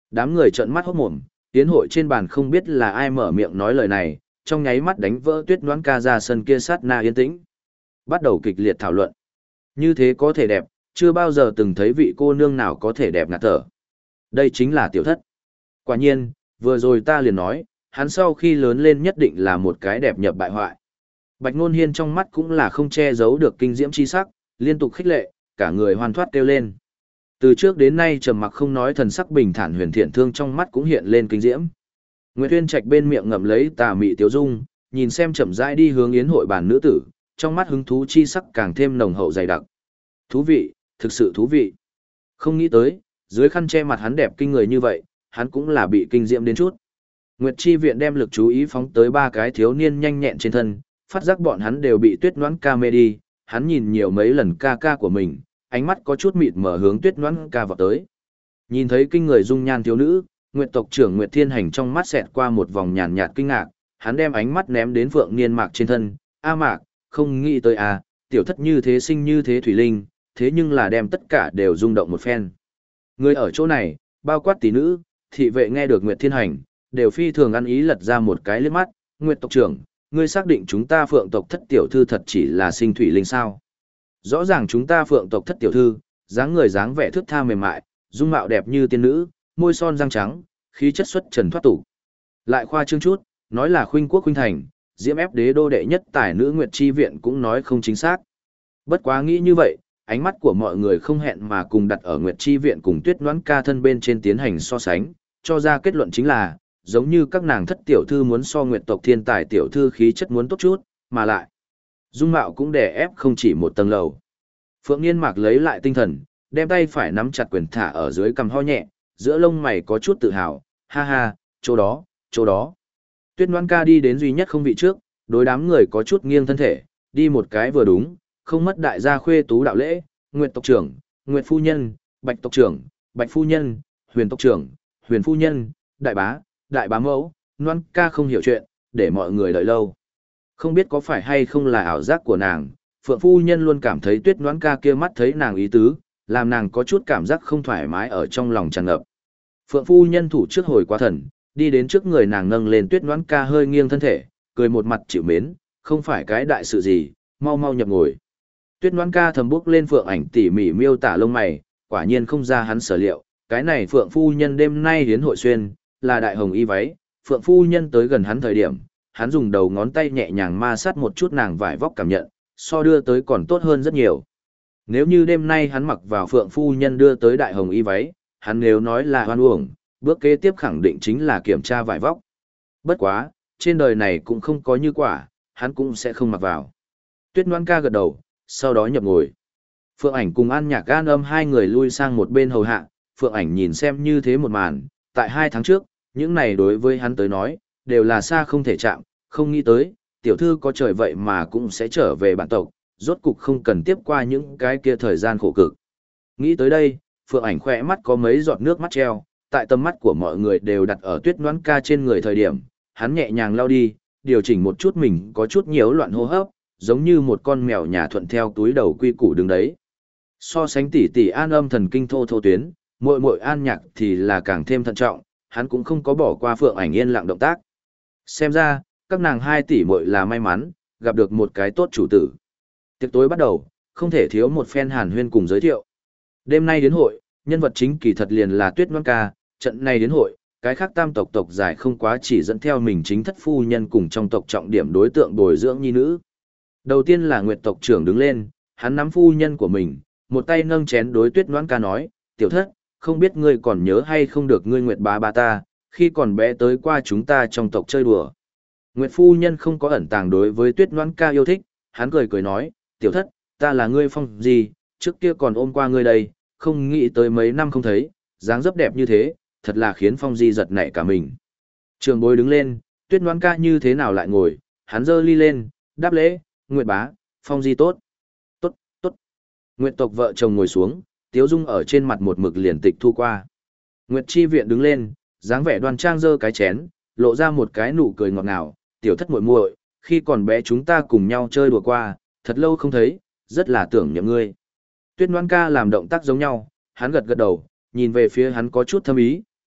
Đám người trợn mắt hốt mồm, tiến hội trên bàn không biết là ai mở miệng nói lời này, trong nháy mắt đánh vỡ Tuyết Ngoãn Ca ra sân kia sát na yên tĩnh. Bắt đầu kịch liệt thảo luận. Như thế có thể đẹp, chưa bao giờ từng thấy vị cô nương nào có thể đẹp ngạt thở. Đây chính là tiểu thất. Quả nhiên, vừa rồi ta liền nói, hắn sau khi lớn lên nhất định là một cái đẹp nhập bại hoại. Bạch Nôn Hiên trong mắt cũng là không che giấu được kinh diễm chi sắc, liên tục khích lệ, cả người hoan thoát kêu lên. Từ trước đến nay trầm mặc không nói, thần sắc bình thản Huyền Thiện Thương trong mắt cũng hiện lên kinh diễm. Nguyệt Uyên Trạch bên miệng ngậm lấy tà mị tiếu dung, nhìn xem chậm rãi đi hướng yến hội bàn nữ tử, trong mắt hứng thú chi sắc càng thêm nồng hậu dày đặc. Thú vị, thực sự thú vị. Không nghĩ tới, dưới khăn che mặt hắn đẹp kinh người như vậy, hắn cũng là bị kinh diễm đến chút. Nguyệt Chi Viện đem lực chú ý phóng tới ba cái thiếu niên nhanh nhẹn trên thân, phát giác bọn hắn đều bị Tuyết Ngoãn Ca mê đi, hắn nhìn nhiều mấy lần ca ca của mình, ánh mắt có chút mịt mở hướng Tuyết Ngoãn Ca vào tới. Nhìn thấy kinh người dung nhan thiếu nữ, Nguyệt tộc trưởng Nguyệt Thiên Hành trong mắt xẹt qua một vòng nhàn nhạt kinh ngạc, hắn đem ánh mắt ném đến Phượng Niên Mạc trên thân, "A Mạc, không nghĩ tới à, tiểu thất như thế sinh như thế thủy linh, thế nhưng là đem tất cả đều rung động một phen." Người ở chỗ này, bao quát tỷ nữ, thị vệ nghe được Nguyệt Thiên Hành, đều phi thường ăn ý lật ra một cái liếc mắt, "Nguyệt tộc trưởng, ngươi xác định chúng ta Phượng tộc thất tiểu thư thật chỉ là sinh thủy linh sao? Rõ ràng chúng ta Phượng tộc thất tiểu thư, dáng người dáng vẻ thướt tha mềm mại, dung mạo đẹp như tiên nữ, môi son răng trắng, khí chất xuất trần thoát tục. Lại khoa trương chút, nói là khuynh quốc khuynh thành, diễm ép đế đô đệ nhất tài nữ Nguyệt Chi Viện cũng nói không chính xác." Bất quá nghĩ như vậy, ánh mắt của mọi người không hẹn mà cùng đặt ở Nguyệt Chi Viện cùng Tuyết Ngoãn Ca thân bên trên tiến hành so sánh, cho ra kết luận chính là, giống như các nàng thất tiểu thư muốn so Nguyệt tộc thiên tài tiểu thư khí chất muốn tốt chút, mà lại dung mạo cũng đè ép không chỉ một tầng lầu. Phượng Niên Mạc lấy lại tinh thần, đem tay phải nắm chặt quyền thả ở dưới cằm ho nhẹ, giữa lông mày có chút tự hào, "Ha ha, chỗ đó, chỗ đó." Tuyết Ngoãn Ca đi đến duy nhất không vị trước, đối đám người có chút nghiêng thân thể, đi một cái vừa đúng, không mất đại gia khuê tú đạo lễ, "Nguyệt tộc trưởng, Nguyệt phu nhân, Bạch tộc trưởng, Bạch phu nhân, Huyền tộc trưởng, Huyền phu nhân, đại bá, đại bá mẫu." Ngoãn Ca không hiểu chuyện, để mọi người đợi lâu. Không biết có phải hay không là ảo giác của nàng, Phượng phu nhân luôn cảm thấy Tuyết Ngoãn Ca kia mắt thấy nàng ý tứ, làm nàng có chút cảm giác không thoải mái ở trong lòng tràn ngập. Phượng phu nhân thủ trước hồi quá thần, đi đến trước người nàng nâng lên Tuyết Ngoãn Ca hơi nghiêng thân thể, cười một mặt chịu mến, "Không phải cái đại sự gì, mau mau nhập ngồi." Tuyết Ngoãn Ca thầm bước lên Phượng Ảnh tỉ mỉ miêu tả lông mày, quả nhiên không ra hắn sở liệu, cái này Phượng phu nhân đêm nay hiến hội xuyên, là đại hồng y váy. Phượng phu nhân tới gần hắn thời điểm, hắn dùng đầu ngón tay nhẹ nhàng ma sát một chút nàng vải vóc cảm nhận, so đưa tới còn tốt hơn rất nhiều. Nếu như đêm nay hắn mặc vào Phượng phu nhân đưa tới đại hồng y váy, hắn nếu nói là hoan uổng, bước kế tiếp khẳng định chính là kiểm tra vải vóc. Bất quá, trên đời này cũng không có như quả, hắn cũng sẽ không mặc vào. Tuyết Ngoãn Ca gật đầu, sau đó nhập ngồi. Phượng Ảnh cùng An Nhạc An Âm hai người lui sang một bên hầu hạ, Phượng Ảnh nhìn xem như thế một màn, tại 2 tháng trước, những này đối với hắn tới nói, đều là xa không thể chạm, không nghĩ tới, tiểu thư có trời vậy mà cũng sẽ trở về bản tộc, rốt cục không cần tiếp qua những cái kia thời gian khổ cực. Nghĩ tới đây, Phượng Ảnh khỏe mắt có mấy giọt nước mắt treo, tại tầm mắt của mọi người đều đặt ở Tuyết Ngoãn Ca trên người thời điểm, hắn nhẹ nhàng lau đi, điều chỉnh một chút mình có chút nhiễu loạn hô hấp, giống như một con mèo nhà thuận theo túi đầu quy củ đứng đấy. So sánh tỷ tỷ An Âm thần kinh thô thô tuyến, muội muội An Nhạc thì là càng thêm thận trọng, hắn cũng không có bỏ qua Phượng Ảnh yên lặng động tác. Xem ra, các nàng 2 tỷ muội là may mắn, gặp được một cái tốt chủ tử. Tiệc tối bắt đầu, không thể thiếu một phen hàn huyên cùng giới thiệu. Đêm nay đến hội, nhân vật chính kỳ thật liền là Tuyết Ngoãn Ca, trận này đến hội, cái khác tam tộc tộc giải không quá chỉ dẫn theo mình chính thất phu nhân cùng trong tộc trọng điểm đối tượng bồi dưỡng nhi nữ. Đầu tiên là Nguyệt tộc trưởng đứng lên, hắn nắm phu nhân của mình, một tay nâng chén đối Tuyết Ngoãn Ca nói, "Tiểu thất, không biết ngươi còn nhớ hay không được ngươi Nguyệt bá bá ta, khi còn bé tới qua chúng ta trong tộc chơi đùa." Nguyệt phu nhân không có ẩn tàng đối với Tuyết Ngoãn Ca yêu thích, hắn cười cười nói, "Tiểu thất, ta là ngươi Phong gì, trước kia còn ôm qua ngươi đây, không nghĩ tới mấy năm không thấy, dáng dấp đẹp như thế, thật là khiến Phong Di giật nảy cả mình." Trường bối đứng lên, Tuyết Ngoãn Ca như thế nào lại ngồi, hắn giơ ly lên, đáp lễ, "Nguyệt bá, Phong Di tốt." "Tốt, tốt." Nguyệt tộc vợ chồng ngồi xuống, tiếu dung ở trên mặt một mực liền tịch thu qua. Nguyệt Chi Viện đứng lên, dáng vẻ đoan trang giơ cái chén, lộ ra một cái nụ cười ngọt ngào, "Tiểu thất muội muội, khi còn bé chúng ta cùng nhau chơi đùa qua, thật lâu không thấy, rất là tưởng niệm ngươi." Tuyết Ngoãn Ca làm động tác giống nhau, hắn gật gật đầu, nhìn về phía hắn có chút thâm ý,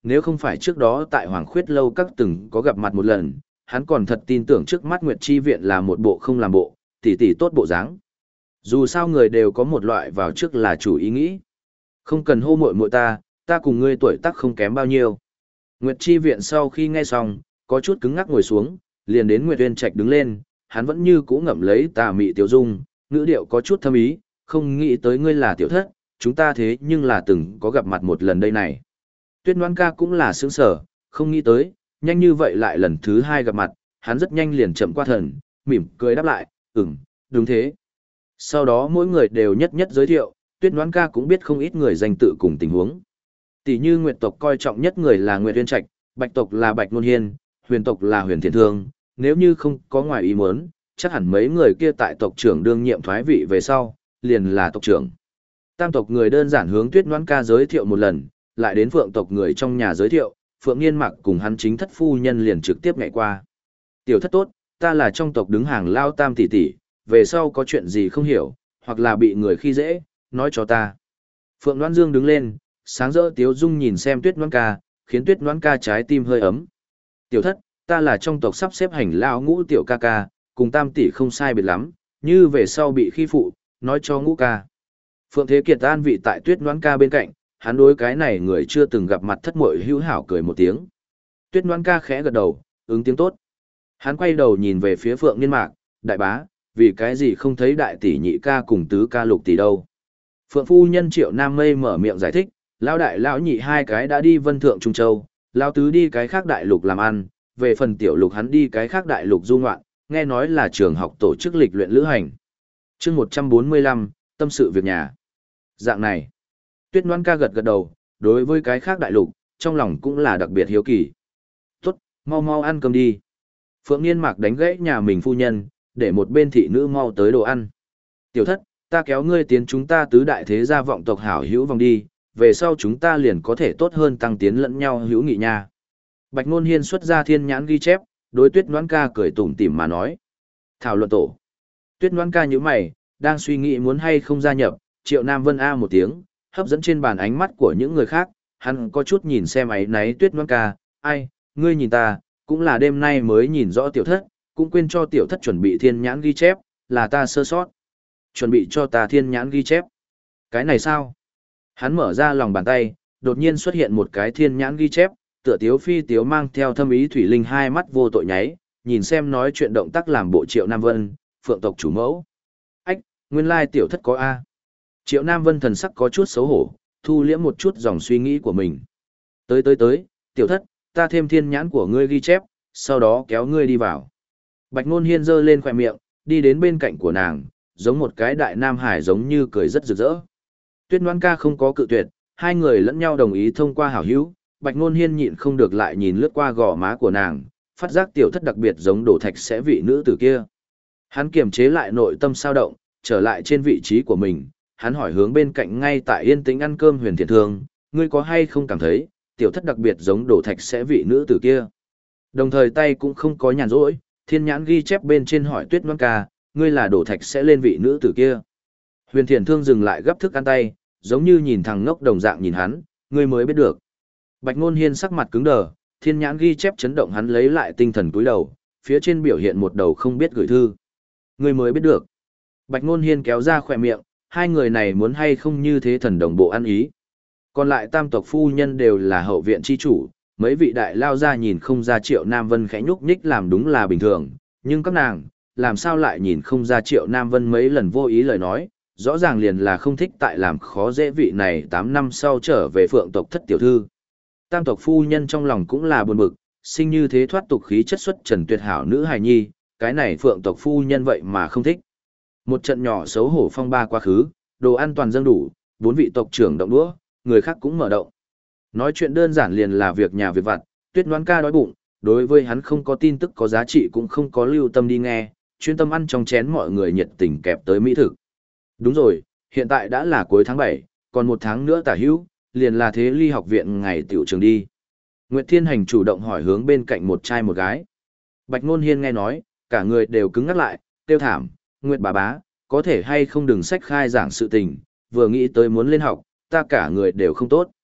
nếu không phải trước đó tại Hoàng Khuyết Lâu các từng có gặp mặt một lần, hắn còn thật tin tưởng trước mắt Nguyệt Chi Viện là một bộ không làm bộ, tỷ tỷ tốt bộ dáng. Dù sao người đều có một loại vào trước là chủ ý nghĩ. Không cần hô muội muội ta cùng ngươi tuổi tác không kém bao nhiêu. Nguyệt Chi Viện sau khi nghe xong, có chút cứng ngắc ngồi xuống, liền đến Nguyệt Uyên Trạch đứng lên, hắn vẫn như cũ ngậm lấy tà mị tiểu dung, ngữ điệu có chút thâm ý, không nghĩ tới ngươi là tiểu thất, chúng ta thế nhưng là từng có gặp mặt một lần đây này. Tuyết Ngoan ca cũng là sướng sở, không nghĩ tới, nhanh như vậy lại lần thứ hai gặp mặt, hắn rất nhanh liền chậm qua thần, mỉm cười đáp lại, đúng thế. Sau đó mỗi người đều nhất nhất giới thiệu, Tuyết Ngoan ca cũng biết không ít người danh tự cùng tình huống. Tỷ như Nguyệt tộc coi trọng nhất người là Nguyệt Uyên Trạch, Bạch tộc là Bạch Nôn Hiên, Huyền tộc là Huyền Thiện Thương, nếu như không có ngoài ý muốn, chắc hẳn mấy người kia tại tộc trưởng đương nhiệm thoái vị về sau, liền là tộc trưởng. Tam tộc người đơn giản hướng Tuyết Ngoan ca giới thiệu một lần, lại đến Phượng tộc người trong nhà giới thiệu, Phượng Nghiên Mặc cùng hắn chính thất phu nhân liền trực tiếp nhảy qua. Tiểu thất tốt, ta là trong tộc đứng hàng lao tam tỷ tỷ, về sau có chuyện gì không hiểu, hoặc là bị người khi dễ, nói cho ta. Phượng Loan Dương đứng lên, sáng rỡ tiếu dung nhìn xem Tuyết Ngoan ca, khiến Tuyết Ngoan ca trái tim hơi ấm. Tiểu thất, ta là trong tộc sắp xếp hành lao ngũ tiểu ca ca, cùng tam tỷ không sai biệt lắm, như về sau bị khi phụ, nói cho ngũ ca. Phượng Thế Kiệt an vị tại Tuyết Ngoan ca bên cạnh, hắn đối cái này người chưa từng gặp mặt thất muội hữu hảo cười một tiếng. Tuyết Ngoan ca khẽ gật đầu, ứng tiếng tốt. Hắn quay đầu nhìn về phía Phượng Niên Mạc, đại bá, vì cái gì không thấy đại tỷ nhị ca cùng tứ ca lục tỷ đâu. Phượng phu nhân Triệu Nam Mây mở miệng giải thích, lão đại lão nhị hai cái đã đi Vân Thượng Trung Châu, lão tứ đi cái khác đại lục làm ăn, về phần tiểu lục hắn đi cái khác đại lục du ngoạn, nghe nói là trường học tổ chức lịch luyện lữ hành. Chương 145, tâm sự việc nhà. Dạng này, Tuyết Ngoan ca gật gật đầu, đối với cái khác đại lục, trong lòng cũng là đặc biệt hiếu kỳ. Tốt, mau mau ăn cơm đi. Phượng Niên Mạc đánh gãy nhà mình phu nhân, để một bên thị nữ mau tới đồ ăn. Tiểu thất, ta kéo ngươi tiến chúng ta tứ đại thế gia vọng tộc hảo hữu vòng đi, về sau chúng ta liền có thể tốt hơn tăng tiến lẫn nhau hữu nghị nha. Bạch Nôn Hiên xuất ra thiên nhãn ghi chép, đối Tuyết Ngoan ca cười tủm tỉm mà nói. Thảo luận tổ. Tuyết Ngoan ca nhíu mày, đang suy nghĩ muốn hay không gia nhập, Triệu Nam Vân A một tiếng, hấp dẫn trên bàn ánh mắt của những người khác, hắn có chút nhìn xem ấy náy Tuyết Ngoan ca, ai, ngươi nhìn ta, cũng là đêm nay mới nhìn rõ tiểu thất, cũng quên cho tiểu thất chuẩn bị thiên nhãn ghi chép, là ta sơ sót. Chuẩn bị cho ta thiên nhãn ghi chép. Cái này sao? Hắn mở ra lòng bàn tay, đột nhiên xuất hiện một cái thiên nhãn ghi chép, tựa tiếu phi tiếu mang theo thâm ý thủy linh hai mắt vô tội nháy, nhìn xem nói chuyện động tác làm bộ Triệu Nam Vân, Phượng tộc chủ mẫu. Ách, nguyên lai tiểu thất có A. Triệu Nam Vân thần sắc có chút xấu hổ, thu liễm một chút dòng suy nghĩ của mình. Tới, tiểu thất, ta thêm thiên nhãn của ngươi ghi chép, sau đó kéo ngươi đi vào. Bạch Nôn Hiên giơ lên khỏe miệng, đi đến bên cạnh của nàng, giống một cái đại nam hải giống như cười rất rực rỡ. Tuyết Ngoan ca không có cự tuyệt, hai người lẫn nhau đồng ý thông qua hảo hữu, Bạch Nôn Hiên nhịn không được lại nhìn lướt qua gò má của nàng, phát giác tiểu thất đặc biệt giống Đổ Thạch sẽ vị nữ tử kia. Hắn kiềm chế lại nội tâm sao động, trở lại trên vị trí của mình, hắn hỏi hướng bên cạnh ngay tại yên tĩnh ăn cơm Huyền Thiện Thương, ngươi có hay không cảm thấy, tiểu thất đặc biệt giống Đổ Thạch sẽ vị nữ tử kia. Đồng thời tay cũng không có nhàn rỗi, thiên nhãn ghi chép bên trên hỏi Tuyết Ngoan ca, ngươi là Đổ Thạch sẽ lên vị nữ tử kia. Huyền Thiện Thương dừng lại gấp thức ăn tay, giống như nhìn thằng ngốc đồng dạng nhìn hắn, ngươi mới biết được. Bạch Nôn Hiên sắc mặt cứng đờ, thiên nhãn ghi chép chấn động hắn lấy lại tinh thần cúi đầu, phía trên biểu hiện một đầu không biết gửi thư. Ngươi mới biết được. Bạch Nôn Hiên kéo ra khỏe miệng, hai người này muốn hay không như thế thần đồng bộ ăn ý. Còn lại tam tộc phu nhân đều là hậu viện chi chủ, mấy vị đại lao ra nhìn không ra Triệu Nam Vân khẽ nhúc nhích làm đúng là bình thường, nhưng các nàng, làm sao lại nhìn không ra Triệu Nam Vân mấy lần vô ý lời nói, rõ ràng liền là không thích tại làm khó dễ vị này 8 năm sau trở về Phượng tộc thất tiểu thư. Tam tộc phu nhân trong lòng cũng là buồn bực, sinh như thế thoát tục khí chất xuất trần tuyệt hảo nữ hài nhi, cái này Phượng tộc phu nhân vậy mà không thích. Một trận nhỏ xấu hổ phong ba quá khứ, đồ ăn toàn dâng đủ, 4 vị tộc trưởng động đũa, người khác cũng mở động. Nói chuyện đơn giản liền là việc nhà việc vặt, Tuyết Ngoan ca đói bụng, đối với hắn không có tin tức có giá trị cũng không có lưu tâm đi nghe, chuyên tâm ăn trong chén mọi người nhiệt tình kẹp tới mỹ thực. Đúng rồi, hiện tại đã là cuối tháng 7, còn 1 tháng nữa tả hữu, liền là thế ly học viện ngày tiểu trường đi. Nguyệt Thiên Hành chủ động hỏi hướng bên cạnh một trai một gái. Bạch Nôn Hiên nghe nói, cả người đều cứng ngắt lại, tiêu thảm, Nguyệt bà bá, có thể hay không đừng sách khai giảng sự tình, vừa nghĩ tới muốn lên học, ta cả người đều không tốt.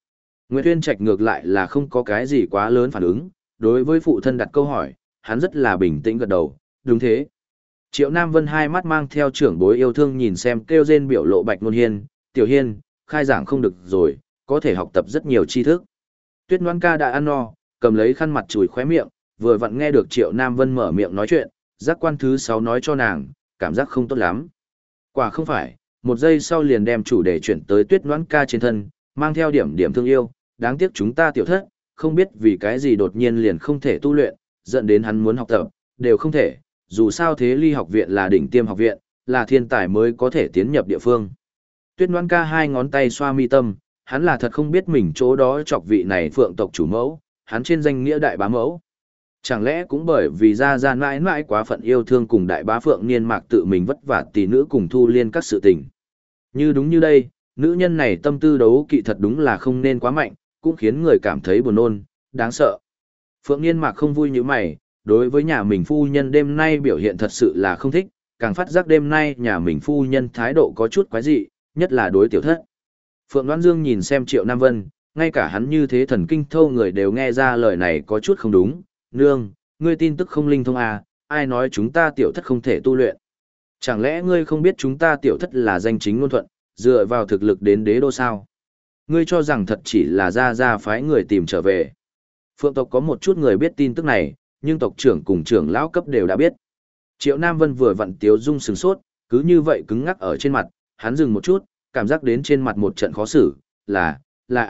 Nguyệt Uyên Trạch ngược lại là không có cái gì quá lớn phản ứng, đối với phụ thân đặt câu hỏi, hắn rất là bình tĩnh gật đầu, đúng thế. Triệu Nam Vân hai mắt mang theo trưởng bối yêu thương nhìn xem kêu rên biểu lộ Bạch Nôn Hiên, Tiểu Hiên, khai giảng không được rồi, có thể học tập rất nhiều tri thức. Tuyết Ngoan ca đã ăn no, cầm lấy khăn mặt chùi khóe miệng, vừa vặn nghe được Triệu Nam Vân mở miệng nói chuyện, giác quan thứ 6 nói cho nàng, cảm giác không tốt lắm. Quả không phải, một giây sau liền đem chủ đề chuyển tới Tuyết Ngoan ca trên thân, mang theo điểm điểm thương yêu, đáng tiếc chúng ta tiểu thất, không biết vì cái gì đột nhiên liền không thể tu luyện, dẫn đến hắn muốn học tập, đều không thể, dù sao Thế Ly học viện là đỉnh tiêm học viện, là thiên tài mới có thể tiến nhập địa phương. Tuyết Ngoan ca hai ngón tay xoa mi tâm, hắn là thật không biết mình chỗ đó chọc vị này phượng tộc chủ mẫu, hắn trên danh nghĩa đại bá mẫu. Chẳng lẽ cũng bởi vì ra ra mãi mãi quá phận yêu thương cùng đại bá phượng niên mạc tự mình vất vả tỷ nữ cùng thu liên các sự tình. Như đúng như đây, nữ nhân này tâm tư đấu kỵ thật đúng là không nên quá mạnh, cũng khiến người cảm thấy buồn nôn, đáng sợ. Phượng niên mạc không vui như mày, đối với nhà mình phu nhân đêm nay biểu hiện thật sự là không thích, càng phát giác đêm nay nhà mình phu nhân thái độ có chút quái dị, nhất là đối tiểu thất. Phượng Đoan Dương nhìn xem Triệu Nam Vân, ngay cả hắn như thế thần kinh thâu người đều nghe ra lời này có chút không đúng. Nương, ngươi tin tức không linh thông à, ai nói chúng ta tiểu thất không thể tu luyện. Chẳng lẽ ngươi không biết chúng ta tiểu thất là danh chính ngôn thuận, dựa vào thực lực đến đế đô sao? Ngươi cho rằng thật chỉ là ra phái người tìm trở về. Phượng tộc có một chút người biết tin tức này, nhưng tộc trưởng cùng trưởng lão cấp đều đã biết. Triệu Nam Vân vừa vặn tiếu dung sừng sốt, cứ như vậy cứng ngắc ở trên mặt, hắn dừng một chút, cảm giác đến trên mặt một trận khó xử, là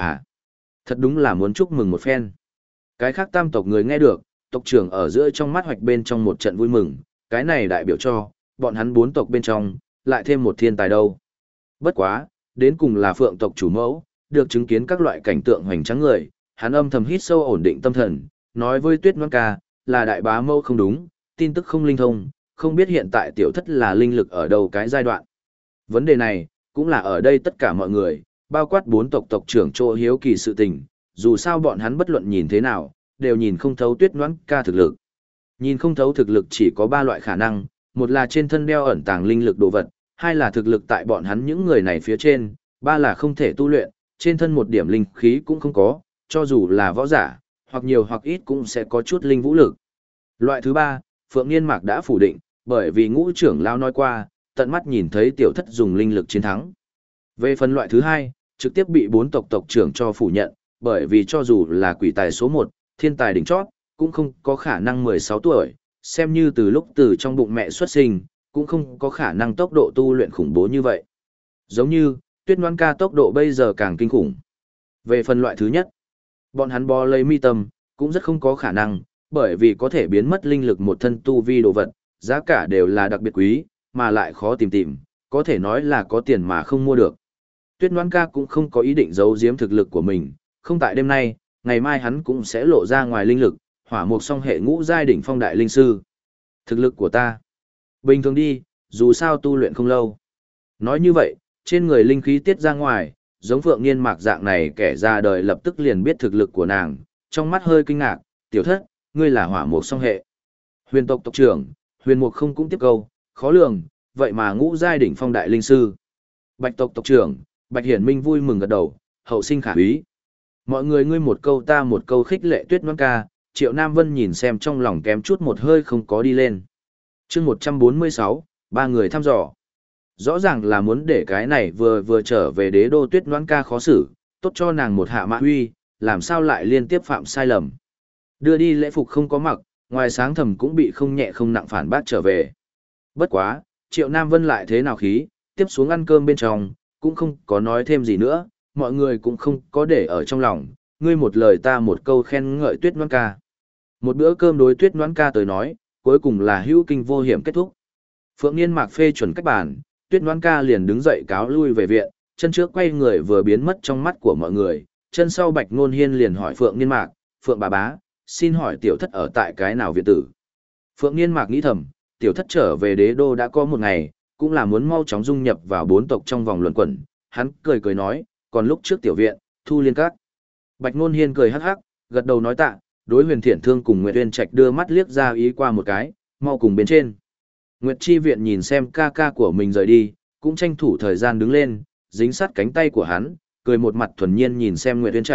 thật đúng là muốn chúc mừng một phen. Cái khác tam tộc người nghe được, tộc trưởng ở giữa trong mắt hoạch bên trong một trận vui mừng, cái này đại biểu cho, bọn hắn 4 tộc bên trong, lại thêm một thiên tài đâu. Bất quá, đến cùng là phượng tộc chủ mẫu, được chứng kiến các loại cảnh tượng hoành tráng người, hắn âm thầm hít sâu ổn định tâm thần, nói với Tuyết Ngoan ca, là đại bá mẫu không đúng, tin tức không linh thông, không biết hiện tại tiểu thất là linh lực ở đâu cái giai đoạn. Vấn đề này, cũng là ở đây tất cả mọi người, bao quát 4 tộc tộc trưởng chỗ hiếu kỳ sự tình, dù sao bọn hắn bất luận nhìn thế nào, đều nhìn không thấu Tuyết Ngoãn ca thực lực. Nhìn không thấu thực lực chỉ có 3 loại khả năng, một là trên thân đeo ẩn tàng linh lực đồ vật, hai là thực lực tại bọn hắn những người này phía trên, ba là không thể tu luyện, trên thân một điểm linh khí cũng không có, cho dù là võ giả, hoặc nhiều hoặc ít cũng sẽ có chút linh vũ lực. Loại thứ 3, Phượng Niên Mạc đã phủ định, bởi vì ngũ trưởng lao nói qua, tận mắt nhìn thấy tiểu thất dùng linh lực chiến thắng. Về phần loại thứ 2, trực tiếp bị 4 tộc tộc trưởng cho phủ nhận, bởi vì cho dù là quỷ tài số 1, thiên tài đỉnh chót, cũng không có khả năng 16 tuổi, xem như từ lúc từ trong bụng mẹ xuất sinh, cũng không có khả năng tốc độ tu luyện khủng bố như vậy. Giống như, Tuyết Ngoan ca tốc độ bây giờ càng kinh khủng. Về phần loại thứ nhất, bọn hắn bò lấy mi tâm, cũng rất không có khả năng, bởi vì có thể biến mất linh lực một thân tu vi đồ vật, giá cả đều là đặc biệt quý, mà lại khó tìm, có thể nói là có tiền mà không mua được. Tuyết Ngoan ca cũng không có ý định giấu giếm thực lực của mình, không tại đêm nay, ngày mai hắn cũng sẽ lộ ra ngoài linh lực, hỏa mục song hệ ngũ giai đỉnh phong đại linh sư. Thực lực của ta, bình thường đi, dù sao tu luyện không lâu. Nói như vậy, trên người linh khí tiết ra ngoài, giống Phượng Niên Mạc dạng này kẻ ra đời lập tức liền biết thực lực của nàng, trong mắt hơi kinh ngạc, tiểu thất, ngươi là hỏa mục song hệ. Huyền tộc tộc trưởng, huyền mục không cũng tiếp câu, khó lường, vậy mà ngũ giai đỉnh phong đại linh sư. Bạch tộc tộc trưởng, Bạch Hiển Minh vui mừng gật đầu, hậu sinh khả úy. Mọi người ngươi một câu ta một câu khích lệ Tuyết Ngoan ca, Triệu Nam Vân nhìn xem trong lòng kém chút một hơi không có đi lên. Chương 146, ba người thăm dò. Rõ ràng là muốn để cái này vừa trở về đế đô Tuyết Ngoan ca khó xử, tốt cho nàng một hạ mã huy, làm sao lại liên tiếp phạm sai lầm. Đưa đi lễ phục không có mặc, ngoài sáng thầm cũng bị không nhẹ không nặng phản bác trở về. Bất quá, Triệu Nam Vân lại thế nào khí, tiếp xuống ăn cơm bên trong, cũng không có nói thêm gì nữa, mọi người cũng không có để ở trong lòng, ngươi một lời ta một câu khen ngợi Tuyết Ngoan ca. Một bữa cơm đối Tuyết Ngoan ca tới nói, cuối cùng là hữu kinh vô hiểm kết thúc. Phượng Niên Mạc phê chuẩn cách bàn, Tuyết Ngoan ca liền đứng dậy cáo lui về viện, chân trước quay người vừa biến mất trong mắt của mọi người, chân sau Bạch Ngôn Hiên liền hỏi Phượng Niên Mạc, Phượng bà bá, xin hỏi tiểu thất ở tại cái nào viện tử? Phượng Niên Mạc nghĩ thầm, tiểu thất trở về đế đô đã có một ngày, cũng là muốn mau chóng dung nhập vào 4 tộc trong vòng luẩn quẩn, hắn cười nói, còn lúc trước tiểu viện, Thu Liên Các. Bạch Ngôn Hiên cười hắc hắc, gật đầu nói tạ, đối Huyền Thiển Thương cùng Nguyệt Uyên Trạch đưa mắt liếc ra ý qua một cái, mau cùng bên trên. Nguyệt Chi Viện nhìn xem ca ca của mình rời đi, cũng tranh thủ thời gian đứng lên, dính sát cánh tay của hắn, cười một mặt thuần nhiên nhìn xem Nguyệt Uyên Trạch,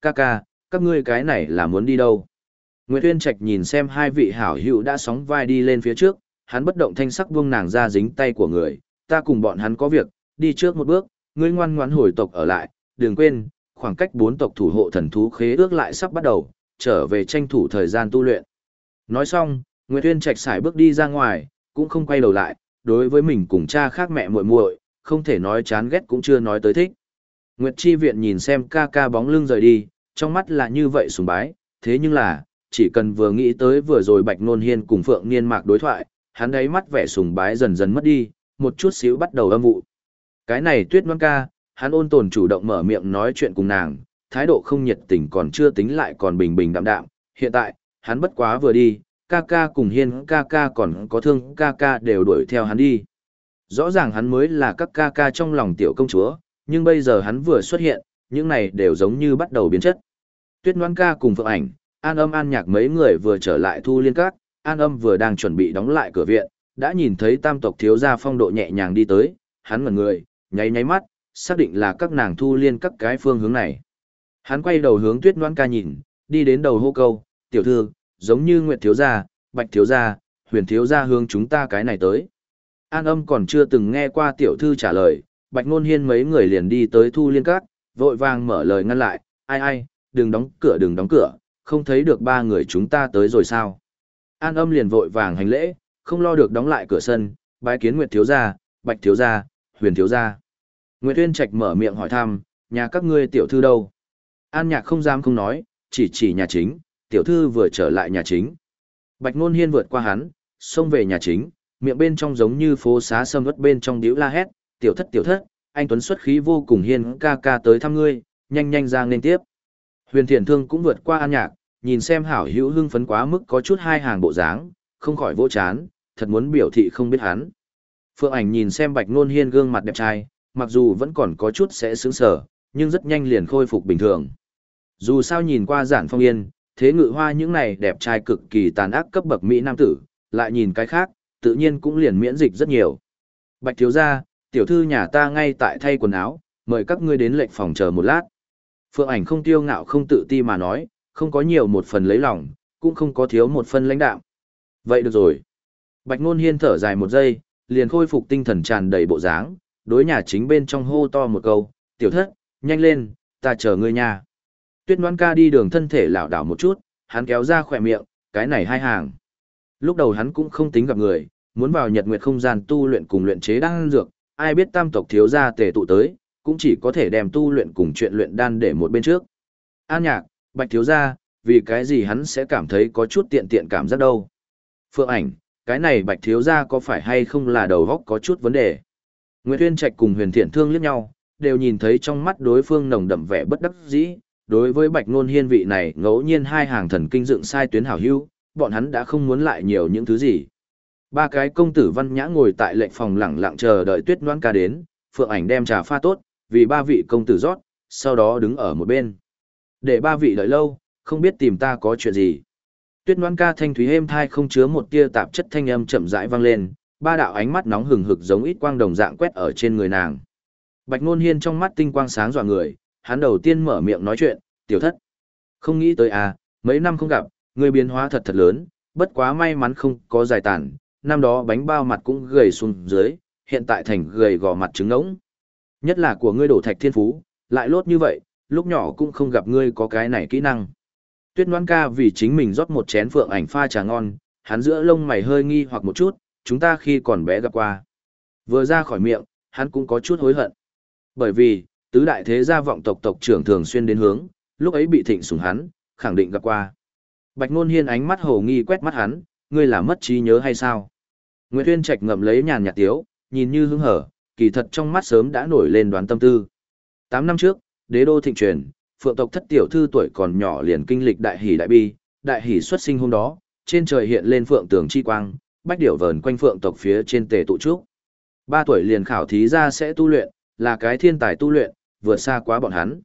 Ca, các ngươi cái này là muốn đi đâu? Nguyệt Uyên Trạch nhìn xem hai vị hảo hữu đã sóng vai đi lên phía trước, hắn bất động thanh sắc buông nàng ra dính tay của người, ta cùng bọn hắn có việc, đi trước một bước, ngươi ngoan ngoãn hồi tộc ở lại, đừng quên, khoảng cách 4 tộc thủ hộ thần thú khế ước lại sắp bắt đầu, trở về tranh thủ thời gian tu luyện. Nói xong, Nguyệt Uyên Trạch xài bước đi ra ngoài, cũng không quay đầu lại, đối với mình cùng cha khác mẹ muội muội, không thể nói chán ghét cũng chưa nói tới thích. Nguyệt Chi Viện nhìn xem ca bóng lưng rời đi, trong mắt là như vậy sùng bái, thế nhưng là, chỉ cần vừa nghĩ tới vừa rồi Bạch Nôn Hiên cùng Phượng Niên Mạc đối thoại, hắn ấy mắt vẻ sùng bái dần dần mất đi, một chút xíu bắt đầu âm vụ. Cái này Tuyết Ngoan ca, hắn ôn tồn chủ động mở miệng nói chuyện cùng nàng, thái độ không nhiệt tình còn chưa tính lại còn bình bình đạm đạm, hiện tại, hắn bất quá vừa đi, ca cùng Hiên ca còn có Thương ca đều đuổi theo hắn đi. Rõ ràng hắn mới là các ca trong lòng tiểu công chúa, nhưng bây giờ hắn vừa xuất hiện, những này đều giống như bắt đầu biến chất. Tuyết Ngoan ca cùng Phượng Ảnh, An Âm An Nhạc mấy người vừa trở lại Thu Liên Các, An Âm vừa đang chuẩn bị đóng lại cửa viện, đã nhìn thấy tam tộc thiếu gia phong độ nhẹ nhàng đi tới, hắn ngẩn người, nháy mắt, xác định là các nàng Thu Liên Các cái phương hướng này. Hắn quay đầu hướng Tuyết Ngoan ca nhìn, đi đến đầu hô câu, tiểu thư, giống như Nguyệt thiếu gia, Bạch thiếu gia, Huyền thiếu gia hướng chúng ta cái này tới. An Âm còn chưa từng nghe qua tiểu thư trả lời, Bạch Nôn Hiên mấy người liền đi tới Thu Liên Các, vội vàng mở lời ngăn lại, ai, đừng đóng cửa, không thấy được ba người chúng ta tới rồi sao. An Âm liền vội vàng hành lễ, không lo được đóng lại cửa sân, bái kiến Nguyệt thiếu gia, Bạch thiếu gia, Huyền thiếu gia. Nguyệt Uyên Trạch mở miệng hỏi thăm, nhà các ngươi tiểu thư đâu? An Nhạc không dám không nói, chỉ nhà chính, tiểu thư vừa trở lại nhà chính. Bạch Nôn Hiên vượt qua hắn, xông về nhà chính, miệng bên trong giống như phố xá sâm ướt bên trong điếu la hét, tiểu thất, anh Tuấn xuất khí vô cùng Hiên ca tới thăm ngươi, nhanh ra nên tiếp. Huyền Thiện Thương cũng vượt qua An Nhạc, nhìn xem hảo hữu hưng phấn quá mức có chút hai hàng bộ dáng, không khỏi vỗ chán, thật muốn biểu thị không biết hắn. Phượng Ảnh nhìn xem Bạch Nôn Hiên gương mặt đẹp trai, mặc dù vẫn còn có chút sẽ sướng sở, nhưng rất nhanh liền khôi phục bình thường. Dù sao nhìn qua Giản Phong Yên, Thế Ngự Hoa những này đẹp trai cực kỳ tàn ác cấp bậc mỹ nam tử, lại nhìn cái khác, tự nhiên cũng liền miễn dịch rất nhiều. Bạch thiếu gia, tiểu thư nhà ta ngay tại thay quần áo, mời các ngươi đến lệnh phòng chờ một lát. Phượng Ảnh không tiêu ngạo không tự ti mà nói, không có nhiều một phần lấy lòng, cũng không có thiếu một phần lãnh đạm. Vậy được rồi. Bạch Nôn Hiên thở dài một giây, liền khôi phục tinh thần tràn đầy bộ dáng, đối nhà chính bên trong hô to một câu, tiểu thất, nhanh lên, ta chờ ngươi nha. Tuyết Ngoan ca đi đường thân thể lảo đảo một chút, hắn kéo ra khỏe miệng, cái này hai hàng. Lúc đầu hắn cũng không tính gặp người, muốn vào Nhật Nguyệt không gian tu luyện cùng luyện chế đan dược, ai biết tam tộc thiếu gia tề tụ tới, cũng chỉ có thể đem tu luyện cùng chuyện luyện đan để một bên trước. An Nhạc, Bạch thiếu gia, vì cái gì hắn sẽ cảm thấy có chút tiện cảm giác đâu. Phượng Ảnh, cái này Bạch thiếu gia có phải hay không là đầu óc có chút vấn đề. Nguyệt Uyên Trạch cùng Huyền Thiện Thương liếc nhau, đều nhìn thấy trong mắt đối phương nồng đậm vẻ bất đắc dĩ. Đối với Bạch Nôn Hiên vị này ngẫu nhiên hai hàng thần kinh dựng sai tuyến hảo hữu, bọn hắn đã không muốn lại nhiều những thứ gì. Ba cái công tử văn nhã ngồi tại lệnh phòng lẳng lặng chờ đợi Tuyết Ngoan ca đến, Phượng Ảnh đem trà pha tốt, vì ba vị công tử rót, sau đó đứng ở một bên. Để ba vị đợi lâu, không biết tìm ta có chuyện gì. Tuyết Ngoan ca thanh thúy êm thai không chứa một tia tạp chất thanh âm chậm rãi vang lên, ba đạo ánh mắt nóng hừng hực giống ít quang đồng dạng quét ở trên người nàng. Bạch Nôn Hiên trong mắt tinh quang sáng dọa người, hắn đầu tiên mở miệng nói chuyện, tiểu thất. Không nghĩ tới à, mấy năm không gặp, người biến hóa thật lớn, bất quá may mắn không có dài tàn, năm đó bánh bao mặt cũng gầy xuống dưới, hiện tại thành gầy gò mặt trứng ngỗng. Nhất là của ngươi đổ thạch thiên phú, lại lốt như vậy, lúc nhỏ cũng không gặp ngươi có cái này kỹ năng. Tuyết Ngoan ca vì chính mình rót một chén Phượng Ảnh pha trà ngon, hắn giữa lông mày hơi nghi hoặc một chút, chúng ta khi còn bé gặp qua. Vừa ra khỏi miệng, hắn cũng có chút hối hận. Bởi vì, tứ đại thế gia vọng tộc tộc trưởng thường xuyên đến hướng, lúc ấy bị thịnh sủng hắn, khẳng định gặp qua. Bạch Nôn Hiên ánh mắt hồ nghi quét mắt hắn, ngươi là mất trí nhớ hay sao? Nguyệt Uyên Trạch ngậm lấy nhàn nhạt tiếu, nhìn như hứng hở, kỳ thật trong mắt sớm đã nổi lên đoán tâm tư. 8 năm trước, đế đô thịnh truyền, phượng tộc thất tiểu thư tuổi còn nhỏ liền kinh lịch đại hỷ đại bi, đại hỷ xuất sinh hôm đó, trên trời hiện lên phượng tường chi quang, bách điểu vờn quanh phượng tộc phía trên tề tụ trúc. 3 tuổi liền khảo thí ra sẽ tu luyện, là cái thiên tài tu luyện, vượt xa quá bọn hắn.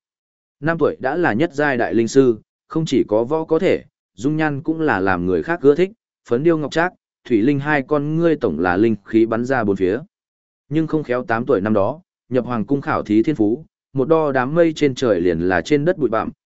5 tuổi đã là nhất giai đại linh sư, không chỉ có võ có thể, dung nhan cũng là làm người khác ưa thích, phấn điêu ngọc trác, thủy linh hai con ngươi tổng là linh khí bắn ra bốn phía. Nhưng không khéo 8 tuổi năm đó, nhập hoàng cung khảo thí thiên phú, một đo đám mây trên trời liền là trên đất bụi bặm,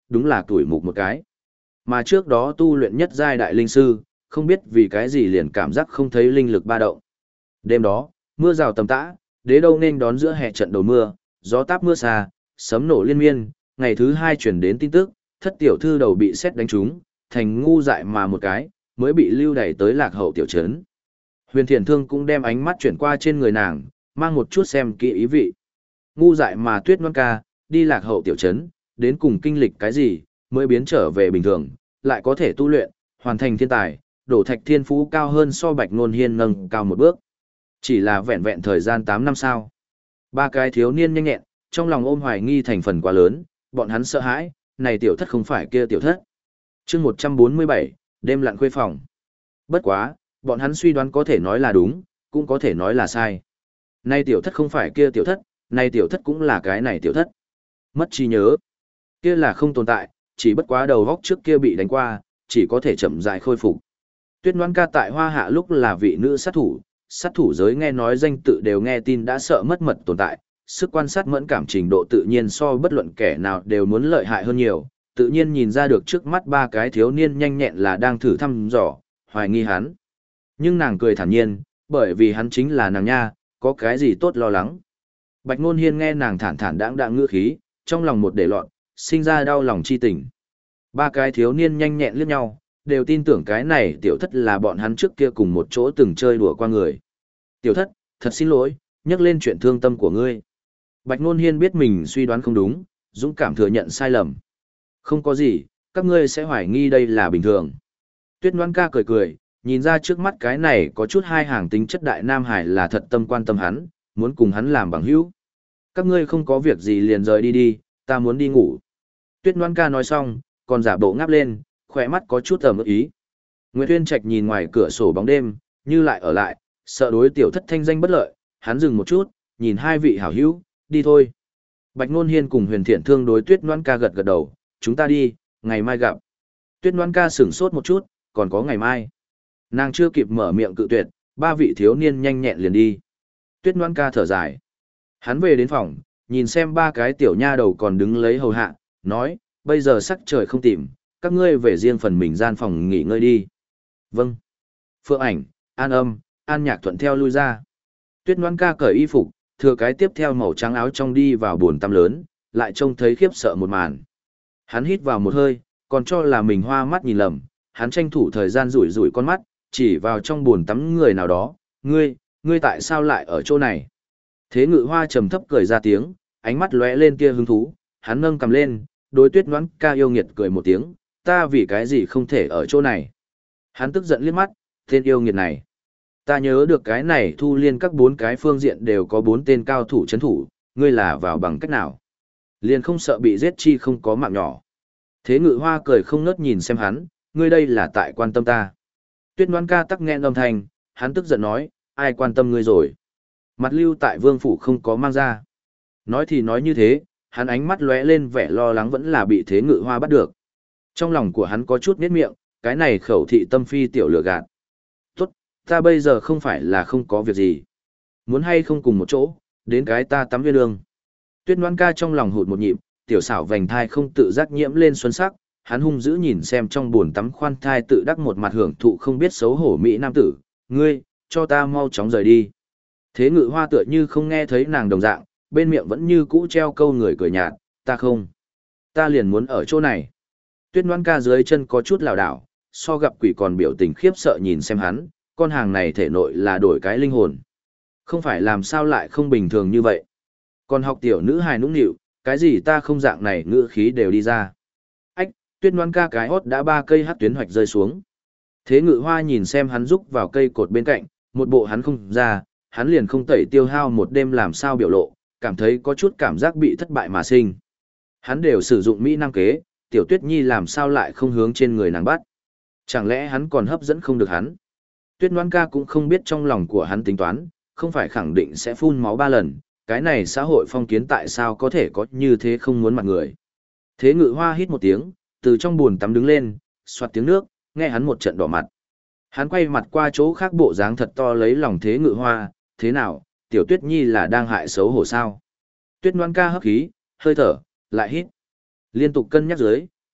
đúng là tuổi mục một cái. Mà trước đó tu luyện nhất giai đại linh sư, không biết vì cái gì liền cảm giác không thấy linh lực ba động. Đêm đó, mưa rào tầm tã, đế đâu nên đón giữa hè trận đầu mưa, gió táp mưa xa, sấm nổ liên miên, ngày thứ hai chuyển đến tin tức, thất tiểu thư đầu bị sét đánh trúng, thành ngu dại mà một cái, mới bị lưu đày tới lạc hậu tiểu trấn. Huyền Thiện Thương cũng đem ánh mắt chuyển qua trên người nàng, mang một chút xem kỹ ý vị. Ngu dại mà Tuyết Loan ca, đi lạc hậu tiểu trấn, đến cùng kinh lịch cái gì, mới biến trở về bình thường, lại có thể tu luyện, hoàn thành thiên tài, đổ thạch thiên phú cao hơn so Bạch Nôn Hiên nâng cao một bước. Chỉ là vẹn vẹn thời gian 8 năm sao. Ba cái thiếu niên nhanh nhẹn, trong lòng ôm hoài nghi thành phần quá lớn, bọn hắn sợ hãi, này tiểu thất không phải kia tiểu thất. chương 147, đêm lặn khuê phòng. Bất quá, bọn hắn suy đoán có thể nói là đúng, cũng có thể nói là sai. Này tiểu thất không phải kia tiểu thất, này tiểu thất cũng là cái này tiểu thất. Mất trí nhớ. Kia là không tồn tại, chỉ bất quá đầu góc trước kia bị đánh qua, chỉ có thể chậm rãi khôi phục. Tuyết Loan ca tại Hoa Hạ lúc là vị nữ sát thủ giới nghe nói danh tự đều nghe tin đã sợ mất mật tồn tại, sức quan sát mẫn cảm trình độ tự nhiên so bất luận kẻ nào đều muốn lợi hại hơn nhiều, tự nhiên nhìn ra được trước mắt ba cái thiếu niên nhanh nhẹn là đang thử thăm dò, hoài nghi hắn. Nhưng nàng cười thản nhiên, bởi vì hắn chính là nàng nha, có cái gì tốt lo lắng. Bạch Nôn Hiên nghe nàng thản thản đãng ngữ khí, trong lòng một để loạn, sinh ra đau lòng chi tình. Ba cái thiếu niên nhanh nhẹn liếc nhau, đều tin tưởng cái này tiểu thất là bọn hắn trước kia cùng một chỗ từng chơi đùa qua người. Tiểu thất, thật xin lỗi, nhắc lên chuyện thương tâm của ngươi. Bạch Nôn Hiên biết mình suy đoán không đúng, dũng cảm thừa nhận sai lầm. Không có gì, các ngươi sẽ hoài nghi đây là bình thường. Tuyết Loan ca cười cười, nhìn ra trước mắt cái này có chút hai hàng tính chất đại Nam Hải là thật tâm quan tâm hắn, muốn cùng hắn làm bằng hữu. Các ngươi không có việc gì liền rời đi đi, ta muốn đi ngủ. Tuyết Loan ca nói xong, còn giả bộ ngáp lên, khỏe mắt có chút ẩm ý. Nguyệt Uyên Trạch nhìn ngoài cửa sổ bóng đêm, như lại ở lại, sợ đối tiểu thất thanh danh bất lợi, hắn dừng một chút, nhìn hai vị hảo hữu, đi thôi. Bạch Nôn Hiên cùng Huyền Thiện Thương đối Tuyết Loan ca gật gật đầu, chúng ta đi, ngày mai gặp. Tuyết Loan ca sửng sốt một chút, còn có ngày mai. Nàng chưa kịp mở miệng cự tuyệt, ba vị thiếu niên nhanh nhẹn liền đi. Tuyết Loan ca thở dài. Hắn về đến phòng, nhìn xem ba cái tiểu nha đầu còn đứng lấy hầu hạ, nói, bây giờ sắc trời không tìm, các ngươi về riêng phần mình gian phòng nghỉ ngơi đi. Vâng. Phượng Ảnh, An Âm, An Nhạc thuận theo lui ra. Tuyết Loan ca cởi y phục, thừa cái tiếp theo màu trắng áo trong đi vào bồn tắm lớn, lại trông thấy khiếp sợ một màn. Hắn hít vào một hơi, còn cho là mình hoa mắt nhìn lầm, hắn tranh thủ thời gian rủi rủi con mắt, chỉ vào trong bồn tắm người nào đó, ngươi tại sao lại ở chỗ này? Thế Ngự Hoa trầm thấp cười ra tiếng, ánh mắt lóe lên tia hứng thú, hắn nâng cầm lên, đối Tuyết Loan ca yêu nghiệt cười một tiếng, ta vì cái gì không thể ở chỗ này? Hắn tức giận liếc mắt, tên yêu nghiệt này. Ta nhớ được cái này thu liên các bốn cái phương diện đều có bốn tên cao thủ chấn thủ, ngươi là vào bằng cách nào? Liền không sợ bị giết chi không có mạng nhỏ. Thế Ngự Hoa cười không ngớt nhìn xem hắn, ngươi đây là tại quan tâm ta. Tuyết Loan ca tắc nghẹn âm thanh, hắn tức giận nói, ai quan tâm ngươi rồi? Mặt lưu tại vương phủ không có mang ra. Nói thì nói như thế, hắn ánh mắt lóe lên vẻ lo lắng vẫn là bị Thế Ngự Hoa bắt được. Trong lòng của hắn có chút niết miệng, cái này khẩu thị tâm phi tiểu lừa gạt. Tốt, ta bây giờ không phải là không có việc gì. Muốn hay không cùng một chỗ, đến cái ta tắm viên lương. Tuyết Loan ca trong lòng hụt một nhịp, tiểu xảo vành thai không tự giác nhiễm lên xuân sắc, hắn hung dữ nhìn xem trong buồn tắm khoan thai tự đắc một mặt hưởng thụ không biết xấu hổ mỹ nam tử, ngươi, cho ta mau chóng rời đi. Thế Ngự Hoa tựa như không nghe thấy nàng đồng dạng, bên miệng vẫn như cũ treo câu người cười nhạt, ta không. Ta liền muốn ở chỗ này. Tuyết Loan ca dưới chân có chút lảo đảo, so gặp quỷ còn biểu tình khiếp sợ nhìn xem hắn, con hàng này thể nội là đổi cái linh hồn. Không phải làm sao lại không bình thường như vậy. Còn học tiểu nữ hài nũng nịu, cái gì ta không dạng này ngữ khí đều đi ra. Ách, Tuyết Loan ca cái hót đã 3 cây hắc tuyến hoạch rơi xuống. Thế Ngự Hoa nhìn xem hắn rúc vào cây cột bên cạnh, một bộ hắn không ra, hắn liền không tẩy tiêu hao một đêm làm sao biểu lộ, cảm thấy có chút cảm giác bị thất bại mà sinh. Hắn đều sử dụng mỹ năng kế, tiểu Tuyết Nhi làm sao lại không hướng trên người nàng bắt. Chẳng lẽ hắn còn hấp dẫn không được hắn? Tuyết Loan ca cũng không biết trong lòng của hắn tính toán, không phải khẳng định sẽ phun máu 3 lần, cái này xã hội phong kiến tại sao có thể có như thế không muốn mặt người. Thế Ngự Hoa hít một tiếng, từ trong buồn tắm đứng lên, xoạt tiếng nước, nghe hắn một trận đỏ mặt. Hắn quay mặt qua chỗ khác bộ dáng thật to lấy lòng Thế Ngự Hoa, thế nào, tiểu Tuyết Nhi là đang hại xấu hổ sao? Tuyết Loan ca hấp khí, hơi thở, lại hít. Liên tục cân nhắc dưới,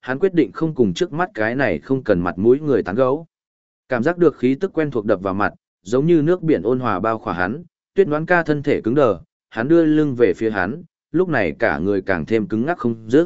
hắn quyết định không cùng trước mắt cái này không cần mặt mũi người tán gẫu. Cảm giác được khí tức quen thuộc đập vào mặt, giống như nước biển ôn hòa bao khỏa hắn, Tuyết Ngoãn Ca thân thể cứng đờ, hắn đưa lưng về phía hắn, lúc này cả người càng thêm cứng ngắc không dứt.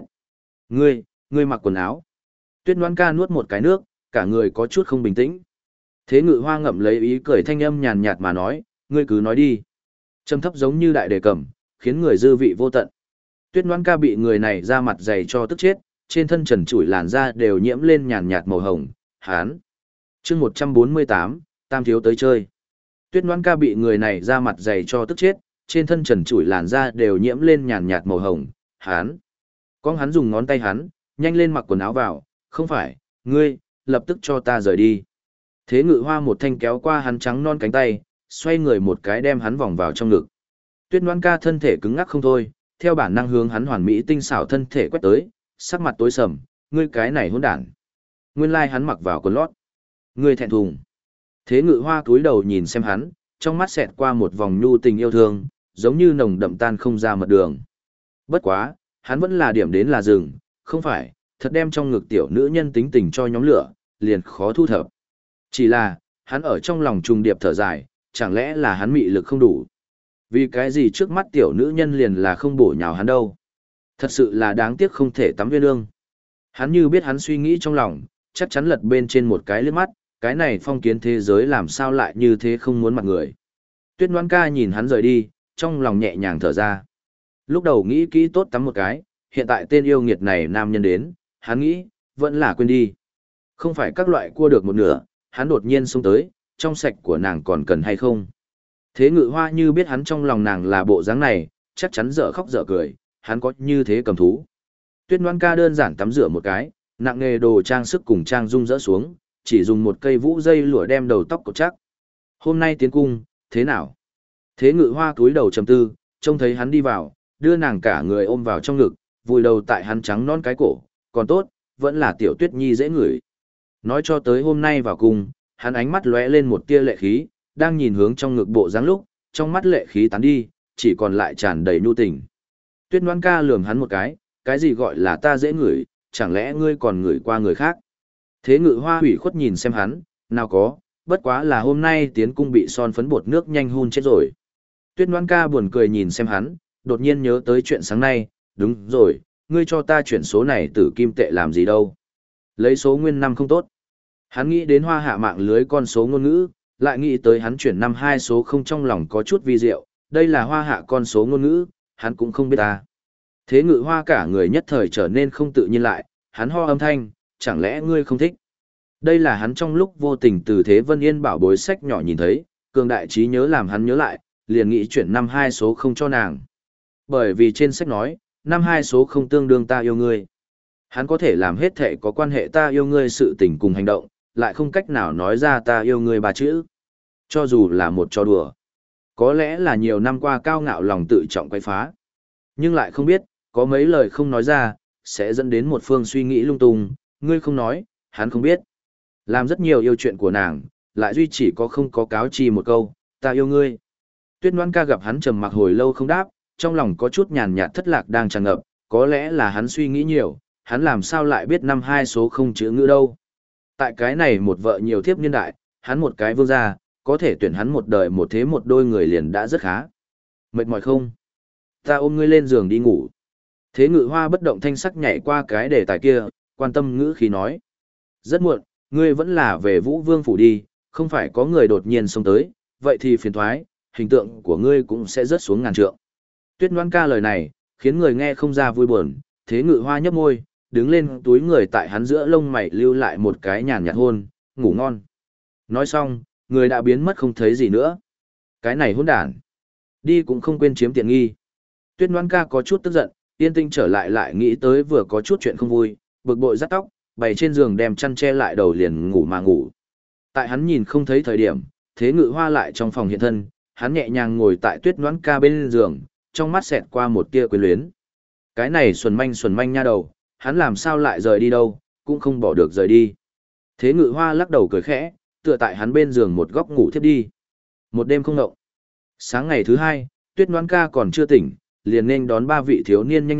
Ngươi mặc quần áo. Tuyết Ngoãn Ca nuốt một cái nước, cả người có chút không bình tĩnh. Thế Ngự Hoa ngậm lấy ý cười thanh âm nhàn nhạt mà nói, ngươi cứ nói đi. Trầm thấp giống như đại đề cầm, khiến người dư vị vô tận. Tuyết Ngoãn Ca bị người này ra mặt dày cho tức chết, trên thân trần trụi làn da đều nhiễm lên nhàn nhạt màu hồng, hán. Chương 148, Tam thiếu tới chơi. Tuyết Ngoãn Ca bị người này ra mặt dày cho tức chết, trên thân trần trụi làn da đều nhiễm lên nhàn nhạt màu hồng, hán. Con hắn dùng ngón tay hắn, nhanh lên mặc quần áo vào, không phải, ngươi, lập tức cho ta rời đi. Thế Ngự Hoa một thanh kéo qua hắn trắng non cánh tay, xoay người một cái đem hắn vòng vào trong ngực. Tuyết Ngoãn Ca thân thể cứng ngắc không thôi, theo bản năng hướng hắn hoàn mỹ tinh xảo thân thể quét tới, sắc mặt tối sầm, ngươi cái này hỗn đản. Nguyên lai hắn mặc vào quần lót. Ngươi thẹn thùng. Thế Ngự Hoa cúi đầu nhìn xem hắn, trong mắt xẹt qua một vòng nhu tình yêu thương, giống như nồng đậm tan không ra mật đường. Bất quá, hắn vẫn là điểm đến là dừng, không phải, thật đem trong ngực tiểu nữ nhân tính tình cho nhóm lửa, liền khó thu thập. Chỉ là, hắn ở trong lòng trùng điệp thở dài, chẳng lẽ là hắn mị lực không đủ. Vì cái gì trước mắt tiểu nữ nhân liền là không bổ nhào hắn đâu. Thật sự là đáng tiếc không thể tắm viên ương. Hắn như biết hắn suy nghĩ trong lòng, chắc chắn lật bên trên một cái liếc mắt, cái này phong kiến thế giới làm sao lại như thế không muốn mặt người. Tuyết Ngoãn Ca nhìn hắn rời đi, trong lòng nhẹ nhàng thở ra. Lúc đầu nghĩ kỹ tốt tắm một cái, hiện tại tên yêu nghiệt này nam nhân đến, hắn nghĩ, vẫn là quên đi. Không phải các loại cua được một nửa, hắn đột nhiên xông tới, trong sạch của nàng còn cần hay không. Thế Ngự Hoa như biết hắn trong lòng nàng là bộ dáng này, chắc chắn dở khóc dở cười, hắn có như thế cầm thú. Tuyết Ngoãn Ca đơn giản tắm rửa một cái, nặng nghề đồ trang sức cùng trang dung dỡ xuống, chỉ dùng một cây vũ dây lụa đem đầu tóc cột chắc. Hôm nay tiến cung, thế nào? Thế Ngự Hoa cúi đầu trầm tư, trông thấy hắn đi vào, đưa nàng cả người ôm vào trong ngực, vùi đầu tại hắn trắng non cái cổ, còn tốt, vẫn là tiểu Tuyết Nhi dễ ngửi. Nói cho tới hôm nay vào cung, hắn ánh mắt lóe lên một tia lệ khí, đang nhìn hướng trong ngực bộ dáng lúc, trong mắt lệ khí tán đi, chỉ còn lại tràn đầy nhu tình. Tuyết Ngoãn Ca lườm hắn một cái gì gọi là ta dễ ngửi, chẳng lẽ ngươi còn ngửi qua người khác. Thế Ngự Hoa hủy khuất nhìn xem hắn, nào có, bất quá là hôm nay tiến cung bị son phấn bột nước nhanh hun chết rồi. Tuyết Ngoãn Ca buồn cười nhìn xem hắn, đột nhiên nhớ tới chuyện sáng nay, đúng rồi, ngươi cho ta chuyển số này tử kim tệ làm gì đâu. Lấy số nguyên năm không tốt. Hắn nghĩ đến Hoa Hạ mạng lưới con số ngôn ngữ, lại nghĩ tới hắn chuyển năm hai số không, trong lòng có chút vi diệu, đây là Hoa Hạ con số ngôn ngữ, hắn cũng không biết ta. Thế Ngự Hoa cả người nhất thời trở nên không tự nhiên lại, hắn ho âm thanh, chẳng lẽ ngươi không thích. Đây là hắn trong lúc vô tình từ Thế Vân Yên bảo bối sách nhỏ nhìn thấy, cường đại trí nhớ làm hắn nhớ lại, liền nghĩ chuyển năm hai số không cho nàng. Bởi vì trên sách nói, năm hai số không tương đương ta yêu ngươi. Hắn có thể làm hết thể có quan hệ ta yêu ngươi sự tình cùng hành động, lại không cách nào nói ra ta yêu ngươi ba chữ. Cho dù là một trò đùa. Có lẽ là nhiều năm qua cao ngạo lòng tự trọng quay phá. Nhưng lại không biết, có mấy lời không nói ra, sẽ dẫn đến một phương suy nghĩ lung tung, ngươi không nói, hắn không biết. Làm rất nhiều yêu chuyện của nàng, lại duy chỉ có không có cáo chi một câu, ta yêu ngươi. Tuyết Ngoãn Ca gặp hắn trầm mặc hồi lâu không đáp, trong lòng có chút nhàn nhạt thất lạc đang tràn ngập, có lẽ là hắn suy nghĩ nhiều, hắn làm sao lại biết năm hai số không chữ ngữ đâu. Tại cái này một vợ nhiều thiếp niên đại, hắn một cái vương gia, có thể tuyển hắn một đời một thế một đôi người liền đã rất khá. Mệt mỏi không? Ta ôm ngươi lên giường đi ngủ. Thế Ngự Hoa bất động thanh sắc nhảy qua cái đề tài kia, quan tâm ngữ khí nói. Rất muộn, ngươi vẫn là về Vũ Vương phủ đi, không phải có người đột nhiên xông tới, vậy thì phiền thoái, hình tượng của ngươi cũng sẽ rớt xuống ngàn trượng. Tuyết Ngoãn Ca lời này, khiến người nghe không ra vui buồn, Thế Ngự Hoa nhấp môi, đứng lên túi người tại hắn giữa lông mày lưu lại một cái nhàn nhạt hôn, ngủ ngon. Nói xong, người đã biến mất không thấy gì nữa. Cái này hỗn đản. Đi cũng không quên chiếm tiện nghi. Tuyết Ngoãn Ca có chút tức giận, yên tinh trở lại nghĩ tới vừa có chút chuyện không vui, bực bội dắt tóc, bày trên giường đem chăn che lại đầu liền ngủ mà ngủ. Tại hắn nhìn không thấy thời điểm, Thế Ngự Hoa lại trong phòng hiện thân, hắn nhẹ nhàng ngồi tại Tuyết Ngoãn Ca bên giường, trong mắt xẹt qua một tia quyến luyến. Cái này xuẩn manh nha đầu, hắn làm sao lại rời đi đâu, cũng không bỏ được rời đi. Thế Ngự Hoa lắc đầu cười khẽ, tựa tại hắn bên giường một góc ngủ thiếp đi. Một đêm không ngộng. Sáng ngày thứ hai, Tuyết Ngoãn Ca còn chưa tỉnh, liền nên đón ba vị thiếu niên nhanh nhẹn,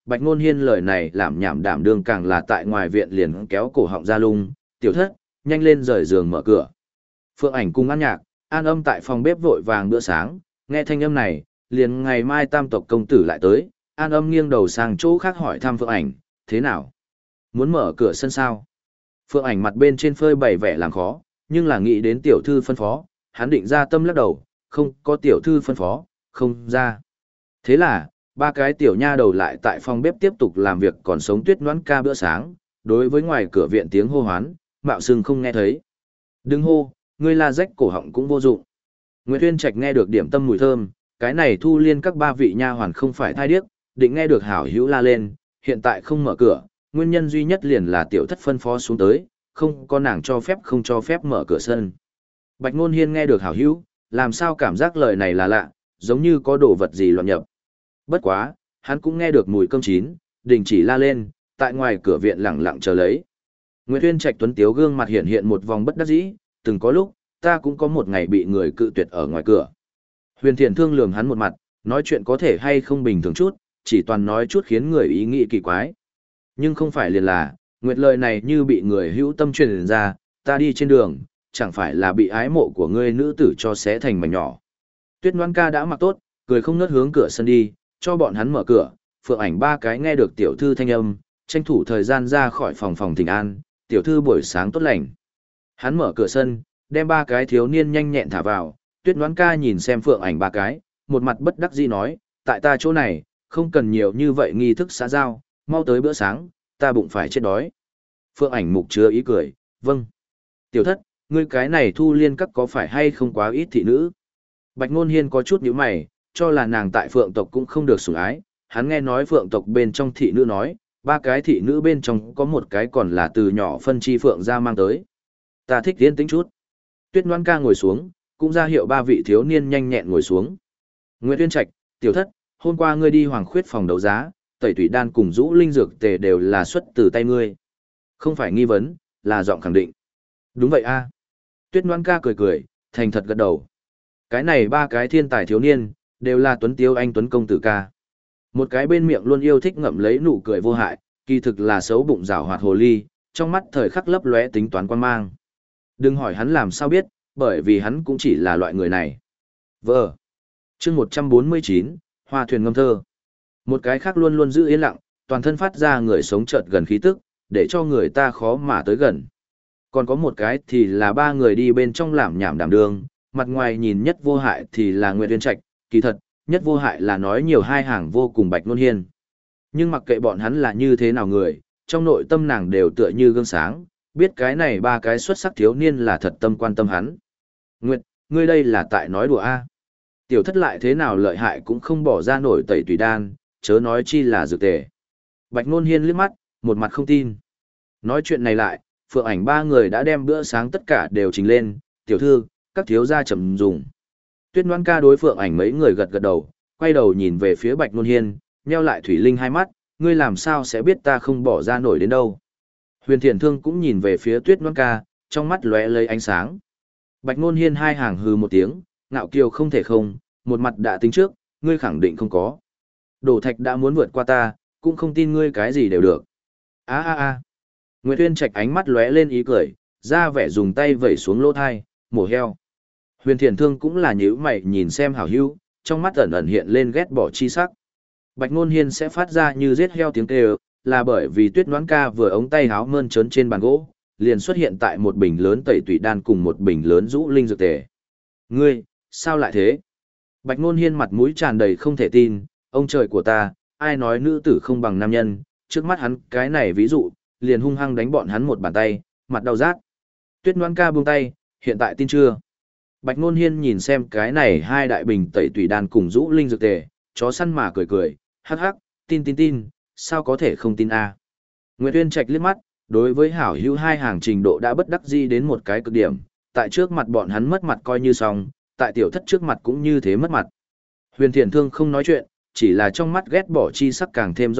Bạch Ngôn Hiên lời này làm nhảm đảm đương càng là tại ngoài viện liền kéo cổ họng ra lung, tiểu thất, nhanh lên rời giường mở cửa. Phượng Ảnh cùng An Nhạc, An Âm tại phòng bếp vội vàng bữa sáng, nghe thanh âm này, liền ngày mai tam tộc công tử lại tới, An Âm nghiêng đầu sang chỗ khác hỏi thăm Phượng Ảnh, thế nào? Muốn mở cửa sân sao? Phượng Ảnh mặt bên trên phơi bày vẻ làm khó, nhưng là nghĩ đến tiểu thư phân phó, hắn định ra tâm lắc đầu, không có tiểu thư phân phó, không ra. Thế là, ba cái tiểu nha đầu lại tại phòng bếp tiếp tục làm việc còn sống Tuyết Noãn ca bữa sáng, đối với ngoài cửa viện tiếng hô hoán, mạo sừng không nghe thấy. Đừng hô, ngươi la rách cổ họng cũng vô dụng. Nguyệt Uyên Trạch nghe được điểm tâm mùi thơm, cái này Thu Liên các ba vị nha hoàn không phải thai điếc, định nghe được hảo hữu la lên, hiện tại không mở cửa, nguyên nhân duy nhất liền là tiểu thất phân phó xuống tới, không có nàng cho phép không cho phép mở cửa sân. Bạch Ngôn Hiên nghe được hảo hữu, làm sao cảm giác lời này là lạ, giống như có đồ vật gì loạn nhập. Bất quá, hắn cũng nghe được mùi cơm chín, đình chỉ la lên, tại ngoài cửa viện lặng lặng chờ lấy. Nguyệt Uyên Trạch tuấn tiếu gương mặt hiện hiện một vòng bất đắc dĩ, từng có lúc, ta cũng có một ngày bị người cự tuyệt ở ngoài cửa. Huyền Thiện Thương lườm hắn một mặt, nói chuyện có thể hay không bình thường chút, chỉ toàn nói chút khiến người ý nghĩ kỳ quái. Nhưng không phải liền là, Nguyệt lời này như bị người hữu tâm truyền ra, ta đi trên đường, chẳng phải là bị ái mộ của ngươi nữ tử cho xé thành mảnh nhỏ. Tuyết Noãn ca đã mặc tốt, cười không ngớt hướng cửa sân đi, cho bọn hắn mở cửa, Phượng Ảnh ba cái nghe được tiểu thư thanh âm, tranh thủ thời gian ra khỏi phòng thỉnh an, tiểu thư buổi sáng tốt lành. Hắn mở cửa sân, đem ba cái thiếu niên nhanh nhẹn thả vào, Tuyết Noãn ca nhìn xem Phượng Ảnh ba cái, một mặt bất đắc dĩ nói, tại ta chỗ này, không cần nhiều như vậy nghi thức xã giao, mau tới bữa sáng, ta bụng phải chết đói. Phượng Ảnh mục chứa ý cười, vâng. Tiểu thất, ngươi cái này Thu Liên các có phải hay không quá ít thị nữ? Bạch Ngôn Hiên có chút nhíu mày, cho là nàng tại Phượng tộc cũng không được sủng ái, hắn nghe nói Phượng tộc bên trong thị nữ nói, ba cái thị nữ bên trong có một cái còn là từ nhỏ phân chi Phượng ra mang tới. Ta thích yên tĩnh chút. Tuyết Noãn ca ngồi xuống, cũng ra hiệu ba vị thiếu niên nhanh nhẹn ngồi xuống. Nguyệt Uyên Trạch, tiểu thất, hôm qua ngươi đi Hoàng Khuyết phòng đấu giá, Tẩy Tủy Đan cùng Dũ Linh Dược Tề đều là xuất từ tay ngươi. Không phải nghi vấn, là giọng khẳng định. Đúng vậy a. Tuyết Noãn ca cười cười, thành thật gật đầu. Cái này ba cái thiên tài thiếu niên, đều là tuấn tiếu anh tuấn công tử ca. Một cái bên miệng luôn yêu thích ngậm lấy nụ cười vô hại, kỳ thực là xấu bụng rảo hoạt hồ ly, trong mắt thời khắc lấp lóe tính toán quan mang. Đừng hỏi hắn làm sao biết, bởi vì hắn cũng chỉ là loại người này. Vợ. Chương 149, Hoa thuyền ngâm thơ. Một cái khác luôn luôn giữ yên lặng, toàn thân phát ra người sống chợt gần khí tức, để cho người ta khó mà tới gần. Còn có một cái thì là ba người đi bên trong làm nhảm đảm đường, mặt ngoài nhìn nhất vô hại thì là Nguyệt Uyên Trạch, kỳ thật, nhất vô hại là nói nhiều hai hàng vô cùng Bạch Ngôn Hiên. Nhưng mặc kệ bọn hắn là như thế nào người, trong nội tâm nàng đều tựa như gương sáng, biết cái này ba cái xuất sắc thiếu niên là thật tâm quan tâm hắn. Nguyệt, ngươi đây là tại nói đùa a? Tiểu thất lại thế nào lợi hại cũng không bỏ ra nổi Tẩy Tùy Đan, chớ nói chi là dược tề. Bạch Ngôn Hiên liếc mắt, một mặt không tin. Nói chuyện này lại, Phượng Ảnh ba người đã đem bữa sáng tất cả đều trình lên, tiểu thư, các thiếu gia trầm dùng. Tuyết Noãn ca đối Phượng Ảnh mấy người gật gật đầu, quay đầu nhìn về phía Bạch Ngôn Hiên, nheo lại thủy linh hai mắt, ngươi làm sao sẽ biết ta không bỏ ra nổi đến đâu. Huyền Thiện Thương cũng nhìn về phía Tuyết Noãn ca, trong mắt lóe lấy ánh sáng. Bạch Ngôn Hiên hai hàng hừ một tiếng, ngạo kiều không thể không, một mặt đã tính trước, ngươi khẳng định không có. Đổ thạch đã muốn vượt qua ta, cũng không tin ngươi cái gì đều được. A a a. Nguyệt Uyên Trạch ánh mắt lóe lên ý cười, ra vẻ dùng tay vẩy xuống lỗ thai, mổ heo. Huyền Thiện Thương cũng là nhíu mày nhìn xem hảo hữu, trong mắt ẩn ẩn hiện lên ghét bỏ chi sắc. Bạch Ngôn Hiên sẽ phát ra như giết heo tiếng kêu, là bởi vì Tuyết Noãn ca vừa ống tay háo mơn trớn trên bàn gỗ, liền xuất hiện tại một bình lớn Tẩy Tủy Đan cùng một bình lớn Dũ Linh Dược Tề. Ngươi, sao lại thế? Bạch Ngôn Hiên mặt mũi tràn đầy không thể tin, ông trời của ta, ai nói nữ tử không bằng nam nhân, trước mắt hắn cái này ví dụ, liền hung hăng đánh bọn hắn một bàn tay, mặt đau rát. Tuyết Noãn ca buông tay, hiện tại tin chưa? Bạch Ngôn Hiên nhìn xem cái này hai đại bình Tẩy Tủy Đan cùng Dũ Linh Dược Tề, chó săn mà cười cười, hắc hắc, tin, sao có thể không tin a? Nguyệt Uyên Trạch liếc mắt, đối với hảo hữu hai hàng trình độ đã bất đắc dĩ đến một cái cực điểm, tại trước mặt bọn hắn mất mặt coi như xong, tại tiểu thất trước mặt cũng như thế mất mặt. Huyền Thiện Thương không nói chuyện, chỉ là trong mắt ghét bỏ chi sắc càng thêm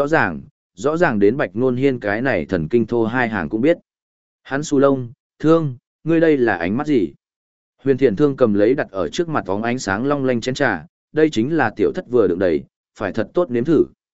rõ ràng đến Bạch Ngôn Hiên cái này thần kinh thô hai hàng cũng biết. Hắn xù lông, Thương, ngươi đây là ánh mắt gì? Huyền Thiện Thương cầm lấy đặt ở trước mặt bóng ánh sáng long lanh chén trà, đây chính là tiểu thất vừa đựng đầy, phải thật tốt nếm thử.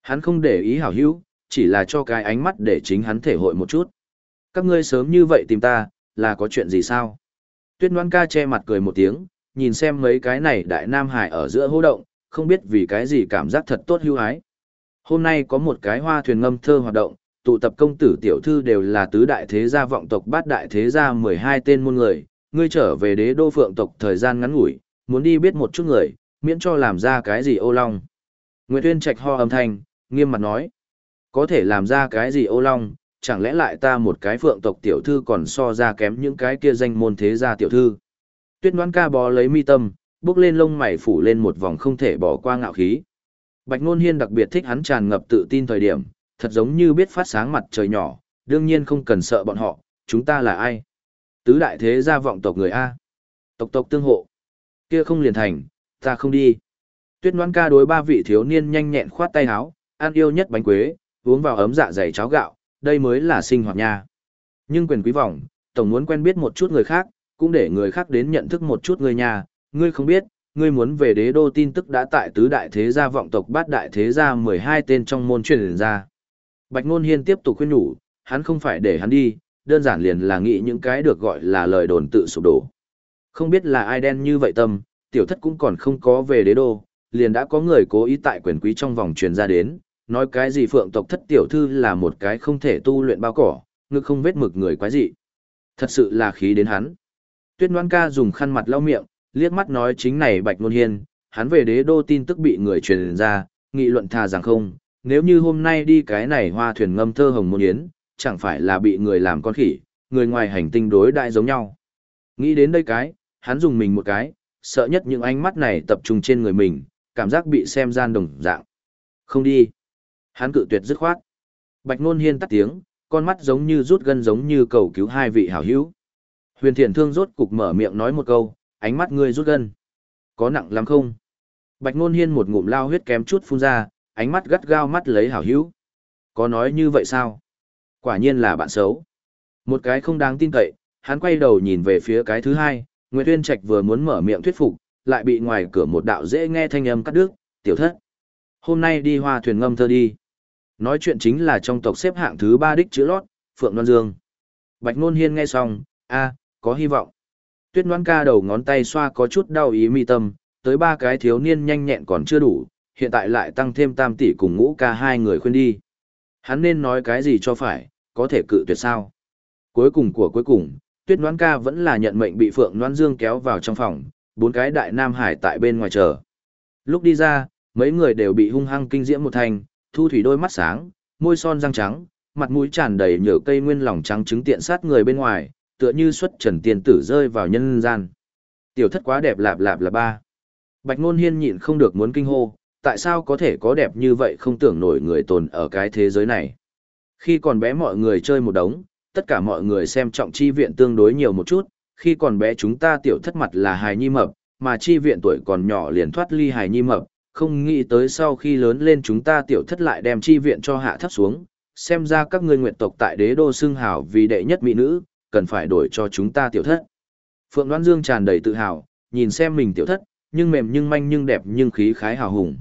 Hắn không để ý hảo hữu, chỉ là cho cái ánh mắt để chính hắn thể hội một chút. Các ngươi sớm như vậy tìm ta, là có chuyện gì sao? Tuyết Ngoan ca che mặt cười một tiếng, nhìn xem mấy cái này đại nam hải ở giữa hô động, không biết vì cái gì cảm giác thật tốt hưu hái. Hôm nay có một cái hoa thuyền ngâm thơ hoạt động, tụ tập công tử tiểu thư đều là tứ đại thế gia vọng tộc bát đại thế gia 12 tên môn người, ngươi trở về đế đô phượng tộc thời gian ngắn ngủi, muốn đi biết một chút người, miễn cho làm ra cái gì ô long. Nguyệt Uyên Trạch ho âm thanh, nghiêm mặt nói, có thể làm ra cái gì ô long, chẳng lẽ lại ta một cái phượng tộc tiểu thư còn so ra kém những cái kia danh môn thế gia tiểu thư. Tuyết Ngoan ca bó lấy mi tâm, bước lên lông mày phủ lên một vòng không thể bỏ qua ngạo khí. Bạch Nôn Hiên đặc biệt thích hắn tràn ngập tự tin thời điểm, thật giống như biết phát sáng mặt trời nhỏ, đương nhiên không cần sợ bọn họ, chúng ta là ai? Tứ đại thế gia vọng tộc người A. Tộc tộc tương hộ. Kia không liền thành, ta không đi. Tuyết Ngoan ca đối ba vị thiếu niên nhanh nhẹn khoát tay áo, ăn yêu nhất bánh quế, uống vào ấm dạ dày cháo gạo, đây mới là sinh hoạt nha. Nhưng quyền quý vọng, tổng muốn quen biết một chút người khác, cũng để người khác đến nhận thức một chút người nhà, ngươi không biết, ngươi muốn về đế đô tin tức đã tại tứ đại thế gia vọng tộc bát đại thế gia 12 tên trong môn truyền ra. Bạch Nôn Hiên tiếp tục khuyên nhủ, hắn không phải để hắn đi, đơn giản liền là nghĩ những cái được gọi là lời đồn tự sụp đổ. Không biết là ai đen như vậy tâm, tiểu thất cũng còn không có về đế đô, liền đã có người cố ý tại quyền quý trong vòng truyền ra đến, nói cái gì phượng tộc thất tiểu thư là một cái không thể tu luyện bao cỏ, ngực không vết mực người quái dị. Thật sự là khí đến hắn. Tuyết Ngoan ca dùng khăn mặt lau miệng, liếc mắt nói chính này Bạch Nôn Hiên, hắn về đế đô tin tức bị người truyền ra, nghị luận thà rằng không, nếu như hôm nay đi cái này hoa thuyền ngâm thơ hồng môn yến, chẳng phải là bị người làm con khỉ, người ngoài hành tinh đối đại giống nhau. Nghĩ đến đây cái, hắn dùng mình một cái, sợ nhất những ánh mắt này tập trung trên người mình, cảm giác bị xem gian đồng dạng. Không đi. Hắn cự tuyệt dứt khoát. Bạch Nôn Hiên tắt tiếng, con mắt giống như rút gân giống như cầu cứu hai vị hảo hữu. Huyền Thiện Thương rốt cục mở miệng nói một câu, ánh mắt ngươi rút gân. Có nặng lắm không? Bạch Nôn Hiên một ngụm lao huyết kém chút phun ra, ánh mắt gắt gao mắt lấy hảo hữu. Có nói như vậy sao? Quả nhiên là bạn xấu. Một cái không đáng tin cậy, hắn quay đầu nhìn về phía cái thứ hai, Nguyệt Uyên Trạch vừa muốn mở miệng thuyết phục, lại bị ngoài cửa một đạo dễ nghe thanh âm cắt đứt, tiểu thất. Hôm nay đi hoa thuyền ngâm thơ đi. Nói chuyện chính là trong tộc xếp hạng thứ 3 đích chữ lót, Phượng Loan Dương. Bạch Nôn Hiên nghe xong, có hy vọng. Tuyết Ngoan ca đầu ngón tay xoa có chút đau ý mi tâm, tới 3 cái thiếu niên nhanh nhẹn còn chưa đủ, hiện tại lại tăng thêm Tam tỷ cùng Ngũ ca hai người khuyên đi. Hắn nên nói cái gì cho phải, có thể cự tuyệt sao? Cuối cùng của cuối cùng, Tuyết Ngoan ca vẫn là nhận mệnh bị Phượng Loan Dương kéo vào trong phòng, 4 cái đại nam hải tại bên ngoài chờ. Lúc đi ra, mấy người đều bị hung hăng kinh diễm một thành, thu thủy đôi mắt sáng, môi son răng trắng, mặt mũi tràn đầy nhở cây nguyên lòng trắng trứng tiện sát người bên ngoài, tựa như xuất trần tiên tử rơi vào nhân gian. Tiểu thất quá đẹp lạp lạp là ba. Bạch Nôn Hiên nhịn không được muốn kinh hô, tại sao có thể có đẹp như vậy không tưởng nổi người tồn ở cái thế giới này. Khi còn bé mọi người chơi một đống, tất cả mọi người xem trọng chi viện tương đối nhiều một chút, khi còn bé chúng ta tiểu thất mặt là hài nhi mập, mà chi viện tuổi còn nhỏ liền thoát ly hài nhi mập, không nghĩ tới sau khi lớn lên chúng ta tiểu thất lại đem chi viện cho hạ thấp xuống, xem ra các ngươi nguyện tộc tại đế đô xưng hào vì đệ nhất mỹ nữ, cần phải đổi cho chúng ta tiểu thất. Phượng Đoan Dương tràn đầy tự hào, nhìn xem mình tiểu thất, nhưng mềm nhưng manh nhưng đẹp nhưng khí khái hào hùng.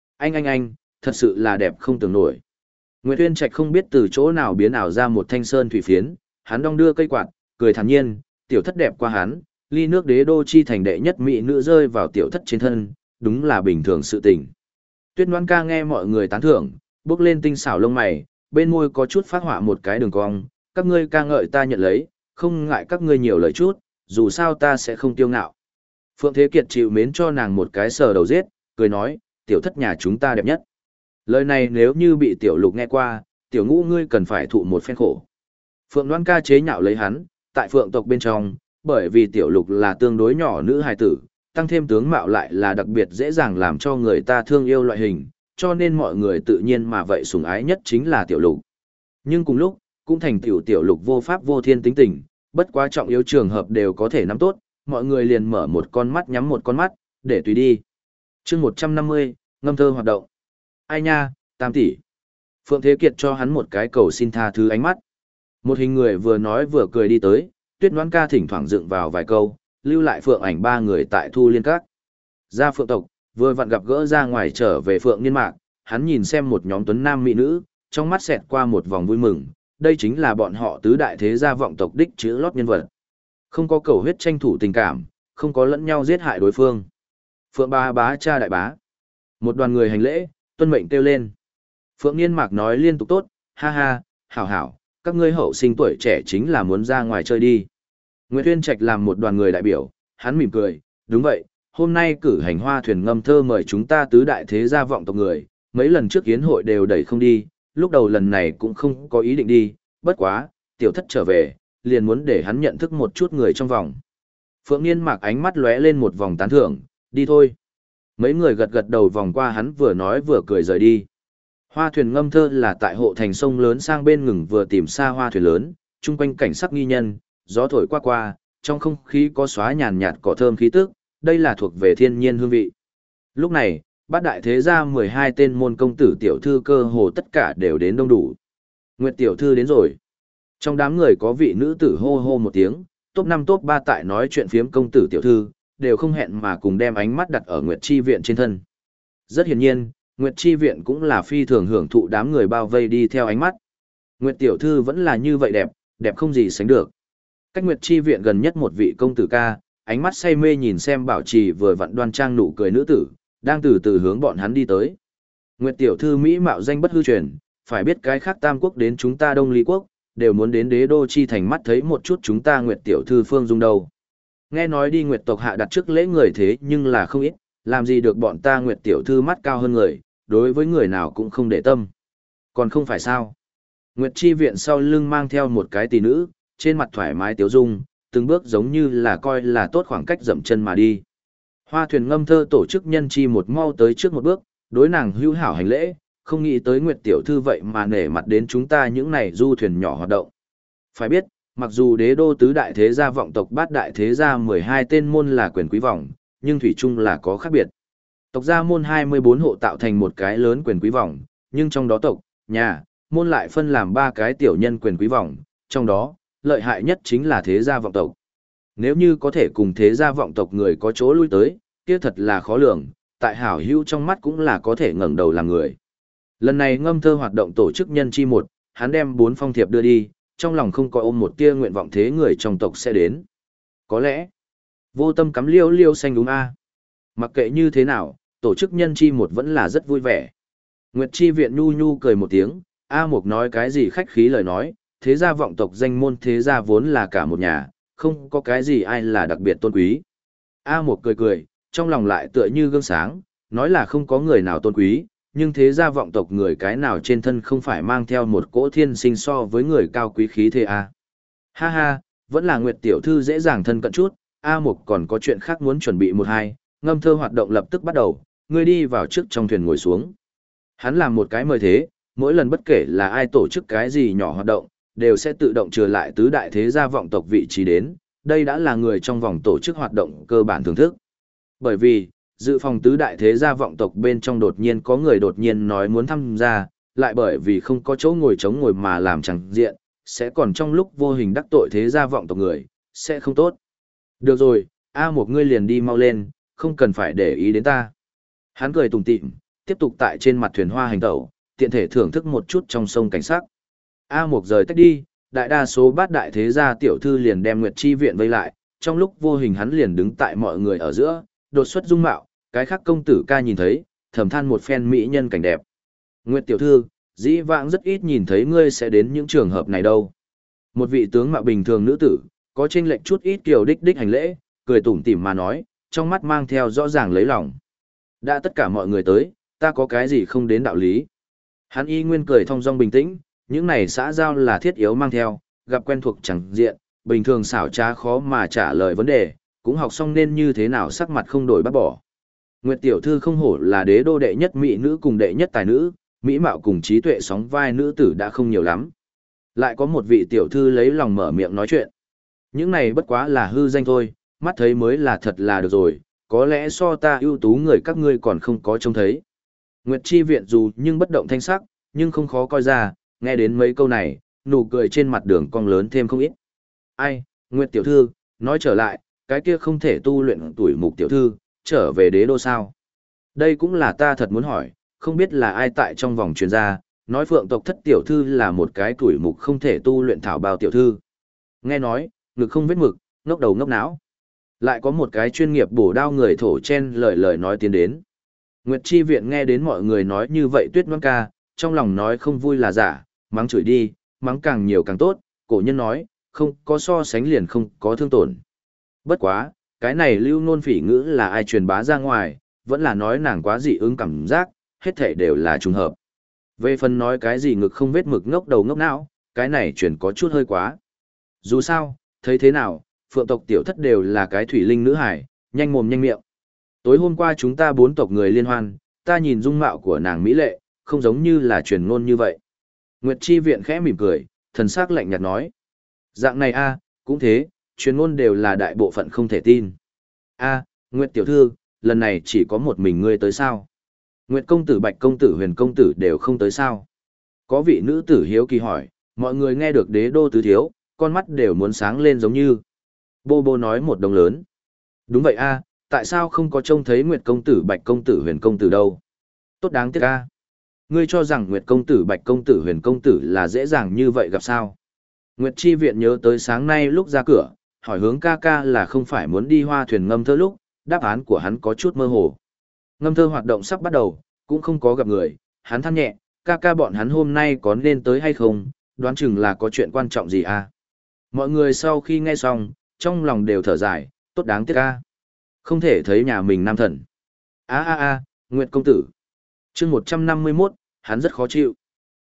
Anh, thật sự là đẹp không tưởng nổi. Nguyệt Uyên Trạch không biết từ chỗ nào biến ảo ra một thanh sơn thủy phiến, hắn đong đưa cây quạt, cười thản nhiên, tiểu thất đẹp qua hắn, ly nước đế đô chi thành đệ nhất mỹ nữ rơi vào tiểu thất trên thân, đúng là bình thường sự tình. Tuyết Ngoan ca nghe mọi người tán thưởng, bước lên tinh xảo lông mày, bên môi có chút phát họa một cái đường cong, các ngươi ca ngợi ta nhận lấy, không ngại các ngươi nhiều lời chút, dù sao ta sẽ không tiêu ngạo. Phượng Thế Kiệt chịu mến cho nàng một cái sờ đầu giết, cười nói, tiểu thất nhà chúng ta đẹp nhất. Lời này nếu như bị tiểu lục nghe qua, tiểu ngũ ngươi cần phải thụ một phen khổ. Phượng Loan ca chế nhạo lấy hắn, tại phượng tộc bên trong, bởi vì tiểu lục là tương đối nhỏ nữ hài tử, tăng thêm tướng mạo lại là đặc biệt dễ dàng làm cho người ta thương yêu loại hình, cho nên mọi người tự nhiên mà vậy sủng ái nhất chính là tiểu lục. Nhưng cùng lúc, cũng thành tiểu lục vô pháp vô thiên tính tình, bất quá trọng yếu trường hợp đều có thể nắm tốt, mọi người liền mở một con mắt nhắm một con mắt, để tùy đi. chương 150, ngâm thơ hoạt động. Ai nha, Tam tỷ. Phượng Thế Kiệt cho hắn một cái cầu xin tha thứ ánh mắt. Một hình người vừa nói vừa cười đi tới, Tuyết Ngoan ca thỉnh thoảng dựng vào vài câu, lưu lại Phượng ảnh ba người tại Thu Liên Các. Ra Phượng tộc, vừa vặn gặp gỡ ra ngoài trở về Phượng Niên Mạc, hắn nhìn xem một nhóm tuấn nam mỹ nữ, trong mắt xẹt qua một vòng vui mừng, đây chính là bọn họ tứ đại thế gia vọng tộc đích chữ lót nhân vật. Không có cầu huyết tranh thủ tình cảm, không có lẫn nhau giết hại đối phương. Phượng bá bá cha đại bá. Một đoàn người hành lễ, tuân mệnh kêu lên. Phượng Niên Mạc nói liên tục tốt, ha ha, hảo hảo, các ngươi hậu sinh tuổi trẻ chính là muốn ra ngoài chơi đi. Nguyệt Uyên Trạch làm một đoàn người đại biểu, hắn mỉm cười, đúng vậy, hôm nay cử hành hoa thuyền ngâm thơ mời chúng ta tứ đại thế gia vọng tộc người, mấy lần trước yến hội đều đẩy không đi, lúc đầu lần này cũng không có ý định đi, bất quá, tiểu thất trở về, liền muốn để hắn nhận thức một chút người trong vòng. Phượng Niên Mạc ánh mắt lóe lên một vòng tán thưởng, đi thôi. Mấy người gật gật đầu vòng qua hắn vừa nói vừa cười rời đi. Hoa thuyền ngâm thơ là tại hộ thành sông lớn sang bên ngừng vừa tìm xa hoa thuyền lớn, chung quanh cảnh sắc nghi nhân, gió thổi qua qua, trong không khí có xóa nhàn nhạt cỏ thơm khí tức, đây là thuộc về thiên nhiên hương vị. Lúc này, bát đại thế gia 12 tên môn công tử tiểu thư cơ hồ tất cả đều đến đông đủ. Nguyệt tiểu thư đến rồi. Trong đám người có vị nữ tử hô hô một tiếng, top 5 top 3 tại nói chuyện phiếm công tử tiểu thư, đều không hẹn mà cùng đem ánh mắt đặt ở Nguyệt Chi Viện trên thân. Rất hiển nhiên, Nguyệt Chi Viện cũng là phi thường hưởng thụ đám người bao vây đi theo ánh mắt. Nguyệt tiểu thư vẫn là như vậy đẹp, đẹp không gì sánh được. Cách Nguyệt Chi Viện gần nhất một vị công tử ca, ánh mắt say mê nhìn xem bảo trì vừa vặn đoan trang nụ cười nữ tử, đang từ từ hướng bọn hắn đi tới. Nguyệt tiểu thư mỹ mạo danh bất hư truyền, phải biết cái khác tam quốc đến chúng ta Đông Lý quốc, đều muốn đến đế đô chi thành mắt thấy một chút chúng ta Nguyệt tiểu thư phương dung đâu. Nghe nói đi Nguyệt tộc hạ đặt trước lễ người thế nhưng là không ít, làm gì được bọn ta Nguyệt tiểu thư mắt cao hơn người, đối với người nào cũng không để tâm. Còn không phải sao? Nguyệt Chi Viện sau lưng mang theo một cái tỷ nữ, trên mặt thoải mái tiếu dung, từng bước giống như là coi là tốt khoảng cách dậm chân mà đi. Hoa thuyền ngâm thơ tổ chức nhân chi một mau tới trước một bước, đối nàng hữu hảo hành lễ, không nghĩ tới Nguyệt tiểu thư vậy mà nể mặt đến chúng ta những này du thuyền nhỏ hoạt động. Phải biết, mặc dù đế đô tứ đại thế gia vọng tộc bát đại thế gia 12 tên môn là quyền quý vòng, nhưng thủy chung là có khác biệt. Tộc gia môn 24 hộ tạo thành một cái lớn quyền quý vòng, nhưng trong đó tộc, nhà, môn lại phân làm 3 cái tiểu nhân quyền quý vòng, trong đó, lợi hại nhất chính là thế gia vọng tộc. Nếu như có thể cùng thế gia vọng tộc người có chỗ lui tới, kia thật là khó lường, tại hảo hữu trong mắt cũng là có thể ngẩng đầu làm người. Lần này ngâm thơ hoạt động tổ chức nhân chi một, hắn đem 4 phong thiệp đưa đi, trong lòng không có ôm một tia nguyện vọng thế người trong tộc sẽ đến. Có lẽ, vô tâm cắm liêu liêu xanh đúng a. Mặc kệ như thế nào, tổ chức nhân chi một vẫn là rất vui vẻ. Nguyệt Chi Viện nhu nhu cười một tiếng, A Mục nói cái gì khách khí lời nói, thế gia vọng tộc danh môn thế gia vốn là cả một nhà, không có cái gì ai là đặc biệt tôn quý. A Mục cười cười, trong lòng lại tựa như gương sáng, nói là không có người nào tôn quý, nhưng thế gia vọng tộc người cái nào trên thân không phải mang theo một cỗ thiên sinh so với người cao quý khí thế a. Ha ha, vẫn là Nguyệt tiểu thư dễ dàng thân cận chút, A Mục còn có chuyện khác muốn chuẩn bị một hai, ngâm thơ hoạt động lập tức bắt đầu, ngươi đi vào trước trong thuyền ngồi xuống. Hắn làm một cái mời thế, mỗi lần bất kể là ai tổ chức cái gì nhỏ hoạt động, đều sẽ tự động trở lại tứ đại thế gia vọng tộc vị trí đến, đây đã là người trong vòng tổ chức hoạt động cơ bản thưởng thức. Bởi vì, dự phòng tứ đại thế gia vọng tộc bên trong đột nhiên có người đột nhiên nói muốn tham gia, lại bởi vì không có chỗ ngồi chống ngồi mà làm chẳng diện, sẽ còn trong lúc vô hình đắc tội thế gia vọng tộc người, sẽ không tốt. Được rồi, một ngươi liền đi mau lên, không cần phải để ý đến ta. Hắn cười tủm tỉm, tiếp tục tại trên mặt thuyền hoa hành tẩu, tiện thể thưởng thức một chút trong sông cảnh sắc. Mục rời tách đi, đại đa số bát đại thế gia tiểu thư liền đem Nguyệt Chi Viện vây lại, trong lúc vô hình hắn liền đứng tại mọi người ở giữa, đột xuất dung mạo, cái khác công tử ca nhìn thấy, thầm than một phen mỹ nhân cảnh đẹp. Nguyệt tiểu thư, dĩ vãng rất ít nhìn thấy ngươi sẽ đến những trường hợp này đâu. Một vị tướng mạo bình thường nữ tử, có chênh lệch chút ít kiều đích đích hành lễ, cười tủm tỉm mà nói, trong mắt mang theo rõ ràng lấy lòng. Đã tất cả mọi người tới, ta có cái gì không đến đạo lý. Hắn y nguyên cười thong dong bình tĩnh, những này xã giao là thiết yếu mang theo, gặp quen thuộc chẳng diện, bình thường xảo trá khó mà trả lời vấn đề, cũng học xong nên như thế nào sắc mặt không đổi bắt bỏ. Nguyệt tiểu thư không hổ là đế đô đệ nhất mỹ nữ cùng đệ nhất tài nữ, mỹ mạo cùng trí tuệ sóng vai nữ tử đã không nhiều lắm. Lại có một vị tiểu thư lấy lòng mở miệng nói chuyện. Những này bất quá là hư danh thôi, mắt thấy mới là thật là được rồi, có lẽ so ta ưu tú người các ngươi còn không có trông thấy. Nguyệt Chi Viện dù nhưng bất động thanh sắc, nhưng không khó coi ra, nghe đến mấy câu này, nụ cười trên mặt đường cong lớn thêm không ít. Ai, Nguyệt tiểu thư, nói trở lại, cái kia không thể tu luyện tuổi mục tiểu thư, trở về đế đô sao? Đây cũng là ta thật muốn hỏi, không biết là ai tại trong vòng truyền ra, nói Phượng tộc thất tiểu thư là một cái tuổi mục không thể tu luyện thảo bào tiểu thư. Nghe nói, ngực không vết mực, ngốc đầu ngốc não. Lại có một cái chuyên nghiệp bổ đao người thổ chen lời lời nói tiến đến. Nguyệt Chi Viện nghe đến mọi người nói như vậy Tuyết Ngoan ca, trong lòng nói không vui là giả, mắng chửi đi, mắng càng nhiều càng tốt, cổ nhân nói, không có so sánh liền không có thương tổn. Bất quá, cái này lưu nôn phỉ ngữ là ai truyền bá ra ngoài, vẫn là nói nàng quá dị ứng cảm giác, hết thể đều là trùng hợp. Về phần nói cái gì ngực không vết mực ngốc đầu ngốc não, cái này truyền có chút hơi quá. Dù sao, thấy thế nào, Phượng tộc tiểu thất đều là cái thủy linh nữ hải, nhanh mồm nhanh miệng. Tối hôm qua chúng ta 4 tộc người liên hoan, ta nhìn dung mạo của nàng mỹ lệ, không giống như là truyền ngôn như vậy. Nguyệt Chi Viện khẽ mỉm cười, thần sắc lạnh nhạt nói. Dạng này a, cũng thế, truyền ngôn đều là đại bộ phận không thể tin. A, Nguyệt tiểu thư, lần này chỉ có một mình ngươi tới sao? Nguyệt công tử, Bạch công tử, Huyền công tử đều không tới sao? Có vị nữ tử hiếu kỳ hỏi, mọi người nghe được đế đô tứ thiếu, con mắt đều muốn sáng lên giống như. Bô bô nói một đồng lớn. Đúng vậy a, tại sao không có trông thấy Nguyệt công tử, Bạch công tử, Huyền công tử đâu? Tốt đáng tiếc a. Ngươi cho rằng Nguyệt công tử, Bạch công tử, Huyền công tử là dễ dàng như vậy gặp sao? Nguyệt Chi Viện nhớ tới sáng nay lúc ra cửa, hỏi hướng ca ca là không phải muốn đi hoa thuyền ngâm thơ lúc, đáp án của hắn có chút mơ hồ. Ngâm thơ hoạt động sắp bắt đầu, cũng không có gặp người, hắn than nhẹ, ca ca bọn hắn hôm nay có nên tới hay không, đoán chừng là có chuyện quan trọng gì à. Mọi người sau khi nghe xong, trong lòng đều thở dài, tốt đáng tiếc ca. Không thể thấy nhà mình nam thần. Nguyệt công tử. Chương 151, hắn rất khó chịu.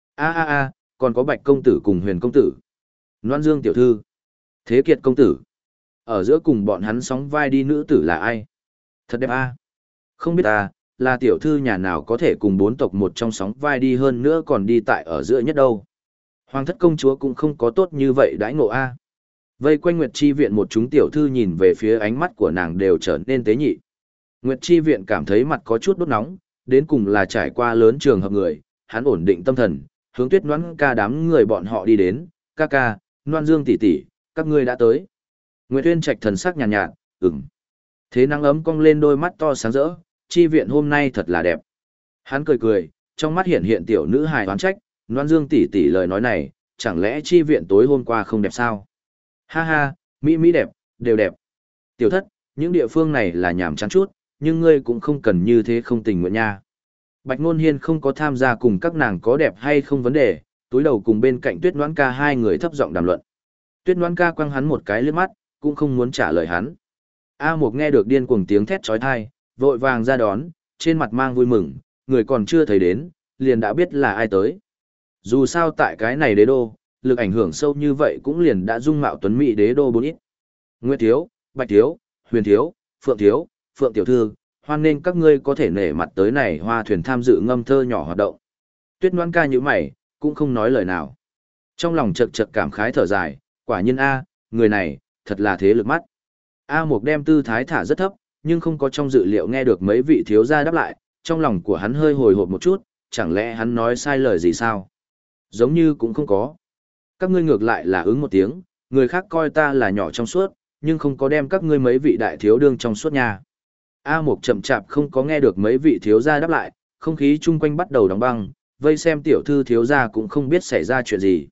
Còn có Bạch công tử cùng Huyền công tử. Loan Dương tiểu thư. Thế Kiệt công tử. Ở giữa cùng bọn hắn sóng vai đi nữ tử là ai? Thật đẹp a. Không biết à, là tiểu thư nhà nào có thể cùng 4 tộc một trong sóng vai đi hơn nữa còn đi tại ở giữa nhất đâu. Hoàng thất công chúa cũng không có tốt như vậy đãi ngộ a. Vây quanh Nguyệt Chi Viện một chúng tiểu thư nhìn về phía ánh mắt của nàng đều trở nên tế nhị. Nguyệt Chi Viện cảm thấy mặt có chút đốt nóng, đến cùng là trải qua lớn trường hợp người, hắn ổn định tâm thần, hướng Tuyết Ngoãn ca đám người bọn họ đi đến, ca ca, Loan Dương tỷ tỷ, các ngươi đã tới. Nguyệt Uyên Trạch thần sắc nhàn nhạt, ừm. Thế nắng ấm cong lên đôi mắt to sáng rỡ, Chi Viện hôm nay thật là đẹp. Hắn cười cười, trong mắt hiện hiện tiểu nữ hài oán trách, Loan Dương tỷ tỷ lời nói này, chẳng lẽ Chi Viện tối hôm qua không đẹp sao? Ha ha, mỹ đẹp, đều đẹp. Tiểu thất, những địa phương này là nhàm chán chút, nhưng ngươi cũng không cần như thế không tình nguyện nha. Bạch Nôn Hiên không có tham gia cùng các nàng có đẹp hay không vấn đề, túi đầu cùng bên cạnh Tuyết Ngoãn ca hai người thấp giọng đàm luận. Tuyết Ngoãn ca quăng hắn một cái liếc mắt, cũng không muốn trả lời hắn. A Mục nghe được điên cuồng tiếng thét chói tai, vội vàng ra đón, trên mặt mang vui mừng, người còn chưa thấy đến, liền đã biết là ai tới. Dù sao tại cái này đế đô, lực ảnh hưởng sâu như vậy cũng liền đã dung mạo tuấn mỹ đế đô bốn ít. Nguyệt thiếu, Bạch thiếu, Huyền thiếu, Phượng tiểu thư, hoan nên các ngươi có thể nể mặt tới này hoa thuyền tham dự ngâm thơ nhỏ hoạt động. Tuyết Ngoãn ca như mày, cũng không nói lời nào. Trong lòng chật chật cảm khái thở dài, quả nhiên A, người này, thật là thế lực mắt. A Mục đem tư thái thả rất thấp, nhưng không có trong dự liệu nghe được mấy vị thiếu gia đáp lại, trong lòng của hắn hơi hồi hộp một chút, chẳng lẽ hắn nói sai lời gì sao? Giống như cũng không có. Các ngươi ngược lại là ứng một tiếng, người khác coi ta là nhỏ trong suốt, nhưng không có đem các ngươi mấy vị đại thiếu đương trong suốt nhà. A Mục chậm chạp không có nghe được mấy vị thiếu gia đáp lại, không khí chung quanh bắt đầu đóng băng, vây xem tiểu thư thiếu gia cũng không biết xảy ra chuyện gì.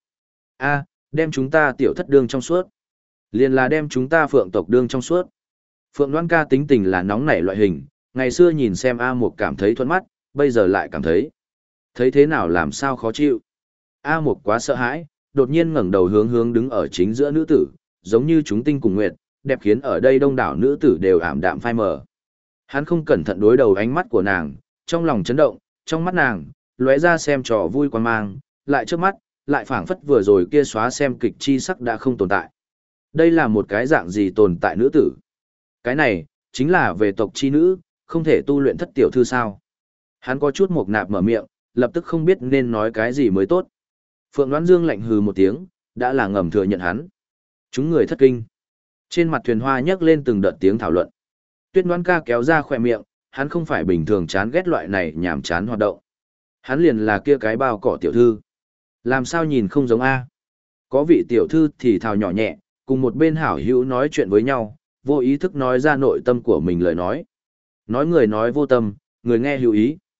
Đem chúng ta tiểu thất đương trong suốt. Liền là đem chúng ta Phượng tộc đương trong suốt. Phượng Loan ca tính tình là nóng nảy loại hình, ngày xưa nhìn xem A Mục cảm thấy thuận mắt, bây giờ lại cảm thấy. Thấy thế nào làm sao khó chịu. A Mục quá sợ hãi, đột nhiên ngẩng đầu hướng đứng ở chính giữa nữ tử, giống như chúng tinh cùng nguyệt, đẹp khiến ở đây đông đảo nữ tử đều ảm đạm phai mờ. Hắn không cẩn thận đối đầu ánh mắt của nàng, trong lòng chấn động, trong mắt nàng, lóe ra xem trò vui quan mang, lại trước mắt, lại phảng phất vừa rồi kia xóa xem kịch chi sắc đã không tồn tại. Đây là một cái dạng gì tồn tại nữ tử? Cái này, chính là về tộc chi nữ, không thể tu luyện thất tiểu thư sao? Hắn có chút mộc nạp mở miệng, lập tức không biết nên nói cái gì mới tốt. Phượng Đoán Dương lạnh hừ một tiếng, đã là ngầm thừa nhận hắn. Chúng người thất kinh. Trên mặt thuyền hoa nhấc lên từng đợt tiếng thảo luận. Tuyết Đoán ca kéo ra khỏe miệng, hắn không phải bình thường chán ghét loại này nhảm chán hoạt động. Hắn liền là kia cái bao cỏ tiểu thư. Làm sao nhìn không giống A? Có vị tiểu thư thì thào nhỏ nhẹ, cùng một bên hảo hữu nói chuyện với nhau, vô ý thức nói ra nội tâm của mình lời nói. Nói người nói vô tâm, người nghe hữu ý.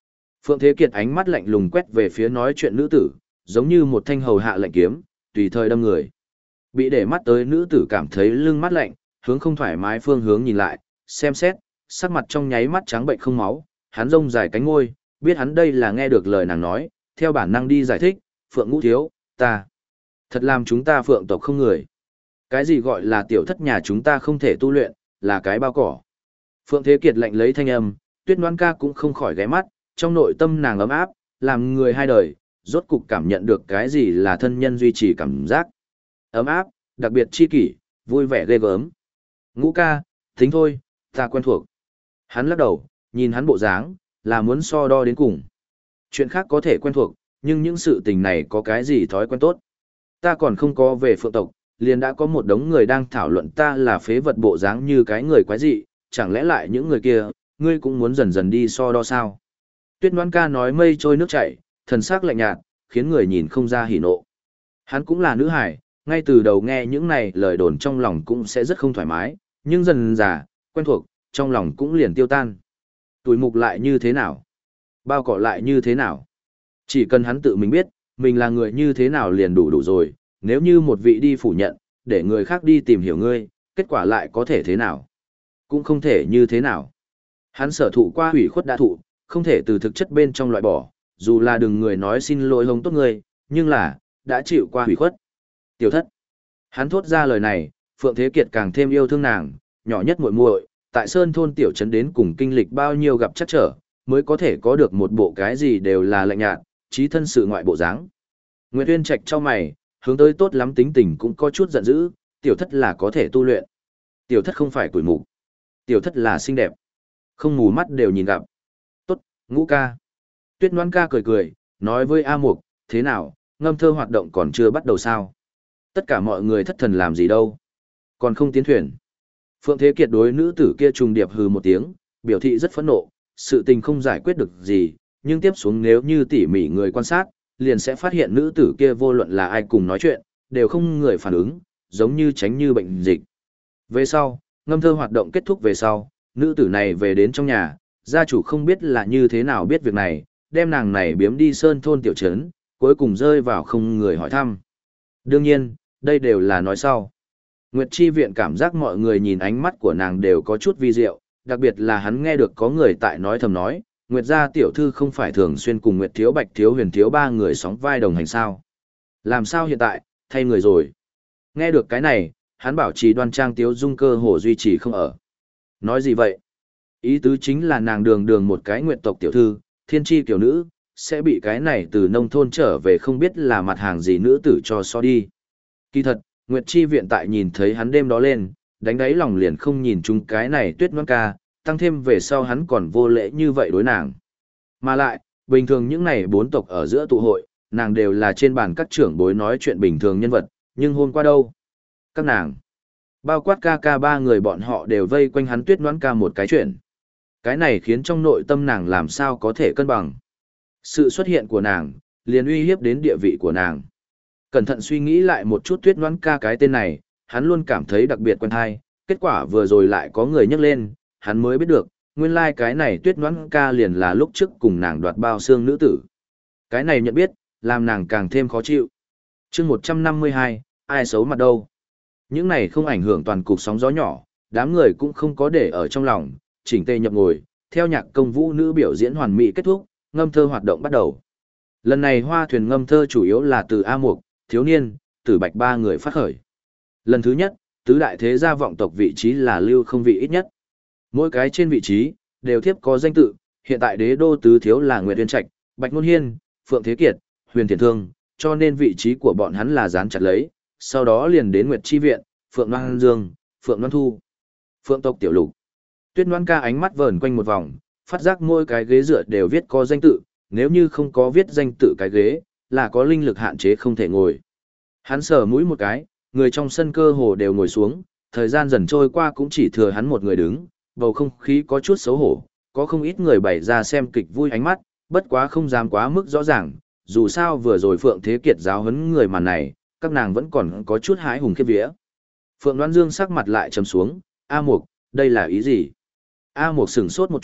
Phượng Thế Kiệt ánh mắt lạnh lùng quét về phía nói chuyện nữ tử, giống như một thanh hầu hạ lạnh kiếm, tùy thời đâm người. Bị để mắt tới nữ tử cảm thấy lưng mắt lạnh, hướng không thoải mái phương hướng nhìn lại, xem xét, sắc mặt trong nháy mắt trắng bệnh không máu, hắn rông dài cánh ngôi, biết hắn đây là nghe được lời nàng nói, theo bản năng đi giải thích, Phượng Ngũ thiếu, ta thật làm chúng ta Phượng tộc không người. Cái gì gọi là tiểu thất nhà chúng ta không thể tu luyện, là cái bao cỏ. Phượng Thế Kiệt lạnh lấy thanh âm, Tuyết Đoan Ca cũng không khỏi ghé mắt, trong nội tâm nàng ấm áp, làm người hai đời, rốt cục cảm nhận được cái gì là thân nhân duy trì cảm giác. Ấm áp, đặc biệt chi kỷ, vui vẻ ghê gớm. Ngũ ca, tính thôi, ta quen thuộc. Hắn lắc đầu, nhìn hắn bộ dáng, là muốn so đo đến cùng. Chuyện khác có thể quen thuộc, nhưng những sự tình này có cái gì thói quen tốt. Ta còn không có về Phượng tộc, liền đã có một đống người đang thảo luận ta là phế vật bộ dáng như cái người quái dị, chẳng lẽ lại những người kia, ngươi cũng muốn dần dần đi so đo sao? Tuyết Đoan Ca nói mây trôi nước chảy, thần sắc lạnh nhạt, khiến người nhìn không ra hỉ nộ. Hắn cũng là nữ hải, ngay từ đầu nghe những này lời đồn trong lòng cũng sẽ rất không thoải mái, nhưng dần dà, quen thuộc, trong lòng cũng liền tiêu tan. Tuổi mục lại như thế nào? Bao cỏ lại như thế nào? Chỉ cần hắn tự mình biết, mình là người như thế nào liền đủ rồi, nếu như một vị đi phủ nhận, để người khác đi tìm hiểu ngươi, kết quả lại có thể thế nào? Cũng không thể như thế nào. Hắn sở thụ qua hủy khuất đã thụ, không thể từ thực chất bên trong loại bỏ, dù là đừng người nói xin lỗi hông tốt người, nhưng là, đã chịu qua hủy khuất. Tiểu thất. Hắn thốt ra lời này, Phượng Thế Kiệt càng thêm yêu thương nàng, nhỏ nhất muội muội, tại Sơn thôn tiểu trấn đến cùng kinh lịch bao nhiêu gặp chắc trở, mới có thể có được một bộ cái gì đều là lạnh nhạt, trí thân sự ngoại bộ dáng. Nguyệt Uyên Trạch cho mày, hướng tới tốt lắm tính tình cũng có chút giận dữ, tiểu thất là có thể tu luyện. Tiểu thất không phải tuổi mục. Tiểu thất là xinh đẹp. Không mù mắt đều nhìn gặp. Tốt, Ngũ ca. Tuyết Đoan Ca cười cười, nói với A Mục, thế nào, ngâm thơ hoạt động còn chưa bắt đầu sao? Tất cả mọi người thất thần làm gì đâu? Còn không tiến thuyền. Phượng Thế Kiệt đối nữ tử kia trùng điệp hừ một tiếng, biểu thị rất phẫn nộ, sự tình không giải quyết được gì, nhưng tiếp xuống nếu như tỉ mỉ người quan sát, liền sẽ phát hiện nữ tử kia vô luận là ai cùng nói chuyện, đều không người phản ứng, giống như tránh như bệnh dịch. Về sau, ngâm thơ hoạt động kết thúc về sau, nữ tử này về đến trong nhà, gia chủ không biết là như thế nào biết việc này, đem nàng này biếm đi sơn thôn tiểu trấn, cuối cùng rơi vào không người hỏi thăm. Đương nhiên, đây đều là nói sau. Nguyệt Chi Viện cảm giác mọi người nhìn ánh mắt của nàng đều có chút vi diệu, đặc biệt là hắn nghe được có người tại nói thầm nói, Nguyệt gia tiểu thư không phải thường xuyên cùng Nguyệt Thiếu Bạch Thiếu Huyền Thiếu ba người sóng vai đồng hành sao. Làm sao hiện tại, thay người rồi. Nghe được cái này, hắn bảo trì đoan trang tiếu dung cơ hồ duy trì không ở. Nói gì vậy? Ý tứ chính là nàng đường đường một cái nguyệt tộc tiểu thư, thiên tri tiểu nữ, sẽ bị cái này từ nông thôn trở về không biết là mặt hàng gì nữ tử cho so đi. Kỳ thật, Nguyệt Chi Viện tại nhìn thấy hắn đêm đó lên, đánh đáy lòng liền không nhìn chung cái này Tuyết Đoan Ca, tăng thêm về sau hắn còn vô lễ như vậy đối nàng. Mà lại, bình thường những này bốn tộc ở giữa tụ hội, nàng đều là trên bàn các trưởng bối nói chuyện bình thường nhân vật, nhưng hôm qua đâu? Các nàng, bao quát ca ca ba người bọn họ đều vây quanh hắn Tuyết Đoan Ca một cái chuyện. Cái này khiến trong nội tâm nàng làm sao có thể cân bằng. Sự xuất hiện của nàng, liền uy hiếp đến địa vị của nàng. Cẩn thận suy nghĩ lại một chút Tuyết Đoan Ca cái tên này, hắn luôn cảm thấy đặc biệt quen thai, kết quả vừa rồi lại có người nhắc lên, hắn mới biết được, nguyên lai cái này Tuyết Đoan Ca liền là lúc trước cùng nàng đoạt bao xương nữ tử. Cái này nhận biết, làm nàng càng thêm khó chịu. chương 152, ai xấu mặt đâu. Những này không ảnh hưởng toàn cục sóng gió nhỏ, đám người cũng không có để ở trong lòng, chỉnh tề nhập ngồi, theo nhạc công vũ nữ biểu diễn hoàn mỹ kết thúc, ngâm thơ hoạt động bắt đầu. Lần này hoa thuyền ngâm thơ chủ yếu là từ A Mục, Thiếu Niên, Tử Bạch ba người phát khởi. Lần thứ nhất, tứ đại thế gia vọng tộc vị trí là lưu không vị ít nhất. Mỗi cái trên vị trí, đều thiếp có danh tự, hiện tại đế đô tứ thiếu là Nguyệt Uyên Trạch, Bạch Nôn Hiên, Phượng Thế Kiệt, Huyền Thiện Thương, cho nên vị trí của bọn hắn là dán chặt lấy, sau đó liền đến Nguyệt Chi Viện, Phượng Đoan Dương, Phượng Đoan Thu, Phượng tộc Tiểu Lục. Tuyết Đoan Ca ánh mắt vờn quanh một vòng, phát giác mỗi cái ghế dựa đều viết có danh tự, nếu như không có viết danh tự cái ghế, là có linh lực hạn chế không thể ngồi. Hắn sờ mũi một cái, người trong sân cơ hồ đều ngồi xuống, thời gian dần trôi qua cũng chỉ thừa hắn một người đứng, bầu không khí có chút xấu hổ, có không ít người bày ra xem kịch vui ánh mắt, bất quá không dám quá mức rõ ràng, dù sao vừa rồi Phượng Thế Kiệt giáo huấn người màn này, các nàng vẫn còn có chút hái hùng khiếp vía. Phượng Đoan Dương sắc mặt lại trầm xuống, A Mục, đây là ý gì? A Mục sửng sốt một chút,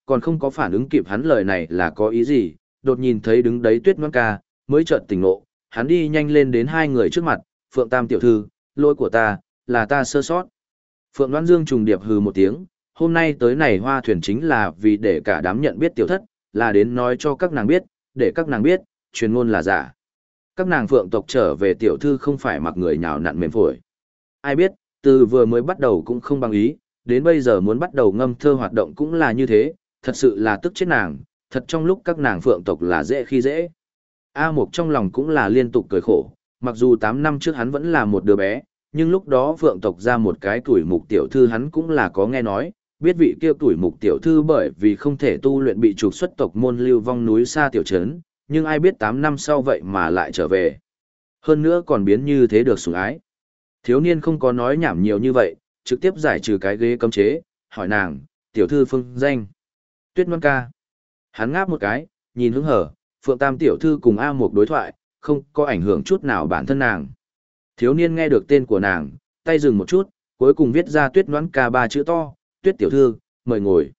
còn không có phản ứng kịp hắn lời này là có ý gì, đột nhìn thấy đứng đấy Tuyết Ngoan Ca, mới chợt tỉnh ngộ, hắn đi nhanh lên đến hai người trước mặt, Phượng Tam tiểu thư, lỗi của ta, là ta sơ sót. Phượng Đoan Dương trùng điệp hừ một tiếng, hôm nay tới này hoa thuyền chính là vì để cả đám nhận biết tiểu thất, là đến nói cho các nàng biết, để các nàng biết, truyền ngôn là giả. Các nàng Phượng tộc trở về tiểu thư không phải mặc người nhào nặn mềm phổi. Ai biết, từ vừa mới bắt đầu cũng không bằng ý, đến bây giờ muốn bắt đầu ngâm thơ hoạt động cũng là như thế, thật sự là tức chết nàng, thật trong lúc các nàng Phượng tộc là dễ khi dễ. A Mộc trong lòng cũng là liên tục cười khổ, mặc dù 8 năm trước hắn vẫn là một đứa bé, nhưng lúc đó Phượng tộc ra một cái tuổi mục tiểu thư hắn cũng là có nghe nói, biết vị kia tuổi mục tiểu thư bởi vì không thể tu luyện bị trục xuất tộc môn lưu vong núi xa tiểu trấn, nhưng ai biết 8 năm sau vậy mà lại trở về. Hơn nữa còn biến như thế được sủng ái. Thiếu niên không có nói nhảm nhiều như vậy, trực tiếp giải trừ cái ghế cấm chế, hỏi nàng, tiểu thư phương danh. Tuyết Ngoan Ca. Hắn ngáp một cái, nhìn hứng hở, Phượng Tam tiểu thư cùng A Mộc đối thoại, không có ảnh hưởng chút nào bản thân nàng. Thiếu niên nghe được tên của nàng, tay dừng một chút, cuối cùng viết ra Tuyết Ngoan Ca 3 chữ to, Tuyết tiểu thư, mời ngồi.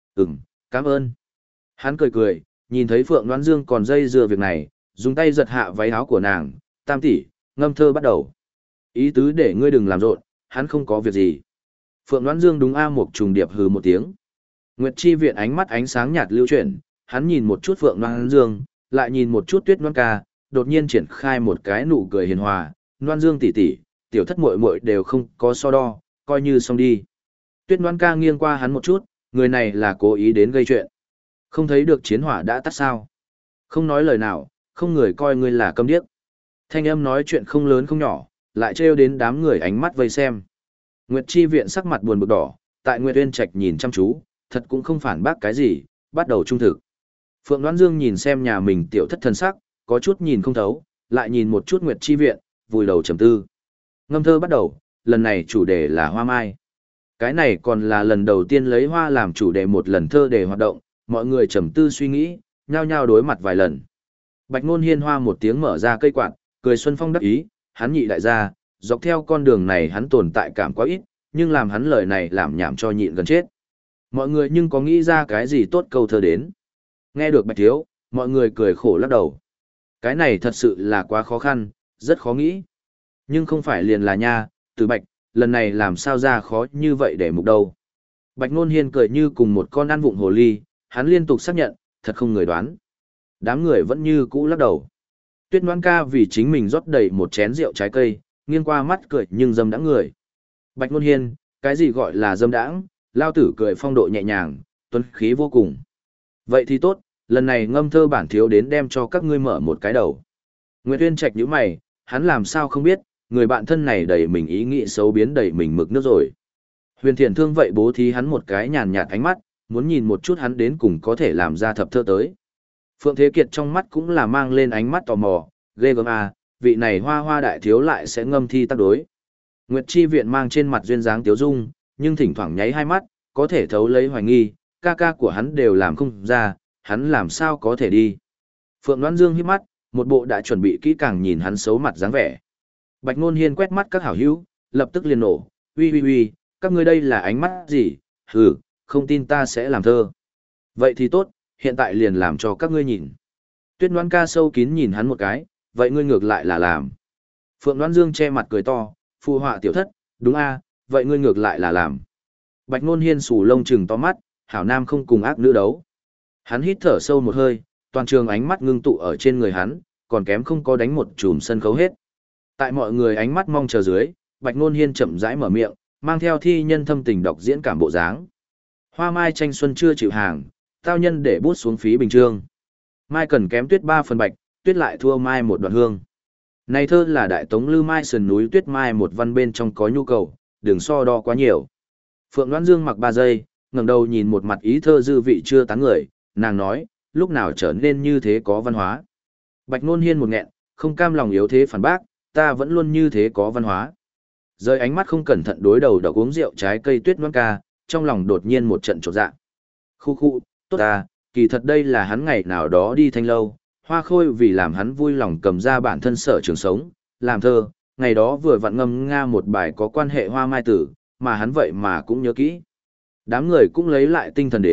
Cảm ơn. Hắn cười cười, nhìn thấy Phượng Đoan Dương còn dây dưa việc này, dùng tay giật hạ váy áo của nàng, Tam tỷ, ngâm thơ bắt đầu. Ý tứ để ngươi đừng làm rộn, hắn không có việc gì. Phượng Đoan Dương đúng A Mộc trùng điệp hừ một tiếng. Nguyệt Chi Viện ánh mắt ánh sáng nhạt lưu chuyển, hắn nhìn một chút Phượng Đoan Dương, lại nhìn một chút Tuyết Ngoan Ca, đột nhiên triển khai một cái nụ cười hiền hòa, Đoan Dương tỷ tỷ, tiểu thất muội muội đều không có so đo, coi như xong đi. Tuyết Ngoan Ca nghiêng qua hắn một chút, người này là cố ý đến gây chuyện. Không thấy được chiến hỏa đã tắt sao? Không nói lời nào, không người coi ngươi là câm điếc. Thanh âm nói chuyện không lớn không nhỏ, lại trêu đến đám người ánh mắt vây xem. Nguyệt Chi Viện sắc mặt buồn bực đỏ, tại Nguyệt Uyên Trạch nhìn chăm chú, thật cũng không phản bác cái gì, bắt đầu trung thực. Phượng Đoan Dương nhìn xem nhà mình tiểu thất thần sắc, có chút nhìn không thấu, lại nhìn một chút Nguyệt Chi Viện, vùi đầu trầm tư. Ngâm thơ bắt đầu, lần này chủ đề là hoa mai. Cái này còn là lần đầu tiên lấy hoa làm chủ đề một lần thơ đề hoạt động, mọi người trầm tư suy nghĩ, nhao nhao đối mặt vài lần. Bạch Ngôn Hiên hoa một tiếng mở ra cây quạt, cười xuân phong đắc ý, hắn nhị đại gia, dọc theo con đường này hắn tồn tại cảm quá ít, nhưng làm hắn lời này làm nhảm cho nhịn gần chết. Mọi người nhưng có nghĩ ra cái gì tốt câu thơ đến. Nghe được Bạch Thiếu, mọi người cười khổ lắc đầu. Cái này thật sự là quá khó khăn, rất khó nghĩ. Nhưng không phải liền là nha, từ Bạch, lần này làm sao ra khó như vậy để mục đâu. Bạch Ngôn Hiên cười như cùng một con ăn vụng hồ ly, hắn liên tục xác nhận, thật không người đoán. Đám người vẫn như cũ lắc đầu. Tuyết Ngoan Ca vì chính mình rót đầy một chén rượu trái cây, nghiêng qua mắt cười nhưng dâm đãng người. Bạch Ngôn Hiên, cái gì gọi là dâm đãng, lao tử cười phong độ nhẹ nhàng, tuấn khí vô cùng. Vậy thì tốt, lần này ngâm thơ bản thiếu đến đem cho các ngươi mở một cái đầu. Nguyệt Uyên Trạch nhíu mày, hắn làm sao không biết, người bạn thân này đầy mình ý nghĩ xấu biến đầy mình mực nước rồi. Huyền Thiện Thương vậy bố thí hắn một cái nhàn nhạt ánh mắt, muốn nhìn một chút hắn đến cùng có thể làm ra thập thơ tới. Phượng Thế Kiệt trong mắt cũng là mang lên ánh mắt tò mò, ghê gớm à, vị này hoa hoa đại thiếu lại sẽ ngâm thi tác đối. Nguyệt Chi Viện mang trên mặt duyên dáng tiếu dung, nhưng thỉnh thoảng nháy hai mắt, có thể thấu lấy hoài nghi, ca ca của hắn đều làm không ra, hắn làm sao có thể đi. Phượng Đoan Dương hít mắt, một bộ đã chuẩn bị kỹ càng nhìn hắn xấu mặt dáng vẻ. Bạch Ngôn Hiên quét mắt các hảo hữu, lập tức liền nổ, uy, các ngươi đây là ánh mắt gì, hừ, không tin ta sẽ làm thơ. Vậy thì tốt, hiện tại liền làm cho các ngươi nhìn. Tuyết Ngoan Ca sâu kín nhìn hắn một cái, vậy ngươi ngược lại là làm. Phượng Đoan Dương che mặt cười to, phụ họa tiểu thất, đúng a, vậy ngươi ngược lại là làm. Bạch Ngôn Hiên sù lông trừng to mắt, hảo nam không cùng ác nữ đấu. Hắn hít thở sâu một hơi, toàn trường ánh mắt ngưng tụ ở trên người hắn, còn kém không có đánh một chùm sân khấu hết. Tại mọi người ánh mắt mong chờ dưới, Bạch Ngôn Hiên chậm rãi mở miệng, mang theo thi nhân thâm tình đọc diễn cảm bộ dáng. Hoa mai tranh xuân chưa chịu hàng, tao nhân để bút xuống phí bình trương. Mai cần kém tuyết 3 phần bạch, tuyết lại thua mai một đoạn hương. Này thơ là đại tống Lư Mai sườn núi tuyết mai một văn bên trong có nhu cầu, đừng so đo quá nhiều. Phượng Đoan Dương mặc 3 giây, ngẩng đầu nhìn một mặt ý thơ dư vị chưa tán người, nàng nói, lúc nào trở nên như thế có văn hóa. Bạch Ngôn Hiên một nghẹn, không cam lòng yếu thế phản bác, ta vẫn luôn như thế có văn hóa. Rơi ánh mắt không cẩn thận đối đầu độc uống rượu trái cây Tuyết Ngoan Ca, trong lòng đột nhiên một trận chột dạ. Khu, tốt ta, kỳ thật đây là hắn ngày nào đó đi thanh lâu, Hoa Khôi vì làm hắn vui lòng cầm ra bản thân sở trường sống, làm thơ, ngày đó vừa vặn ngâm nga một bài có quan hệ hoa mai tử, mà hắn vậy mà cũng nhớ kỹ. Đám người cũng lấy lại tinh thần đến,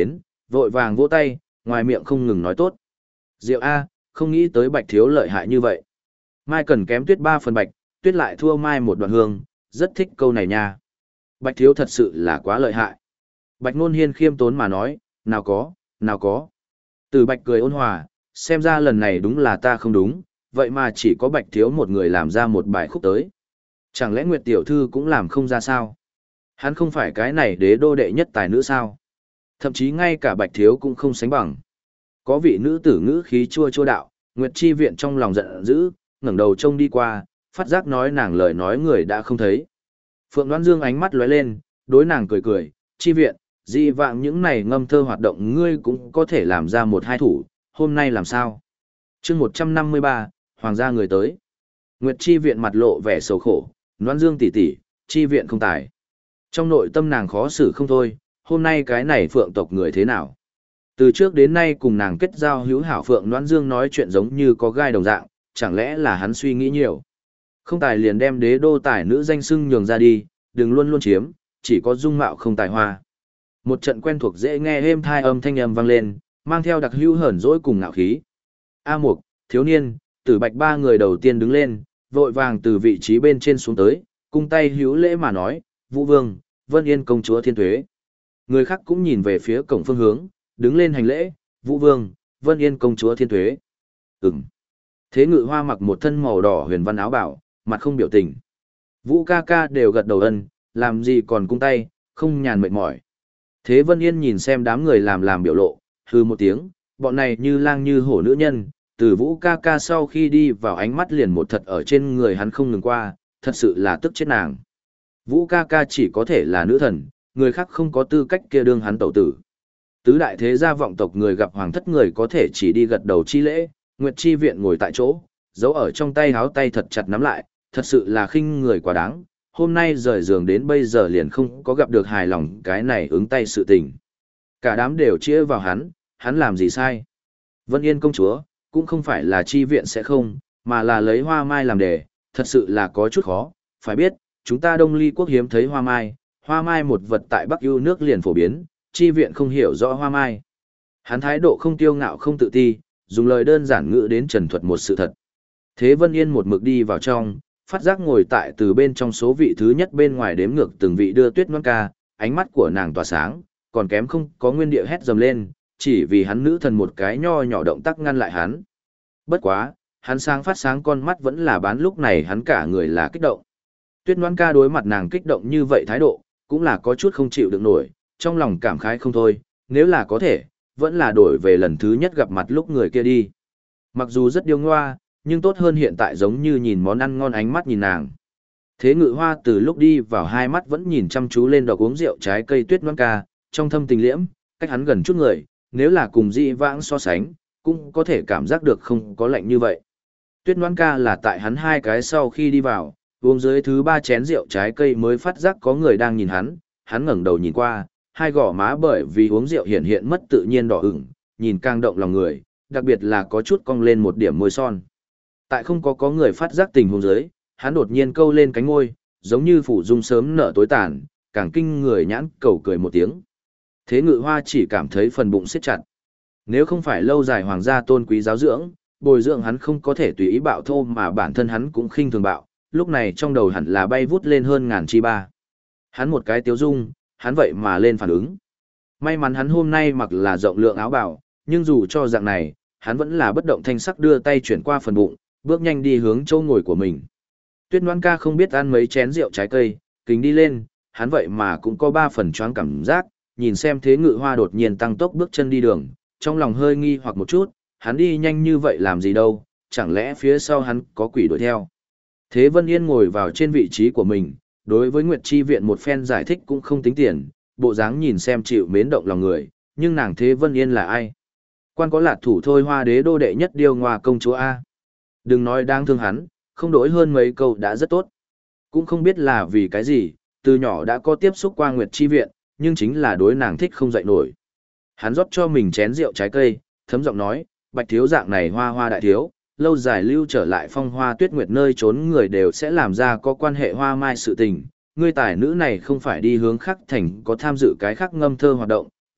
vội vàng vỗ tay, ngoài miệng không ngừng nói tốt. Diệu A, không nghĩ tới Bạch Thiếu lợi hại như vậy. Mai Cần kém Tuyết 3 phần bạch, Tuyết lại thua Mai một đoạn hương, rất thích câu này nha. Bạch Thiếu thật sự là quá lợi hại. Bạch Nôn Hiên khiêm tốn mà nói, nào có, nào có. Từ Bạch cười ôn hòa, xem ra lần này đúng là ta không đúng, vậy mà chỉ có Bạch Thiếu một người làm ra một bài khúc tới. Chẳng lẽ Nguyệt Tiểu Thư cũng làm không ra sao? Hắn không phải cái này đế đô đệ nhất tài nữ sao? Thậm chí ngay cả Bạch Thiếu cũng không sánh bằng. Có vị nữ tử ngữ khí chua chua đạo, Nguyệt Chi Viện trong lòng giận dữ, ngẩng đầu trông đi qua, phát giác nói nàng lời nói người đã không thấy. Phượng Đoan Dương ánh mắt lóe lên, đối nàng cười cười, Chi Viện, dị vạng những này ngâm thơ hoạt động ngươi cũng có thể làm ra một hai thủ, hôm nay làm sao? chương 153, Hoàng gia người tới. Nguyệt Chi Viện mặt lộ vẻ sầu khổ, Đoan Dương tỷ tỷ, Chi Viện không tài. Trong nội tâm nàng khó xử không thôi, hôm nay cái này Phượng tộc người thế nào? Từ trước đến nay cùng nàng kết giao hữu hảo Phượng Đoan Dương nói chuyện giống như có gai đồng dạng, chẳng lẽ là hắn suy nghĩ nhiều. Không tài liền đem đế đô tài nữ danh xưng nhường ra đi, đừng luôn luôn chiếm, chỉ có dung mạo không tài hoa. Một trận quen thuộc dễ nghe êm thai âm thanh âm vang lên, mang theo đặc hữu hởn dỗi cùng ngạo khí. A Mục, Thiếu Niên, Tử Bạch ba người đầu tiên đứng lên, vội vàng từ vị trí bên trên xuống tới, cung tay hữu lễ mà nói, Vũ Vương, Vân Yên công chúa thiên tuế. Người khác cũng nhìn về phía cổng phương hướng, đứng lên hành lễ, Vũ Vương, Vân Yên công chúa thiên tuế. Ừm. Thế Ngự Hoa mặc một thân màu đỏ huyền văn áo bảo, mặt không biểu tình. Vũ ca ca đều gật đầu ân, làm gì còn cung tay, không nhàn mệt mỏi. Thế Vân Yên nhìn xem đám người làm biểu lộ, hừ một tiếng, bọn này như lang như hổ nữ nhân, từ Vũ ca ca sau khi đi vào ánh mắt liền một thật ở trên người hắn không ngừng qua, thật sự là tức chết nàng. Vũ ca ca chỉ có thể là nữ thần, người khác không có tư cách kia đương hắn tẩu tử. Tứ đại thế gia vọng tộc người gặp hoàng thất người có thể chỉ đi gật đầu chi lễ, Nguyệt Chi Viện ngồi tại chỗ, giấu ở trong tay háo tay thật chặt nắm lại, thật sự là khinh người quá đáng. Hôm nay rời giường đến bây giờ liền không có gặp được hài lòng cái này ứng tay sự tình. Cả đám đều chia vào hắn làm gì sai. Vân Yên công chúa, cũng không phải là Chi Viện sẽ không, mà là lấy hoa mai làm đề, thật sự là có chút khó. Phải biết, chúng ta Đông Ly quốc hiếm thấy hoa mai một vật tại Bắc Ưu nước liền phổ biến, Chi Viện không hiểu rõ hoa mai. Hắn thái độ không tiêu ngạo không tự ti, dùng lời đơn giản ngữ đến trần thuật một sự thật. Thế Vân Yên một mực đi vào trong, phát giác ngồi tại từ bên trong số vị thứ nhất bên ngoài đếm ngược từng vị đưa Tuyết Ngoan ca, ánh mắt của nàng tỏa sáng, còn kém không có nguyên địa hét dầm lên, chỉ vì hắn nữ thần một cái nho nhỏ động tác ngăn lại hắn. Bất quá, hắn sáng phát sáng con mắt vẫn là bán lúc này hắn cả người là kích động. Tuyết Ngoan ca đối mặt nàng kích động như vậy thái độ, cũng là có chút không chịu được nổi, trong lòng cảm khái không thôi, nếu là có thể, vẫn là đổi về lần thứ nhất gặp mặt lúc người kia đi. Mặc dù rất điêu ngoa, nhưng tốt hơn hiện tại giống như nhìn món ăn ngon ánh mắt nhìn nàng. Thế Ngự Hoa từ lúc đi vào hai mắt vẫn nhìn chăm chú lên đọc uống rượu trái cây Tuyết Ngoan ca, trong thâm tình liễm, cách hắn gần chút người, nếu là cùng dị vãng so sánh, cũng có thể cảm giác được không có lạnh như vậy. Tuyết Ngoan ca là tại hắn hai cái sau khi đi vào, uống dưới thứ ba chén rượu trái cây mới phát giác có người đang nhìn hắn ngẩng đầu nhìn qua, hai gò má bởi vì uống rượu hiện mất tự nhiên đỏ ửng, nhìn càng động lòng người, đặc biệt là có chút cong lên một điểm môi son. Tại không có người phát giác tình huống dưới, hắn đột nhiên câu lên cánh môi, giống như phủ dung sớm nở tối tàn, càng kinh người nhãn cầu cười một tiếng. Thế Ngự Hoa chỉ cảm thấy phần bụng siết chặt. Nếu không phải lâu dài hoàng gia tôn quý giáo dưỡng, bồi dưỡng hắn không có thể tùy ý bạo thô mà bản thân hắn cũng khinh thường bạo, lúc này trong đầu hẳn là bay vút lên hơn ngàn chi ba. Hắn một cái tiếu dung, hắn vậy mà lên phản ứng. May mắn hắn hôm nay mặc là rộng lượng áo bào, nhưng dù cho dạng này, hắn vẫn là bất động thanh sắc đưa tay chuyển qua phần bụng, bước nhanh đi hướng chỗ ngồi của mình. Tuyết Ngoan ca không biết ăn mấy chén rượu trái cây, kính đi lên, hắn vậy mà cũng có 3 phần choáng cảm giác, nhìn xem Thế Ngự Hoa đột nhiên tăng tốc bước chân đi đường, trong lòng hơi nghi hoặc một chút, hắn đi nhanh như vậy làm gì đâu, chẳng lẽ phía sau hắn có quỷ đuổi theo. Thế Vân Yên ngồi vào trên vị trí của mình, đối với Nguyệt Chi Viện một phen giải thích cũng không tính tiền, bộ dáng nhìn xem chịu mến động lòng người, nhưng nàng Thế Vân Yên là ai? Quan có Lạt Thủ thôi Hoa đế đô đệ nhất điêu ngoa công chúa A. Đừng nói đang thương hắn, không đổi hơn mấy câu đã rất tốt. Cũng không biết là vì cái gì, từ nhỏ đã có tiếp xúc qua Nguyệt Chi Viện, nhưng chính là đối nàng thích không dậy nổi. Hắn rót cho mình chén rượu trái cây, thấm giọng nói, Bạch thiếu dạng này hoa hoa đại thiếu, lâu dài lưu trở lại Phong Hoa Tuyết Nguyệt nơi trốn người đều sẽ làm ra có quan hệ hoa mai sự tình. Ngươi tài nữ này không phải đi hướng khắc thành có tham dự cái khắc ngâm thơ hoạt động,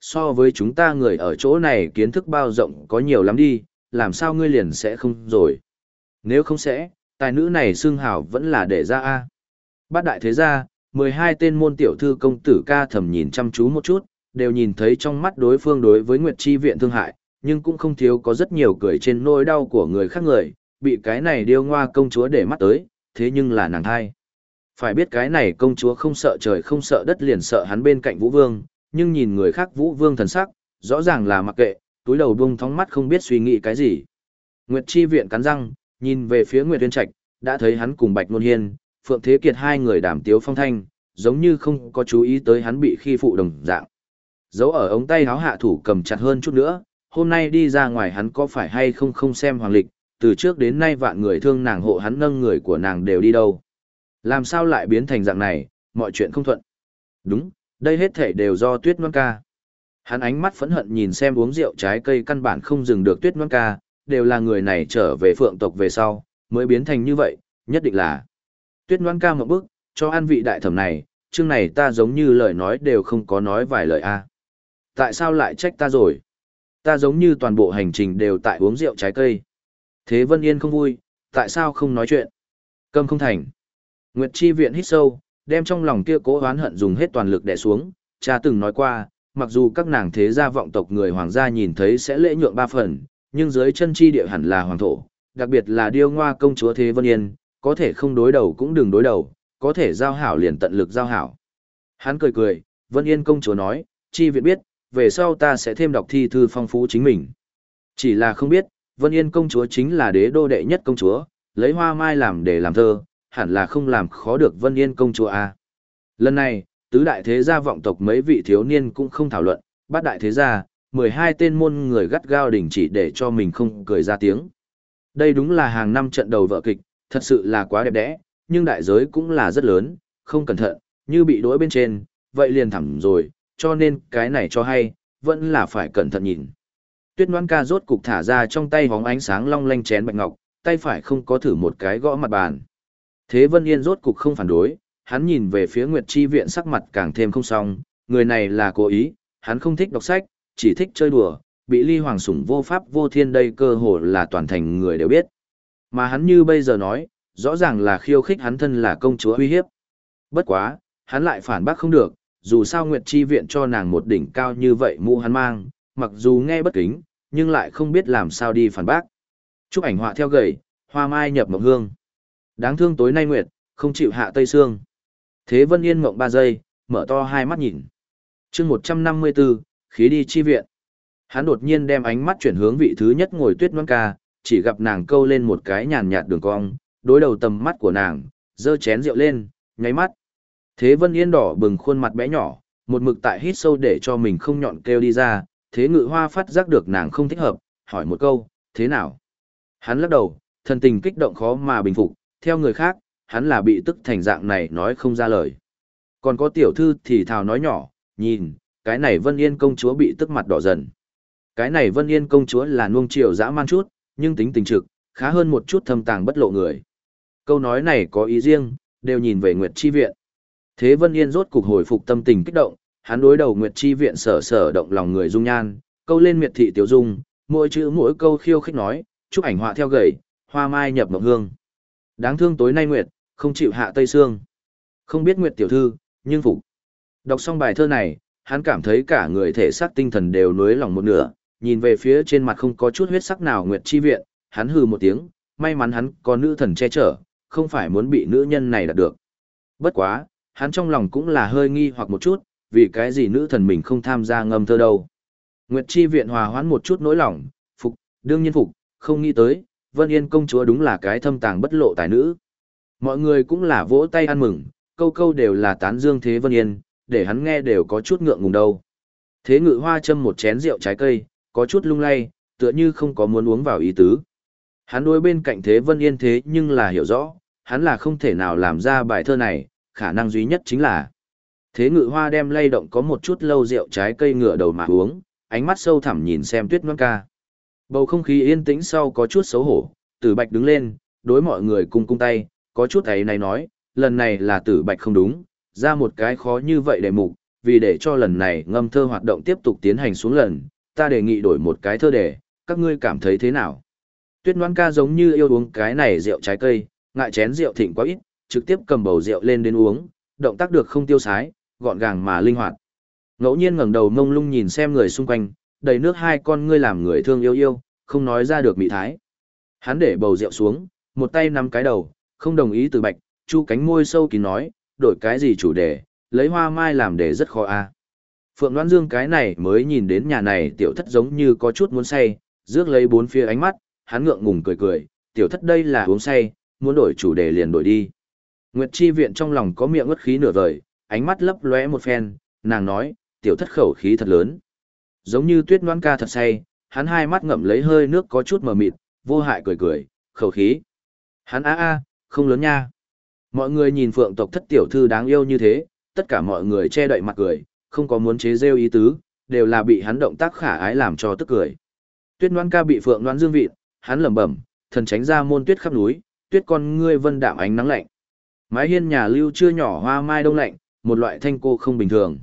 so với chúng ta người ở chỗ này kiến thức bao rộng có nhiều lắm đi, làm sao ngươi liền sẽ không rồi. Nếu không sẽ, tài nữ này xưng hào vẫn là để ra A. Bát đại thế gia, 12 tên môn tiểu thư công tử ca thầm nhìn chăm chú một chút, đều nhìn thấy trong mắt đối phương đối với Nguyệt Chi viện thương hại, nhưng cũng không thiếu có rất nhiều cười trên nỗi đau của người khác người, bị cái này điêu ngoa công chúa để mắt tới, thế nhưng là nàng thai. Phải biết cái này công chúa không sợ trời không sợ đất liền sợ hắn bên cạnh Vũ Vương, nhưng nhìn người khác Vũ Vương thần sắc, rõ ràng là mặc kệ, túi đầu buông thóng mắt không biết suy nghĩ cái gì. Nguyệt Chi viện cắn răng, nhìn về phía Nguyệt Uyên Trạch, đã thấy hắn cùng Bạch Nôn Hiên, Phượng Thế Kiệt hai người đàm tiếu phong thanh, giống như không có chú ý tới hắn bị khi phụ đồng dạng. Giấu ở ống tay áo hạ thủ cầm chặt hơn chút nữa, hôm nay đi ra ngoài hắn có phải hay không không xem hoàng lịch, từ trước đến nay vạn người thương nàng hộ hắn nâng người của nàng đều đi đâu. Làm sao lại biến thành dạng này, mọi chuyện không thuận. Đúng, đây hết thể đều do Tuyết Ngoan ca. Hắn ánh mắt phẫn hận nhìn xem uống rượu trái cây căn bản không dừng được Tuyết Ngoan ca, đều là người này trở về Phượng tộc về sau, mới biến thành như vậy, nhất định là. Tuyết Ngoan ca một bước, cho an vị đại thẩm này, chương này ta giống như lời nói đều không có nói vài lời a. Tại sao lại trách ta rồi? Ta giống như toàn bộ hành trình đều tại uống rượu trái cây. Thế Vân Yên không vui, tại sao không nói chuyện? Câm không thành. Nguyệt Chi viện hít sâu, đem trong lòng kia cố oán hận dùng hết toàn lực đè xuống, cha từng nói qua, mặc dù các nàng thế gia vọng tộc người hoàng gia nhìn thấy sẽ lễ nhượng ba phần, nhưng dưới chân chi địa hẳn là hoàng thổ, đặc biệt là điêu ngoa công chúa Thế Vân Yên, có thể không đối đầu cũng đừng đối đầu, có thể giao hảo liền tận lực giao hảo. Hắn cười cười, Vân Yên công chúa nói, Chi viện biết, về sau ta sẽ thêm đọc thi thư phong phú chính mình. Chỉ là không biết, Vân Yên công chúa chính là đế đô đệ nhất công chúa, lấy hoa mai làm để làm thơ, hẳn là không làm khó được Vân Yên công chúa a. Lần này, tứ đại thế gia vọng tộc mấy vị thiếu niên cũng không thảo luận, bát đại thế gia, 12 tên môn người gắt gao đình chỉ để cho mình không cười ra tiếng. Đây đúng là hàng năm trận đầu vở kịch, thật sự là quá đẹp đẽ, nhưng đại giới cũng là rất lớn, không cẩn thận, như bị đỗi bên trên, vậy liền thẳng rồi, cho nên cái này cho hay, vẫn là phải cẩn thận nhìn. Tuyết Ngoan ca rốt cục thả ra trong tay hóng ánh sáng long lanh chén bạch ngọc, tay phải không có thử một cái gõ mặt bàn. Thế Vân Yên rốt cục không phản đối, hắn nhìn về phía Nguyệt Chi viện sắc mặt càng thêm không xong, người này là cố ý, hắn không thích đọc sách, chỉ thích chơi đùa, bị Ly Hoàng sủng vô pháp vô thiên đây cơ hồ là toàn thành người đều biết. Mà hắn như bây giờ nói, rõ ràng là khiêu khích hắn thân là công chúa uy hiếp. Bất quá, hắn lại phản bác không được, dù sao Nguyệt Chi viện cho nàng một đỉnh cao như vậy mũ hắn mang, mặc dù nghe bất kính, nhưng lại không biết làm sao đi phản bác. Chúc ảnh họa theo gầy, hoa mai nhập mộng hương. Đáng thương tối nay Nguyệt, không chịu hạ tây sương. Thế Vân Yên mộng 3 giây, mở to hai mắt nhìn. chương 154, khí đi chi viện. Hắn đột nhiên đem ánh mắt chuyển hướng vị thứ nhất ngồi Tuyết Ngoan ca, chỉ gặp nàng câu lên một cái nhàn nhạt đường cong, đối đầu tầm mắt của nàng, giơ chén rượu lên, nháy mắt. Thế Vân Yên đỏ bừng khuôn mặt bé nhỏ, một mực tại hít sâu để cho mình không nhọn kêu đi ra, Thế Ngự Hoa phát giác được nàng không thích hợp, hỏi một câu, thế nào? Hắn lắc đầu, thần tình kích động khó mà bình phục, theo người khác, hắn là bị tức thành dạng này nói không ra lời. Còn có tiểu thư thì thào nói nhỏ, nhìn, cái này Vân Yên công chúa bị tức mặt đỏ dần. Cái này Vân Yên công chúa là nuông chiều dã man chút, nhưng tính tình trực, khá hơn một chút thâm tàng bất lộ người. Câu nói này có ý riêng, đều nhìn về Nguyệt Chi viện. Thế Vân Yên rốt cục hồi phục tâm tình kích động, hắn đối đầu Nguyệt Chi viện sở sở động lòng người dung nhan, câu lên miệt thị tiểu dung, mỗi chữ mỗi câu khiêu khích nói, chúc ảnh họa theo gầy, hoa mai nhập mộng hương. Đáng thương tối nay Nguyệt, không chịu hạ tây sương. Không biết Nguyệt tiểu thư, nhưng phục. Đọc xong bài thơ này, hắn cảm thấy cả người thể xác tinh thần đều nuối lòng một nửa, nhìn về phía trên mặt không có chút huyết sắc nào Nguyệt Chi viện, hắn hừ một tiếng, may mắn hắn có nữ thần che chở, không phải muốn bị nữ nhân này đạt được. Bất quá, hắn trong lòng cũng là hơi nghi hoặc một chút, vì cái gì nữ thần mình không tham gia ngâm thơ đâu. Nguyệt Chi viện hòa hoãn một chút nỗi lòng, phục, đương nhiên phục, không nghĩ tới, Vân Yên công chúa đúng là cái thâm tàng bất lộ tài nữ. Mọi người cũng là vỗ tay ăn mừng, câu câu đều là tán dương Thế Vân Yên, để hắn nghe đều có chút ngượng ngùng đâu. Thế Ngự Hoa châm một chén rượu trái cây, có chút lung lay, tựa như không có muốn uống vào ý tứ. Hắn đối bên cạnh Thế Vân Yên thế nhưng là hiểu rõ, hắn là không thể nào làm ra bài thơ này, khả năng duy nhất chính là Thế Ngự Hoa đem lay động có một chút lâu rượu trái cây ngửa đầu mà uống, ánh mắt sâu thẳm nhìn xem Tuyết Ngoan ca. Bầu không khí yên tĩnh sau có chút xấu hổ, Tử Bạch đứng lên, đối mọi người cung cung tay, có chút ấy này nói, lần này là Tử Bạch không đúng, ra một cái khó như vậy đề mục, vì để cho lần này ngâm thơ hoạt động tiếp tục tiến hành xuống lần, ta đề nghị đổi một cái thơ đề, các ngươi cảm thấy thế nào? Tuyết Ngoan ca giống như yêu uống cái này rượu trái cây, ngại chén rượu thịnh quá ít, trực tiếp cầm bầu rượu lên đến uống, động tác được không tiêu sái, gọn gàng mà linh hoạt. Ngẫu nhiên ngẩng đầu mông lung nhìn xem người xung quanh, đầy nước hai con ngươi làm người thương yêu yêu, không nói ra được mị thái. Hắn để bầu rượu xuống, một tay nắm cái đầu, không đồng ý Từ Bạch, chu cánh môi sâu kín nói, đổi cái gì chủ đề, lấy hoa mai làm đề rất khó a. Phượng Đoan Dương cái này mới nhìn đến nhà này tiểu thất giống như có chút muốn say, rước lấy bốn phía ánh mắt, hắn ngượng ngùng cười cười, tiểu thất đây là uống say, muốn đổi chủ đề liền đổi đi. Nguyệt Chi Viện trong lòng có miệng ngất khí nửa vời, ánh mắt lấp lóe một phen, nàng nói, tiểu thất khẩu khí thật lớn. Giống như Tuyết Ngoan ca thật say, hắn hai mắt ngậm lấy hơi nước có chút mờ mịt, vô hại cười cười, khẩu khí. Hắn không lớn nha. Mọi người nhìn Phượng tộc thất tiểu thư đáng yêu như thế, tất cả mọi người che đậy mặt cười, không có muốn chế rêu ý tứ, đều là bị hắn động tác khả ái làm cho tức cười. Tuyết Ngoan ca bị Phượng Đoan Dương vịn, hắn lẩm bẩm, thần tránh ra môn tuyết khắp núi, tuyết con ngươi vân đạm ánh nắng lạnh. Mái hiên nhà lưu chưa nhỏ hoa mai đông lạnh, một loại thanh cô không bình thường.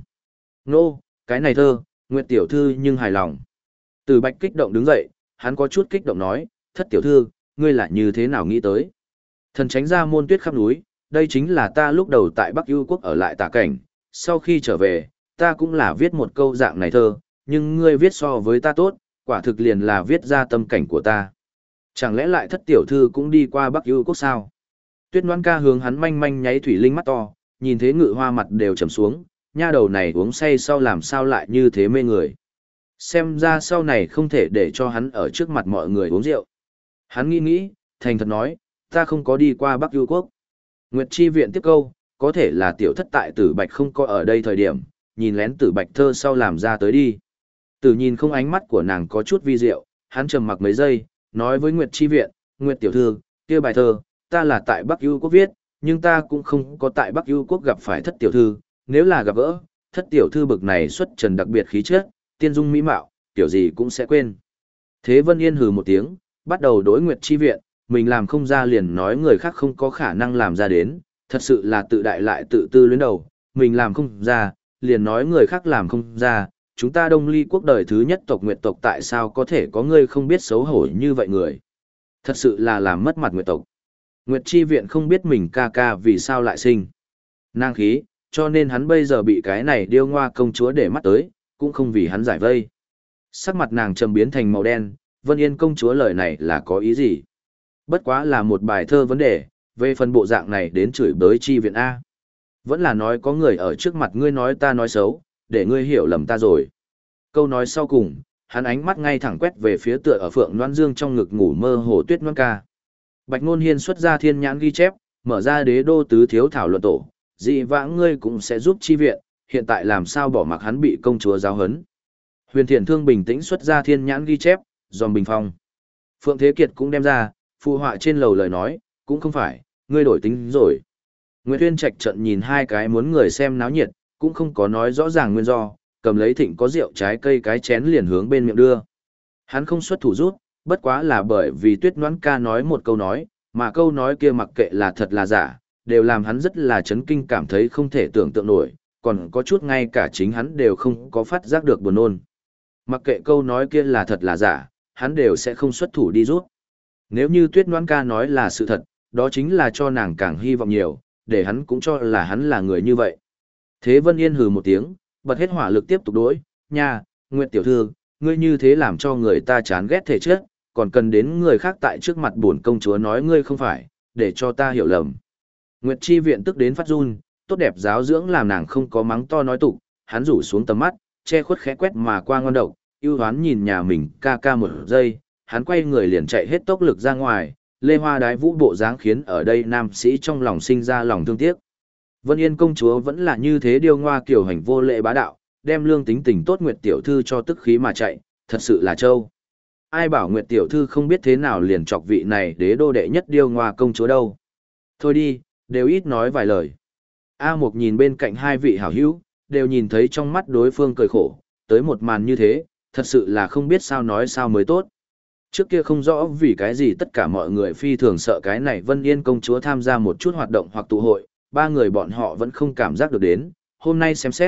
Nô, cái này thơ, Nguyệt tiểu thư nhưng hài lòng. Từ Bạch kích động đứng dậy, hắn có chút kích động nói, thất tiểu thư, ngươi là như thế nào nghĩ tới? Thần tránh ra môn tuyết khắp núi, đây chính là ta lúc đầu tại Bắc Ưu quốc ở lại tả cảnh, sau khi trở về, ta cũng là viết một câu dạng này thơ, nhưng ngươi viết so với ta tốt, quả thực liền là viết ra tâm cảnh của ta. Chẳng lẽ lại thất tiểu thư cũng đi qua Bắc Ưu quốc sao? Tuyết Ngoan ca hướng hắn manh manh nháy thủy linh mắt to, nhìn thế Ngự Hoa mặt đều trầm xuống, nha đầu này uống say sau làm sao lại như thế mê người. Xem ra sau này không thể để cho hắn ở trước mặt mọi người uống rượu. Hắn nghĩ, thành thật nói, ta không có đi qua Bắc Ưu quốc. Nguyệt Chi Viện tiếp câu, có thể là tiểu thất tại Tử Bạch không có ở đây thời điểm, nhìn lén Tử Bạch thơ sau làm ra tới đi. Tử nhìn không, ánh mắt của nàng có chút vi diệu, hắn trầm mặc mấy giây, nói với Nguyệt Chi Viện, Nguyệt tiểu thư, kia bài thơ, ta là tại Bắc Ưu quốc viết, nhưng ta cũng không có tại Bắc Ưu quốc gặp phải thất tiểu thư, nếu là gặp gỡ, thất tiểu thư bực này xuất trần đặc biệt khí chất, tiên dung mỹ mạo, tiểu gì cũng sẽ quên. Thế Vân Yên hừ một tiếng, bắt đầu đối Nguyệt Chi Viện, mình làm không ra liền nói người khác không có khả năng làm ra đến, thật sự là tự đại lại tự tư luyến đầu, mình làm không ra, liền nói người khác làm không ra, chúng ta Đông Ly quốc đời thứ nhất tộc Nguyệt tộc tại sao có thể có người không biết xấu hổ như vậy người. Thật sự là làm mất mặt Nguyệt tộc. Nguyệt Chi Viện không biết mình ca ca vì sao lại sinh nàng khí, cho nên hắn bây giờ bị cái này điêu ngoa công chúa để mắt tới, cũng không vì hắn giải vây. Sắc mặt nàng trầm biến thành màu đen, Vân Yên công chúa lời này là có ý gì? Bất quá là một bài thơ vấn đề, về phần bộ dạng này đến chửi bới Chi Viện A. Vẫn là nói có người ở trước mặt ngươi nói ta nói xấu, để ngươi hiểu lầm ta rồi. Câu nói sau cùng, hắn ánh mắt ngay thẳng quét về phía tựa ở Phượng Loan Dương trong ngực ngủ mơ hồ Tuyết Ngoan ca. Bạch Nôn Hiên xuất ra thiên nhãn ghi chép, mở ra đế đô tứ thiếu thảo luận tổ, dị vãng ngươi cũng sẽ giúp Chi Viện, hiện tại làm sao bỏ mặc hắn bị công chúa giáo hấn. Huyền Thiện Thương bình tĩnh xuất ra thiên nhãn ghi chép, dòm bình phong. Phượng Thế Kiệt cũng đem ra, phụ họa trên lầu lời nói, cũng không phải, ngươi đổi tính rồi. Nguyệt Uyên Trạch trận nhìn hai cái muốn người xem náo nhiệt, cũng không có nói rõ ràng nguyên do, cầm lấy thịnh có rượu trái cây cái chén liền hướng bên miệng đưa. Hắn không xuất thủ rút, bất quá là bởi vì Tuyết Ngoãn ca nói một câu nói, mà câu nói kia mặc kệ là thật là giả, đều làm hắn rất là chấn kinh, cảm thấy không thể tưởng tượng nổi, còn có chút ngay cả chính hắn đều không có phát giác được buồn nôn. Mặc kệ câu nói kia là thật là giả, hắn đều sẽ không xuất thủ đi rút. Nếu như Tuyết Ngoãn ca nói là sự thật, đó chính là cho nàng càng hy vọng nhiều, để hắn cũng cho là hắn là người như vậy. Thế Vân Yên hừ một tiếng, bật hết hỏa lực tiếp tục đối, nha, Nguyệt tiểu thư, ngươi như thế làm cho người ta chán ghét thể chất, còn cần đến người khác tại trước mặt bổn công chúa nói ngươi không phải, để cho ta hiểu lầm. Nguyệt Chi Viện tức đến phát run, tốt đẹp giáo dưỡng làm nàng không có mắng to nói tục, hắn rủ xuống tầm mắt, che khuất khẽ quét mà qua ngon độc, ưu hoán nhìn nhà mình ca ca một giây, hắn quay người liền chạy hết tốc lực ra ngoài, lê hoa đái vũ bộ dáng khiến ở đây nam sĩ trong lòng sinh ra lòng thương tiếc. Vân Yên công chúa vẫn là như thế điêu ngoa kiểu hành vô lệ bá đạo, đem lương tính tình tốt Nguyệt tiểu thư cho tức khí mà chạy, thật sự là trâu. Ai bảo Nguyệt tiểu thư không biết thế nào liền chọc vị này đế đô đệ nhất điêu ngoa công chúa đâu. Thôi đi, đều ít nói vài lời. A Mục nhìn bên cạnh hai vị hảo hữu, đều nhìn thấy trong mắt đối phương cười khổ, tới một màn như thế, thật sự là không biết sao nói sao mới tốt. Trước kia không rõ vì cái gì tất cả mọi người phi thường sợ cái này Vân Yên công chúa tham gia một chút hoạt động hoặc tụ hội, ba người bọn họ vẫn không cảm giác được đến, hôm nay xem xét,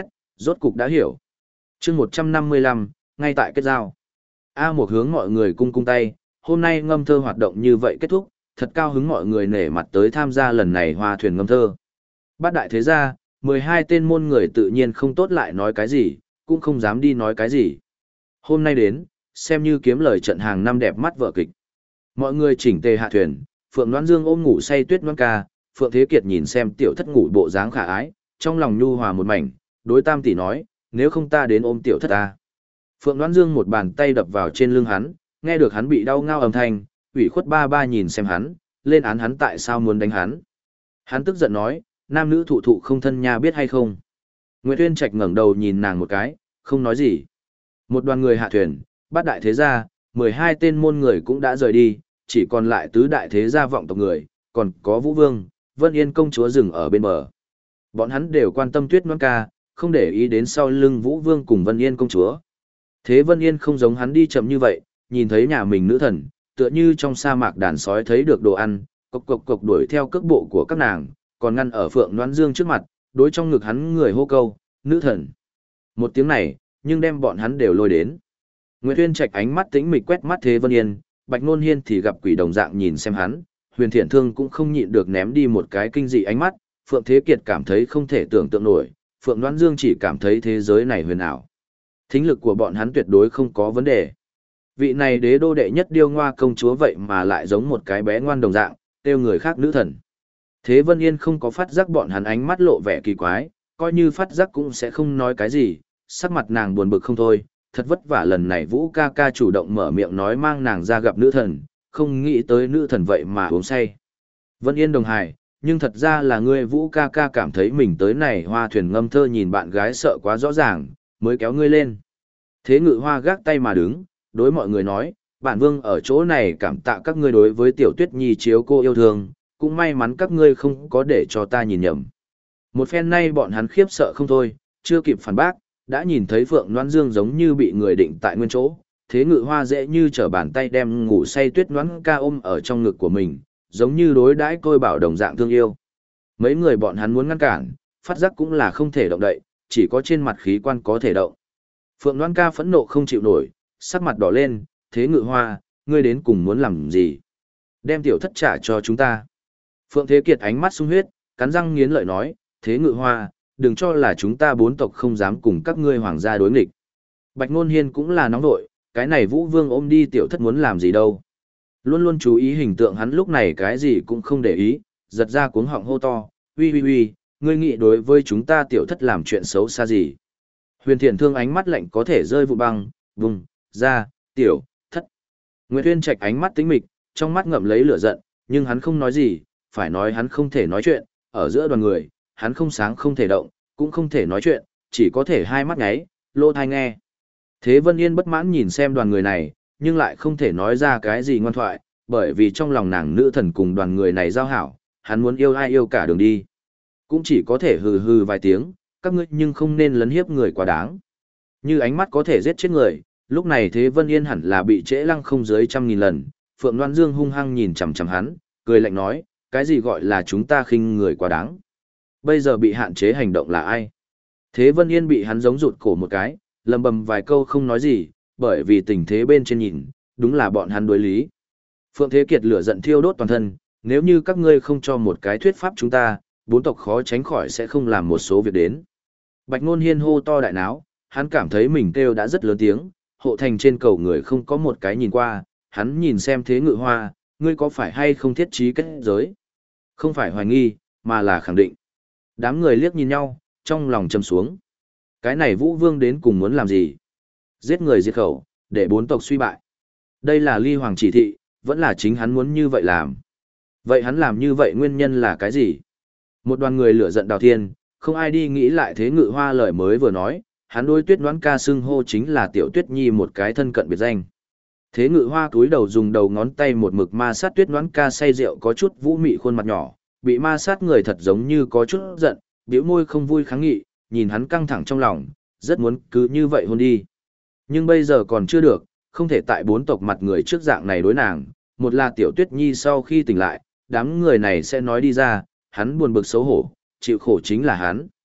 rốt cục đã hiểu. Chương 155, ngay tại kết giao. A Mộc hướng mọi người cung cung tay, hôm nay ngâm thơ hoạt động như vậy kết thúc, thật cao hứng mọi người nể mặt tới tham gia lần này hoa thuyền ngâm thơ. Bát đại thế gia, 12 tên môn người tự nhiên không tốt lại nói cái gì, cũng không dám đi nói cái gì. Hôm nay đến, xem như kiếm lời trận hàng năm đẹp mắt vở kịch. Mọi người chỉnh tề hạ thuyền, Phượng Loan Dương ôm ngủ say Tuyết Loan ca, Phượng Thế Kiệt nhìn xem tiểu thất ngủ bộ dáng khả ái, trong lòng nhu hòa một mảnh, đối Tam tỷ nói, nếu không ta đến ôm tiểu thất ta. Phượng Loan Dương một bàn tay đập vào trên lưng hắn, nghe được hắn bị đau ngao âm thanh, ủy khuất ba ba nhìn xem hắn, lên án hắn tại sao muốn đánh hắn. Hắn tức giận nói, nam nữ thụ thụ không thân nha biết hay không. Nguyệt Uyên Trạch ngẩng đầu nhìn nàng một cái, không nói gì. Một đoàn người hạ thuyền, bát đại thế gia, 12 tên môn người cũng đã rời đi, chỉ còn lại tứ đại thế gia vọng tộc người, còn có Vũ Vương, Vân Yên công chúa dừng ở bên bờ. Bọn hắn đều quan tâm Tuyết Loan ca, không để ý đến sau lưng Vũ Vương cùng Vân Yên công chúa. Thế Vân Yên không giống hắn đi chậm như vậy, nhìn thấy nhà mình nữ thần, tựa như trong sa mạc đàn sói thấy được đồ ăn, cộc cộc cộc đuổi theo cước bộ của các nàng, còn ngăn ở Phượng Loan Dương trước mặt, đối trong ngực hắn người hô câu, nữ thần. Một tiếng này, nhưng đem bọn hắn đều lôi đến. Nguyệt Uyên Trạch ánh mắt tĩnh mịch quét mắt Thế Vân Yên, Bạch Nôn Hiên thì gặp quỷ đồng dạng nhìn xem hắn, Huyền Thiện Thương cũng không nhịn được ném đi một cái kinh dị ánh mắt, Phượng Thế Kiệt cảm thấy không thể tưởng tượng nổi, Phượng Loan Dương chỉ cảm thấy thế giới này huyền ảo. Thính lực của bọn hắn tuyệt đối không có vấn đề. Vị này đế đô đệ nhất điêu ngoa công chúa vậy mà lại giống một cái bé ngoan đồng dạng, kêu người khác nữ thần. Thế Vân Yên không có phát giác bọn hắn ánh mắt lộ vẻ kỳ quái, coi như phát giác cũng sẽ không nói cái gì, sắc mặt nàng buồn bực không thôi, thật vất vả lần này Vũ ca ca chủ động mở miệng nói mang nàng ra gặp nữ thần, không nghĩ tới nữ thần vậy mà uống say. Vân Yên đồng hài, nhưng thật ra là ngươi Vũ ca ca cảm thấy mình tới này hoa thuyền ngâm thơ nhìn bạn gái sợ quá rõ ràng, mới kéo ngươi lên. Thế Ngự Hoa gác tay mà đứng, đối mọi người nói, bản vương ở chỗ này cảm tạ các ngươi đối với tiểu Tuyết Nhi chiếu cô yêu thương, cũng may mắn các ngươi không có để cho ta nhìn nhầm. Một phen nay bọn hắn khiếp sợ không thôi, chưa kịp phản bác, đã nhìn thấy Phượng Loan Dương giống như bị người định tại nguyên chỗ, Thế Ngự Hoa dễ như trở bàn tay đem ngủ say Tuyết Loan ca ôm ở trong ngực của mình, giống như đối đãi tôi bảo đồng dạng thương yêu. Mấy người bọn hắn muốn ngăn cản, phát giác cũng là không thể động đậy, chỉ có trên mặt khí quan có thể động. Phượng Loan ca phẫn nộ không chịu nổi, sắc mặt đỏ lên, Thế Ngự Hoa, ngươi đến cùng muốn làm gì? Đem tiểu thất trả cho chúng ta. Phượng Thế Kiệt ánh mắt sung huyết, cắn răng nghiến lợi nói, Thế Ngự Hoa, đừng cho là chúng ta bốn tộc không dám cùng các ngươi hoàng gia đối nghịch. Bạch Nôn Hiên cũng là nóng nội, cái này Vũ Vương ôm đi tiểu thất muốn làm gì đâu. Luôn luôn chú ý hình tượng hắn lúc này cái gì cũng không để ý, giật ra cuống họng hô to, uy, ngươi nghĩ đối với chúng ta tiểu thất làm chuyện xấu xa gì. Huyền Thiện Thương ánh mắt lạnh có thể rơi vụ băng, vùng, ra, tiểu, thất. Nguyệt Uyên Trạch ánh mắt tĩnh mịch, trong mắt ngậm lấy lửa giận, nhưng hắn không nói gì, phải nói hắn không thể nói chuyện, ở giữa đoàn người, hắn không sáng không thể động, cũng không thể nói chuyện, chỉ có thể hai mắt nháy, lô thai nghe. Thế Vân Yên bất mãn nhìn xem đoàn người này, nhưng lại không thể nói ra cái gì ngoan thoại, bởi vì trong lòng nàng nữ thần cùng đoàn người này giao hảo, hắn muốn yêu ai yêu cả đường đi. Cũng chỉ có thể hừ hừ vài tiếng, các ngươi nhưng không nên lấn hiếp người quá đáng. Như ánh mắt có thể giết chết người, lúc này Thế Vân Yên hẳn là bị trễ lăng không dưới 100.000 lần, Phượng Loan Dương hung hăng nhìn chằm chằm hắn, cười lạnh nói, cái gì gọi là chúng ta khinh người quá đáng. Bây giờ bị hạn chế hành động là ai? Thế Vân Yên bị hắn giống rụt cổ một cái, lầm bầm vài câu không nói gì, bởi vì tình thế bên trên nhìn, đúng là bọn hắn đối lý. Phượng Thế Kiệt lửa giận thiêu đốt toàn thân, nếu như các ngươi không cho một cái thuyết pháp chúng ta, bốn tộc khó tránh khỏi sẽ không làm một số việc đến. Bạch Nôn Hiên hô to đại náo, hắn cảm thấy mình kêu đã rất lớn tiếng, hộ thành trên cầu người không có một cái nhìn qua, hắn nhìn xem Thế Ngự Hoa, ngươi có phải hay không thiết trí kết giới? Không phải hoài nghi, mà là khẳng định. Đám người liếc nhìn nhau, trong lòng trầm xuống. Cái này Vũ Vương đến cùng muốn làm gì? Giết người diệt khẩu, để bốn tộc suy bại. Đây là Ly Hoàng chỉ thị, vẫn là chính hắn muốn như vậy làm. Vậy hắn làm như vậy nguyên nhân là cái gì? Một đoàn người lửa giận đào thiên, không ai đi nghĩ lại Thế Ngự Hoa lời mới vừa nói, hắn đối Tuyết Noãn ca xưng hô chính là Tiểu Tuyết Nhi một cái thân cận biệt danh. Thế Ngự Hoa cúi đầu dùng đầu ngón tay một mực ma sát Tuyết Noãn ca say rượu có chút vũ mị khuôn mặt nhỏ, bị ma sát người thật giống như có chút giận, bĩu môi không vui kháng nghị, nhìn hắn căng thẳng trong lòng, rất muốn cứ như vậy hôn đi. Nhưng bây giờ còn chưa được, không thể tại bốn tộc mặt người trước dạng này đối nàng, một là Tiểu Tuyết Nhi sau khi tỉnh lại, đám người này sẽ nói đi ra, hắn buồn bực xấu hổ, chịu khổ chính là hắn.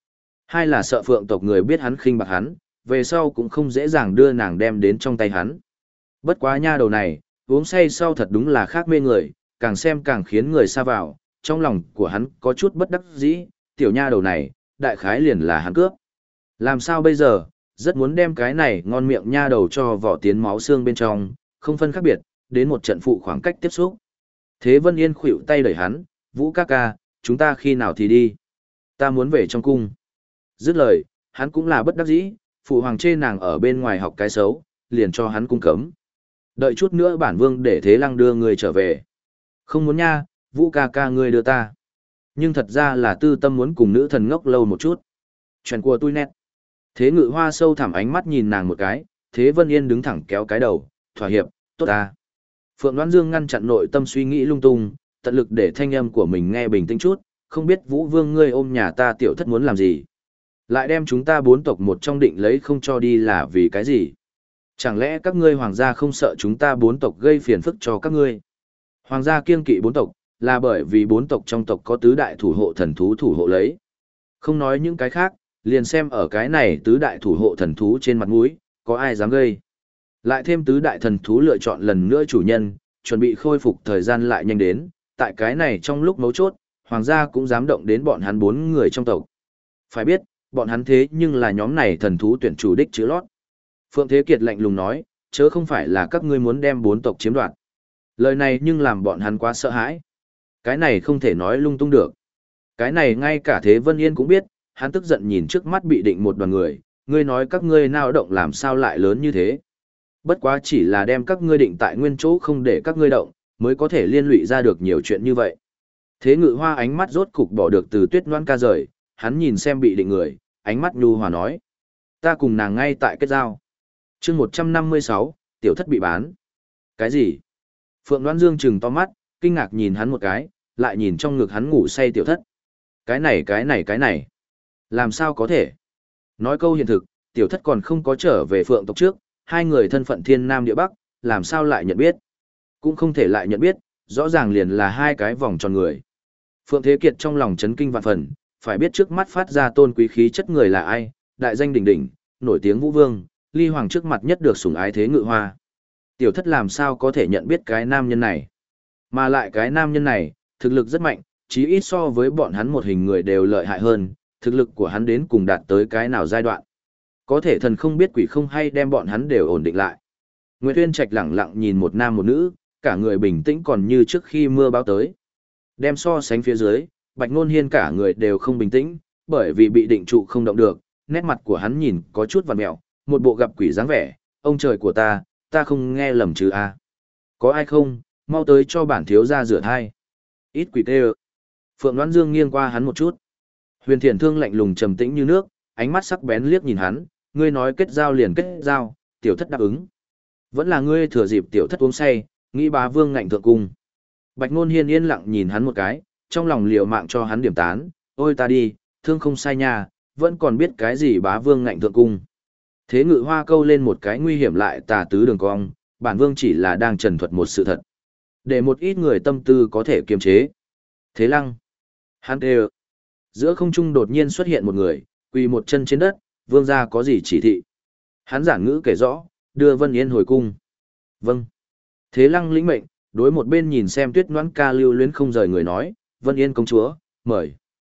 Hai là sợ Phượng tộc người biết hắn khinh bạc hắn, về sau cũng không dễ dàng đưa nàng đem đến trong tay hắn. Bất quá nha đầu này, uống say sau thật đúng là khác mê người, càng xem càng khiến người xa vào, trong lòng của hắn có chút bất đắc dĩ, tiểu nha đầu này, đại khái liền là hắn cướp. Làm sao bây giờ, rất muốn đem cái này ngon miệng nha đầu cho vỏ tiến máu xương bên trong, không phân khác biệt, đến một trận phụ khoảng cách tiếp xúc. Thế Vân Yên khuỵu tay đẩy hắn, Vũ ca ca, chúng ta khi nào thì đi. Ta muốn về trong cung. Dứt lời, hắn cũng là bất đắc dĩ, phụ hoàng chê nàng ở bên ngoài học cái xấu, liền cho hắn cung cấm. Đợi chút nữa bản vương để Thế Lăng đưa người trở về. Không muốn nha, Vũ ca ca ngươi đưa ta. Nhưng thật ra là tư tâm muốn cùng nữ thần ngốc lâu một chút. Chuyện của tôi nét. Thế Ngự Hoa sâu thẳm ánh mắt nhìn nàng một cái, Thế Vân Yên đứng thẳng kéo cái đầu, thỏa hiệp, tốt ta. Phượng Đoan Dương ngăn chặn nội tâm suy nghĩ lung tung, tận lực để thanh âm của mình nghe bình tĩnh chút, không biết Vũ Vương ngươi ôm nhà ta tiểu thất muốn làm gì. Lại đem chúng ta bốn tộc một trong định lấy không cho đi là vì cái gì? Chẳng lẽ các ngươi hoàng gia không sợ chúng ta bốn tộc gây phiền phức cho các ngươi? Hoàng gia kiêng kỵ bốn tộc, là bởi vì bốn tộc trong tộc có tứ đại thủ hộ thần thú thủ hộ lấy. Không nói những cái khác, liền xem ở cái này tứ đại thủ hộ thần thú trên mặt mũi, có ai dám gây. Lại thêm tứ đại thần thú lựa chọn lần nữa chủ nhân, chuẩn bị khôi phục thời gian lại nhanh đến, tại cái này trong lúc mấu chốt, hoàng gia cũng dám động đến bọn hắn bốn người trong tộc. Phải biết, bọn hắn thế nhưng là nhóm này thần thú tuyển chủ đích chữ lót. Phượng Thế Kiệt lạnh lùng nói, chớ không phải là các ngươi muốn đem bốn tộc chiếm đoạt. Lời này nhưng làm bọn hắn quá sợ hãi. Cái này không thể nói lung tung được. Cái này ngay cả Thế Vân Yên cũng biết, hắn tức giận nhìn trước mắt bị định một đoàn người, ngươi nói các ngươi nào động làm sao lại lớn như thế. Bất quá chỉ là đem các ngươi định tại nguyên chỗ không để các ngươi động, mới có thể liên lụy ra được nhiều chuyện như vậy. Thế Ngự Hoa ánh mắt rốt cục bỏ được từ Tuyết Loan ca rời, hắn nhìn xem bị định người, ánh mắt nhu hòa nói. Ta cùng nàng ngay tại kết giao. chương 156, tiểu thất bị bán. Cái gì? Phượng Đoan Dương trừng to mắt, kinh ngạc nhìn hắn một cái, lại nhìn trong ngực hắn ngủ say tiểu thất. Cái này. Làm sao có thể? Nói câu hiện thực, tiểu thất còn không có trở về Phượng tộc trước, hai người thân phận thiên nam địa bắc, làm sao lại nhận biết? Cũng không thể lại nhận biết, rõ ràng liền là hai cái vòng tròn người. Phượng Thế Kiệt trong lòng chấn kinh vạn phần, phải biết trước mắt phát ra tôn quý khí chất người là ai, đại danh đỉnh đỉnh, nổi tiếng Vũ Vương, ly hoàng trước mặt nhất được sủng ái Thế Ngự Hoa. Tiểu thất làm sao có thể nhận biết cái nam nhân này? Mà lại cái nam nhân này, thực lực rất mạnh, chí ít so với bọn hắn một hình người đều lợi hại hơn, thực lực của hắn đến cùng đạt tới cái nào giai đoạn. Có thể thần không biết quỷ không hay đem bọn hắn đều ổn định lại. Nguyệt Uyên Trạch lẳng lặng nhìn một nam một nữ, cả người bình tĩnh còn như trước khi mưa bão tới. Đem so sánh phía dưới, Bạch Nôn Hiên cả người đều không bình tĩnh, bởi vì bị định trụ không động được, nét mặt của hắn nhìn có chút vằn mẹo, một bộ gặp quỷ dáng vẻ, ông trời của ta không nghe lầm chứ a? Có ai không, mau tới cho bản thiếu gia rửa thai. Ít quỷ tê ơ. Phượng Đoan Dương nghiêng qua hắn một chút. Huyền Thiện Thương lạnh lùng trầm tĩnh như nước, ánh mắt sắc bén liếc nhìn hắn, ngươi nói kết giao liền kết giao, tiểu thất đáp ứng. Vẫn là ngươi thừa dịp tiểu thất uống say, nghĩ bá vương ngạnh thượng cung. Bạch Nôn Hiên yên lặng nhìn hắn một cái, trong lòng liều mạng cho hắn điểm tán, ôi ta đi, thương không sai nha, vẫn còn biết cái gì bá vương ngạnh thượng cung. Thế Ngự Hoa câu lên một cái nguy hiểm lại tà tứ đường cong, bản vương chỉ là đang trần thuật một sự thật. Để một ít người tâm tư có thể kiềm chế. Thế Lăng. Hắn đều. Giữa không trung đột nhiên xuất hiện một người, quỳ một chân trên đất, vương gia có gì chỉ thị. Hắn giản ngữ kể rõ, đưa Vân Yên hồi cung. Vâng. Thế Lăng lĩnh mệnh, đối một bên nhìn xem Tuyết Noãn ca lưu luyến không rời người nói, Vân Yên công chúa, mời.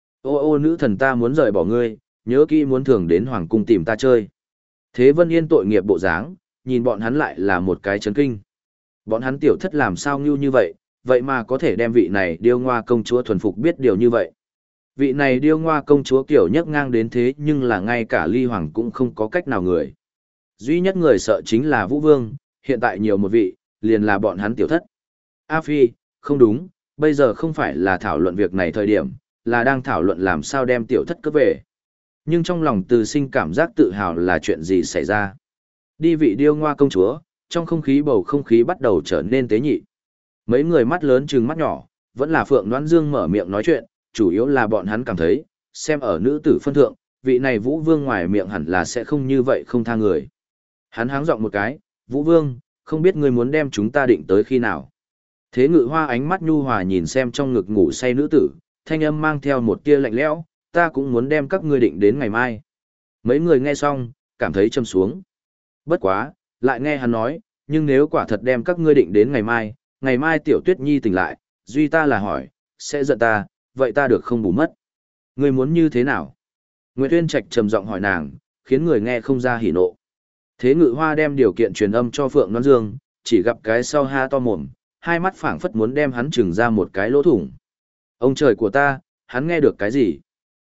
Ô nữ thần ta muốn rời bỏ ngươi, nhớ kỹ muốn thường đến hoàng cung tìm ta chơi. Thế Vân Yên tội nghiệp bộ dáng, nhìn bọn hắn lại là một cái chấn kinh. Bọn hắn tiểu thất làm sao ngưu như vậy, vậy mà có thể đem vị này điêu ngoa công chúa thuần phục biết điều như vậy. Vị này điêu ngoa công chúa kiểu nhấc ngang đến thế nhưng là ngay cả ly hoàng cũng không có cách nào người. Duy nhất người sợ chính là Vũ Vương, hiện tại nhiều một vị, liền là bọn hắn tiểu thất. A Phi, không đúng, bây giờ không phải là thảo luận việc này thời điểm, là đang thảo luận làm sao đem tiểu thất cướp về. Nhưng trong lòng Từ Sinh cảm giác tự hào là chuyện gì xảy ra. Đi vị điêu ngoa công chúa, trong không khí bầu không khí bắt đầu trở nên tế nhị. Mấy người mắt lớn trừng mắt nhỏ, vẫn là Phượng Noãn Dương mở miệng nói chuyện, chủ yếu là bọn hắn cảm thấy, xem ở nữ tử phân thượng, vị này Vũ Vương ngoài miệng hẳn là sẽ không như vậy không tha người. Hắn háng giọng một cái, Vũ Vương, không biết ngươi muốn đem chúng ta định tới khi nào. Thế Ngự Hoa ánh mắt nhu hòa nhìn xem trong ngực ngủ say nữ tử, thanh âm mang theo một tia lạnh lẽo, ta cũng muốn đem các ngươi định đến ngày mai. Mấy người nghe xong, cảm thấy châm xuống. Bất quá, lại nghe hắn nói, nhưng nếu quả thật đem các ngươi định đến ngày mai Tiểu Tuyết Nhi tỉnh lại, duy ta là hỏi, sẽ giận ta, vậy ta được không bù mất. Ngươi muốn như thế nào? Nguyệt Uyên Trạch trầm giọng hỏi nàng, khiến người nghe không ra hỉ nộ. Thế Ngự Hoa đem điều kiện truyền âm cho Phượng Loan Dương, chỉ gặp cái sau ha to mồm, hai mắt phảng phất muốn đem hắn trừng ra một cái lỗ thủng. Ông trời của ta, hắn nghe được cái gì?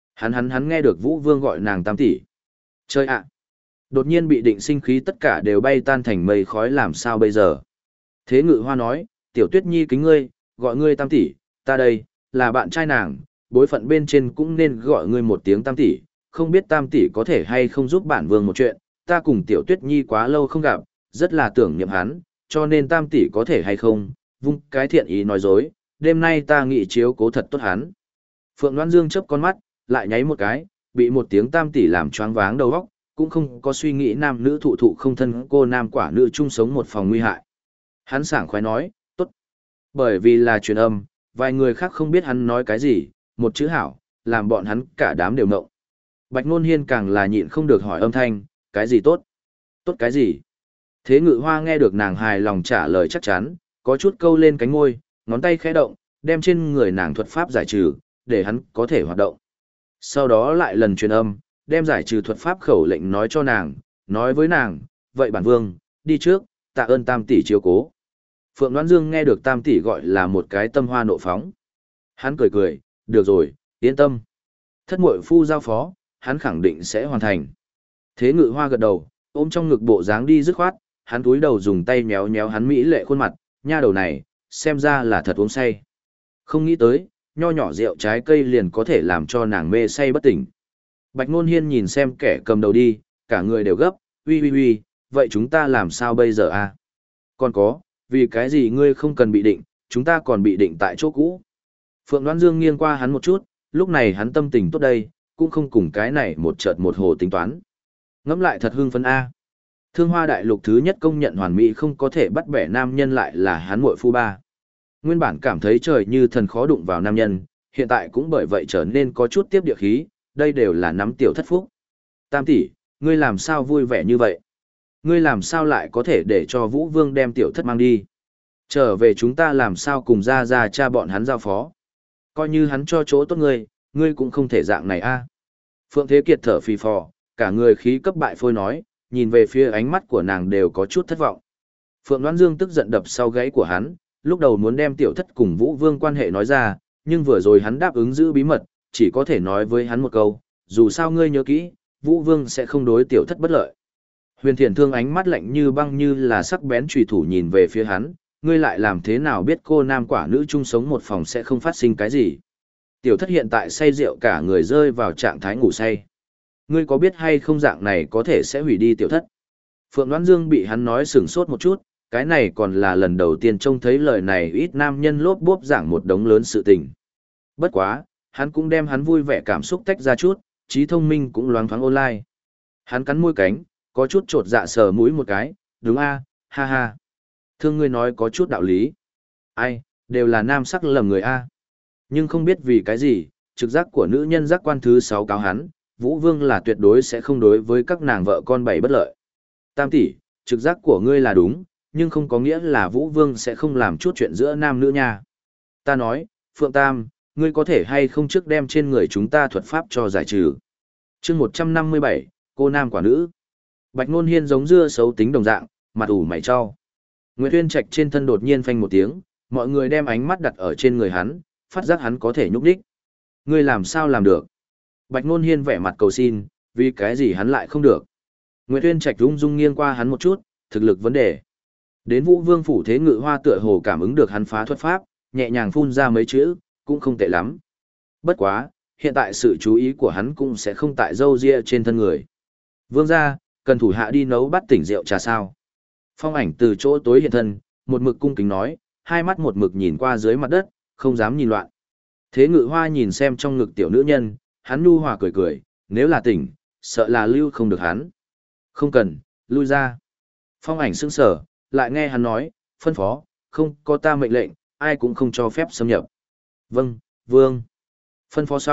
Hắn nghe được Vũ Vương gọi nàng tam tỷ. Chơi ạ! Đột nhiên bị định sinh khí tất cả đều bay tan thành mây khói làm sao bây giờ? Thế Ngự Hoa nói, Tiểu Tuyết Nhi kính ngươi, gọi ngươi tam tỷ, ta đây, là bạn trai nàng, bối phận bên trên cũng nên gọi ngươi một tiếng tam tỷ, không biết tam tỷ có thể hay không giúp bản vương một chuyện, ta cùng Tiểu Tuyết Nhi quá lâu không gặp, rất là tưởng niệm hắn, cho nên tam tỷ có thể hay không, vung cái thiện ý nói dối, đêm nay ta nghị chiếu cố thật tốt hắn. Phượng Loan Dương chớp con mắt, lại nháy một cái, bị một tiếng tam tỷ làm choáng váng đầu óc, cũng không có suy nghĩ nam nữ thụ thụ không thân cô nam quả nữ chung sống một phòng nguy hại. Hắn sảng khoái nói, tốt. Bởi vì là truyền âm, vài người khác không biết hắn nói cái gì, một chữ hảo, làm bọn hắn cả đám đều ngộng. Bạch Nôn Hiên càng là nhịn không được hỏi âm thanh, cái gì tốt? Tốt cái gì? Thế Ngự Hoa nghe được nàng hài lòng trả lời chắc chắn, có chút câu lên cánh ngôi, ngón tay khẽ động, đem trên người nàng thuật pháp giải trừ, để hắn có thể hoạt động. Sau đó lại lần truyền âm, đem giải trừ thuật pháp khẩu lệnh nói cho nàng, nói với nàng, vậy bản vương, đi trước, tạ ơn tam tỷ chiếu cố. Phượng Đoán Dương nghe được tam tỷ gọi là một cái tâm hoa nộ phóng. Hắn cười cười, được rồi, yên tâm. Thất muội phu giao phó, hắn khẳng định sẽ hoàn thành. Thế Ngự Hoa gật đầu, ôm trong ngực bộ dáng đi dứt khoát, hắn cúi đầu dùng tay méo méo hắn mỹ lệ khuôn mặt, nha đầu này, xem ra là thật uống say. Không nghĩ tới, nho nhỏ rượu trái cây liền có thể làm cho nàng mê say bất tỉnh. Bạch Nôn Hiên nhìn xem kẻ cầm đầu đi, cả người đều gấp, uy, vậy chúng ta làm sao bây giờ a? Còn có, vì cái gì ngươi không cần bị định, chúng ta còn bị định tại chỗ cũ. Phượng Đoán Dương nghiêng qua hắn một chút, lúc này hắn tâm tình tốt đây, cũng không cùng cái này một chợt một hồ tính toán. Ngẫm lại thật hưng phấn a. Thương Hoa Đại Lục thứ nhất công nhận hoàn mỹ không có thể bắt bẻ nam nhân lại là hắn muội phu ba. Nguyên bản cảm thấy trời như thần khó đụng vào nam nhân, hiện tại cũng bởi vậy trở nên có chút tiếp địa khí, đây đều là nắm tiểu thất phúc. Tam tỷ, ngươi làm sao vui vẻ như vậy? Ngươi làm sao lại có thể để cho Vũ Vương đem tiểu thất mang đi? Trở về chúng ta làm sao cùng ra cha bọn hắn giao phó? Coi như hắn cho chỗ tốt ngươi cũng không thể dạng này a. Phượng Thế Kiệt thở phì phò, cả người khí cấp bại phôi nói, nhìn về phía ánh mắt của nàng đều có chút thất vọng. Phượng Đoán Dương tức giận đập sau gáy của hắn, lúc đầu muốn đem tiểu thất cùng Vũ Vương quan hệ nói ra, nhưng vừa rồi hắn đáp ứng giữ bí mật, chỉ có thể nói với hắn một câu, dù sao ngươi nhớ kỹ, Vũ Vương sẽ không đối tiểu thất bất lợi. Huyền Thiện Thương ánh mắt lạnh như băng như là sắc bén chùy thủ nhìn về phía hắn, ngươi lại làm thế nào biết cô nam quả nữ chung sống một phòng sẽ không phát sinh cái gì. Tiểu thất hiện tại say rượu cả người rơi vào trạng thái ngủ say. Ngươi có biết hay không dạng này có thể sẽ hủy đi tiểu thất. Phượng Đoán Dương bị hắn nói sửng sốt một chút, cái này còn là lần đầu tiên trông thấy lời này ít nam nhân lốp bốp giảng một đống lớn sự tình. Bất quá, hắn cũng đem hắn vui vẻ cảm xúc tách ra chút, trí thông minh cũng loáng thoáng online. Hắn cắn môi cánh, có chút trột dạ sờ mũi một cái, đúng a, ha ha. Thương ngươi nói có chút đạo lý. Ai, đều là nam sắc lầm người a. Nhưng không biết vì cái gì, trực giác của nữ nhân giác quan thứ 6 cáo hắn, Vũ Vương là tuyệt đối sẽ không đối với các nàng vợ con bảy bất lợi. Tam tỷ, trực giác của ngươi là đúng, nhưng không có nghĩa là Vũ Vương sẽ không làm chút chuyện giữa nam nữ nha. Ta nói, Phượng Tam, ngươi có thể hay không trước đem trên người chúng ta thuật pháp cho giải trừ. Chương 157, cô nam quả nữ. Bạch Nôn Hiên giống dưa xấu tính đồng dạng, mặt ủ mày cho. Nguyệt Uyên Trạch trên thân đột nhiên phanh một tiếng, mọi người đem ánh mắt đặt ở trên người hắn, phát giác hắn có thể nhúc đích. Ngươi làm sao làm được? Bạch Nôn Hiên vẻ mặt cầu xin, vì cái gì hắn lại không được? Nguyệt Uyên Trạch rung rung nghiêng qua hắn một chút, thực lực vấn đề. Đến Vũ Vương phủ Thế Ngự Hoa tựa hồ cảm ứng được hắn phá thuật pháp, nhẹ nhàng phun ra mấy chữ, cũng không tệ lắm. Bất quá, hiện tại sự chú ý của hắn cũng sẽ không tại râu ria trên thân người. Vương gia, cần thủ hạ đi nấu bát tỉnh rượu trà sao? Phong Ảnh từ chỗ tối hiện thân, một mực cung kính nói, hai mắt một mực nhìn qua dưới mặt đất, không dám nhìn loạn. Thế Ngự Hoa nhìn xem trong ngực tiểu nữ nhân, hắn nhu hòa cười cười, nếu là tỉnh, sợ là lưu không được hắn. Không cần, lui ra. Phong Ảnh sững sờ, lại nghe hắn nói, phân phó, không có ta mệnh lệnh, ai cũng không cho phép xâm nhập. Vâng, vương. Phân phó xong,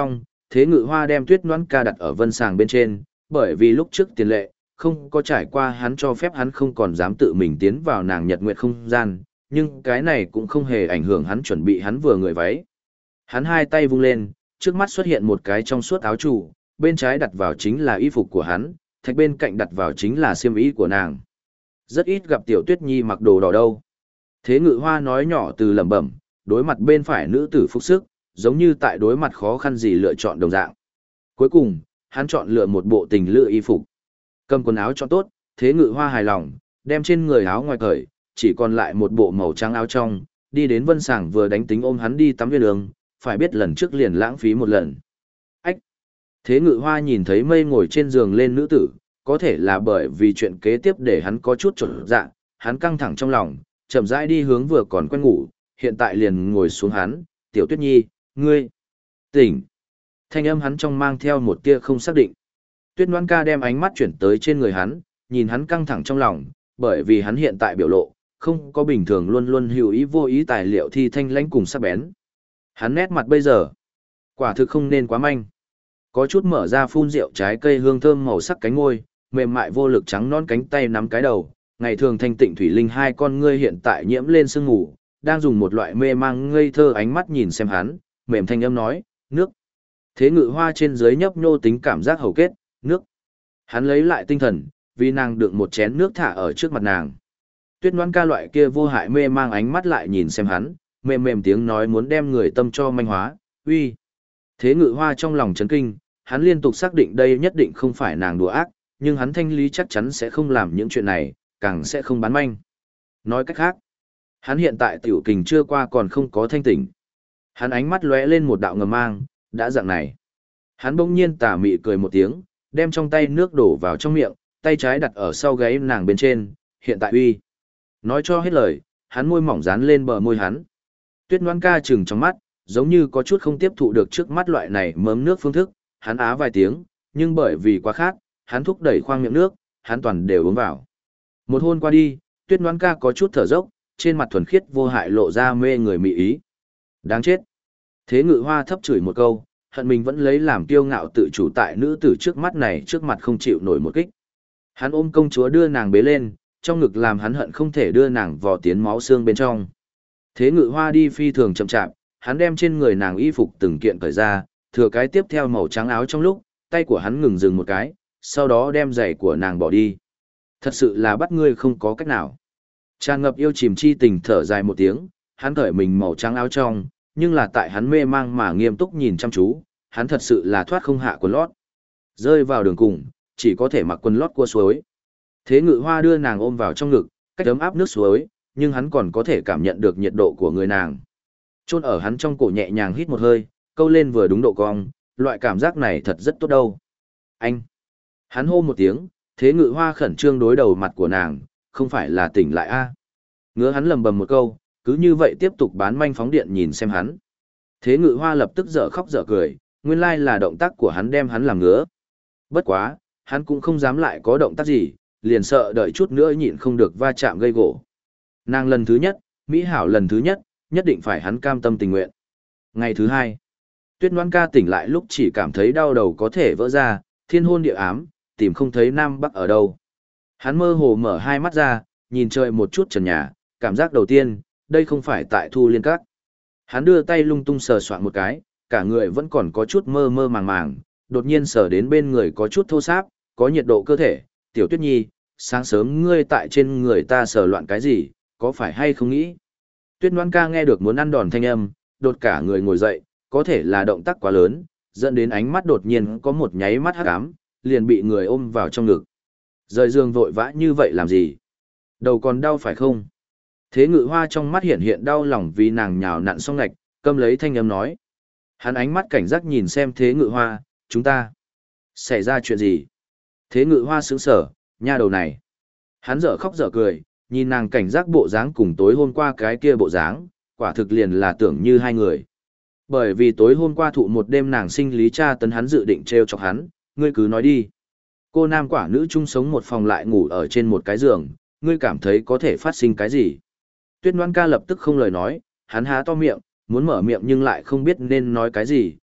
Thế Ngự Hoa đem Tuyết Noãn Ca đặt ở vân sàng bên trên, bởi vì lúc trước tiền lệ, không có trải qua hắn cho phép hắn không còn dám tự mình tiến vào nàng nhật nguyệt không gian, nhưng cái này cũng không hề ảnh hưởng hắn chuẩn bị hắn vừa người váy. Hắn hai tay vung lên, trước mắt xuất hiện một cái trong suốt áo trụ, bên trái đặt vào chính là y phục của hắn, thạch bên cạnh đặt vào chính là xiêm y của nàng. Rất ít gặp Tiểu Tuyết Nhi mặc đồ đỏ đâu. Thế Ngự Hoa nói nhỏ từ lẩm bẩm, đối mặt bên phải nữ tử phục sức, giống như tại đối mặt khó khăn gì lựa chọn đồng dạng. Cuối cùng, hắn chọn lựa một bộ tình lựa y phục. Cầm quần áo chọn tốt, Thế Ngự Hoa hài lòng, đem trên người áo ngoài cởi, chỉ còn lại một bộ màu trắng áo trong, đi đến vân sàng vừa đánh tính ôm hắn đi tắm viên đường, phải biết lần trước liền lãng phí một lần. Ách! Thế Ngự Hoa nhìn thấy mây ngồi trên giường lên nữ tử, có thể là bởi vì chuyện kế tiếp để hắn có chút trở dạ, hắn căng thẳng trong lòng, chậm rãi đi hướng vừa còn quen ngủ, hiện tại liền ngồi xuống hắn, Tiểu Tuyết Nhi, ngươi, tỉnh. Thanh âm hắn trong mang theo một tia không xác định. Tuyết Noãn Ca đem ánh mắt chuyển tới trên người hắn, nhìn hắn căng thẳng trong lòng, bởi vì hắn hiện tại biểu lộ, không có bình thường luôn luôn hữu ý vô ý tài liệu thi thanh lãnh cùng sắc bén. Hắn nét mặt bây giờ, quả thực không nên quá manh. Có chút mở ra phun rượu trái cây hương thơm màu sắc cánh môi, mềm mại vô lực trắng non cánh tay nắm cái đầu, ngày thường thanh tịnh thủy linh hai con ngươi hiện tại nhiễm lên sương ngủ, đang dùng một loại mê mang ngây thơ ánh mắt nhìn xem hắn, mềm thanh âm nói, nước. Thế Ngự Hoa trên dưới nhấp nhô tính cảm giác hầu kết, nước. Hắn lấy lại tinh thần, vì nàng đựng một chén nước thả ở trước mặt nàng. Tuyết Noãn Ca loại kia vô hại mê mang ánh mắt lại nhìn xem hắn, mềm mềm tiếng nói muốn đem người tâm cho manh hóa, uy. Thế Ngự Hoa trong lòng chấn kinh, hắn liên tục xác định đây nhất định không phải nàng đùa ác, nhưng hắn thanh lý chắc chắn sẽ không làm những chuyện này, càng sẽ không bán manh. Nói cách khác, hắn hiện tại tiểu kình chưa qua còn không có thanh tỉnh. Hắn ánh mắt lóe lên một đạo ngầm mang, đã dạng này. Hắn bỗng nhiên tà mị cười một tiếng, đem trong tay nước đổ vào trong miệng, tay trái đặt ở sau gáy nàng bên trên, hiện tại uy. Nói cho hết lời, hắn môi mỏng dán lên bờ môi hắn. Tuyết Noãn Ca trừng trong mắt, giống như có chút không tiếp thụ được trước mắt loại này mớm nước phương thức, hắn á vài tiếng, nhưng bởi vì quá khát, hắn thúc đẩy khoang miệng nước, hắn toàn đều uống vào. Một hôn qua đi, Tuyết Noãn Ca có chút thở dốc, trên mặt thuần khiết vô hại lộ ra mê người mị ý. Đáng chết. Thế Ngự Hoa thấp chửi một câu, hận mình vẫn lấy làm kiêu ngạo tự chủ tại nữ tử trước mắt này trước mặt không chịu nổi một kích. Hắn ôm công chúa đưa nàng bế lên, trong ngực làm hắn hận không thể đưa nàng vò tiến máu xương bên trong. Thế Ngự Hoa đi phi thường chậm chạp, hắn đem trên người nàng y phục từng kiện cởi ra, thừa cái tiếp theo màu trắng áo trong lúc, tay của hắn ngừng dừng một cái, sau đó đem giày của nàng bỏ đi. Thật sự là bắt ngươi không có cách nào. Tràn ngập yêu chìm chi tình thở dài một tiếng, hắn cởi mình màu trắng áo trong, nhưng là tại hắn mê mang mà nghiêm túc nhìn chăm chú, hắn thật sự là thoát không hạ quần lót. Rơi vào đường cùng, chỉ có thể mặc quần lót cua suối. Thế Ngự Hoa đưa nàng ôm vào trong ngực, cách ấm áp nước suối, nhưng hắn còn có thể cảm nhận được nhiệt độ của người nàng. Chôn ở hắn trong cổ nhẹ nhàng hít một hơi, câu lên vừa đúng độ cong, loại cảm giác này thật rất tốt đâu. Anh! Hắn hô một tiếng, Thế Ngự Hoa khẩn trương đối đầu mặt của nàng, không phải là tỉnh lại a? Ngứa hắn lầm bầm một câu, cứ như vậy tiếp tục bán manh phóng điện nhìn xem hắn. Thế Ngự Hoa lập tức dở khóc dở cười, nguyên lai là động tác của hắn đem hắn làm ngứa. Bất quá, hắn cũng không dám lại có động tác gì, liền sợ đợi chút nữa nhịn không được va chạm gây gỗ. Nàng lần thứ nhất, Mỹ Hảo lần thứ nhất, nhất định phải hắn cam tâm tình nguyện. Ngày thứ hai, Tuyết Noãn Ca tỉnh lại lúc chỉ cảm thấy đau đầu có thể vỡ ra, thiên hôn địa ám, tìm không thấy Nam Bắc ở đâu. Hắn mơ hồ mở hai mắt ra, nhìn trời một chút trần nhà, cảm giác đầu tiên, đây không phải tại Thu Liên Các. Hắn đưa tay lung tung sờ soạn một cái, cả người vẫn còn có chút mơ mơ màng màng, đột nhiên sờ đến bên người có chút thô ráp, có nhiệt độ cơ thể. Tiểu Tuyết Nhi, sáng sớm ngươi tại trên người ta sờ loạn cái gì, có phải hay không nghĩ? Tuyết Noãn Ca nghe được muốn ăn đòn thanh âm, đột cả người ngồi dậy, có thể là động tác quá lớn, dẫn đến ánh mắt đột nhiên có một nháy mắt hắc ám, liền bị người ôm vào trong ngực. Rời giường vội vã như vậy làm gì? Đầu còn đau phải không? Thế Ngự Hoa trong mắt hiện hiện đau lòng vì nàng nhào nặn xong ngạch, câm lấy thanh âm nói. Hắn ánh mắt cảnh giác nhìn xem Thế Ngự Hoa, chúng ta xảy ra chuyện gì? Thế Ngự Hoa sững sờ, nha đầu này. Hắn dở khóc dở cười, nhìn nàng cảnh giác bộ dáng cùng tối hôm qua cái kia bộ dáng, quả thực liền là tưởng như hai người. Bởi vì tối hôm qua thụ một đêm nàng sinh lý tra tấn hắn dự định trêu chọc hắn, ngươi cứ nói đi. Cô nam quả nữ chung sống một phòng lại ngủ ở trên một cái giường, ngươi cảm thấy có thể phát sinh cái gì? Tuyết Noãn Ca lập tức không lời nói, hắn há to miệng, muốn mở miệng nhưng lại không biết nên nói cái gì,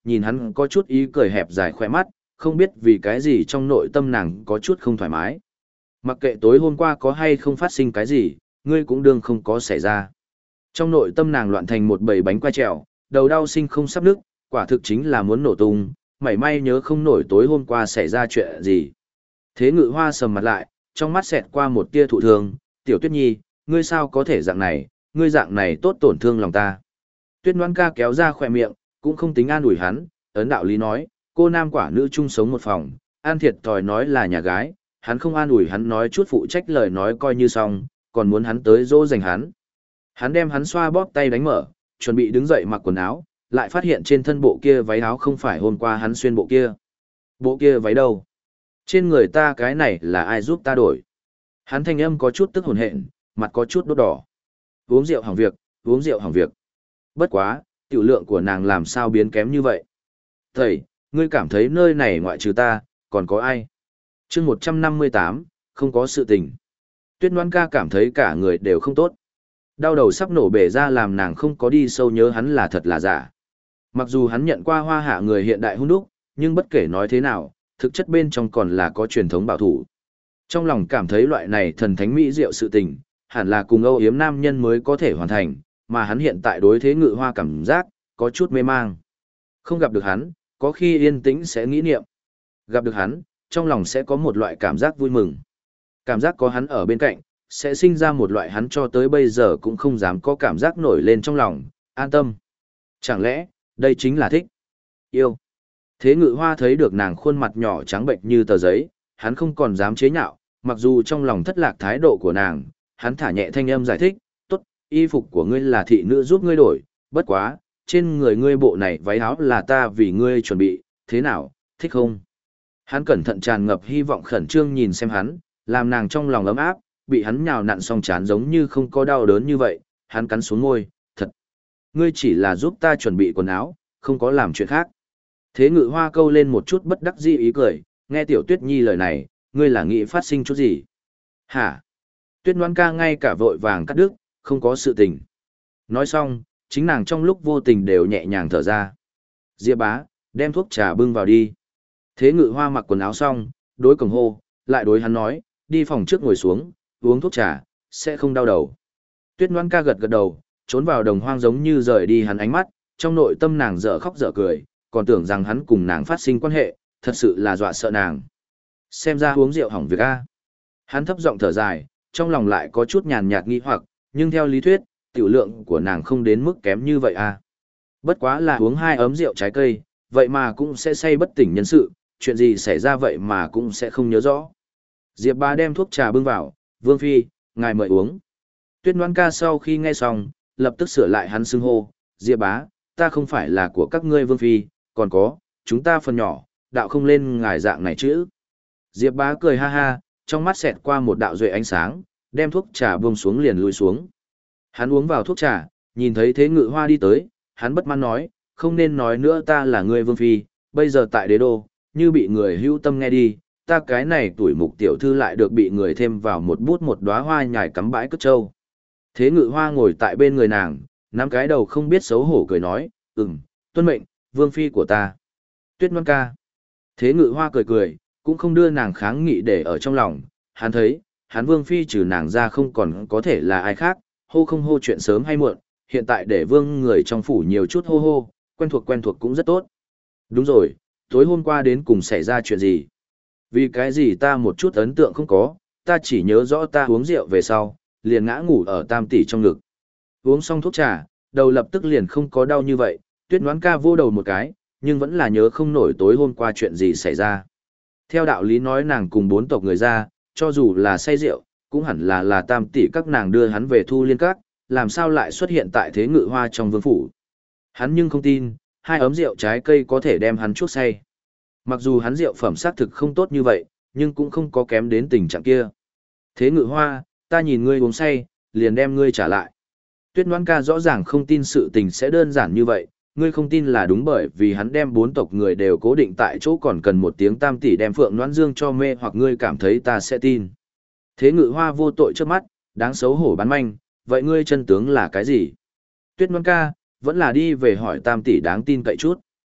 nhìn hắn có chút ý cười hẹp dài khỏe mắt, không biết vì cái gì trong nội tâm nàng có chút không thoải mái. Mặc kệ tối hôm qua có hay không phát sinh cái gì, ngươi cũng đương không có xảy ra. Trong nội tâm nàng loạn thành một bầy bánh quay trèo, đầu đau sinh không sắp nức, quả thực chính là muốn nổ tung, mảy may nhớ không nổi tối hôm qua xảy ra chuyện gì. Thế Ngự Hoa sầm mặt lại, trong mắt xẹt qua một tia thụ thương, "Tiểu Tuyết Nhi, ngươi sao có thể dạng này, ngươi dạng này tốt tổn thương lòng ta." Tuyết Ngoan ca kéo ra khỏe miệng, cũng không tính an ủi hắn, ấn đạo lý nói, cô nam quả nữ chung sống một phòng, an thiệt thòi nói là nhà gái, hắn không an ủi hắn nói chút phụ trách lời nói coi như xong, còn muốn hắn tới dỗ dành hắn. Hắn đem hắn xoa bóp tay đánh mở, chuẩn bị đứng dậy mặc quần áo, lại phát hiện trên thân bộ kia váy áo không phải hôm qua hắn xuyên bộ kia. Bộ kia váy đâu? Trên người ta cái này là ai giúp ta đổi? Hắn thanh âm có chút tức hồn hện, mặt có chút đốt đỏ. Uống rượu hỏng việc, uống rượu hỏng việc. Bất quá, tiểu lượng của nàng làm sao biến kém như vậy? Thầy, ngươi cảm thấy nơi này ngoại trừ ta, còn có ai? chương 158, không có sự tình. Tuyết Ngoan ca cảm thấy cả người đều không tốt. Đau đầu sắp nổ bể ra làm nàng không có đi sâu nhớ hắn là thật là giả. Mặc dù hắn nhận qua hoa hạ người hiện đại hung đúc, nhưng bất kể nói thế nào, thực chất bên trong còn là có truyền thống bảo thủ. Trong lòng cảm thấy loại này thần thánh mỹ diệu sự tình, hẳn là cùng âu yếm nam nhân mới có thể hoàn thành, mà hắn hiện tại đối thế Ngự Hoa cảm giác, có chút mê mang. Không gặp được hắn, có khi yên tĩnh sẽ nghĩ niệm. Gặp được hắn, trong lòng sẽ có một loại cảm giác vui mừng. Cảm giác có hắn ở bên cạnh, sẽ sinh ra một loại hắn cho tới bây giờ cũng không dám có cảm giác nổi lên trong lòng, an tâm. Chẳng lẽ, đây chính là thích? Yêu. Thế Ngự Hoa thấy được nàng khuôn mặt nhỏ trắng bệnh như tờ giấy, hắn không còn dám chế nhạo, mặc dù trong lòng thất lạc thái độ của nàng, hắn thả nhẹ thanh âm giải thích, tốt, y phục của ngươi là thị nữ giúp ngươi đổi, bất quá, trên người ngươi bộ này váy áo là ta vì ngươi chuẩn bị, thế nào, thích không? Hắn cẩn thận tràn ngập hy vọng khẩn trương nhìn xem hắn, làm nàng trong lòng ấm áp, bị hắn nhào nặn song chán giống như không có đau đớn như vậy, hắn cắn xuống môi, thật. Ngươi chỉ là giúp ta chuẩn bị quần áo, không có làm chuyện khác. Thế Ngự Hoa câu lên một chút bất đắc dĩ ý cười, nghe Tiểu Tuyết Nhi lời này, ngươi là nghĩ phát sinh chút gì? Hả? Tuyết Ngoan ca ngay cả vội vàng cắt đứt, không có sự tình. Nói xong, chính nàng trong lúc vô tình đều nhẹ nhàng thở ra. Diệp bá, đem thuốc trà bưng vào đi. Thế Ngự Hoa mặc quần áo xong, đối cổng hô, lại đối hắn nói, đi phòng trước ngồi xuống, uống thuốc trà, sẽ không đau đầu. Tuyết Ngoan ca gật gật đầu, trốn vào đồng hoang giống như rời đi hắn ánh mắt, trong nội tâm nàng dở khóc dở cười, còn tưởng rằng hắn cùng nàng phát sinh quan hệ, thật sự là dọa sợ nàng. Xem ra uống rượu hỏng việc a. Hắn thấp giọng thở dài, trong lòng lại có chút nhàn nhạt nghi hoặc, nhưng theo lý thuyết, tiểu lượng của nàng không đến mức kém như vậy a. Bất quá là uống 2 ấm rượu trái cây, vậy mà cũng sẽ say bất tỉnh nhân sự, chuyện gì xảy ra vậy mà cũng sẽ không nhớ rõ. Diệp Bá đem thuốc trà bưng vào, Vương Phi, ngài mời uống. Tuyết Ngoan ca sau khi nghe xong, lập tức sửa lại hắn xưng hô, Diệp Bá, ta không phải là của các ngươi Vương Phi, còn có, chúng ta phần nhỏ, đạo không lên ngài dạng này chứ. Diệp Bá cười ha ha, trong mắt xẹt qua một đạo duệ ánh sáng, đem thuốc trà buông xuống liền lùi xuống. Hắn uống vào thuốc trà, nhìn thấy Thế Ngự Hoa đi tới, hắn bất mãn nói, không nên nói nữa ta là ngươi Vương Phi, bây giờ tại đế đô, như bị người hữu tâm nghe đi, ta cái này tuổi mục tiểu thư lại được bị người thêm vào một bút một đóa hoa nhài cắm bãi cất trâu. Thế Ngự Hoa ngồi tại bên người nàng, nắm cái đầu không biết xấu hổ cười nói, tuân mệnh, Vương Phi của ta. Tuyết Ngoan ca. Thế Ngự Hoa cười cười, cũng không đưa nàng kháng nghị để ở trong lòng, hắn thấy, hắn Vương Phi trừ nàng ra không còn có thể là ai khác, hô không hô chuyện sớm hay muộn, hiện tại để Vương người trong phủ nhiều chút hô hô, quen thuộc cũng rất tốt. Đúng rồi, tối hôm qua đến cùng xảy ra chuyện gì? Vì cái gì ta một chút ấn tượng không có, ta chỉ nhớ rõ ta uống rượu về sau, liền ngã ngủ ở Tam tỷ trong ngực. Uống xong thuốc trà, đầu lập tức liền không có đau như vậy, Tuyết Ngoãn ca vô đầu một cái, nhưng vẫn là nhớ không nổi tối hôm qua chuyện gì xảy ra. Theo đạo lý nói nàng cùng 4 tộc người ra, cho dù là say rượu, cũng hẳn là Tam tỷ các nàng đưa hắn về Thu Liên Các, làm sao lại xuất hiện tại Thế Ngự Hoa trong vương phủ. Hắn nhưng không tin, 2 ấm rượu trái cây có thể đem hắn chuốc say. Mặc dù hắn rượu phẩm xác thực không tốt như vậy, nhưng cũng không có kém đến tình trạng kia. Thế Ngự Hoa, ta nhìn ngươi uống say, liền đem ngươi trả lại. Tuyết Ngoãn ca rõ ràng không tin sự tình sẽ đơn giản như vậy, ngươi không tin là đúng bởi vì hắn đem 4 tộc người đều cố định tại chỗ còn cần một tiếng Tam tỷ đem Phượng Noãn Dương cho mê hoặc ngươi cảm thấy ta sẽ tin. Thế Ngự Hoa vô tội trước mắt, đáng xấu hổ bán manh, vậy ngươi chân tướng là cái gì? Tuyết Ngoãn ca, vẫn là đi về hỏi Tam tỷ đáng tin cậy chút.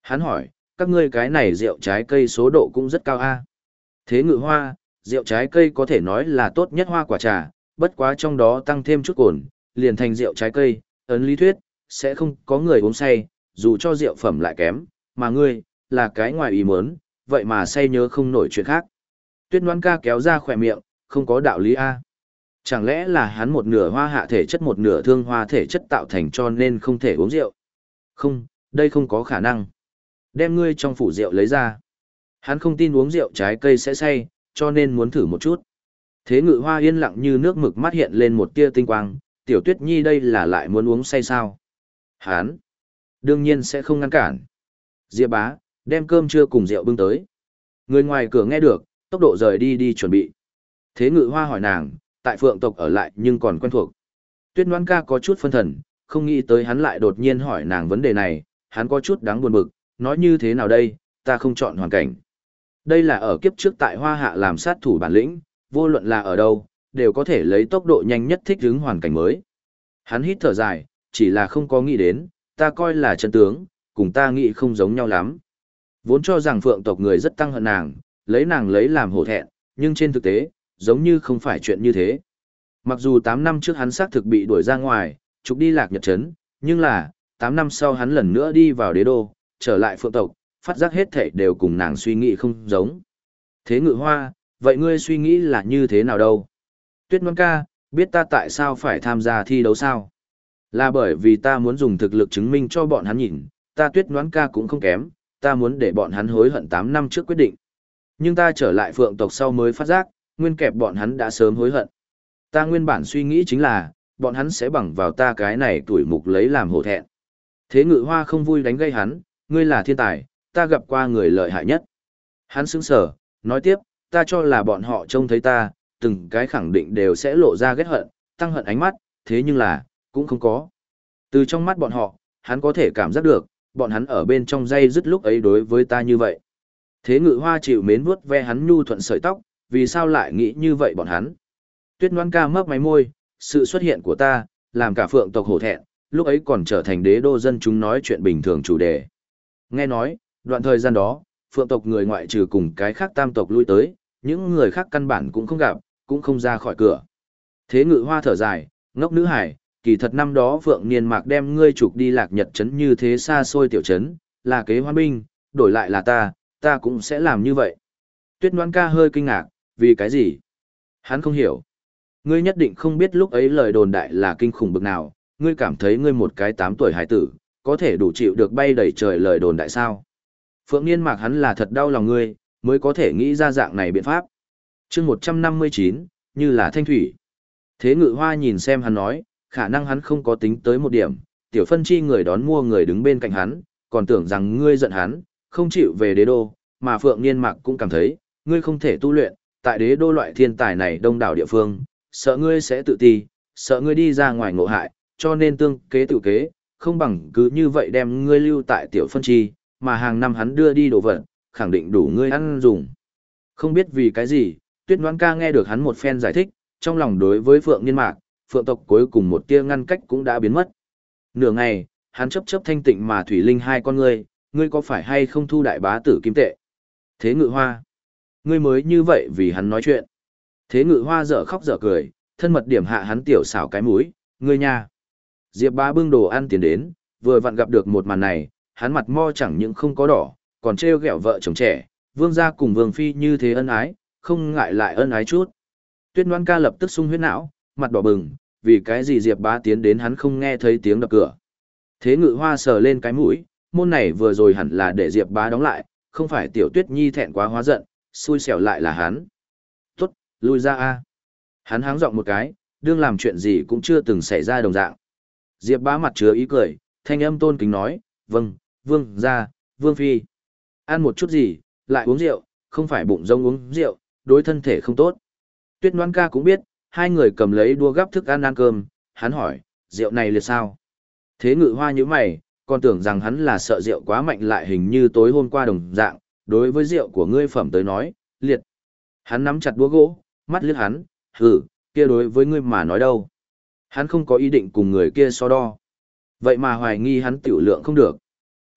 Hắn hỏi, các ngươi cái này rượu trái cây số độ cũng rất cao a. Thế Ngự Hoa, rượu trái cây có thể nói là tốt nhất hoa quả trà, bất quá trong đó tăng thêm chút cồn, liền thành rượu trái cây, ấn lý thuyết, sẽ không có người uống say, dù cho rượu phẩm lại kém, mà ngươi, là cái ngoài ý muốn, vậy mà say nhớ không nổi chuyện khác. Tuyết Ngoan ca kéo ra khỏe miệng, không có đạo lý a. Chẳng lẽ là hắn một nửa hoa hạ thể chất một nửa thương hoa thể chất tạo thành cho nên không thể uống rượu? Không, đây không có khả năng. Đem ngươi trong phủ rượu lấy ra. Hắn không tin uống rượu trái cây sẽ say, cho nên muốn thử một chút. Thế Ngự Hoa yên lặng như nước mực mắt hiện lên một tia tinh quang, Tiểu Tuyết Nhi đây là lại muốn uống say sao? Hắn đương nhiên sẽ không ngăn cản. Diệp bá, đem cơm trưa cùng rượu bưng tới. Người ngoài cửa nghe được, tốc độ rời đi đi chuẩn bị. Thế Ngự Hoa hỏi nàng, tại Phượng tộc ở lại nhưng còn quen thuộc. Tuyết Ngoan ca có chút phân thần, không nghĩ tới hắn lại đột nhiên hỏi nàng vấn đề này, hắn có chút đáng buồn bực, nói như thế nào đây, ta không chọn hoàn cảnh. Đây là ở kiếp trước tại Hoa Hạ làm sát thủ bản lĩnh, vô luận là ở đâu, đều có thể lấy tốc độ nhanh nhất thích ứng hoàn cảnh mới. Hắn hít thở dài, chỉ là không có nghĩ đến, ta coi là chân tướng, cùng ta nghĩ không giống nhau lắm. Vốn cho rằng Phượng tộc người rất tăng hận nàng lấy làm hổ thẹn, nhưng trên thực tế, giống như không phải chuyện như thế. Mặc dù 8 năm trước hắn xác thực bị đuổi ra ngoài, trục đi Lạc Nhật Trấn, nhưng là, 8 năm sau hắn lần nữa đi vào đế đô, trở lại Phượng tộc, phát giác hết thảy đều cùng nàng suy nghĩ không giống. Thế Ngự Hoa, vậy ngươi suy nghĩ là như thế nào đâu? Tuyết Ngoan ca, biết ta tại sao phải tham gia thi đấu sao? Là bởi vì ta muốn dùng thực lực chứng minh cho bọn hắn nhìn, ta Tuyết Ngoan ca cũng không kém, ta muốn để bọn hắn hối hận 8 năm trước quyết định. Nhưng ta trở lại Phượng tộc sau mới phát giác, nguyên kẹp bọn hắn đã sớm hối hận. Ta nguyên bản suy nghĩ chính là, bọn hắn sẽ bằng vào ta cái này tuổi mục lấy làm hổ thẹn. Thế Ngự Hoa không vui đánh gây hắn, ngươi là thiên tài, ta gặp qua người lợi hại nhất. Hắn sững sờ, nói tiếp, ta cho là bọn họ trông thấy ta, từng cái khẳng định đều sẽ lộ ra ghét hận, tăng hận ánh mắt, thế nhưng là, cũng không có. Từ trong mắt bọn họ, hắn có thể cảm giác được, bọn hắn ở bên trong dây dứt lúc ấy đối với ta như vậy. Thế Ngự Hoa chịu mến vuốt ve hắn nhu thuận sợi tóc, vì sao lại nghĩ như vậy bọn hắn? Tuyết Ngoan ca mấp máy môi, sự xuất hiện của ta, làm cả Phượng tộc hổ thẹn, lúc ấy còn trở thành đế đô dân chúng nói chuyện bình thường chủ đề. Nghe nói, đoạn thời gian đó, Phượng tộc người ngoại trừ cùng cái khác tam tộc lui tới, những người khác căn bản cũng không gặp, cũng không ra khỏi cửa. Thế Ngự Hoa thở dài, ngốc nữ hải, kỳ thật năm đó Phượng Niên Mạc đem ngươi trục đi Lạc Nhật trấn như thế xa xôi tiểu trấn, là kế hoan binh, đổi lại là ta cũng sẽ làm như vậy. Tuyết Ngoan ca hơi kinh ngạc, vì cái gì? Hắn không hiểu. Ngươi nhất định không biết lúc ấy lời đồn đại là kinh khủng bực nào, ngươi cảm thấy ngươi một cái 8 tuổi hải tử, có thể đủ chịu được bay đầy trời lời đồn đại sao? Phượng Niên Mạc hắn là thật đau lòng ngươi, mới có thể nghĩ ra dạng này biện pháp. Chương 159, như là thanh thủy. Thế Ngự Hoa nhìn xem hắn nói, khả năng hắn không có tính tới một điểm, tiểu phân chi người đón mua người đứng bên cạnh hắn, còn tưởng rằng ngươi giận hắn, không chịu về đế đô, mà Phượng Niên Mạc cũng cảm thấy, ngươi không thể tu luyện, tại đế đô loại thiên tài này đông đảo địa phương, sợ ngươi sẽ tự ti, sợ ngươi đi ra ngoài ngộ hại, cho nên tương kế tự kế, không bằng cứ như vậy đem ngươi lưu tại tiểu phân chi, mà hàng năm hắn đưa đi đồ vật, khẳng định đủ ngươi ăn dùng. Không biết vì cái gì, Tuyết Ngoan ca nghe được hắn một phen giải thích, trong lòng đối với Phượng Niên Mạc, Phượng tộc cuối cùng một tia ngăn cách cũng đã biến mất. Nửa ngày, hắn chấp thanh tịnh mà thủy linh hai con ngươi có phải hay không thu đại bá tử kim tệ? Thế Ngự Hoa, ngươi mới như vậy vì hắn nói chuyện. Thế Ngự Hoa dở khóc dở cười, thân mật điểm hạ hắn tiểu xảo cái mũi, ngươi nha. Diệp bá bưng đồ ăn tiền đến, vừa vặn gặp được một màn này, hắn mặt mo chẳng những không có đỏ, còn trêu ghẹo vợ chồng trẻ, vương gia cùng vương phi như thế ân ái, không ngại lại ân ái chút. Tuyết Ngoan ca lập tức sung huyết não, mặt đỏ bừng, vì cái gì Diệp bá tiến đến hắn không nghe thấy tiếng đập cửa. Thế Ngự Hoa sờ lên cái mũi, môn này vừa rồi hẳn là để Diệp bá đóng lại, không phải tiểu Tuyết Nhi thẹn quá hóa giận, xui xẻo lại là hắn. Tốt, lui ra a. Hắn háng giọng một cái, đương làm chuyện gì cũng chưa từng xảy ra đồng dạng. Diệp bá mặt chứa ý cười, thanh âm tôn kính nói, vâng, vương gia, vương phi. Ăn một chút gì, lại uống rượu, không phải bụng rông uống rượu, đối thân thể không tốt. Tuyết Ngoan ca cũng biết, hai người cầm lấy đua gắp thức ăn cơm, hắn hỏi, rượu này liệt sao? Thế Ngự Hoa nhíu mày, còn tưởng rằng hắn là sợ rượu quá mạnh lại hình như tối hôm qua đồng dạng, đối với rượu của ngươi phẩm tới nói, liệt. Hắn nắm chặt đũa gỗ, mắt liếc hắn, hừ, kia đối với ngươi mà nói đâu. Hắn không có ý định cùng người kia so đo. Vậy mà hoài nghi hắn tiểu lượng không được.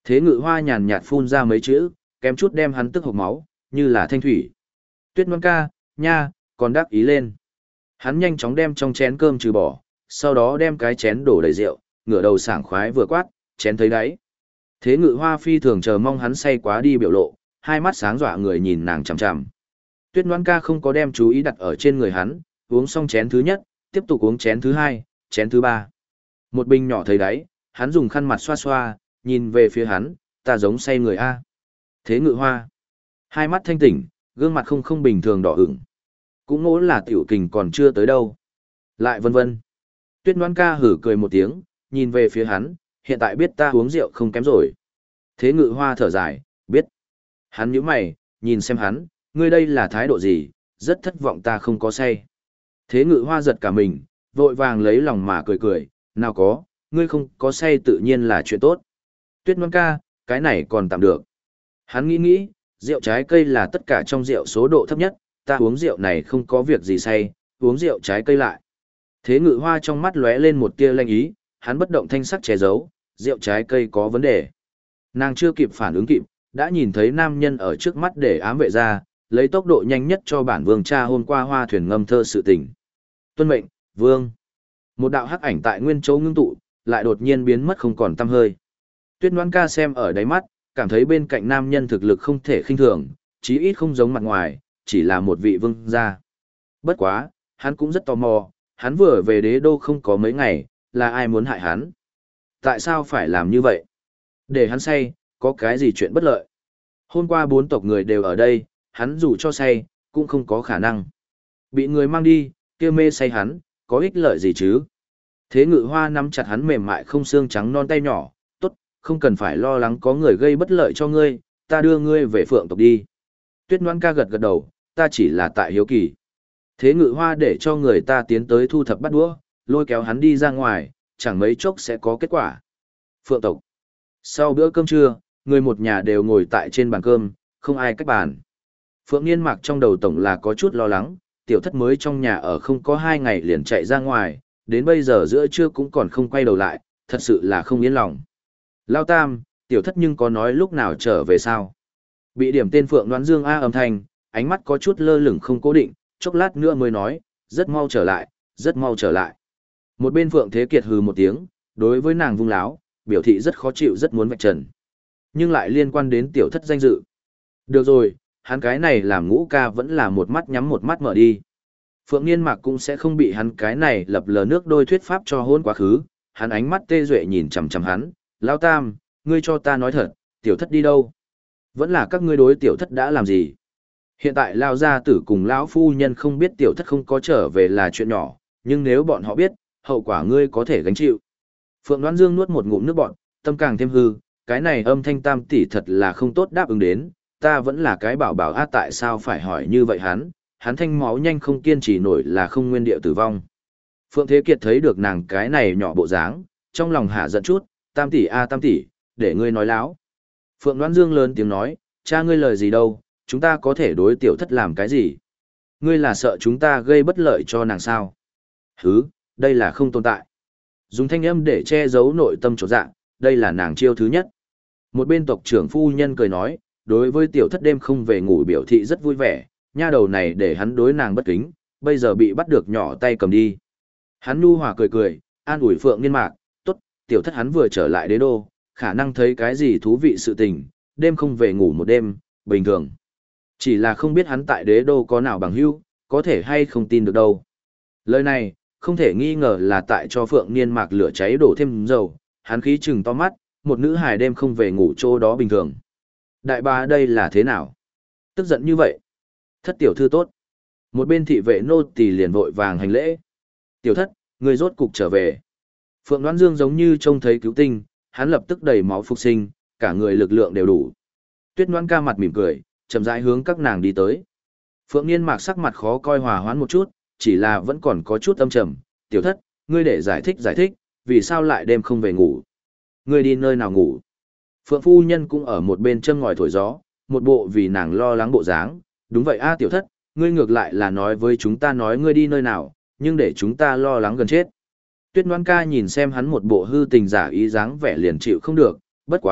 Thế Ngự Hoa nhàn nhạt phun ra mấy chữ, kém chút đem hắn tức hộc máu, như là thanh thủy. Tuyết Ngoan ca, nha, còn đắc ý lên. Hắn nhanh chóng đem trong chén cơm trừ bỏ, sau đó đem cái chén đổ đầy rượu, ngửa đầu sảng khoái vừa quát, chén thấy đáy. Thế Ngự Hoa phi thường chờ mong hắn say quá đi biểu lộ, hai mắt sáng dọa người nhìn nàng chằm chằm. Tuyết Ngoan ca không có đem chú ý đặt ở trên người hắn, uống xong chén thứ nhất, tiếp tục uống chén thứ hai, chén thứ ba. Một bình nhỏ thấy đáy, hắn dùng khăn mặt xoa xoa, nhìn về phía hắn, ta giống say người a. Thế Ngự Hoa, hai mắt thanh tỉnh, gương mặt không bình thường đỏ ửng. Cũng ngỗ là tiểu kình còn chưa tới đâu. Lại vân vân. Tuyết Ngoan ca hử cười một tiếng, nhìn về phía hắn, hiện tại biết ta uống rượu không kém rồi. Thế Ngự Hoa thở dài, biết. Hắn nhíu mày, nhìn xem hắn, ngươi đây là thái độ gì, rất thất vọng ta không có say. Thế Ngự Hoa giật cả mình, vội vàng lấy lòng mà cười cười, nào có, ngươi không có say tự nhiên là chuyện tốt. Tuyết Ngoan ca, cái này còn tạm được. Hắn nghĩ, rượu trái cây là tất cả trong rượu số độ thấp nhất, ta uống rượu này không có việc gì say, uống rượu trái cây lại. Thế Ngự Hoa trong mắt lóe lên một tia lanh ý, hắn bất động thanh sắc che giấu, rượu trái cây có vấn đề. Nàng chưa kịp phản ứng kịp, đã nhìn thấy nam nhân ở trước mắt để ám vệ ra, lấy tốc độ nhanh nhất cho bản vương cha hôm qua hoa thuyền ngâm thơ sự tình. Tuân mệnh, vương. Một đạo hắc ảnh tại nguyên chỗ ngưng tụ, lại đột nhiên biến mất không còn tăm hơi. Tuyết Ngoan ca xem ở đáy mắt, cảm thấy bên cạnh nam nhân thực lực không thể khinh thường, chí ít không giống mặt ngoài, chỉ là một vị vương gia. Bất quá, hắn cũng rất tò mò, hắn vừa về đế đô không có mấy ngày, là ai muốn hại hắn? Tại sao phải làm như vậy? Để hắn say, có cái gì chuyện bất lợi? Hôm qua 4 tộc người đều ở đây, hắn dù cho say, cũng không có khả năng. Bị người mang đi, kia mê say hắn, có ích lợi gì chứ? Thế Ngự Hoa nắm chặt hắn mềm mại không xương trắng non tay nhỏ, tốt, không cần phải lo lắng có người gây bất lợi cho ngươi, ta đưa ngươi về Phượng tộc đi. Tuyết Ngoan ca gật gật đầu, ta chỉ là tại hiếu kỳ. Thế Ngự Hoa để cho người ta tiến tới thu thập bắt đũa, lôi kéo hắn đi ra ngoài, chẳng mấy chốc sẽ có kết quả. Phượng tộc. Sau bữa cơm trưa, người một nhà đều ngồi tại trên bàn cơm, không ai cách bàn. Phượng Nghiên Mạc trong đầu tổng là có chút lo lắng, tiểu thất mới trong nhà ở không có 2 ngày liền chạy ra ngoài, đến bây giờ giữa trưa cũng còn không quay đầu lại, thật sự là không yên lòng. Lao Tam, tiểu thất nhưng có nói lúc nào trở về sao? Bị điểm tên Phượng Đoán Dương A âm thanh, ánh mắt có chút lơ lửng không cố định, chốc lát nữa mới nói, rất mau trở lại, rất mau trở lại. Một bên Phượng Thế Kiệt hừ một tiếng, đối với nàng vung láo, biểu thị rất khó chịu rất muốn vạch trần. Nhưng lại liên quan đến tiểu thất danh dự. Được rồi, hắn cái này làm ngũ ca vẫn là một mắt nhắm một mắt mở đi. Phượng Nghiên Mạc cũng sẽ không bị hắn cái này lập lờ nước đôi thuyết pháp cho hôn quá khứ, hắn ánh mắt tê duệ nhìn chằm chằm hắn, Lao Tam, ngươi cho ta nói thật, tiểu thất đi đâu? Vẫn là các ngươi đối tiểu thất đã làm gì? Hiện tại Lao gia tử cùng lão phu nhân không biết tiểu thất không có trở về là chuyện nhỏ, nhưng nếu bọn họ biết, hậu quả ngươi có thể gánh chịu. Phượng Đoán Dương nuốt một ngụm nước bọt, tâm càng thêm hư, cái này âm thanh Tam tỷ thật là không tốt đáp ứng đến, ta vẫn là cái bảo bảo a tại sao phải hỏi như vậy hắn thanh máu nhanh không kiên trì nổi là không nguyên địa tử vong. Phượng Thế Kiệt thấy được nàng cái này nhỏ bộ dáng, trong lòng hạ giận chút, Tam tỷ a Tam tỷ, để ngươi nói láo. Phượng Đoán Dương lớn tiếng nói, cha ngươi lời gì đâu, chúng ta có thể đối tiểu thất làm cái gì? Ngươi là sợ chúng ta gây bất lợi cho nàng sao? Hứ, đây là không tồn tại. Dùng thanh âm để che giấu nội tâm chỗ dạ, đây là nàng chiêu thứ nhất. Một bên tộc trưởng phu nhân cười nói, đối với tiểu thất đêm không về ngủ biểu thị rất vui vẻ, nha đầu này để hắn đối nàng bất kính, bây giờ bị bắt được nhỏ tay cầm đi. Hắn nhu hòa cười cười, an ủi Phượng Nghiên Mạc, tốt, tiểu thất hắn vừa trở lại đế đô, khả năng thấy cái gì thú vị sự tình, đêm không về ngủ một đêm, bình thường. Chỉ là không biết hắn tại đế đô có nào bằng hữu, có thể hay không tin được đâu. Lời này, không thể nghi ngờ là tại cho Phượng Niên Mạc lửa cháy đổ thêm dầu, hắn khí chừng to mắt, một nữ hài đêm không về ngủ chỗ đó bình thường. Đại bá đây là thế nào? Tức giận như vậy. Thất tiểu thư tốt. Một bên thị vệ nô tỳ liền vội vàng hành lễ. Tiểu thất, người rốt cục trở về. Phượng Đoán Dương giống như trông thấy cứu tinh, hắn lập tức đầy máu phục sinh, cả người lực lượng đều đủ. Tuyết Ngoan ca mặt mỉm cười, chậm rãi hướng các nàng đi tới. Phượng Niên Mạc sắc mặt khó coi hòa hoãn một chút, chỉ là vẫn còn có chút âm trầm. Tiểu thất, ngươi để giải thích, vì sao lại đêm không về ngủ? Ngươi đi nơi nào ngủ? Phượng phu nhân cũng ở một bên châm ngòi thổi gió, một bộ vì nàng lo lắng bộ dáng. Đúng vậy a tiểu thất, ngươi ngược lại là nói với chúng ta nói ngươi đi nơi nào, nhưng để chúng ta lo lắng gần chết. Tuyết Ngoan ca nhìn xem hắn một bộ hư tình giả ý dáng vẻ liền chịu không được, bất quá,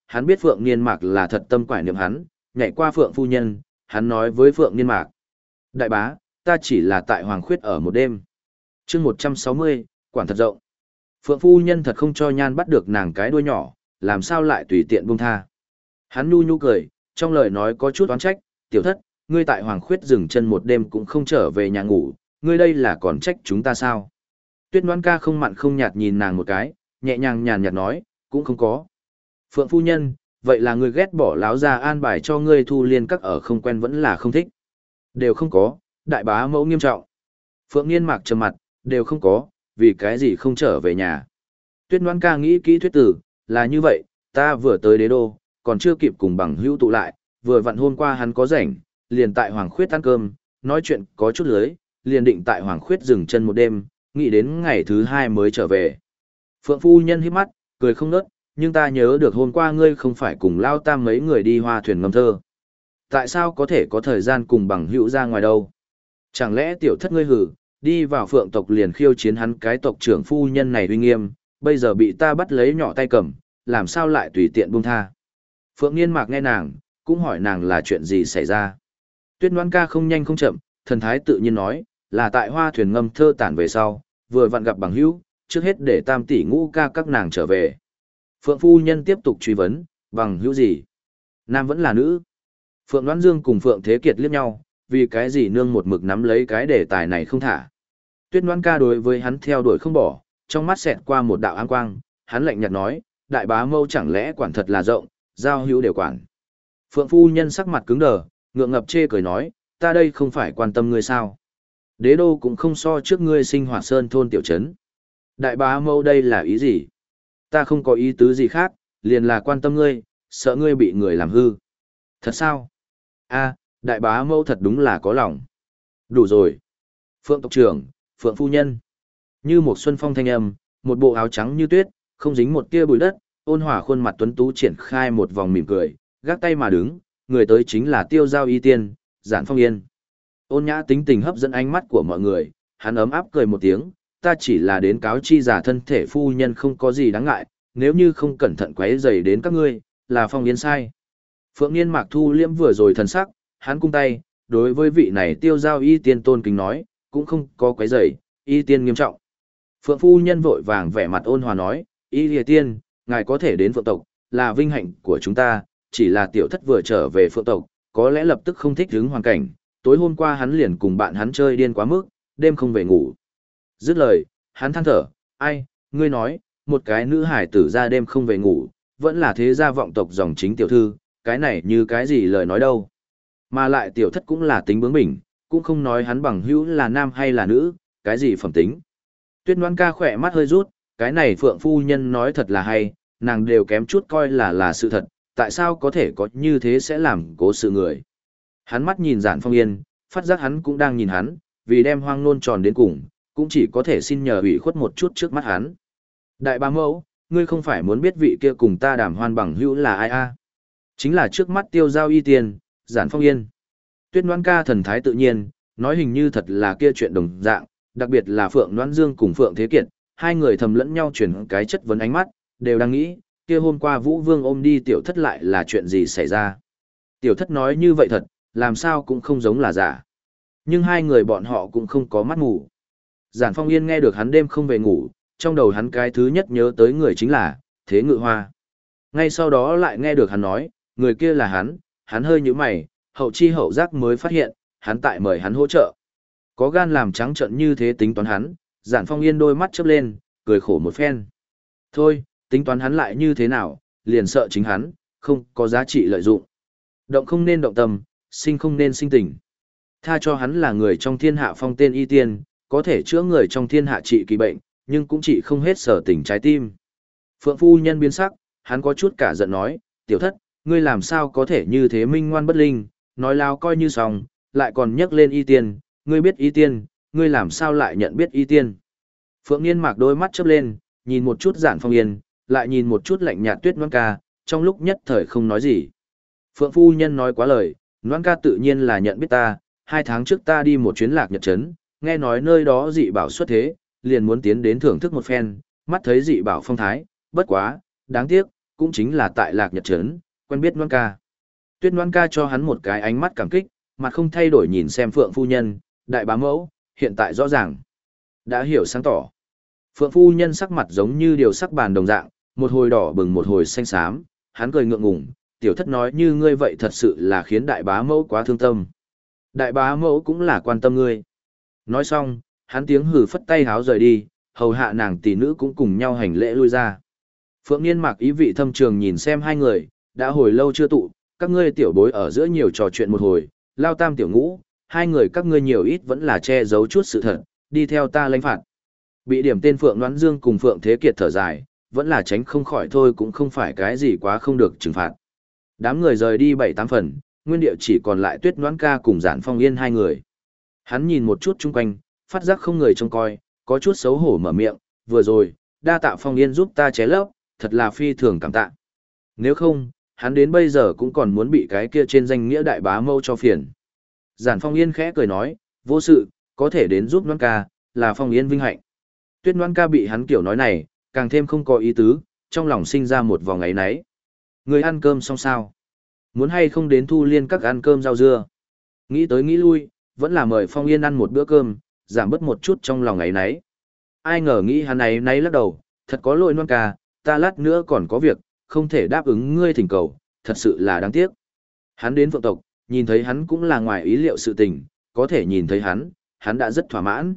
hắn biết Phượng Niên Mạc là thật tâm quải niệm hắn, nhảy qua Phượng phu nhân, hắn nói với Phượng Niên Mạc. Đại bá, ta chỉ là tại Hoàng Khuyết ở một đêm. chương 160, quản thật rộng. Phượng phu nhân thật không cho Nhan bắt được nàng cái đuôi nhỏ, làm sao lại tùy tiện buông tha. Hắn nhu nhu cười, trong lời nói có chút oán trách, tiểu thất, ngươi tại Hoàng Khuyết dừng chân một đêm cũng không trở về nhà ngủ, ngươi đây là còn trách chúng ta sao? Tuyết Ngoan ca không mặn không nhạt nhìn nàng một cái, nhẹ nhàng nhàn nhạt nói, cũng không có. Phượng phu nhân, vậy là ngươi ghét bỏ láo ra an bài cho ngươi thu liên các ở không quen vẫn là không thích. Đều không có, đại bá mẫu nghiêm trọng. Phượng Niên Mạc trầm mặt, đều không có, vì cái gì không trở về nhà. Tuyết Ngoan ca nghĩ kỹ thuyết tử, là như vậy, ta vừa tới đế đô, còn chưa kịp cùng bằng hữu tụ lại, vừa vặn hôm qua hắn có rảnh, liền tại Hoàng Khuyết ăn cơm, nói chuyện có chút lưới, liền định tại Hoàng Khuyết dừng chân một đêm, nghĩ đến ngày thứ hai mới trở về. Phượng phu nhân hít mắt, cười không nớt, nhưng ta nhớ được hôm qua ngươi không phải cùng Lao Tam mấy người đi hoa thuyền ngâm thơ. Tại sao có thể có thời gian cùng bằng hữu ra ngoài đâu? Chẳng lẽ tiểu thất ngươi hử, đi vào Phượng tộc liền khiêu chiến hắn cái tộc trưởng phu nhân này uy nghiêm, bây giờ bị ta bắt lấy nhỏ tay cầm, làm sao lại tùy tiện buông tha? Phượng Niên Mạc nghe nàng, cũng hỏi nàng là chuyện gì xảy ra. Tuyết Ngoan ca không nhanh không chậm, thần thái tự nhiên nói, là tại hoa thuyền ngâm thơ tản về sau, vừa vặn gặp bằng hữu, trước hết để Tam tỷ ngũ ca các nàng trở về. Phượng phu nhân tiếp tục truy vấn, bằng hữu gì? Nam vẫn là nữ. Phượng Đoán Dương cùng Phượng Thế Kiệt liếc nhau, vì cái gì nương một mực nắm lấy cái đề tài này không thả. Tuyết Ngoan ca đối với hắn theo đuổi không bỏ, trong mắt xẹt qua một đạo áng quang, hắn lạnh nhạt nói, đại bá mâu chẳng lẽ quản thật là rộng, giao hữu đều quản. Phượng phu nhân sắc mặt cứng đờ, ngượng ngập chê cười nói, ta đây không phải quan tâm ngươi sao. Đế đô cũng không so trước ngươi sinh hoạt sơn thôn tiểu trấn. Đại bá mâu đây là ý gì? Ta không có ý tứ gì khác, liền là quan tâm ngươi, sợ ngươi bị người làm hư. Thật sao? A, đại bá mâu thật đúng là có lòng. Đủ rồi. Phượng tộc trưởng, Phượng phu nhân. Như một xuân phong thanh âm, một bộ áo trắng như tuyết, không dính một tia bụi đất, ôn hòa khuôn mặt tuấn tú triển khai một vòng mỉm cười, gác tay mà đứng, người tới chính là Tiêu Giao Y Tiên, Giản Phong Yên. Ôn nhã tính tình hấp dẫn ánh mắt của mọi người, hắn ấm áp cười một tiếng, ta chỉ là đến cáo chi giả thân thể phu nhân không có gì đáng ngại, nếu như không cẩn thận quấy rầy đến các ngươi, là Phong Yên sai. Phượng Niên Mạc thu liễm vừa rồi thần sắc, hắn cung tay, đối với vị này Tiêu Giao Y Tiên tôn kính nói, cũng không có quấy rầy, Y Tiên nghiêm trọng. Phượng phu nhân vội vàng vẻ mặt ôn hòa nói, Y Tiên, ngài có thể đến Phượng tộc, là vinh hạnh của chúng ta, chỉ là tiểu thất vừa trở về Phượng tộc, có lẽ lập tức không thích ứng hoàn cảnh, tối hôm qua hắn liền cùng bạn hắn chơi điên quá mức, đêm không về ngủ. Dứt lời, hắn than thở, ai, ngươi nói, một cái nữ hải tử ra đêm không về ngủ, vẫn là thế gia vọng tộc dòng chính tiểu thư, cái này như cái gì lời nói đâu. Mà lại tiểu thất cũng là tính bướng bỉnh, cũng không nói hắn bằng hữu là nam hay là nữ, cái gì phẩm tính. Tuyết Ngoan ca khỏe mắt hơi rút, cái này Phượng phu nhân nói thật là hay, nàng đều kém chút coi là sự thật, tại sao có thể có như thế sẽ làm cố sự người. Hắn mắt nhìn Giản Phong Yên, phát giác hắn cũng đang nhìn hắn, vì đem hoang nôn tròn đến cùng, cũng chỉ có thể xin nhờ ủy khuất một chút trước mắt hắn. Đại bá mẫu, ngươi không phải muốn biết vị kia cùng ta đàm hoan bằng hữu là ai a? Chính là trước mắt Tiêu Giao Y Tiên, Giản Phong Yên. Tuyết Ngoan ca thần thái tự nhiên, nói hình như thật là kia chuyện đồng dạng, đặc biệt là Phượng Noãn Dương cùng Phượng Thế Kiệt, hai người thầm lẫn nhau chuyển cái chất vấn ánh mắt, đều đang nghĩ, kia hôm qua Vũ Vương ôm đi tiểu thất lại là chuyện gì xảy ra. Tiểu thất nói như vậy thật, làm sao cũng không giống là giả. Nhưng hai người bọn họ cũng không có mắt ngủ. Giản Phong Yên nghe được hắn đêm không về ngủ, trong đầu hắn cái thứ nhất nhớ tới người chính là Thế Ngự Hoa. Ngay sau đó lại nghe được hắn nói, người kia là hắn hơi nhíu mày, hậu chi hậu giác mới phát hiện, hắn tại mời hắn hỗ trợ. Có gan làm trắng trợn như thế tính toán hắn, Giản Phong Yên đôi mắt chớp lên, cười khổ một phen. Thôi, tính toán hắn lại như thế nào, liền sợ chính hắn, không có giá trị lợi dụng. Động không nên động tâm, sinh không nên sinh tình. Tha cho hắn là người trong thiên hạ phong tên y tiên, có thể chữa người trong thiên hạ trị kỳ bệnh, nhưng cũng trị không hết sở tình trái tim. Phượng phu nhân biến sắc, hắn có chút cả giận nói, tiểu thất, ngươi làm sao có thể như thế minh ngoan bất linh, nói lao coi như xong, lại còn nhắc lên y tiên, ngươi biết y tiên, ngươi làm sao lại nhận biết y tiên. Phượng Niên Mạc đôi mắt chớp lên, nhìn một chút Giản Phong Yên, lại nhìn một chút lạnh nhạt Tuyết Ngoan ca, trong lúc nhất thời không nói gì. Phượng phu nhân nói quá lời, Ngoan ca tự nhiên là nhận biết ta, 2 tháng trước ta đi một chuyến Lạc Nhật Trấn, nghe nói nơi đó dị bảo xuất thế, liền muốn tiến đến thưởng thức một phen, mắt thấy dị bảo phong thái, bất quá, đáng tiếc, cũng chính là tại Lạc Nhật Trấn, quen biết Loan ca. Tuyết Loan ca cho hắn một cái ánh mắt cảm kích, mặt không thay đổi nhìn xem Phượng phu nhân, đại bá mẫu, hiện tại rõ ràng. Đã hiểu sáng tỏ. Phượng phu nhân sắc mặt giống như điều sắc bàn đồng dạng, một hồi đỏ bừng một hồi xanh xám, hắn cười ngượng ngùng, tiểu thất nói như ngươi vậy thật sự là khiến đại bá mẫu quá thương tâm. Đại bá mẫu cũng là quan tâm ngươi. Nói xong, hắn tiếng hừ phất tay háo rời đi, hầu hạ nàng tỷ nữ cũng cùng nhau hành lễ lui ra. Phượng Niên Mạc ý vị thâm trường nhìn xem hai người, đã hồi lâu chưa tụ, các ngươi tiểu bối ở giữa nhiều trò chuyện một hồi, lao tam tiểu ngũ, hai người các ngươi nhiều ít vẫn là che giấu chút sự thật, đi theo ta lãnh phạt. Bị điểm tên Phượng Đoán Dương cùng Phượng Thế Kiệt thở dài, vẫn là tránh không khỏi thôi cũng không phải cái gì quá không được trừng phạt. Đám người rời đi 7-8 phần, nguyên địa chỉ còn lại Tuyết Đoán ca cùng Giản Phong Yên hai người. Hắn nhìn một chút chung quanh, phát giác không người trông coi, có chút xấu hổ mở miệng, vừa rồi, đa tạ Phong Yên giúp ta ché lấp, thật là phi thường cảm tạ. Nếu không, hắn đến bây giờ cũng còn muốn bị cái kia trên danh nghĩa đại bá mâu cho phiền. Giản Phong Yên khẽ cười nói, vô sự, có thể đến giúp Đoán ca, là Phong Yên vinh hạnh. Tuyết Đoán ca bị hắn kiểu nói này, càng thêm không có ý tứ, trong lòng sinh ra một vòng ấy nấy. Người ăn cơm xong sao? Muốn hay không đến Thu Liên các ăn cơm rau dưa? Nghĩ tới nghĩ lui, vẫn là mời Phong Yên ăn một bữa cơm, giảm bớt một chút trong lòng ấy nấy. Ai ngờ nghĩ hắn ấy nấy lắc đầu, thật có lỗi Đoán ca, ta lát nữa còn có việc, không thể đáp ứng ngươi thỉnh cầu, thật sự là đáng tiếc. Hắn đến Phượng tộc, nhìn thấy hắn cũng là ngoài ý liệu sự tình, có thể nhìn thấy hắn đã rất thỏa mãn.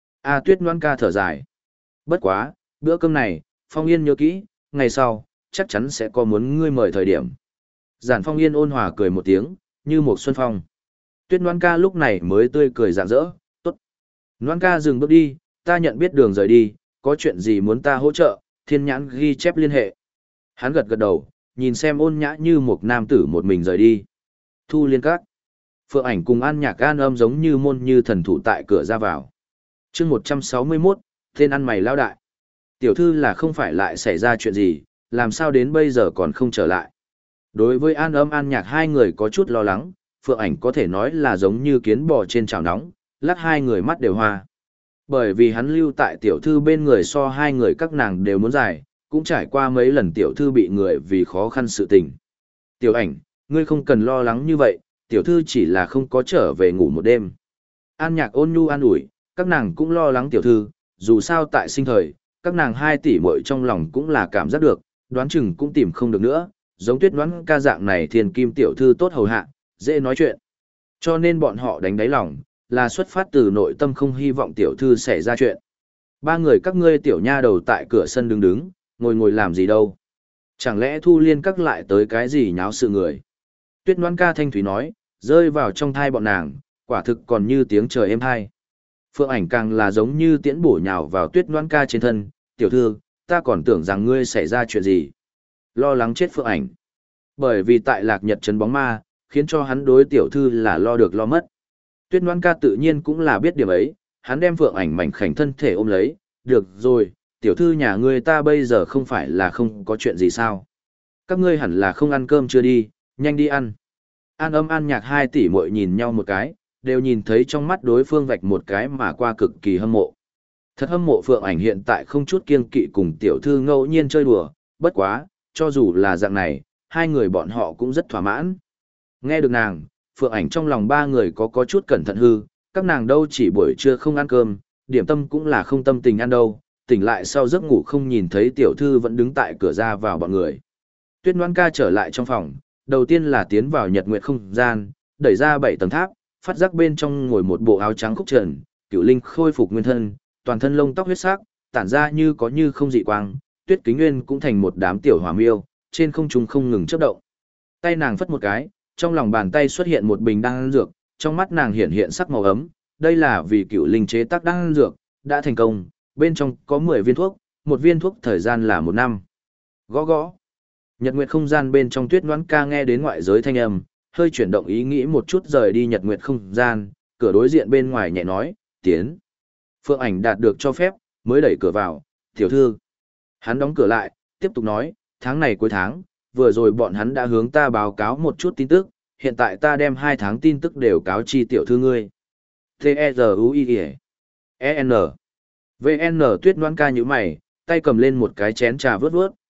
A Tuyết Đoán ca thở dài. Bất quá, bữa cơm này, Phong Yên nhớ kỹ, ngày sau, chắc chắn sẽ có muốn ngươi mời thời điểm. Giản Phong Yên ôn hòa cười một tiếng, như một xuân phong. Tuyết Đoán ca lúc này mới tươi cười rạng rỡ, tốt. Đoán ca dừng bước đi, ta nhận biết đường rời đi, có chuyện gì muốn ta hỗ trợ, thiên nhãn ghi chép liên hệ. Hắn gật gật đầu, nhìn xem ôn nhã như một nam tử một mình rời đi. Thu Liên các. Phượng Ảnh cùng An Nhạc An Âm giống như môn như thần thủ tại cửa ra vào. Chương 161, tên ăn mày lao đại. Tiểu thư là không phải lại xảy ra chuyện gì, làm sao đến bây giờ còn không trở lại. Đối với An Âm An Nhạc hai người có chút lo lắng, Phượng Ảnh có thể nói là giống như kiến bò trên chảo nóng, lắc hai người mắt đều hoa. Bởi vì hắn lưu tại tiểu thư bên người so hai người các nàng đều muốn giải, cũng trải qua mấy lần tiểu thư bị người vì khó khăn sự tình. Tiểu Ảnh, ngươi không cần lo lắng như vậy, tiểu thư chỉ là không có trở về ngủ một đêm. An Nhạc ôn nhu an ủi, các nàng cũng lo lắng tiểu thư, dù sao tại sinh thời, các nàng hai tỷ muội trong lòng cũng là cảm giác được, đoán chừng cũng tìm không được nữa, giống Tuyết Đoán ca dạng này thiên kim tiểu thư tốt hầu hạ, dễ nói chuyện. Cho nên bọn họ đánh đáy lòng, là xuất phát từ nội tâm không hy vọng tiểu thư xảy ra chuyện. Ba người các ngươi tiểu nha đầu tại cửa sân đứng đứng, ngồi ngồi làm gì đâu. Chẳng lẽ Thu Liên các lại tới cái gì nháo sự người. Tuyết Đoán ca thanh thúy nói, rơi vào trong thai bọn nàng, quả thực còn như tiếng trời êm hai. Phượng Ảnh càng là giống như tiễn bổ nhào vào Tuyết Đoán ca trên thân, tiểu thư, ta còn tưởng rằng ngươi xảy ra chuyện gì. Lo lắng chết Phượng Ảnh. Bởi vì tại Lạc Nhật trấn bóng ma, khiến cho hắn đối tiểu thư là lo được lo mất. Tuyết Đoán ca tự nhiên cũng là biết điểm ấy, hắn đem Phượng Ảnh mảnh khảnh thân thể ôm lấy, được rồi, tiểu thư nhà ngươi ta bây giờ không phải là không có chuyện gì sao. Các ngươi hẳn là không ăn cơm chưa đi, nhanh đi ăn. An Âm An Nhạc hai tỷ muội nhìn nhau một cái, đều nhìn thấy trong mắt đối phương vạch một cái mà qua cực kỳ hâm mộ. Thật hâm mộ Phượng Ảnh hiện tại không chút kiêng kỵ cùng tiểu thư ngẫu nhiên chơi đùa, bất quá, cho dù là dạng này, hai người bọn họ cũng rất thỏa mãn. Nghe được nàng, Phượng Ảnh trong lòng ba người có chút cẩn thận hư, các nàng đâu chỉ buổi trưa không ăn cơm, điểm tâm cũng là không tâm tình ăn đâu, tỉnh lại sau giấc ngủ không nhìn thấy tiểu thư vẫn đứng tại cửa ra vào bọn người. Tuyết Đoán ca trở lại trong phòng, đầu tiên là tiến vào nhật nguyệt không gian, đẩy ra 7 tầng tháp, phát giác bên trong ngồi một bộ áo trắng khúc trần, Cửu Linh khôi phục nguyên thân, toàn thân lông tóc huyết sắc, tản ra như có như không dị quang, Tuyết Kính Nguyên cũng thành một đám tiểu hỏa miêu, trên không trung không ngừng chớp động. Tay nàng phất một cái, trong lòng bàn tay xuất hiện một bình đan dược, trong mắt nàng hiện hiện sắc màu ấm, đây là vì Cửu Linh chế tác đan dược, đã thành công, bên trong có 10 viên thuốc, một viên thuốc thời gian là 1 năm. Gõ gõ. Nhật nguyệt không gian bên trong Tuyết Đoán ca nghe đến ngoại giới thanh âm, hơi chuyển động ý nghĩ một chút rời đi nhật nguyệt không gian, cửa đối diện bên ngoài nhẹ nói, tiến. Phượng Ảnh đạt được cho phép, mới đẩy cửa vào, tiểu thư. Hắn đóng cửa lại, tiếp tục nói, tháng này cuối tháng, vừa rồi bọn hắn đã hướng ta báo cáo một chút tin tức, hiện tại ta đem 2 tháng tin tức đều cáo chi tiểu thư ngươi. T-E-Z-U-I-E-N. VN Tuyết Đoán ca như mày, tay cầm lên một cái chén trà vớt vớt,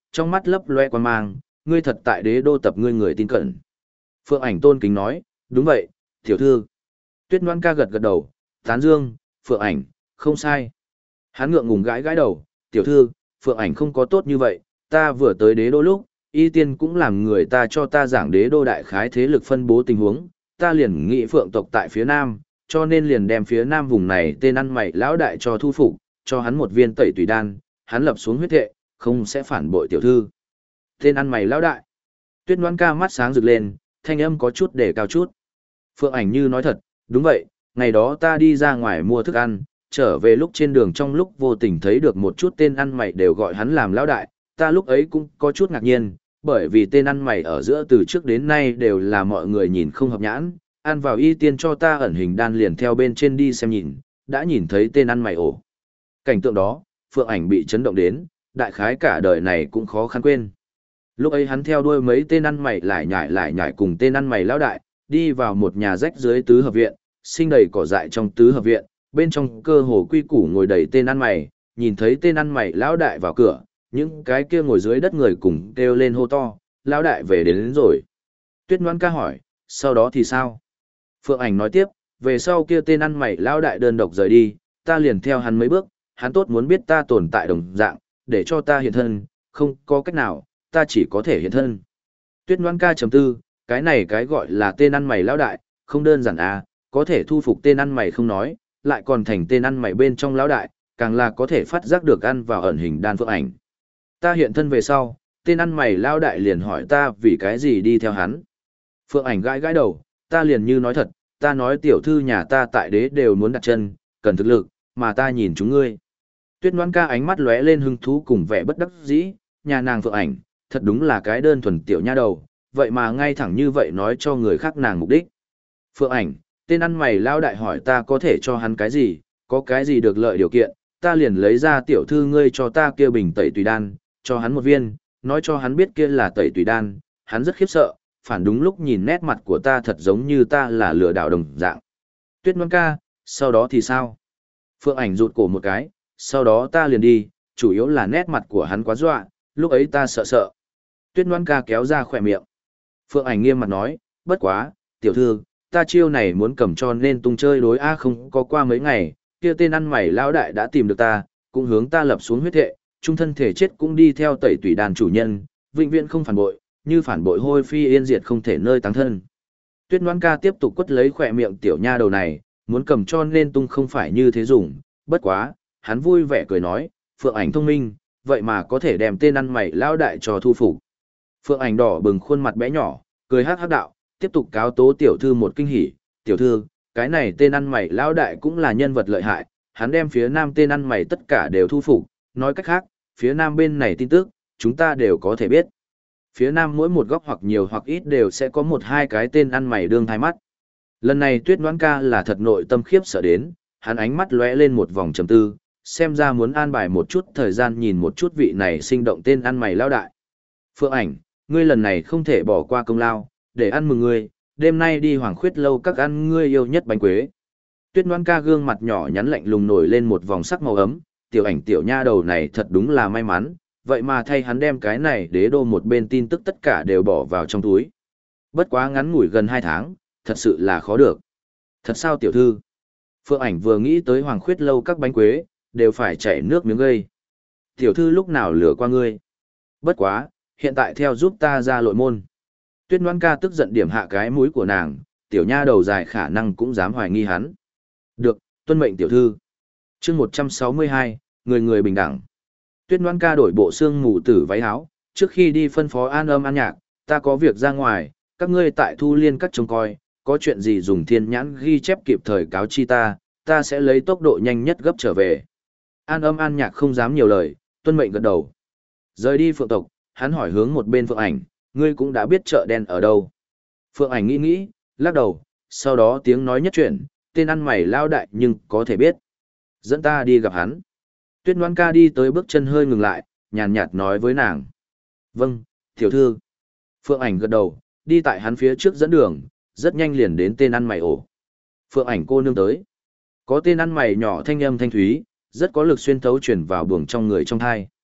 trong mắt lấp loe quan mang, ngươi thật tại đế đô tập ngươi người tin cẩn. Phượng Ảnh tôn kính nói, đúng vậy, tiểu thư. Tuyết Ngoan ca gật gật đầu, tán dương, Phượng Ảnh, không sai. Hắn ngượng ngùng gãi gãi đầu, tiểu thư, Phượng Ảnh không có tốt như vậy, ta vừa tới đế đô lúc, y tiên cũng làm người ta cho ta giảng đế đô đại khái thế lực phân bố tình huống, ta liền nghĩ Phượng tộc tại phía nam, cho nên liền đem phía nam vùng này tên ăn mày lão đại cho thu phục, cho hắn một viên tẩy tùy đan, hắn lập xuống huyết thệ, không sẽ phản bội tiểu thư. Tên ăn mày lão đại. Tuyết Ngoan ca mắt sáng rực lên, thanh âm có chút để cao chút. Phượng Ảnh như nói thật, đúng vậy, ngày đó ta đi ra ngoài mua thức ăn, trở về lúc trên đường trong lúc vô tình thấy được một chút tên ăn mày đều gọi hắn làm lão đại, ta lúc ấy cũng có chút ngạc nhiên, bởi vì tên ăn mày ở giữa từ trước đến nay đều là mọi người nhìn không hợp nhãn, ăn vào y tiên cho ta ẩn hình đan liền theo bên trên đi xem nhìn, đã nhìn thấy tên ăn mày ổ. Cảnh tượng đó, Phượng Ảnh bị chấn động đến, đại khái cả đời này cũng khó khăn quên. Lúc ấy hắn theo đuôi mấy tên ăn mày lại nhải cùng tên ăn mày lão đại, đi vào một nhà rách dưới tứ hợp viện, sinh đầy cỏ dại trong tứ hợp viện, bên trong cơ hồ quy củ ngồi đầy tên ăn mày, nhìn thấy tên ăn mày lão đại vào cửa, những cái kia ngồi dưới đất người cùng kêu lên hô to, lão đại về đến rồi. Tuyết Ngoan ca hỏi, sau đó thì sao? Phượng Ảnh nói tiếp, về sau kia tên ăn mày lão đại đơn độc rời đi, ta liền theo hắn mấy bước, hắn tốt muốn biết ta tồn tại đồng dạng, để cho ta hiện thân, không có cách nào, ta chỉ có thể hiện thân. Tuyết Ngoan ca chấm tư, cái này cái gọi là tên ăn mày lão đại, không đơn giản à, có thể thu phục tên ăn mày không nói, lại còn thành tên ăn mày bên trong lão đại, càng là có thể phát giác được ăn vào ẩn hình đan Phượng Ảnh. Ta hiện thân về sau, tên ăn mày lão đại liền hỏi ta vì cái gì đi theo hắn. Phượng Ảnh gãi gãi đầu, ta liền như nói thật, ta nói tiểu thư nhà ta tại đế đều muốn đặt chân, cần thực lực, mà ta nhìn chúng ngươi. Tuyết Ngoan ca ánh mắt lóe lên hứng thú cùng vẻ bất đắc dĩ, nhà nàng Phượng Ảnh, thật đúng là cái đơn thuần tiểu nha đầu, vậy mà ngay thẳng như vậy nói cho người khác nàng mục đích. Phượng Ảnh, tên ăn mày lao đại hỏi ta có thể cho hắn cái gì, có cái gì được lợi điều kiện, ta liền lấy ra tiểu thư ngươi cho ta kia bình tẩy tùy đan, cho hắn một viên, nói cho hắn biết kia là tẩy tùy đan, hắn rất khiếp sợ, phản đúng lúc nhìn nét mặt của ta thật giống như ta là lừa đảo đồng dạng. Tuyết Ngoan ca, sau đó thì sao? Phượng Ảnh rụt cổ một cái, sau đó ta liền đi, chủ yếu là nét mặt của hắn quá dọa, lúc ấy ta sợ. Tuyết Ngoan ca kéo ra khỏe miệng. Phượng Ảnh nghiêm mặt nói, bất quá, tiểu thư, ta chiêu này muốn cầm cho nên tung chơi đối A không có qua mấy ngày, kia tên ăn mày lão đại đã tìm được ta, cũng hướng ta lập xuống huyết thệ, trung thân thể chết cũng đi theo tẩy tùy đàn chủ nhân, vĩnh viễn không phản bội, như phản bội hôi phi yên diệt không thể nơi táng thân. Tuyết Ngoan ca tiếp tục quất lấy khỏe miệng tiểu nha đầu này, muốn cầm cho nên tung không phải như thế dùng, bất quá, hắn vui vẻ cười nói, Phượng Ảnh thông minh, vậy mà có thể đem tên ăn mày lão đại cho thu phục. Phượng Ảnh đỏ bừng khuôn mặt bé nhỏ, cười hắc hắc đạo, tiếp tục cáo tố tiểu thư một kinh hỉ, tiểu thư, cái này tên ăn mày lão đại cũng là nhân vật lợi hại, hắn đem phía nam tên ăn mày tất cả đều thu phục, nói cách khác, phía nam bên này tin tức, chúng ta đều có thể biết. Phía nam mỗi một góc hoặc nhiều hoặc ít đều sẽ có một hai cái tên ăn mày đương thai mắt. Lần này Tuyết Ngoãn ca là thật nội tâm khiếp sợ đến, hắn ánh mắt lóe lên một vòng trầm tư, xem ra muốn an bài một chút thời gian nhìn một chút vị này sinh động tên ăn mày lão đại. Phượng Ảnh, ngươi lần này không thể bỏ qua công lao, để ăn mừng ngươi, đêm nay đi Hoàng Khuyết lâu các ăn ngươi yêu nhất bánh quế. Tuyết Ngoãn ca gương mặt nhỏ nhắn lạnh lùng nổi lên một vòng sắc màu ấm, tiểu Ảnh tiểu nha đầu này thật đúng là may mắn, vậy mà thay hắn đem cái này đế đô một bên tin tức tất cả đều bỏ vào trong túi. Bất quá ngắn ngủi gần 2 tháng, thật sự là khó được. Thật sao tiểu thư? Phượng Ảnh vừa nghĩ tới Hoàng Khuyết lâu các bánh quế, đều phải chảy nước miếng gây. Tiểu thư lúc nào lừa qua ngươi? Bất quá, hiện tại theo giúp ta ra lội môn. Tuyết Ngoãn ca tức giận điểm hạ cái mũi của nàng, tiểu nha đầu dài khả năng cũng dám hoài nghi hắn. Được, tuân mệnh tiểu thư. Chương 162, người người bình đẳng. Tuyết Ngoãn ca đổi bộ xương mù tử váy áo, trước khi đi phân phó An Âm An Nhạc, ta có việc ra ngoài, các ngươi tại Thu Liên các trông coi, có chuyện gì dùng thiên nhãn ghi chép kịp thời cáo chi ta sẽ lấy tốc độ nhanh nhất gấp trở về. An Âm An Nhạc không dám nhiều lời, tuân mệnh gật đầu. Rời đi Phượng tộc, hắn hỏi hướng một bên Phượng Ảnh, ngươi cũng đã biết chợ đen ở đâu. Phượng Ảnh nghĩ, lắc đầu, sau đó tiếng nói nhất chuyển, tên ăn mày lao đại nhưng có thể biết. Dẫn ta đi gặp hắn. Tuyết Ngoãn ca đi tới bước chân hơi ngừng lại, nhàn nhạt nói với nàng. Vâng, tiểu thư. Phượng Ảnh gật đầu, đi tại hắn phía trước dẫn đường, rất nhanh liền đến tên ăn mày ổ. Phượng Ảnh cô nương tới. Có tên ăn mày nhỏ thanh âm thanh thúy, rất có lực xuyên thấu truyền vào buồng trong người trong thai.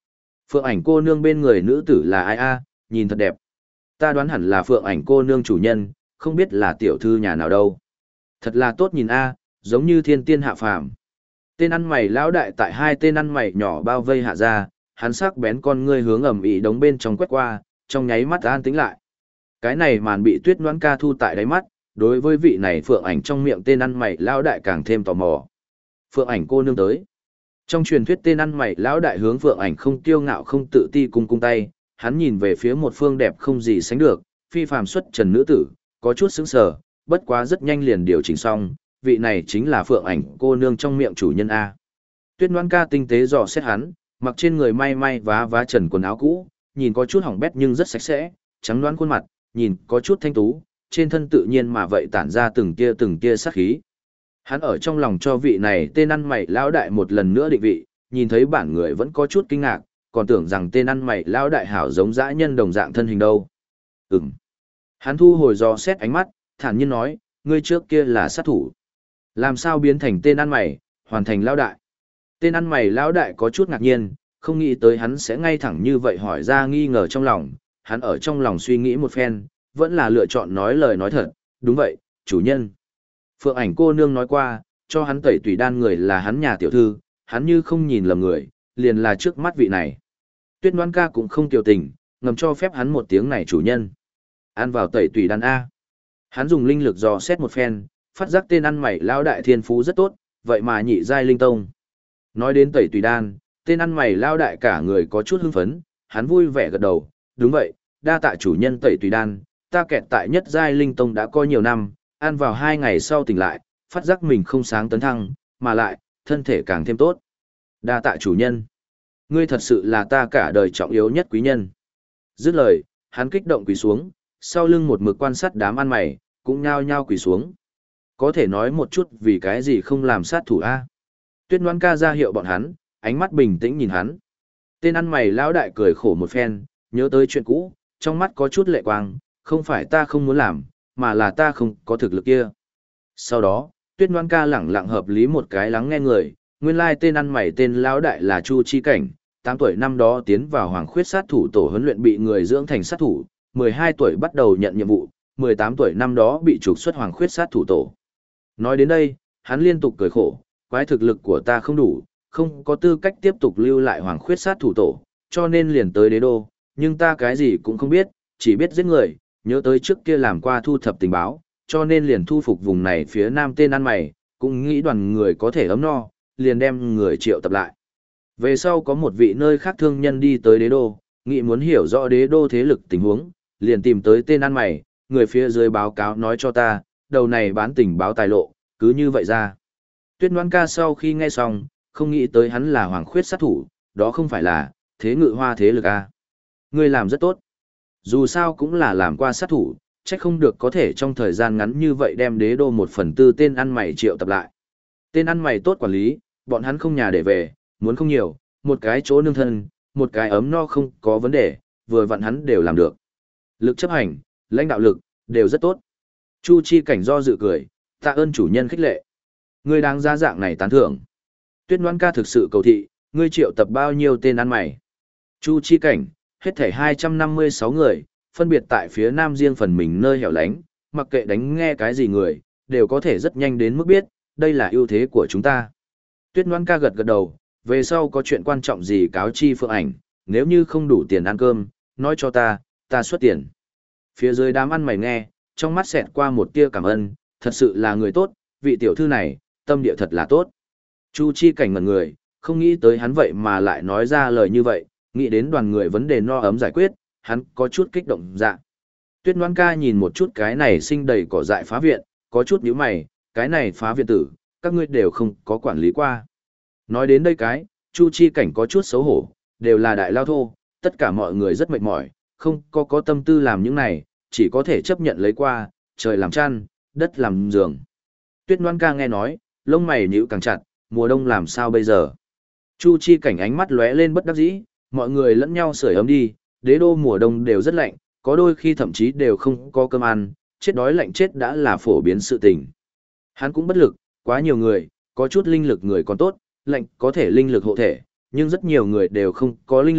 Phượng Ảnh cô nương bên người nữ tử là ai a, nhìn thật đẹp. Ta đoán hẳn là Phượng Ảnh cô nương chủ nhân, không biết là tiểu thư nhà nào đâu. Thật là tốt nhìn a, giống như thiên tiên hạ phàm. Tên ăn mày lão đại tại hai tên ăn mày nhỏ bao vây hạ ra, hắn sắc bén con ngươi hướng ầm ĩ đống bên trong quét qua, trong nháy mắt an tĩnh lại. Cái này màn bị Tuyết Noãn Ca thu tại đáy mắt, đối với vị này Phượng Ảnh trong miệng tên ăn mày lão đại càng thêm tò mò. Phượng Ảnh cô nương tới. Trong truyền thuyết tên ăn mày lão đại hướng Phượng Ảnh không kiêu ngạo không tự ti cung cung tay, hắn nhìn về phía một phương đẹp không gì sánh được, phi phàm xuất trần nữ tử, có chút sững sờ, bất quá rất nhanh liền điều chỉnh xong, vị này chính là Phượng Ảnh cô nương trong miệng chủ nhân a. Tuyết Noãn Ca tinh tế dò xét hắn, mặc trên người may may vá trần quần áo cũ, nhìn có chút hỏng bét nhưng rất sạch sẽ, trắng đoán khuôn mặt, nhìn có chút thanh tú, trên thân tự nhiên mà vậy tản ra từng tia sát khí. Hắn ở trong lòng cho vị này tên ăn mày lão đại một lần nữa định vị, nhìn thấy bản người vẫn có chút kinh ngạc, còn tưởng rằng tên ăn mày lão đại hảo giống dã nhân đồng dạng thân hình đâu. Ừm. Hắn thu hồi dò xét ánh mắt, thản nhiên nói, ngươi trước kia là sát thủ. Làm sao biến thành tên ăn mày, hoàn thành lão đại? Tên ăn mày lão đại có chút ngạc nhiên, không nghĩ tới hắn sẽ ngay thẳng như vậy hỏi ra nghi ngờ trong lòng, hắn ở trong lòng suy nghĩ một phen, vẫn là lựa chọn nói lời nói thật, đúng vậy, chủ nhân. Phượng Ảnh cô nương nói qua, cho hắn tẩy tùy đan người là hắn nhà tiểu thư, hắn như không nhìn lầm người, liền là trước mắt vị này. Tuyết Noãn Ca cũng không kiêu tình, ngầm cho phép hắn một tiếng này chủ nhân. Ăn vào tẩy tùy đan A. Hắn dùng linh lực dò xét một phen, phát giác tên ăn mày lão đại thiên phú rất tốt, vậy mà nhị giai linh tông. Nói đến tẩy tùy đan, tên ăn mày lão đại cả người có chút hưng phấn, hắn vui vẻ gật đầu, đúng vậy, đa tạ chủ nhân tẩy tùy đan, ta kẹt tại nhất giai linh tông đã có nhiều năm, ăn vào 2 ngày sau tỉnh lại, phát giác mình không sáng tấn thăng, mà lại, thân thể càng thêm tốt. Đa tạ chủ nhân. Ngươi thật sự là ta cả đời trọng yếu nhất quý nhân. Dứt lời, hắn kích động quỳ xuống, sau lưng một mực quan sát đám ăn mày, cũng nhao nhao quỳ xuống. Có thể nói một chút vì cái gì không làm sát thủ A. Tuyết Noãn Ca ra hiệu bọn hắn, ánh mắt bình tĩnh nhìn hắn. Tên ăn mày lão đại cười khổ một phen, nhớ tới chuyện cũ, trong mắt có chút lệ quang, không phải ta không muốn làm, mà là ta không có thực lực kia. Sau đó, Tuyết Noãn Ca lẳng lặng hợp lý một cái lắng nghe người, nguyên lai tên ăn mày tên lão đại là Chu Chi Cảnh, 8 tuổi năm đó tiến vào Hoàng Khuyết sát thủ tổ huấn luyện bị người dưỡng thành sát thủ, 12 tuổi bắt đầu nhận nhiệm vụ, 18 tuổi năm đó bị trục xuất Hoàng Khuyết sát thủ tổ. Nói đến đây, hắn liên tục cười khổ, quái thực lực của ta không đủ, không có tư cách tiếp tục lưu lại Hoàng Khuyết sát thủ tổ, cho nên liền tới đế đô, nhưng ta cái gì cũng không biết, chỉ biết giết người, nhớ tới trước kia làm qua thu thập tình báo, cho nên liền thu phục vùng này phía nam tên ăn mày, cũng nghĩ đoàn người có thể ấm no, liền đem người triệu tập lại. Về sau có một vị nơi khác thương nhân đi tới đế đô, nghĩ muốn hiểu rõ đế đô thế lực tình huống, liền tìm tới tên ăn mày, người phía dưới báo cáo nói cho ta, đầu này bán tình báo tài lộ, cứ như vậy ra. Tuyết Noãn Ca sau khi nghe xong, không nghĩ tới hắn là Hoàng Khuyết sát thủ, đó không phải là thế ngự hoa thế lực a. Ngươi làm rất tốt. Dù sao cũng là làm qua sát thủ, chắc không được có thể trong thời gian ngắn như vậy đem đế đô 1/4 tên ăn mày triệu tập lại. Tên ăn mày tốt quản lý, bọn hắn không nhà để về, muốn không nhiều, một cái chỗ nương thân, một cái ấm no không có vấn đề, vừa vặn hắn đều làm được. Lực chấp hành, lãnh đạo lực, đều rất tốt. Chu Chi Cảnh do dự cười, tạ ơn chủ nhân khích lệ. Ngươi đáng ra dạng này tán thưởng. Tuyết Noãn Ca thực sự cầu thị, ngươi triệu tập bao nhiêu tên ăn mày. Chu Chi Cảnh, hết thảy 256 người, phân biệt tại phía nam riêng phần mình nơi hẻo lánh, mặc kệ đánh nghe cái gì người, đều có thể rất nhanh đến mức biết, đây là ưu thế của chúng ta. Tuyết Noãn Ca gật gật đầu, về sau có chuyện quan trọng gì cáo chi Phượng Ảnh, nếu như không đủ tiền ăn cơm, nói cho ta xuất tiền. Phía dưới đám ăn mày nghe, trong mắt xẹt qua một tia cảm ơn, thật sự là người tốt, vị tiểu thư này, tâm địa thật là tốt. Chu Chi Cảnh ngẩn người, không nghĩ tới hắn vậy mà lại nói ra lời như vậy, nghĩ đến đoàn người vấn đề no ấm giải quyết, hắn có chút kích động dạ. Tuyết Noãn Ca nhìn một chút cái này sinh đầy cỏ dại phá viện, có chút nhíu mày, cái này phá viện tử, các ngươi đều không có quản lý qua. Nói đến đây cái, Chu Chi Cảnh có chút xấu hổ, đều là đại lao thô, tất cả mọi người rất mệt mỏi, không có tâm tư làm những này, chỉ có thể chấp nhận lấy qua, trời làm chăn, đất làm giường. Tuyết Noãn Ca nghe nói, lông mày nhíu càng chặt, mùa đông làm sao bây giờ? Chu Chi Cảnh ánh mắt lóe lên bất đắc dĩ, mọi người lẫn nhau sưởi ấm đi, đế đô mùa đông đều rất lạnh, có đôi khi thậm chí đều không có cơm ăn, chết đói lạnh chết đã là phổ biến sự tình. Hắn cũng bất lực, quá nhiều người, có chút linh lực người còn tốt, lạnh có thể linh lực hộ thể, nhưng rất nhiều người đều không có linh lực,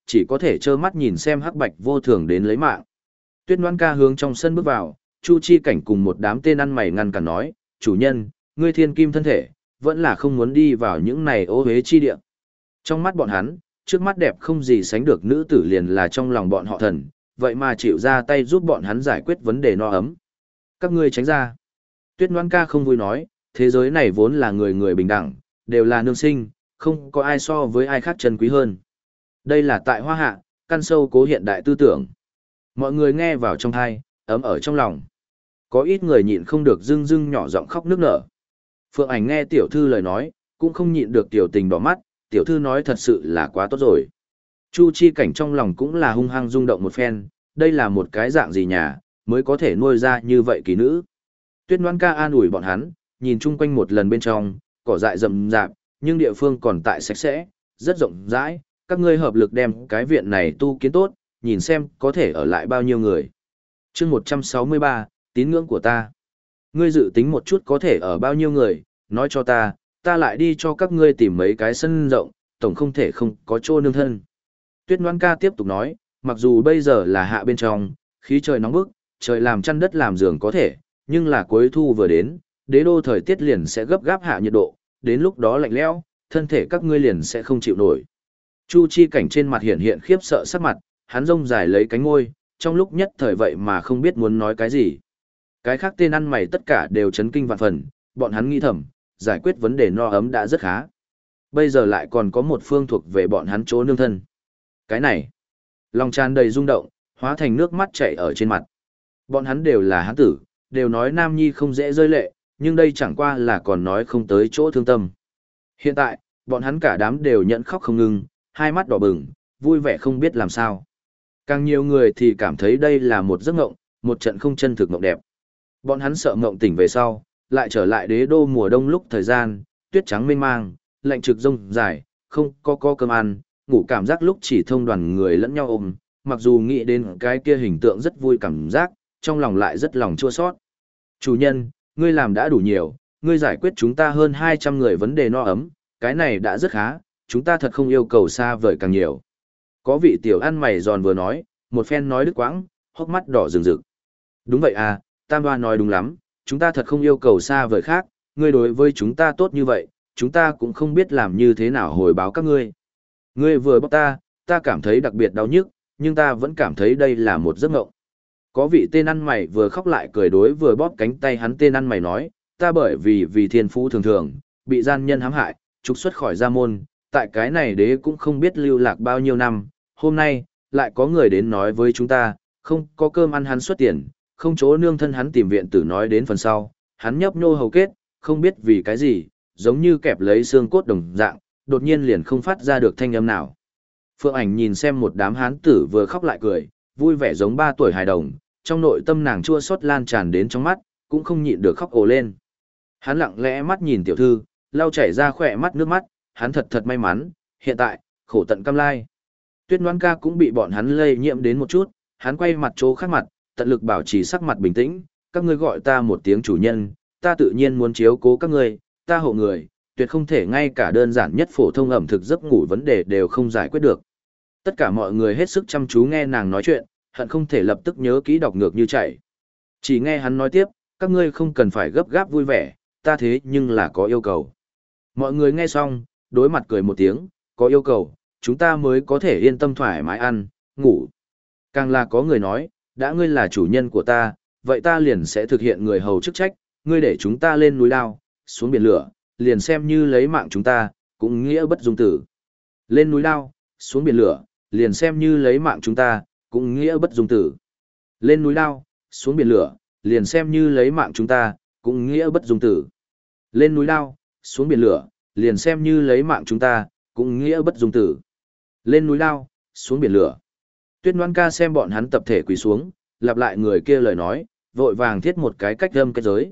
chỉ có thể trơ mắt nhìn xem hắc bạch vô thường đến lấy mạng. Tuyết Ngoan Ca hướng trong sân bước vào, Chu Chi Cảnh cùng một đám tên ăn mày ngăn cản nói, chủ nhân, ngươi thiên kim thân thể, vẫn là không muốn đi vào những này ô hế chi địa. Trong mắt bọn hắn, trước mắt đẹp không gì sánh được nữ tử liền là trong lòng bọn họ thần, vậy mà chịu ra tay giúp bọn hắn giải quyết vấn đề no ấm. Các ngươi tránh ra. Tuyết Ngoan Ca không vui nói, thế giới này vốn là người người bình đẳng, đều là nương sinh, không có ai so với ai khác chân quý hơn. Đây là tại Hoa Hạ, căn sâu cố hiện đại tư tưởng. Mọi người nghe vào trong tai, ấm ở trong lòng. Có ít người nhịn không được dưng dưng nhỏ giọng khóc nức nở. Phượng Ảnh nghe tiểu thư lời nói, cũng không nhịn được tiểu tình đỏ mắt, tiểu thư nói thật sự là quá tốt rồi. Chu Chi Cảnh trong lòng cũng là hung hăng rung động một phen, đây là một cái dạng gì nhà, mới có thể nuôi ra như vậy kỳ nữ. Tuyết Ngoan Ca an ủi bọn hắn, nhìn chung quanh một lần bên trong, cỏ dại rậm rạp, nhưng địa phương còn tại sạch sẽ, rất rộng rãi, các ngươi hợp lực đem cái viện này tu kiến tốt, nhìn xem có thể ở lại bao nhiêu người. Chương 163, tín ngưỡng của ta. Ngươi dự tính một chút có thể ở bao nhiêu người, nói cho ta, ta lại đi cho các ngươi tìm mấy cái sân rộng, tổng không thể không có chỗ nương thân. Tuyết Ngoan Ca tiếp tục nói, mặc dù bây giờ là hạ bên trong, khí trời nóng bức, trời làm chăn đất làm giường có thể, nhưng là cuối thu vừa đến, đế đô thời tiết liền sẽ gấp gáp hạ nhiệt độ, đến lúc đó lạnh lẽo, thân thể các ngươi liền sẽ không chịu nổi. Chu Chi Cảnh trên mặt hiện khiếp sợ sắc mặt, hắn rông dài lấy cánh ngôi, trong lúc nhất thời vậy mà không biết muốn nói cái gì. Cái khác tên ăn mày tất cả đều chấn kinh vạn phần, bọn hắn nghĩ thầm, giải quyết vấn đề no ấm đã rất khá. Bây giờ lại còn có một phương thuộc về bọn hắn chỗ nương thân. Cái này, lòng tràn đầy rung động, hóa thành nước mắt chảy ở trên mặt. Bọn hắn đều là hán tử, đều nói nam nhi không dễ rơi lệ, nhưng đây chẳng qua là còn nói không tới chỗ thương tâm. Hiện tại, bọn hắn cả đám đều nhận khóc không ngừng, hai mắt đỏ bừng, vui vẻ không biết làm sao. Càng nhiều người thì cảm thấy đây là một giấc mộng, một trận không chân thực mộng đẹp. Bọn hắn sợ mộng tỉnh về sau, lại trở lại đế đô mùa đông lúc thời gian, tuyết trắng mênh mang, lạnh trực rông dài, không có cơm ăn, ngủ cảm giác lúc chỉ thông đoàn người lẫn nhau ôm, mặc dù nghĩ đến cái kia hình tượng rất vui cảm giác, trong lòng lại rất lòng chua xót. Chủ nhân, ngươi làm đã đủ nhiều, ngươi giải quyết chúng ta hơn 200 người vấn đề no ấm, cái này đã rất khá, chúng ta thật không yêu cầu xa vời càng nhiều. Có vị tiểu ăn mày giòn vừa nói, một phen nói đứt quãng, hốc mắt đỏ rừng rực. Đúng vậy à, Tam Đoa nói đúng lắm, chúng ta thật không yêu cầu xa vời khác, ngươi đối với chúng ta tốt như vậy, chúng ta cũng không biết làm như thế nào hồi báo các ngươi. Ngươi vừa bóc ta cảm thấy đặc biệt đau nhức, nhưng ta vẫn cảm thấy đây là một giấc mộng. Có vị tên ăn mày vừa khóc lại cười đối vừa bóp cánh tay hắn tên ăn mày nói, ta bởi vì thiên phú thường thường, bị gian nhân hãm hại, trục xuất khỏi gia môn, tại cái này đế cũng không biết lưu lạc bao nhiêu năm, hôm nay, lại có người đến nói với chúng ta, không có cơm ăn hắn xuất tiền, không chỗ nương thân hắn tìm viện tử nói đến phần sau, hắn nhấp nhô hầu kết, không biết vì cái gì, giống như kẹp lấy xương cốt đồng dạng, đột nhiên liền không phát ra được thanh âm nào. Phượng Ảnh nhìn xem một đám hán tử vừa khóc lại cười, vui vẻ giống 3 tuổi hài đồng, trong nội tâm nàng chua xót lan tràn đến trong mắt, cũng không nhịn được khóc ồ lên. Hắn lặng lẽ mắt nhìn tiểu thư, lau chảy ra khỏe mắt nước mắt, hắn thật may mắn, hiện tại, khổ tận cam lai. Tuyết Ngoan Ca cũng bị bọn hắn lây nhiễm đến một chút, hắn quay mặt chỗ khác mặt, tận lực bảo trì sắc mặt bình tĩnh, các ngươi gọi ta một tiếng chủ nhân, ta tự nhiên muốn chiếu cố các ngươi, ta hộ người, tuyệt không thể ngay cả đơn giản nhất phổ thông ẩm thực giấc ngủ vấn đề đều không giải quyết được. Tất cả mọi người hết sức chăm chú nghe nàng nói chuyện, hận không thể lập tức nhớ kỹ đọc ngược như chảy. Chỉ nghe hắn nói tiếp, các ngươi không cần phải gấp gáp vui vẻ, ta thế nhưng là có yêu cầu. Mọi người nghe xong, đối mặt cười một tiếng, có yêu cầu, chúng ta mới có thể yên tâm thoải mái ăn, ngủ. Càng là có người nói, đã ngươi là chủ nhân của ta, vậy ta liền sẽ thực hiện người hầu chức trách, ngươi để chúng ta lên núi lao, xuống biển lửa, liền xem như lấy mạng chúng ta, cũng nghĩa bất dung tử. Lên núi lao, xuống biển lửa, liền xem như lấy mạng chúng ta, cũng nghĩa bất dung tử. Lên núi lao, xuống biển lửa, liền xem như lấy mạng chúng ta, cũng nghĩa bất dung tử. Lên núi lao, xuống biển lửa, liền xem như lấy mạng chúng ta, cũng nghĩa bất dung tử. Lên núi lao, xuống biển lửa. Tuyết Ngoan Ca xem bọn hắn tập thể quỳ xuống, lặp lại người kia lời nói, vội vàng thiết một cái cách âm kết giới.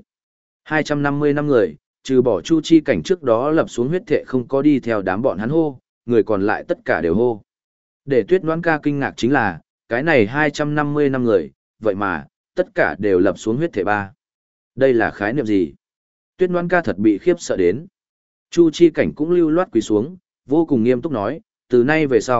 250 năm người, trừ bỏ Chu Chi Cảnh trước đó lập xuống huyết thệ không có đi theo đám bọn hắn hô, người còn lại tất cả đều hô. Để Tuyết Ngoan Ca kinh ngạc chính là, cái này 250 năm người, vậy mà, tất cả đều lập xuống huyết thệ ba. Đây là khái niệm gì? Tuyết Ngoan Ca thật bị khiếp sợ đến. Chu Chi Cảnh cũng lưu loát quỳ xuống, vô cùng nghiêm túc nói, từ nay về sau,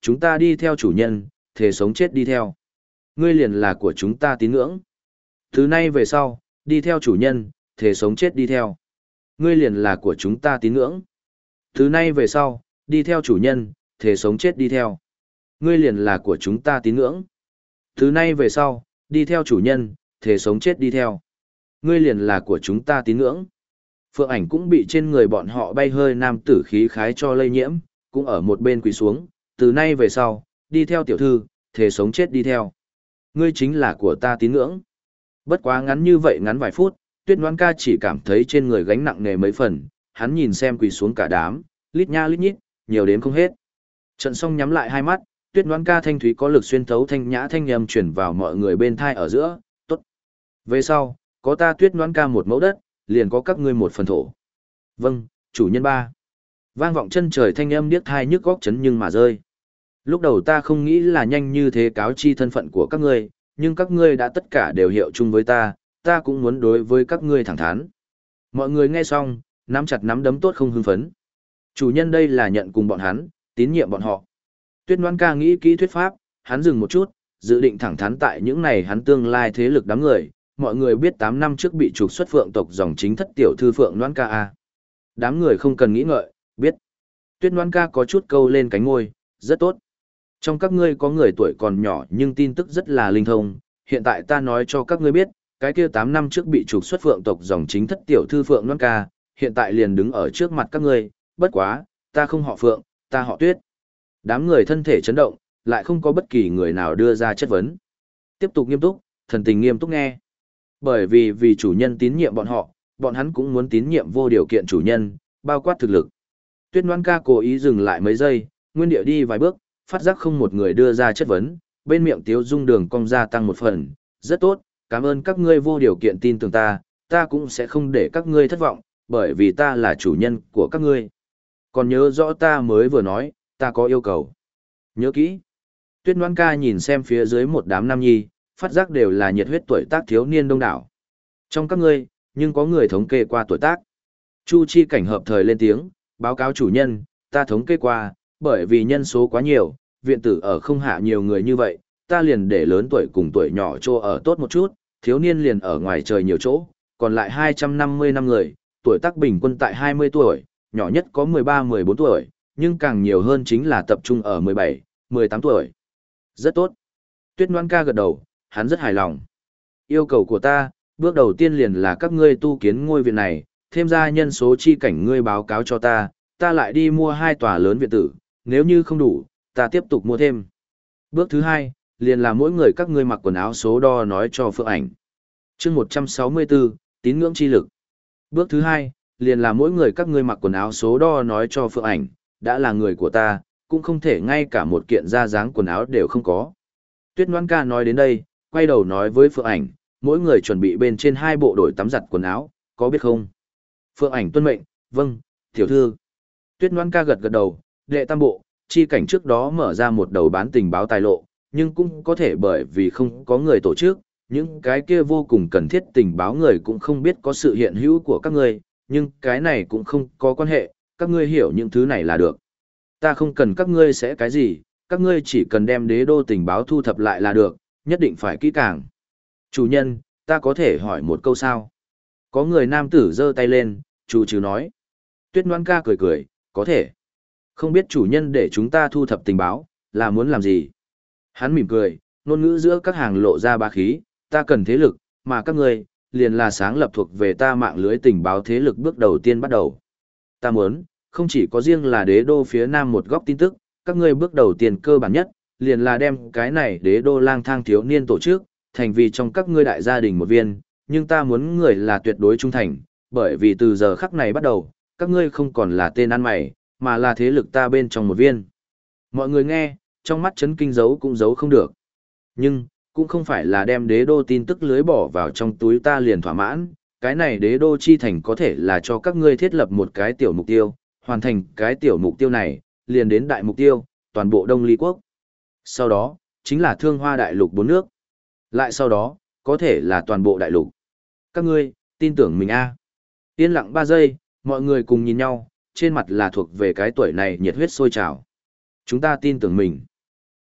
chúng ta đi theo chủ nhân, thề sống chết đi theo. Ngươi liền là của chúng ta tín ngưỡng. Từ nay về sau, đi theo chủ nhân, thề sống chết đi theo. Ngươi liền là của chúng ta tín ngưỡng. Từ nay về sau, đi theo chủ nhân, thề sống chết đi theo. Ngươi liền là của chúng ta tín ngưỡng. Từ nay về sau, đi theo chủ nhân, thề sống chết đi theo. Ngươi liền là của chúng ta tín ngưỡng. Phượng Ảnh cũng bị trên người bọn họ bay hơi nam tử khí khái cho lây nhiễm, cũng ở một bên quỳ xuống, từ nay về sau, đi theo tiểu thư, thề sống chết đi theo. Ngươi chính là của ta tín ngưỡng. Bất quá ngắn như vậy ngắn vài phút, Tuyết Ngoan Ca chỉ cảm thấy trên người gánh nặng nề mấy phần, hắn nhìn xem quỳ xuống cả đám, lít nha lít nhít, nhiều đến không hết. Trận xong nhắm lại hai mắt, Tuyết Ngoan Ca thanh thúy có lực xuyên thấu thanh nhã thanh âm truyền vào mọi người bên thai ở giữa, tốt. Về sau, có ta Tuyết Ngoan Ca một mẫu đất, liền có các ngươi một phần thổ. Vâng, chủ nhân ba. Vang vọng chân trời thanh âm điếc thai nhức góc chấn nhưng mà rơi. Lúc đầu ta không nghĩ là nhanh như thế cáo chi thân phận của các ngươi, nhưng các ngươi đã tất cả đều hiệu chung với ta cũng muốn đối với các ngươi thẳng thắn. Mọi người nghe xong, nắm chặt nắm đấm tốt không hưng phấn. Chủ nhân đây là nhận cùng bọn hắn, tín nhiệm bọn họ. Tuyết Ngoan Ca nghĩ kỹ thuyết pháp, hắn dừng một chút, dự định thẳng thắn tại những này hắn tương lai thế lực đám người. Mọi người biết 8 năm trước bị trục xuất Phượng tộc dòng chính thất tiểu thư Phượng Ngoan Ca a. Đám người không cần nghĩ ngợi, biết. Tuyết Ngoan Ca có chút câu lên cánh ngôi, rất tốt. Trong các ngươi có người tuổi còn nhỏ nhưng tin tức rất là linh thông, hiện tại ta nói cho các ngươi biết, cái kia 8 năm trước bị trục xuất Phượng tộc dòng chính thất tiểu thư Phượng Ngoan Ca, hiện tại liền đứng ở trước mặt các ngươi, bất quá, ta không họ Phượng, ta họ Tuyết. Đám người thân thể chấn động, lại không có bất kỳ người nào đưa ra chất vấn. Tiếp tục nghiêm túc, thần tình nghiêm túc nghe. Bởi vì chủ nhân tín nhiệm bọn hắn cũng muốn tín nhiệm vô điều kiện chủ nhân, bao quát thực lực. Tuyết Ngoan Ca cố ý dừng lại mấy giây, nguyên địa đi vài bước, phát giác không một người đưa ra chất vấn, bên miệng tiếu dung đường cong gia tăng một phần, rất tốt, cảm ơn các ngươi vô điều kiện tin tưởng ta cũng sẽ không để các ngươi thất vọng, bởi vì ta là chủ nhân của các ngươi. Còn nhớ rõ ta mới vừa nói, ta có yêu cầu. Nhớ kỹ. Tuyết Ngoan Ca nhìn xem phía dưới một đám nam nhi, phát giác đều là nhiệt huyết tuổi tác thiếu niên đông đảo. Trong các ngươi, nhưng có người thống kê qua tuổi tác. Chu Chi Cảnh hợp thời lên tiếng, báo cáo chủ nhân, ta thống kê qua, bởi vì nhân số quá nhiều, viện tử ở không hạ nhiều người như vậy, ta liền để lớn tuổi cùng tuổi nhỏ chỗ ở tốt một chút, thiếu niên liền ở ngoài trời nhiều chỗ, còn lại 250 năm người, tuổi tác bình quân tại 20 tuổi, nhỏ nhất có 13-14 tuổi, nhưng càng nhiều hơn chính là tập trung ở 17-18 tuổi. Rất tốt. Tuyết Ngoan Ca gật đầu, hắn rất hài lòng. Yêu cầu của ta, bước đầu tiên liền là các ngươi tu kiến ngôi viện này, thêm ra nhân số chi cảnh ngươi báo cáo cho ta lại đi mua 2 tòa lớn viện tử, nếu như không đủ, ta tiếp tục mua thêm. Bước thứ 2, liền là mỗi người các ngươi mặc quần áo số đo nói cho Phượng Ảnh. Chương 164, tín ngưỡng chi lực. Bước thứ 2, liền là mỗi người các ngươi mặc quần áo số đo nói cho Phượng Ảnh, đã là người của ta, cũng không thể ngay cả một kiện da dáng quần áo đều không có. Tuyết Ngoan Ca nói đến đây, quay đầu nói với Phượng Ảnh, mỗi người chuẩn bị bên trên 2 bộ đổi tắm giặt quần áo, có biết không? Phượng Ảnh tuân mệnh, vâng, tiểu thư. Tuyết Ngoan Ca gật gật đầu, đệ tam bộ, chi cảnh trước đó mở ra một đầu bán tình báo tài lộ, nhưng cũng có thể bởi vì không có người tổ chức, những cái kia vô cùng cần thiết tình báo người cũng không biết có sự hiện hữu của các ngươi, nhưng cái này cũng không có quan hệ, các ngươi hiểu những thứ này là được. Ta không cần các ngươi sẽ cái gì, các ngươi chỉ cần đem đế đô tình báo thu thập lại là được, nhất định phải kỹ càng. Chủ nhân, ta có thể hỏi một câu sao? Có người nam tử giơ tay lên, chủ trừ nói. Tuyết Ngoan Ca cười cười, có thể. Không biết chủ nhân để chúng ta thu thập tình báo, là muốn làm gì? Hắn mỉm cười, ngôn ngữ giữa các hàng lộ ra bá khí, ta cần thế lực, mà các ngươi, liền là sáng lập thuộc về ta mạng lưới tình báo thế lực bước đầu tiên bắt đầu. Ta muốn, không chỉ có riêng là đế đô phía nam một góc tin tức, các ngươi bước đầu tiên cơ bản nhất, liền là đem cái này đế đô lang thang thiếu niên tổ chức, thành vì trong các ngươi đại gia đình một viên, nhưng ta muốn người là tuyệt đối trung thành, bởi vì từ giờ khắc này bắt đầu, các ngươi không còn là tên ăn mày, mà là thế lực ta bên trong một viên. Mọi người nghe, trong mắt chấn kinh giấu cũng giấu không được. Nhưng, cũng không phải là đem đế đô tin tức lưới bỏ vào trong túi ta liền thỏa mãn, cái này đế đô chi thành có thể là cho các ngươi thiết lập một cái tiểu mục tiêu, hoàn thành cái tiểu mục tiêu này, liền đến đại mục tiêu, toàn bộ Đông Ly Quốc. Sau đó, chính là Thương Hoa Đại Lục 4 nước. Lại sau đó, có thể là toàn bộ đại lục. Các ngươi, tin tưởng mình a? Yên lặng 3 giây, mọi người cùng nhìn nhau, trên mặt là thuộc về cái tuổi này nhiệt huyết sôi trào. Chúng ta tin tưởng mình.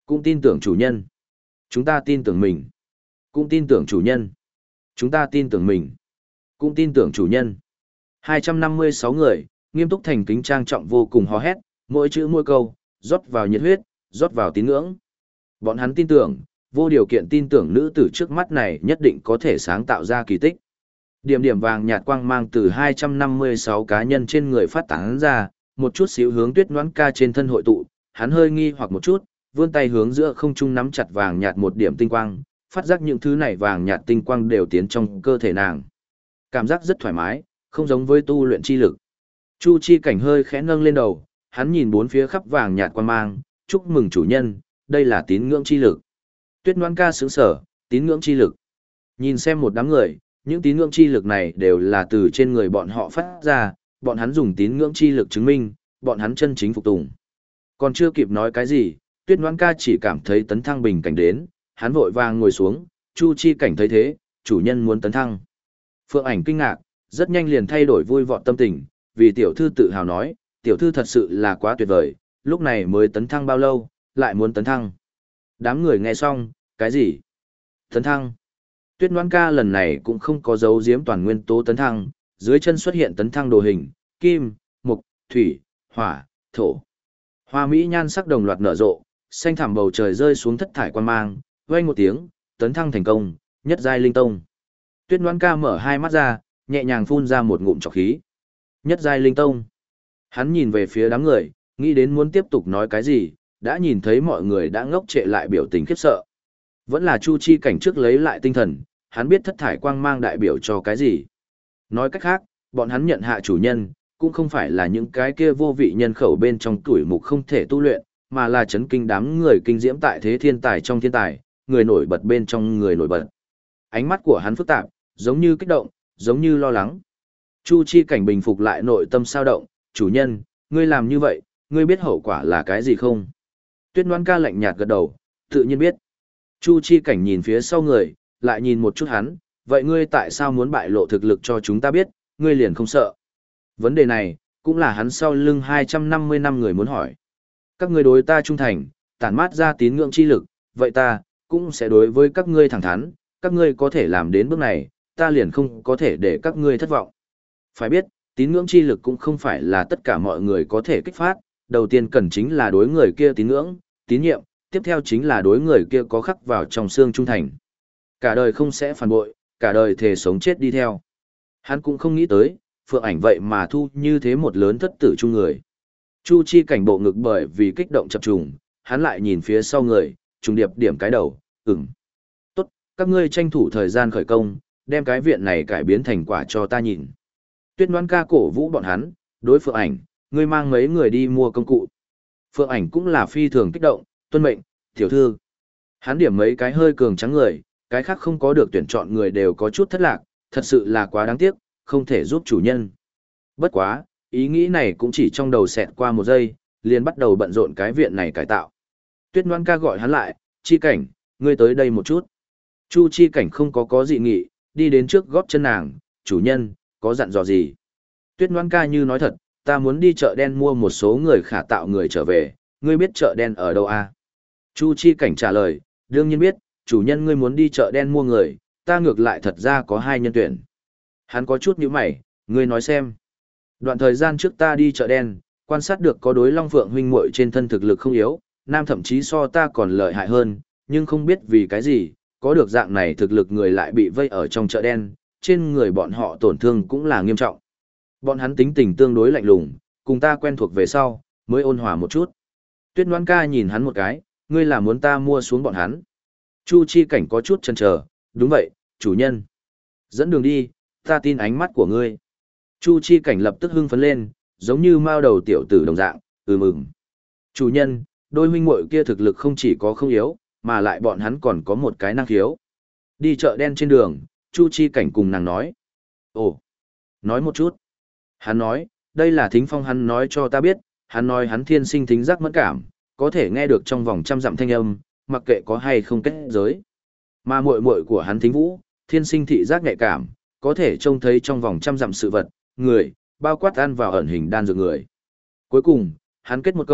Cũng tin tưởng chủ nhân. Chúng ta tin tưởng mình. Cũng tin tưởng chủ nhân. Chúng ta tin tưởng mình. Cũng tin tưởng chủ nhân. 256 người, nghiêm túc thành kính trang trọng vô cùng hò hét, mỗi chữ mỗi câu, rót vào nhiệt huyết, rót vào tín ngưỡng. Bọn hắn tin tưởng, vô điều kiện tin tưởng nữ tử trước mắt này nhất định có thể sáng tạo ra kỳ tích. Điểm điểm vàng nhạt quang mang từ 256 cá nhân trên người phát tán ra, một chút xíu hướng Tuyết Noãn Ca trên thân hội tụ, hắn hơi nghi hoặc một chút, vươn tay hướng giữa không trung nắm chặt vàng nhạt một điểm tinh quang, phát giác những thứ này vàng nhạt tinh quang đều tiến trong cơ thể nàng. Cảm giác rất thoải mái, không giống với tu luyện chi lực. Chu Chi Cảnh hơi khẽ nâng lên đầu, hắn nhìn bốn phía khắp vàng nhạt quang mang, chúc mừng chủ nhân, đây là tín ngưỡng chi lực. Tuyết Noãn Ca sững sờ, tín ngưỡng chi lực. Nhìn xem một đám người, những tín ngưỡng chi lực này đều là từ trên người bọn họ phát ra, bọn hắn dùng tín ngưỡng chi lực chứng minh, bọn hắn chân chính phục tùng. Còn chưa kịp nói cái gì, Tuyết Noãn Ca chỉ cảm thấy tấn thăng bình cảnh đến, hắn vội vàng ngồi xuống, Chu Chi Cảnh thấy thế, chủ nhân muốn tấn thăng. Phượng Ảnh kinh ngạc, rất nhanh liền thay đổi vui vọt tâm tình, vì tiểu thư tự hào nói, tiểu thư thật sự là quá tuyệt vời, lúc này mới tấn thăng bao lâu, lại muốn tấn thăng. Đám người nghe xong, cái gì? Tấn thăng. Tuyết Noãn Ca lần này cũng không có giấu giếm toàn nguyên tố tấn thăng, dưới chân xuất hiện tấn thăng đồ hình, kim, mộc, thủy, hỏa, thổ. Hoa mỹ nhan sắc đồng loạt nở rộ, xanh thẳm bầu trời rơi xuống thất thải quan mang, vang một tiếng, tấn thăng thành công, nhất giai linh tông. Tuyết Noãn Ca mở hai mắt ra, nhẹ nhàng phun ra một ngụm trọc khí. Nhất giai linh tông. Hắn nhìn về phía đám người, nghĩ đến muốn tiếp tục nói cái gì, đã nhìn thấy mọi người đã ngốc trệ lại biểu tình khiếp sợ. Vẫn là Chu Chi Cảnh trước lấy lại tinh thần, hắn biết thất thải quang mang đại biểu cho cái gì. Nói cách khác, bọn hắn nhận hạ chủ nhân, cũng không phải là những cái kia vô vị nhân khẩu bên trong tuổi mục không thể tu luyện, mà là chấn kinh đám người kinh diễm tại thế thiên tài trong thiên tài, người nổi bật bên trong người nổi bật. Ánh mắt của hắn phức tạp, giống như kích động, giống như lo lắng. Chu Chi Cảnh bình phục lại nội tâm sao động, chủ nhân, ngươi làm như vậy, ngươi biết hậu quả là cái gì không? Tuyết Noãn Ca lạnh nhạt gật đầu, tự nhiên biết. Chu Chi Cảnh nhìn phía sau người, lại nhìn một chút hắn, vậy ngươi tại sao muốn bại lộ thực lực cho chúng ta biết, ngươi liền không sợ? Vấn đề này, cũng là hắn sau lưng 250 năm người muốn hỏi. Các ngươi đối ta trung thành, tản mát ra tín ngưỡng chi lực, vậy ta, cũng sẽ đối với các ngươi thẳng thắn, các ngươi có thể làm đến bước này, ta liền không có thể để các ngươi thất vọng. Phải biết, tín ngưỡng chi lực cũng không phải là tất cả mọi người có thể kích phát, đầu tiên cần chính là đối người kia tín ngưỡng, tín nhiệm, tiếp theo chính là đối người kia có khắc vào trong xương trung thành. Cả đời không sẽ phản bội, cả đời thề sống chết đi theo. Hắn cũng không nghĩ tới, Phượng Ảnh vậy mà thu như thế một lớn thất tử chung người. Chu Chi Cảnh bộ ngực bởi vì kích động chập trùng, hắn lại nhìn phía sau người, trùng điệp điểm cái đầu, tốt, các ngươi tranh thủ thời gian khởi công, đem cái viện này cải biến thành quả cho ta nhìn. Tuyết Noãn Ca cổ vũ bọn hắn, đối Phượng Ảnh, ngươi mang mấy người đi mua công cụ. Phượng Ảnh cũng là phi thường kích động, tuân mệnh, tiểu thư. Hắn điểm mấy cái hơi cường trắng người, cái khác không có được tuyển chọn người đều có chút thất lạc, thật sự là quá đáng tiếc, không thể giúp chủ nhân. Bất quá, ý nghĩ này cũng chỉ trong đầu xẹt qua một giây, liền bắt đầu bận rộn cái viện này cải tạo. Tuyết Noãn Ca gọi hắn lại, Chi Cảnh, ngươi tới đây một chút. Chu Chi Cảnh không có dị nghị, đi đến trước góp chân nàng, chủ nhân, có dặn dò gì? Tuyết Noãn Ca như nói thật, ta muốn đi chợ đen mua một số người khả tạo người trở về, ngươi biết chợ đen ở đâu à? Chu Chi Cảnh trả lời, đương nhiên biết, chủ nhân ngươi muốn đi chợ đen mua người, ta ngược lại thật ra có hai nhân tuyển. Hắn có chút nhíu mày, ngươi nói xem. Đoạn thời gian trước ta đi chợ đen, quan sát được có đối Long Phượng huynh muội trên thân thực lực không yếu, nam thậm chí so ta còn lợi hại hơn, nhưng không biết vì cái gì, có được dạng này thực lực người lại bị vây ở trong chợ đen, trên người bọn họ tổn thương cũng là nghiêm trọng. Bọn hắn tính tình tương đối lạnh lùng, cùng ta quen thuộc về sau, mới ôn hòa một chút. Tuyết Noãn Ca nhìn hắn một cái, ngươi là muốn ta mua xuống bọn hắn. Chu Chi Cảnh có chút chần chờ, đúng vậy, chủ nhân. Dẫn đường đi, ta tin ánh mắt của ngươi. Chu Chi Cảnh lập tức hưng phấn lên, giống như mao đầu tiểu tử đồng dạng, mừng. Chủ nhân, đôi huynh muội kia thực lực không chỉ có không yếu, mà lại bọn hắn còn có một cái năng khiếu. Đi chợ đen trên đường, Chu Chi Cảnh cùng nàng nói. Ồ, nói một chút. Hắn nói, đây là Thính Phong hắn nói cho ta biết, hắn nói hắn thiên sinh thính giác mẫn cảm, có thể nghe được trong vòng trăm dặm thanh âm, mặc kệ có hay không kết giới. Mà muội muội của hắn Thính Vũ, thiên sinh thị giác nhạy cảm, có thể trông thấy trong vòng trăm dặm sự vật, người, bao quát ăn vào ẩn hình đan dược người. Cuối cùng, hắn kết một câu,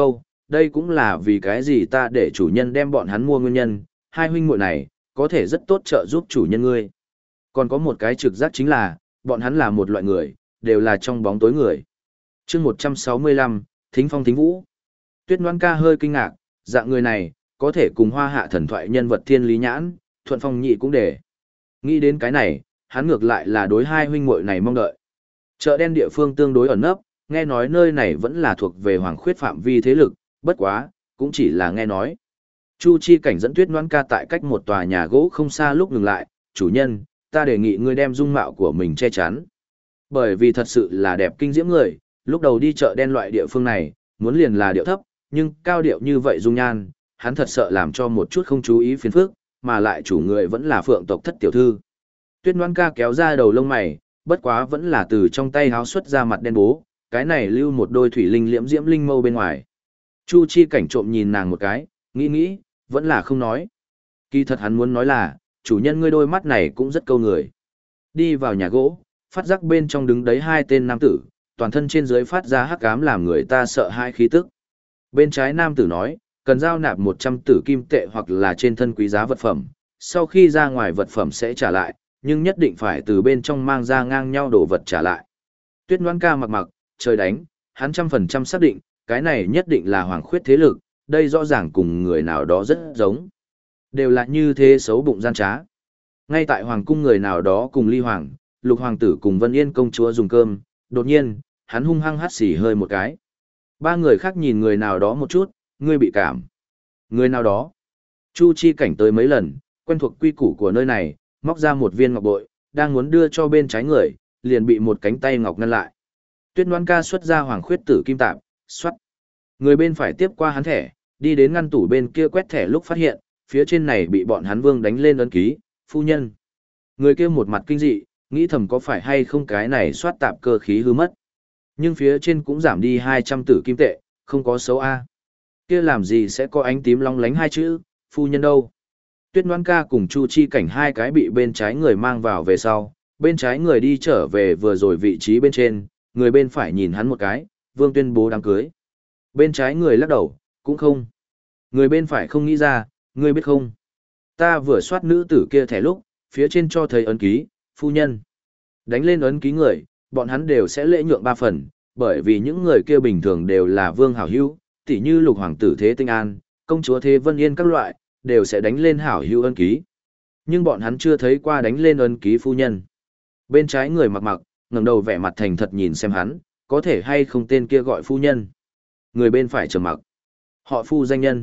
đây cũng là vì cái gì ta để chủ nhân đem bọn hắn mua nguyên nhân, hai huynh muội này, có thể rất tốt trợ giúp chủ nhân ngươi. Còn có một cái trực giác chính là, bọn hắn là một loại người, đều là trong bóng tối người. chương 165, Thính Phong Thính Vũ. Tuyết Noãn Ca hơi kinh ngạc, dạng người này, có thể cùng Hoa Hạ thần thoại nhân vật Thiên Lý Nhãn, Thuận Phong Nhị cũng để. Nghĩ đến cái này, hắn ngược lại là đối hai huynh muội này mong đợi. Chợ đen địa phương tương đối ẩn nấp, nghe nói nơi này vẫn là thuộc về Hoàng Khuyết phạm vi thế lực, bất quá, cũng chỉ là nghe nói. Chu Chi Cảnh dẫn Tuyết Noãn Ca tại cách một tòa nhà gỗ không xa lúc ngừng lại, chủ nhân, ta đề nghị ngươi đem dung mạo của mình che chắn. Bởi vì thật sự là đẹp kinh diễm người, lúc đầu đi chợ đen loại địa phương này, muốn liền là điệu thấp, nhưng cao điệu như vậy dung nhan, hắn thật sợ làm cho một chút không chú ý phiền phức, mà lại chủ người vẫn là Phượng tộc thất tiểu thư. Tuyết Noãn Ca kéo ra đầu lông mày, bất quá vẫn là từ trong tay háo xuất ra mặt đen bố, cái này lưu một đôi thủy linh liễm diễm linh mâu bên ngoài. Chu Chi Cảnh trộm nhìn nàng một cái, nghĩ, vẫn là không nói. Kỳ thật hắn muốn nói là, chủ nhân ngươi đôi mắt này cũng rất câu người. Đi vào nhà gỗ, phát giác bên trong đứng đấy hai tên nam tử, toàn thân trên dưới phát ra hắc ám làm người ta sợ hãi khí tức. Bên trái nam tử nói, cần giao nạp 100 tử kim tệ hoặc là trên thân quý giá vật phẩm, sau khi ra ngoài vật phẩm sẽ trả lại, nhưng nhất định phải từ bên trong mang ra ngang nhau đồ vật trả lại. Tuyết Noãn Ca mặc, trời đánh, hắn 100% xác định, cái này nhất định là Hoàng Khuyết thế lực, đây rõ ràng cùng người nào đó rất giống. Đều là như thế xấu bụng gian trá. Ngay tại Hoàng cung người nào đó cùng Ly Hoàng, Lục Hoàng tử cùng Vân Yên công chúa dùng cơm, đột nhiên, hắn hung hăng hắt xì hơi một cái. Ba người khác nhìn người nào đó một chút, ngươi bị cảm. Người nào đó. Chu Chi Cảnh tới mấy lần, quen thuộc quy củ của nơi này, móc ra một viên ngọc bội, đang muốn đưa cho bên trái người, liền bị một cánh tay ngọc ngăn lại. Tuyết Noãn Ca xuất ra Hoàng Khuyết tử kim tạp, xoát. Người bên phải tiếp qua hắn thẻ, đi đến ngăn tủ bên kia quét thẻ lúc phát hiện, phía trên này bị bọn hắn vương đánh lên ấn ký, phu nhân. Người kia một mặt kinh dị, nghĩ thầm có phải hay không cái này soát tạp cơ khí hư mất. Nhưng phía trên cũng giảm đi 200 tử kim tệ, không có xấu A. Kia làm gì sẽ có ánh tím long lánh hai chữ, phu nhân đâu. Tuyết Noãn Ca cùng Chu Chi Cảnh hai cái bị bên trái người mang vào về sau, bên trái người đi trở về vừa rồi vị trí bên trên, người bên phải nhìn hắn một cái, vương tuyên bố đám cưới. Bên trái người lắc đầu, cũng không. Người bên phải không nghĩ ra, ngươi biết không? Ta vừa soát nữ tử kia thẻ lúc, phía trên cho thấy ấn ký, phu nhân. Đánh lên ấn ký người, bọn hắn đều sẽ lễ nhượng 3 phần, bởi vì những người kia bình thường đều là vương hảo hữu, tỉ như Lục Hoàng tử Thế Tinh An, công chúa Thế Vân Yên các loại, đều sẽ đánh lên hảo hữu ấn ký. Nhưng bọn hắn chưa thấy qua đánh lên ấn ký phu nhân. Bên trái người mặc, ngẩng đầu vẻ mặt thành thật nhìn xem hắn, có thể hay không tên kia gọi phu nhân. Người bên phải trầm mặc. Họ phu danh nhân.